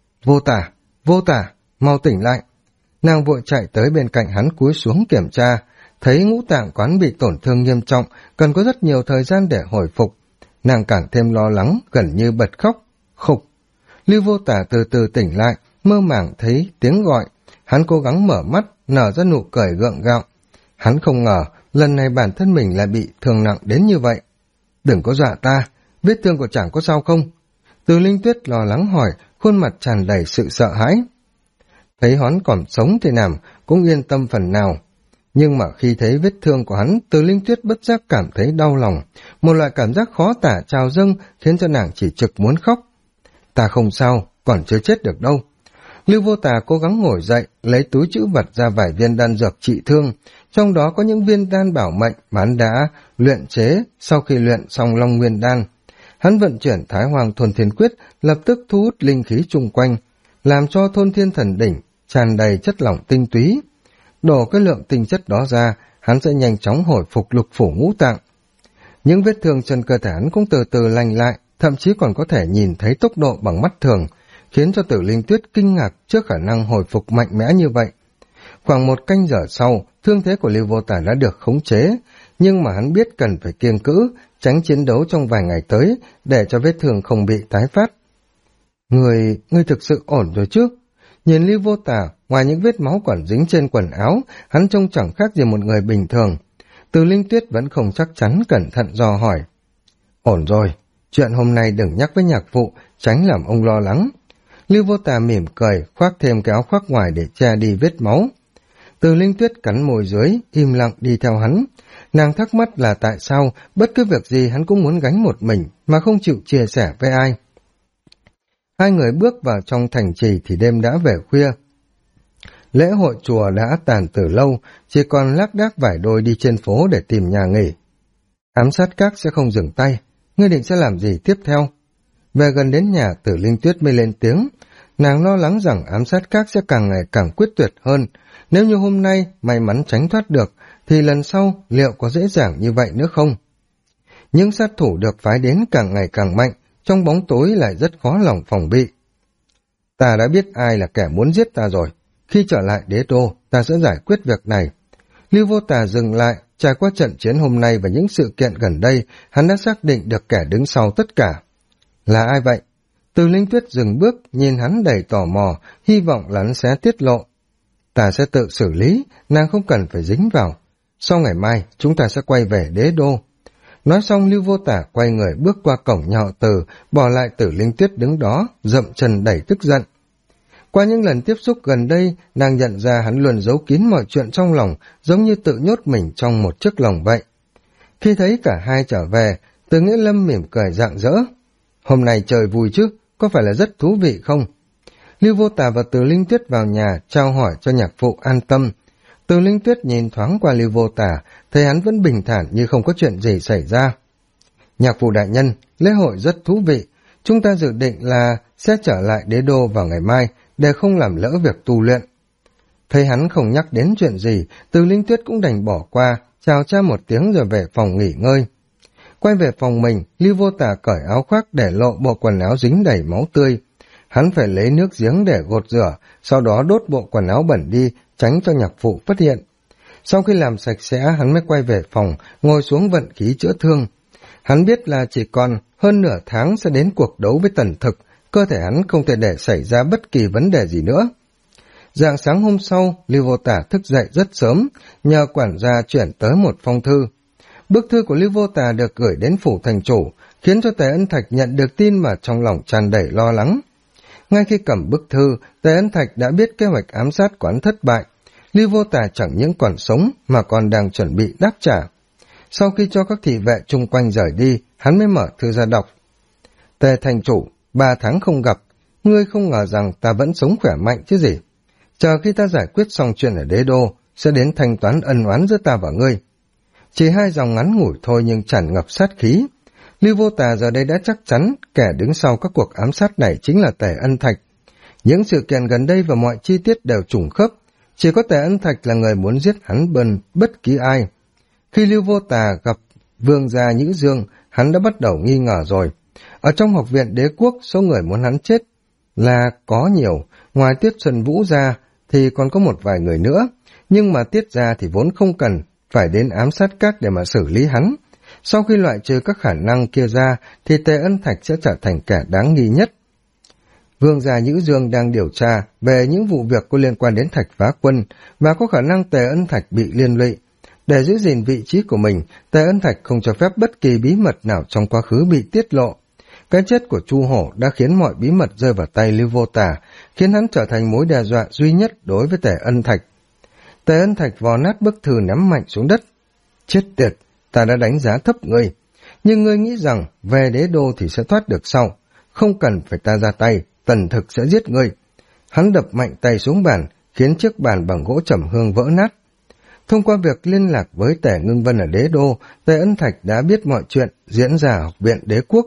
Vô Tả, mau tỉnh lại. Nàng vội chạy tới bên cạnh hắn cúi xuống kiểm tra, thấy ngũ tạng quán bị tổn thương nghiêm trọng, cần có rất nhiều thời gian để hồi phục. Nàng càng thêm lo lắng, gần như bật khóc. Khục! Lưu Vô Tả từ từ tỉnh lại, mơ màng thấy tiếng gọi. Hắn cố gắng mở mắt, nở ra nụ cười gượng gạo. Hắn không ngờ, lần này bản thân mình lại bị thương nặng đến như vậy. Đừng có dọa ta, vết thương của chàng có sao không? Từ Linh Tuyết lo lắng hỏi, khuôn mặt tràn đầy sự sợ hãi. Thấy hắn còn sống thì nàng cũng yên tâm phần nào. Nhưng mà khi thấy vết thương của hắn, Từ Linh Tuyết bất giác cảm thấy đau lòng. Một loại cảm giác khó tả trào dâng khiến cho nàng chỉ trực muốn khóc. Ta không sao, còn chưa chết được đâu. Lưu Vô Tà cố gắng ngồi dậy, lấy túi trữ vật ra vài viên đan dược trị thương. Trong đó có những viên đan bảo mệnh mà hắn đã luyện chế sau khi luyện xong Long Nguyên Đan. Hắn vận chuyển Thái Hoàng Thuần Thiên Quyết, lập tức thu hút linh khí chung quanh, làm cho Thôn Thiên Thần Đỉnh tràn đầy chất lỏng tinh túy. Đổ cái lượng tinh chất đó ra, hắn sẽ nhanh chóng hồi phục lục phủ ngũ tạng. Những vết thương trên cơ thể hắn cũng từ từ lành lại, thậm chí còn có thể nhìn thấy tốc độ bằng mắt thường, khiến cho Tử Linh Tuyết kinh ngạc trước khả năng hồi phục mạnh mẽ như vậy. Khoảng 1 canh giờ sau, thương thế của Lưu Vô Tả đã được khống chế, nhưng mà hắn biết cần phải kiêng cữ, tránh chiến đấu trong vài ngày tới, để cho vết thương không bị tái phát. Ngươi thực sự ổn rồi chứ? Nhìn Lưu Vô Tả, ngoài những vết máu còn dính trên quần áo, hắn trông chẳng khác gì một người bình thường. Từ Linh Tuyết vẫn không chắc chắn, cẩn thận dò hỏi. Ổn rồi, chuyện hôm nay đừng nhắc với nhạc phụ, tránh làm ông lo lắng. Lưu Vô Tả mỉm cười, khoác thêm cái áo khoác ngoài để che đi vết máu. Từ Linh Tuyết cắn môi dưới, im lặng đi theo hắn. Nàng thắc mắc là tại sao bất cứ việc gì hắn cũng muốn gánh một mình mà không chịu chia sẻ với ai. Hai người bước vào trong thành trì thì đêm đã về khuya. Lễ hội chùa đã tàn từ lâu, chỉ còn lác đác vài đôi đi trên phố để tìm nhà nghỉ. Ám sát các sẽ không dừng tay, ngươi định sẽ làm gì tiếp theo? Về gần đến nhà, Tử Linh Tuyết mới lên tiếng. Nàng lo lắng rằng ám sát các sẽ càng ngày càng quyết tuyệt hơn. Nếu như hôm nay may mắn tránh thoát được, thì lần sau liệu có dễ dàng như vậy nữa không? Những sát thủ được phái đến càng ngày càng mạnh, trong bóng tối lại rất khó lòng phòng bị. Ta đã biết ai là kẻ muốn giết ta rồi. Khi trở lại đế đô, ta sẽ giải quyết việc này. Lưu Vô Tà dừng lại, trải qua trận chiến hôm nay và những sự kiện gần đây, hắn đã xác định được kẻ đứng sau tất cả. Là ai vậy? Từ Linh Tuyết dừng bước, nhìn hắn đầy tò mò, hy vọng là hắn sẽ tiết lộ. Ta sẽ tự xử lý, nàng không cần phải dính vào. Sau ngày mai, chúng ta sẽ quay về đế đô. Nói xong, Lưu Vô Tả quay người bước qua cổng nhà họ Từ, bỏ lại Tử Linh Tuyết đứng đó, dậm chân đầy tức giận. Qua những lần tiếp xúc gần đây, nàng nhận ra hắn luôn giấu kín mọi chuyện trong lòng, giống như tự nhốt mình trong một chiếc lồng vậy. Khi thấy cả hai trở về, Từ Nghĩa Lâm mỉm cười rạng rỡ. Hôm nay trời vui chứ, có phải là rất thú vị không? Lưu Vô Tả và Từ Linh Tuyết vào nhà, trao hỏi cho nhạc phụ an tâm. Từ Linh Tuyết nhìn thoáng qua Lưu Vô Tả, thấy hắn vẫn bình thản như không có chuyện gì xảy ra. Nhạc phụ đại nhân, lễ hội rất thú vị. Chúng ta dự định là sẽ trở lại đế đô vào ngày mai, để không làm lỡ việc tu luyện. Thấy hắn không nhắc đến chuyện gì, Từ Linh Tuyết cũng đành bỏ qua, chào cha một tiếng rồi về phòng nghỉ ngơi. Quay về phòng mình, Lưu Vô Tả cởi áo khoác để lộ bộ quần áo dính đầy máu tươi. Hắn phải lấy nước giếng để gột rửa, sau đó đốt bộ quần áo bẩn đi, tránh cho nhạc phụ phát hiện. Sau khi làm sạch sẽ, hắn mới quay về phòng, ngồi xuống vận khí chữa thương. Hắn biết là chỉ còn hơn nửa tháng sẽ đến cuộc đấu với Tần Thực, cơ thể hắn không thể để xảy ra bất kỳ vấn đề gì nữa. Rạng sáng hôm sau, Lưu Vô Tả thức dậy rất sớm, nhờ quản gia chuyển tới một phong thư. Bức thư của Lưu Vô Tả được gửi đến phủ thành chủ, khiến cho Tề Ân Thạch nhận được tin mà trong lòng tràn đầy lo lắng. Ngay khi cầm bức thư, Tề Ân Thạch đã biết kế hoạch ám sát của hắn thất bại. Lưu Vô Tả chẳng những còn sống mà còn đang chuẩn bị đáp trả. Sau khi cho các thị vệ chung quanh rời đi, hắn mới mở thư ra đọc. Tề thành chủ, 3 tháng không gặp, ngươi không ngờ rằng ta vẫn sống khỏe mạnh chứ gì. Chờ khi ta giải quyết xong chuyện ở đế đô, sẽ đến thanh toán ân oán giữa ta và ngươi. Chỉ 2 dòng ngắn ngủi thôi nhưng tràn ngập sát khí. Lưu Vô Tà giờ đây đã chắc chắn kẻ đứng sau các cuộc ám sát này chính là Tề Ân Thạch. Những sự kiện gần đây và mọi chi tiết đều trùng khớp, chỉ có Tề Ân Thạch là người muốn giết hắn hơn bất kỳ ai. Khi Lưu Vô Tà gặp Vương gia Nhữ Dương, hắn đã bắt đầu nghi ngờ rồi. Ở trong học viện đế quốc, số người muốn hắn chết là có nhiều, ngoài Tiết Xuân Vũ ra thì còn có một vài người nữa, nhưng mà Tiết gia thì vốn không cần phải đến ám sát các để mà xử lý hắn. Sau khi loại trừ các khả năng kia ra thì Tề Ân Thạch sẽ trở thành kẻ đáng nghi nhất. Vương gia Nhữ Dương đang điều tra về những vụ việc có liên quan đến Thạch Phá Quân và có khả năng Tề Ân Thạch bị liên lụy. Để giữ gìn vị trí của mình, Tề Ân Thạch không cho phép bất kỳ bí mật nào trong quá khứ bị tiết lộ. Cái chết của Chu Hổ đã khiến mọi bí mật rơi vào tay Lưu Vô Tả, khiến hắn trở thành mối đe dọa duy nhất đối với Tề Ân Thạch. Tề Ân Thạch vò nát bức thư ném mạnh xuống đất. Chết tiệt, ta đã đánh giá thấp ngươi, nhưng ngươi nghĩ rằng về đế đô thì sẽ thoát được sau, không cần phải ta ra tay, Tần Thực sẽ giết ngươi. Hắn đập mạnh tay xuống bàn, khiến chiếc bàn bằng gỗ trầm hương vỡ nát. Thông qua việc liên lạc với Tề Ngưng Vân ở đế đô, Tề Ân Thạch đã biết mọi chuyện diễn ra ở học viện đế quốc.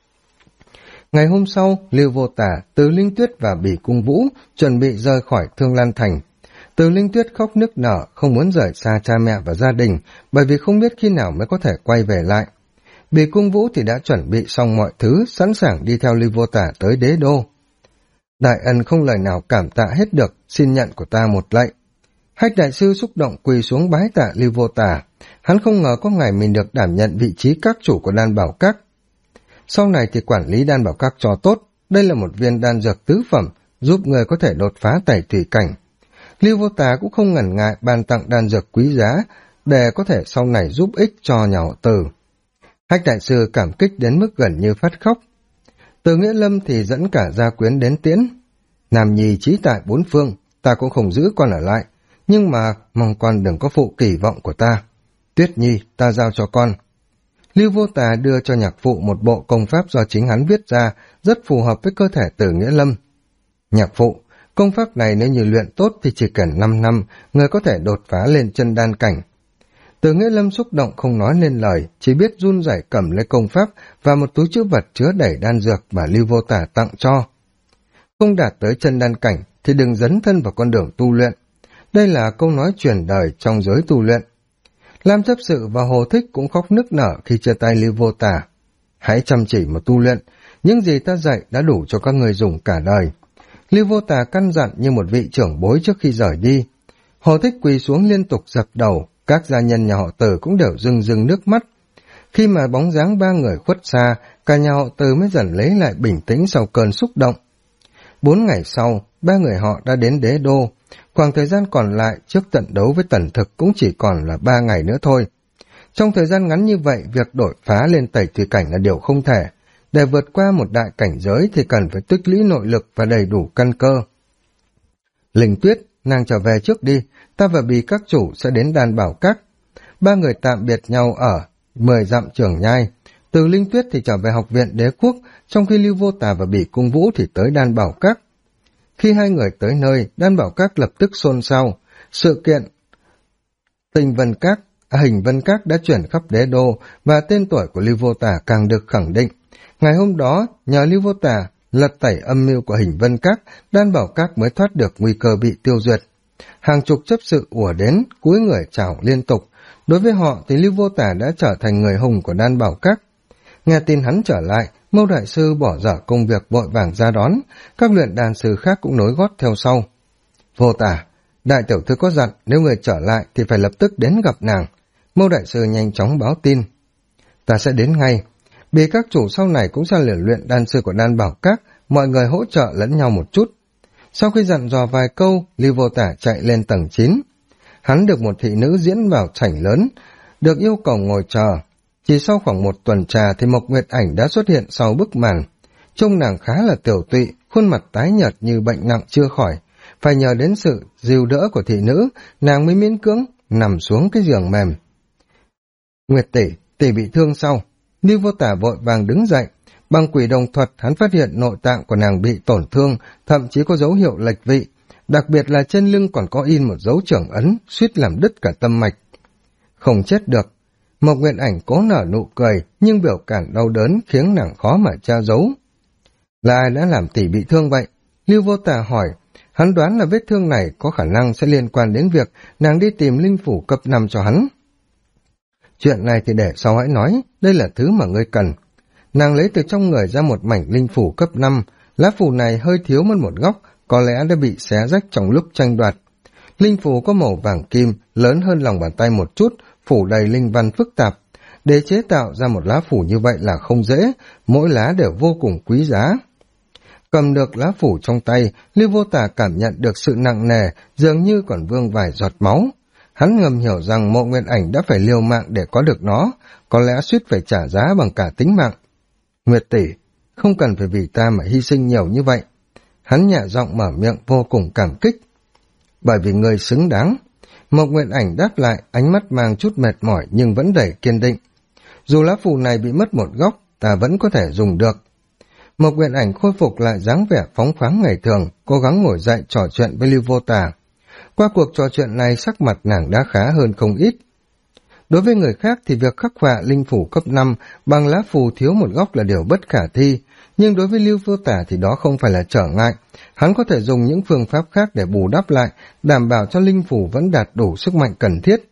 Ngày hôm sau, Lưu Vô Tả, Từ Linh Tuyết và Bỉ Cung Vũ chuẩn bị rời khỏi Thương Lan Thành. Từ Linh Tuyết khóc nức nở, không muốn rời xa cha mẹ và gia đình, bởi vì không biết khi nào mới có thể quay về lại. Bỉ Cung Vũ thì đã chuẩn bị xong mọi thứ, sẵn sàng đi theo Lưu Vô Tả tới đế đô. Đại ân không lời nào cảm tạ hết được, xin nhận của ta một lạy. Hách đại sư xúc động quỳ xuống bái tạ Lưu Vô Tả. Hắn không ngờ có ngày mình được đảm nhận vị trí các chủ của đan bảo các. Sau này thì quản lý đan bảo các cho tốt, đây là một viên đan dược tứ phẩm, giúp người có thể đột phá tẩy thủy cảnh. Lưu Vô Tả cũng không ngần ngại ban tặng đan dược quý giá, để có thể sau này giúp ích cho nhà họ Từ. Hách đại sư cảm kích đến mức gần như phát khóc. Từ Nghĩa Lâm thì dẫn cả gia quyến đến tiễn. Nam nhi trí tại 4 phương, ta cũng không giữ con ở lại, nhưng mà mong con đừng có phụ kỳ vọng của ta. Tuyết Nhi, ta giao cho con. Lưu Vô Tà đưa cho nhạc phụ một bộ công pháp do chính hắn viết ra, rất phù hợp với cơ thể Từ Nghĩa Lâm. Nhạc phụ, công pháp này nếu như luyện tốt thì chỉ cần 5 năm, người có thể đột phá lên chân đan cảnh. Từ Nghĩa Lâm xúc động không nói nên lời, chỉ biết run rẩy cầm lấy công pháp và một túi trữ vật chứa đầy đan dược mà Lưu Vô Tả tặng cho. Không đạt tới chân đan cảnh thì đừng dấn thân vào con đường tu luyện. Đây là câu nói truyền đời trong giới tu luyện. Lam Chấp Sự và Hồ Thích cũng khóc nức nở khi chia tay Lưu Vô Tả. Hãy chăm chỉ mà tu luyện, những gì ta dạy đã đủ cho các người dùng cả đời. Lưu Vô Tả căn dặn như một vị trưởng bối trước khi rời đi. Hồ Thích quỳ xuống liên tục dập đầu, các gia nhân nhà họ Từ cũng đều rưng rưng nước mắt. Khi mà bóng dáng 3 người khuất xa, cả nhà họ Từ mới dần lấy lại bình tĩnh sau cơn xúc động. 4 ngày sau, 3 người họ đã đến đế đô. Khoảng thời gian còn lại trước trận đấu với Tần Thực cũng chỉ còn là 3 ngày nữa thôi. Trong thời gian ngắn như vậy, việc đổi phá lên tẩy thủy cảnh là điều không thể. Để vượt qua một đại cảnh giới thì cần phải tích lũy nội lực và đầy đủ căn cơ. Linh Tuyết, nàng trở về trước đi, ta và Bì các chủ sẽ đến đan bảo các. 3 người tạm biệt nhau ở 10 dặm Trường Nhai. Từ Linh Tuyết thì trở về học viện đế quốc, trong khi Lưu Vô Tà và Bỉ Cung Vũ thì tới đan bảo các. Khi 2 người tới nơi, đan bảo các lập tức xôn xao. Sự kiện Hình Vân Các đã chuyển khắp đế đô và tên tuổi của Lưu Vô Tà càng được khẳng định. Ngày hôm đó, nhờ Lưu Vô Tà lật tẩy âm mưu của Hình Vân Các, đan bảo các mới thoát được nguy cơ bị tiêu diệt. Hàng chục chấp sự ùa đến, cúi người chào liên tục. Đối với họ thì Lưu Vô Tả đã trở thành người hùng của đan bảo các. Nghe tin hắn trở lại, Mâu đại sư bỏ dở công việc vội vàng ra đón, các luyện đan sư khác cũng nối gót theo sau. Vô Tả, đại tiểu thư có dặn nếu người trở lại thì phải lập tức đến gặp nàng. Mâu đại sư nhanh chóng báo tin. Ta sẽ đến ngay. Vì các chủ sau này cũng sẽ luyện đan sư của đan bảo các, mọi người hỗ trợ lẫn nhau một chút. Sau khi dặn dò vài câu, Lưu Vô Tả chạy lên tầng 9. Hắn được một thị nữ diễn vào sảnh lớn, được yêu cầu ngồi chờ. Chỉ sau khoảng một tuần trà thì Mộc Nguyệt Ảnh đã xuất hiện sau bức màn. Trông nàng khá là tiểu tụy, khuôn mặt tái nhợt như bệnh nặng chưa khỏi. Phải nhờ đến sự dìu đỡ của thị nữ, nàng mới miễn cưỡng nằm xuống cái giường mềm. Nguyệt tỷ, tỷ bị thương sau. Lưu Vô Tả vội vàng đứng dậy. Bằng quỷ đồng thuật, hắn phát hiện nội tạng của nàng bị tổn thương, thậm chí có dấu hiệu lệch vị. Đặc biệt là trên lưng còn có in một dấu trưởng ấn, suýt làm đứt cả tâm mạch. Không chết được. Mộc Nguyệt Ảnh cố nở nụ cười, nhưng biểu cảm đau đớn khiến nàng khó mà che giấu. Là ai đã làm tỷ bị thương vậy? Lưu Vô Tả hỏi. Hắn đoán là vết thương này có khả năng sẽ liên quan đến việc nàng đi tìm linh phủ cấp 5 cho hắn. Chuyện này thì để sau hãy nói, đây là thứ mà ngươi cần. Nàng lấy từ trong người ra một mảnh linh phủ cấp 5, lá phủ này hơi thiếu mất một góc, có lẽ đã bị xé rách trong lúc tranh đoạt. Linh phủ có màu vàng kim, lớn hơn lòng bàn tay một chút, phủ đầy linh văn phức tạp. Để chế tạo ra một lá phủ như vậy là không dễ, mỗi lá đều vô cùng quý giá. Cầm được lá phủ trong tay, Lưu Vô Tả cảm nhận được sự nặng nề, dường như còn vương vài giọt máu. Hắn ngầm hiểu rằng Mộ Nguyên Ảnh đã phải liều mạng để có được nó, có lẽ suýt phải trả giá bằng cả tính mạng. Nguyệt tỷ, không cần phải vì ta mà hy sinh nhiều như vậy. Hắn nhẹ giọng mở miệng vô cùng cảm kích. Bởi vì người xứng đáng. Mộc Nguyệt Ảnh đáp lại, ánh mắt mang chút mệt mỏi nhưng vẫn đầy kiên định. Dù lá phù này bị mất một góc, ta vẫn có thể dùng được. Mộc Nguyệt Ảnh khôi phục lại dáng vẻ phóng khoáng ngày thường, cố gắng ngồi dậy trò chuyện với Lưu Vô Tả. Qua cuộc trò chuyện này, sắc mặt nàng đã khá hơn không ít. Đối với người khác thì việc khắc họa linh phủ cấp 5 bằng lá phù thiếu một góc là điều bất khả thi, nhưng đối với Lưu Vô Tả thì đó không phải là trở ngại. Hắn có thể dùng những phương pháp khác để bù đắp lại, đảm bảo cho linh phủ vẫn đạt đủ sức mạnh cần thiết.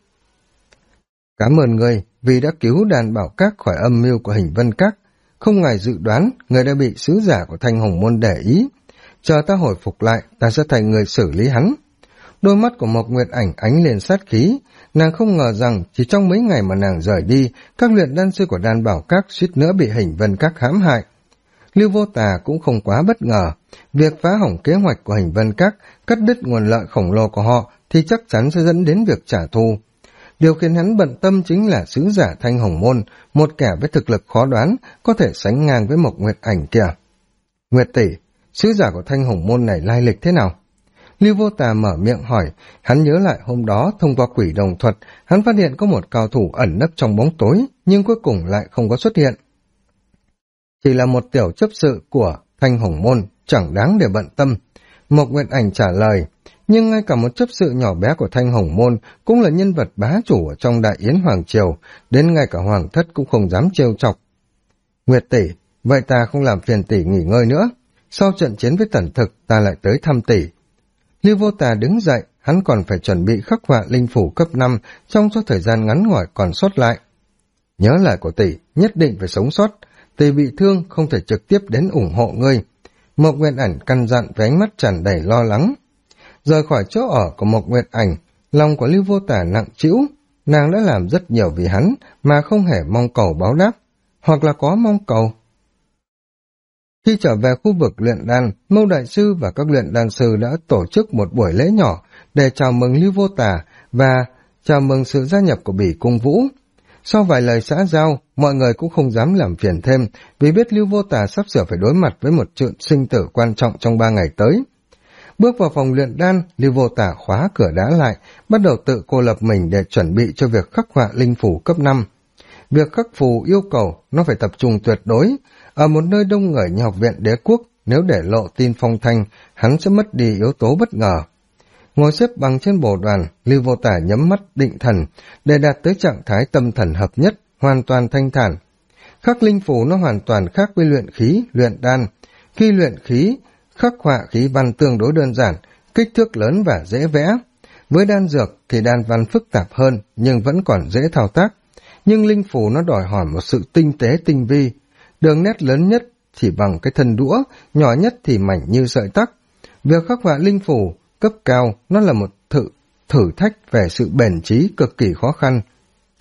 Cảm ơn ngươi vì đã cứu đàn bảo các khỏi âm mưu của Hình Vân Các. Không ngoài dự đoán, người đã bị sứ giả của Thanh Hồng Môn để ý. Chờ ta hồi phục lại, ta sẽ thành người xử lý hắn. Đôi mắt của Mộc Nguyệt Ảnh ánh lên sát khí. Nàng không ngờ rằng chỉ trong mấy ngày mà nàng rời đi, các luyện đan sư của đan bảo các suýt nữa bị Hình Vân Các hãm hại. Lưu Vô Tà cũng không quá bất ngờ. Việc phá hỏng kế hoạch của Hình Vân Các, cắt đứt nguồn lợi khổng lồ của họ thì chắc chắn sẽ dẫn đến việc trả thù. Điều khiến hắn bận tâm chính là sứ giả Thanh Hồng Môn, một kẻ với thực lực khó đoán, có thể sánh ngang với Mộc Nguyệt Ảnh kìa. Nguyệt tỷ, sứ giả của Thanh Hồng Môn này lai lịch thế nào? Lưu Vô Tà mở miệng hỏi. Hắn nhớ lại hôm đó thông qua quỷ đồng thuật, hắn phát hiện có một cao thủ ẩn nấp trong bóng tối, nhưng cuối cùng lại không có xuất hiện. Chỉ là một tiểu chấp sự của Thanh Hồng Môn, chẳng đáng để bận tâm. Mộc Nguyệt Ảnh trả lời. Nhưng ngay cả một chấp sự nhỏ bé của Thanh Hồng Môn cũng là nhân vật bá chủ ở trong Đại Yến Hoàng Triều, đến ngay cả Hoàng thất cũng không dám trêu chọc. Nguyệt tỷ, vậy ta không làm phiền tỷ nghỉ ngơi nữa. Sau trận chiến với Tần Thực, ta lại tới thăm tỷ. Lưu Vô Tà đứng dậy, hắn còn phải chuẩn bị khắc họa linh phủ cấp 5 trong số thời gian ngắn ngủi còn sót lại. Nhớ lời của tỷ, nhất định phải sống sót. Tỷ bị thương không thể trực tiếp đến ủng hộ ngươi. Mộc Nguyệt Ảnh căn dặn với ánh mắt tràn đầy lo lắng. Rời khỏi chỗ ở của Mộc Nguyệt Ảnh, lòng của Lưu Vô Tả nặng trĩu. Nàng đã làm rất nhiều vì hắn mà không hề mong cầu báo đáp, hoặc là có mong cầu. Khi trở về khu vực luyện đan, Mâu Đại Sư và các luyện đan sư đã tổ chức một buổi lễ nhỏ để chào mừng Lưu Vô Tả và chào mừng sự gia nhập của Bỉ Cung Vũ. Sau vài lời xã giao, mọi người cũng không dám làm phiền thêm vì biết Lưu Vô Tả sắp sửa phải đối mặt với một chuyện sinh tử quan trọng trong 3 ngày tới. Bước vào phòng luyện đan, Lưu Vô Tả khóa cửa đá lại, bắt đầu tự cô lập mình để chuẩn bị cho việc khắc họa linh phủ cấp 5. Việc khắc phù yêu cầu nó phải tập trung tuyệt đối. Ở một nơi đông người như Học viện Đế Quốc, nếu để lộ tin phong thanh, hắn sẽ mất đi yếu tố bất ngờ. Ngồi xếp bằng trên bồ đoàn, Lưu Vô Tả nhắm mắt định thần để đạt tới trạng thái tâm thần hợp nhất, hoàn toàn thanh thản. Khắc linh phù nó hoàn toàn khác với luyện khí, luyện đan. Khi luyện khí, khắc họa khí văn tương đối đơn giản, kích thước lớn và dễ vẽ. Với đan dược thì đan văn phức tạp hơn nhưng vẫn còn dễ thao tác. Nhưng linh phù nó đòi hỏi một sự tinh tế tinh vi. Đường nét lớn nhất chỉ bằng cái thân đũa, nhỏ nhất thì mảnh như sợi tóc. Việc khắc họa linh phù cấp cao nó là một thử thách về sự bền trí cực kỳ khó khăn.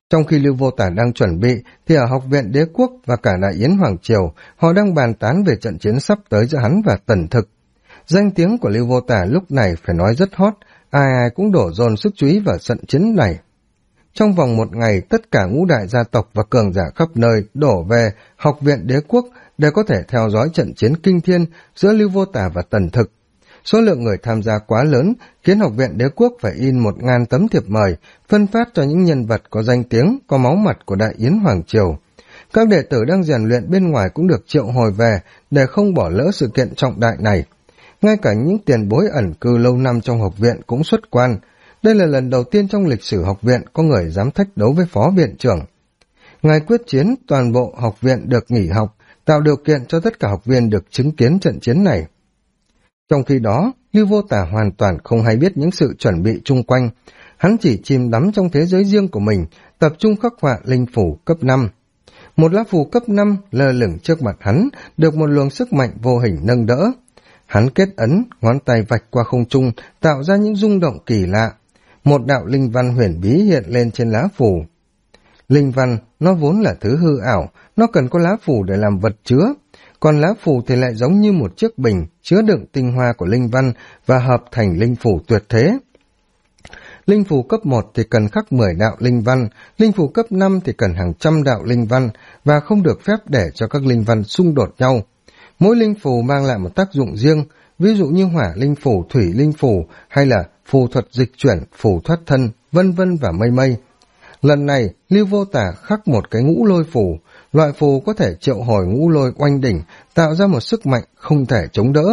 Trong khi Lưu Vô Tả đang chuẩn bị, thì ở Học viện Đế Quốc và cả Đại Yến Hoàng Triều, họ đang bàn tán về trận chiến sắp tới giữa hắn và Tần Thực. Danh tiếng của Lưu Vô Tả lúc này phải nói rất hot, ai ai cũng đổ dồn sức chú ý vào trận chiến này. Trong vòng một ngày, tất cả ngũ đại gia tộc và cường giả khắp nơi đổ về Học viện Đế Quốc để có thể theo dõi trận chiến kinh thiên giữa Lưu Vô Tả và Tần Thực. Số lượng người tham gia quá lớn khiến Học viện Đế Quốc phải in 1000 tấm thiệp mời, phân phát cho những nhân vật có danh tiếng, có máu mặt của Đại Yến Hoàng Triều. Các đệ tử đang rèn luyện bên ngoài cũng được triệu hồi về để không bỏ lỡ sự kiện trọng đại này. Ngay cả những tiền bối ẩn cư lâu năm trong học viện cũng xuất quan. Đây là lần đầu tiên trong lịch sử học viện có người dám thách đấu với phó viện trưởng. Ngày quyết chiến, toàn bộ học viện được nghỉ học, tạo điều kiện cho tất cả học viên được chứng kiến trận chiến này. Trong khi đó, Lưu Vô Tả hoàn toàn không hay biết những sự chuẩn bị chung quanh. Hắn chỉ chìm đắm trong thế giới riêng của mình, tập trung khắc họa linh phủ cấp 5. Một lá phù cấp 5 lơ lửng trước mặt hắn, được một luồng sức mạnh vô hình nâng đỡ. Hắn kết ấn, ngón tay vạch qua không trung, tạo ra những rung động kỳ lạ. Một đạo linh văn huyền bí hiện lên trên lá phù. Linh văn, nó vốn là thứ hư ảo, nó cần có lá phù để làm vật chứa. Còn lá phù thì lại giống như một chiếc bình, chứa đựng tinh hoa của linh văn và hợp thành linh phù tuyệt thế. Linh phù cấp 1 thì cần khắc 10 đạo linh văn, linh phù cấp 5 thì cần hàng trăm đạo linh văn, và không được phép để cho các linh văn xung đột nhau. Mỗi linh phù mang lại một tác dụng riêng, ví dụ như hỏa linh phù, thủy linh phù, hay là phù thuật dịch chuyển, phù thoát thân, vân vân và mây mây. Lần này, Lưu Vô Tả khắc một cái ngũ lôi phù, loại phù có thể triệu hồi ngũ lôi oanh đỉnh, tạo ra một sức mạnh không thể chống đỡ.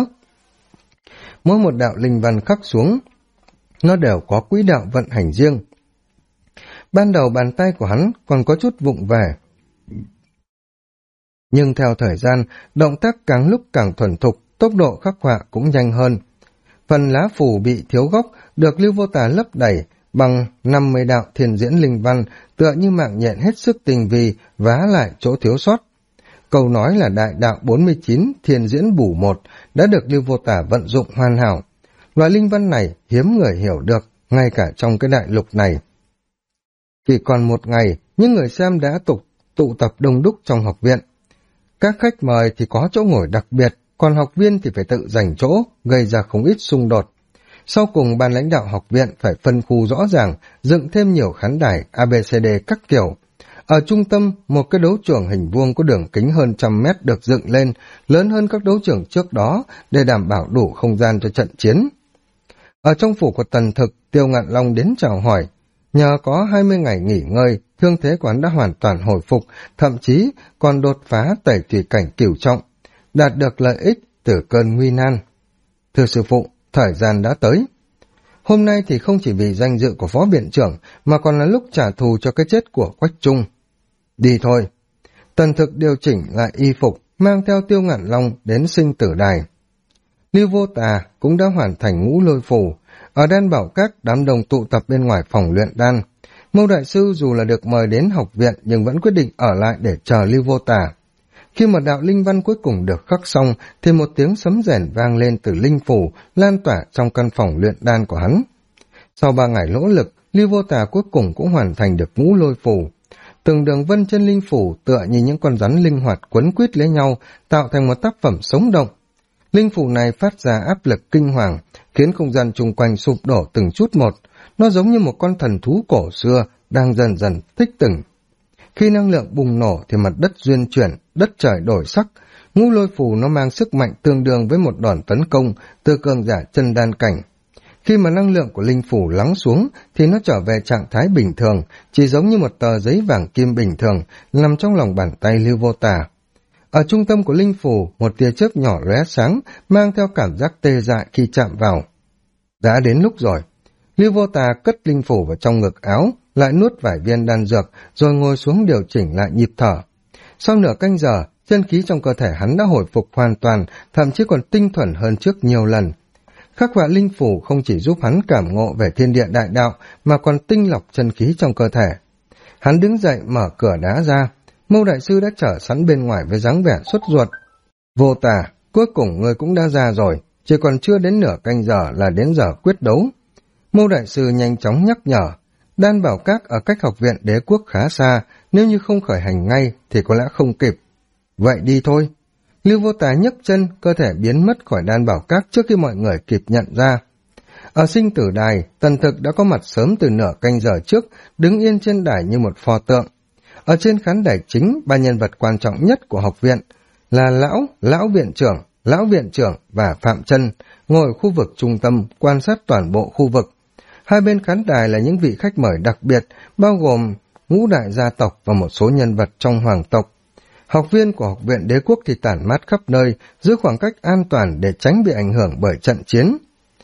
Mỗi một đạo linh văn khắc xuống, nó đều có quỹ đạo vận hành riêng. Ban đầu bàn tay của hắn còn có chút vụng về, nhưng theo thời gian, động tác càng lúc càng thuần thục, tốc độ khắc họa cũng nhanh hơn. Phần lá phù bị thiếu góc được Lưu Vô Tả lấp đầy bằng 50 đạo thiền diễn linh văn, tựa như mạng nhện hết sức tinh vi, vá lại chỗ thiếu sót. Câu nói là đại đạo 49, thiền diễn bù 1 đã được Lưu Vô Tả vận dụng hoàn hảo. Loại linh văn này hiếm người hiểu được, ngay cả trong cái đại lục này. Chỉ còn một ngày, những người xem đã tụ tập đông đúc trong học viện. Các khách mời thì có chỗ ngồi đặc biệt, còn học viên thì phải tự giành chỗ, gây ra không ít xung đột. Sau cùng, ban lãnh đạo học viện phải phân khu rõ ràng, dựng thêm nhiều khán đài ABCD các kiểu. Ở trung tâm, một cái đấu trường hình vuông có đường kính hơn 100 mét được dựng lên, lớn hơn các đấu trường trước đó, để đảm bảo đủ không gian cho trận chiến. Ở trong phủ của Tần Thực, Tiêu Ngạn Long đến chào hỏi. Nhờ có 20 ngày nghỉ ngơi, thương thế của hắn đã hoàn toàn hồi phục, thậm chí còn đột phá tẩy thủy cảnh cửu trọng, đạt được lợi ích từ cơn nguy nan. Thưa sư phụ, thời gian đã tới. Hôm nay thì không chỉ vì danh dự của phó viện trưởng, mà còn là lúc trả thù cho cái chết của Quách Trung. Đi thôi. Tần Thực điều chỉnh lại y phục, mang theo Tiêu Ngạn Long đến sinh tử đài. Lưu Vô Tà cũng đã hoàn thành ngũ lôi phù. Ở Đan Bảo Các, đám đông tụ tập bên ngoài phòng luyện đan. Mâu đại sư dù là được mời đến học viện nhưng vẫn quyết định ở lại để chờ Lưu Vô Tà. Khi mà đạo linh văn cuối cùng được khắc xong thì một tiếng sấm rền vang lên từ linh phủ, lan tỏa trong căn phòng luyện đan của hắn. Sau 3 ngày nỗ lực, Lưu Vô Tà cuối cùng cũng hoàn thành được ngũ lôi phủ. Từng đường vân trên linh phủ tựa như những con rắn linh hoạt quấn quýt lấy nhau, tạo thành một tác phẩm sống động. Linh phủ này phát ra áp lực kinh hoàng, khiến không gian chung quanh sụp đổ từng chút một. Nó giống như một con thần thú cổ xưa đang dần dần thích tỉnh. Khi năng lượng bùng nổ thì mặt đất duyên chuyển, đất trời đổi sắc. Ngũ lôi phù nó mang sức mạnh tương đương với một đòn tấn công từ cường giả chân đan cảnh. Khi mà năng lượng của linh phủ lắng xuống thì nó trở về trạng thái bình thường, chỉ giống như một tờ giấy vàng kim bình thường nằm trong lòng bàn tay Lưu Vô Tà. Ở trung tâm của linh phủ, một tia chớp nhỏ lóe sáng, mang theo cảm giác tê dại khi chạm vào. Đã đến lúc rồi. Lưu Vô Tà cất linh phủ vào trong ngực áo, lại nuốt vài viên đan dược, rồi ngồi xuống điều chỉnh lại nhịp thở. Sau nửa canh giờ, chân khí trong cơ thể hắn đã hồi phục hoàn toàn, thậm chí còn tinh thuần hơn trước nhiều lần. Khắc họa linh phủ không chỉ giúp hắn cảm ngộ về thiên địa đại đạo, mà còn tinh lọc chân khí trong cơ thể. Hắn đứng dậy mở cửa đá ra. Mâu đại sư đã chờ sẵn bên ngoài với dáng vẻ sốt ruột. Vô Tà, cuối cùng ngươi cũng đã ra rồi, chỉ còn chưa đến nửa canh giờ là đến giờ quyết đấu. Mâu đại sư nhanh chóng nhắc nhở. Đan bảo các ở cách học viện đế quốc khá xa, nếu như không khởi hành ngay thì có lẽ không kịp. Vậy đi thôi. Lưu Vô Tà nhấc chân, cơ thể biến mất khỏi đan bảo các trước khi mọi người kịp nhận ra. Ở sinh tử đài, Tần Thực đã có mặt sớm từ nửa canh giờ trước, đứng yên trên đài như một pho tượng. Ở trên khán đài chính, ba nhân vật quan trọng nhất của học viện là lão viện trưởng và Phạm Chân, ngồi ở khu vực trung tâm quan sát toàn bộ khu vực. Hai bên khán đài là những vị khách mời đặc biệt, bao gồm ngũ đại gia tộc và một số nhân vật trong hoàng tộc. Học viên của học viện đế quốc thì tản mát khắp nơi, giữ khoảng cách an toàn để tránh bị ảnh hưởng bởi trận chiến.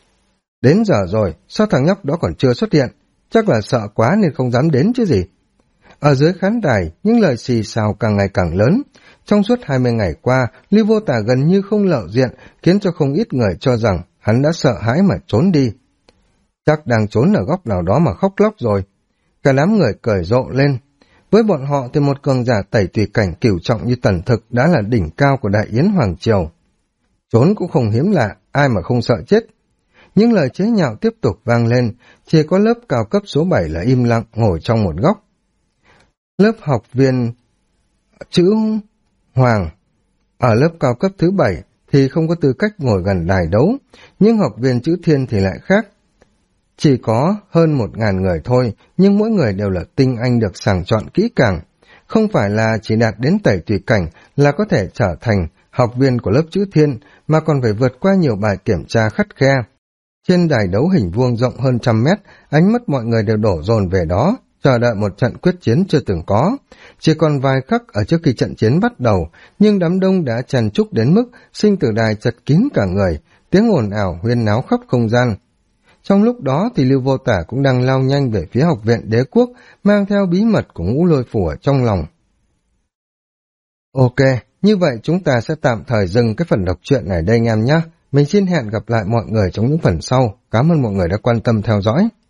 Đến giờ rồi, sao thằng nhóc đó còn chưa xuất hiện? Chắc là sợ quá nên không dám đến chứ gì. Ở dưới khán đài, những lời xì xào càng ngày càng lớn. Trong suốt 20 ngày qua, Lưu Vô Tà gần như không lộ diện, khiến cho không ít người cho rằng hắn đã sợ hãi mà trốn đi. Chắc đang trốn ở góc nào đó mà khóc lóc rồi. Cả đám người cười rộ lên. Với bọn họ thì một cường giả tẩy tùy cảnh cửu trọng như Tần Thực đã là đỉnh cao của Đại Yến Hoàng Triều. Trốn cũng không hiếm lạ, ai mà không sợ chết. Những lời chế nhạo tiếp tục vang lên, chỉ có lớp cao cấp số 7 là im lặng ngồi trong một góc. Lớp học viên chữ Hoàng ở lớp cao cấp thứ 7 thì không có tư cách ngồi gần đài đấu, nhưng học viên chữ Thiên thì lại khác. Chỉ có hơn 1.000 người thôi, nhưng mỗi người đều là tinh anh được sàng chọn kỹ càng. Không phải là chỉ đạt đến tẩy tùy cảnh là có thể trở thành học viên của lớp chữ Thiên, mà còn phải vượt qua nhiều bài kiểm tra khắt khe. Trên đài đấu hình vuông rộng hơn 100 mét, ánh mắt mọi người đều đổ dồn về đó, chờ đợi một trận quyết chiến chưa từng có. Chỉ còn vài khắc ở trước khi trận chiến bắt đầu, nhưng đám đông đã chen chúc đến mức sinh tử đài chật kín cả người, tiếng ồn ào huyên náo khắp không gian. Trong lúc đó thì Lưu Vô Tả cũng đang lao nhanh về phía học viện đế quốc, mang theo bí mật của Ngũ Lôi Phủ ở trong lòng. Ok, như vậy chúng ta sẽ tạm thời dừng cái phần đọc truyện này đây anh em nhé. Mình xin hẹn gặp lại mọi người trong những phần sau. Cảm ơn mọi người đã quan tâm theo dõi.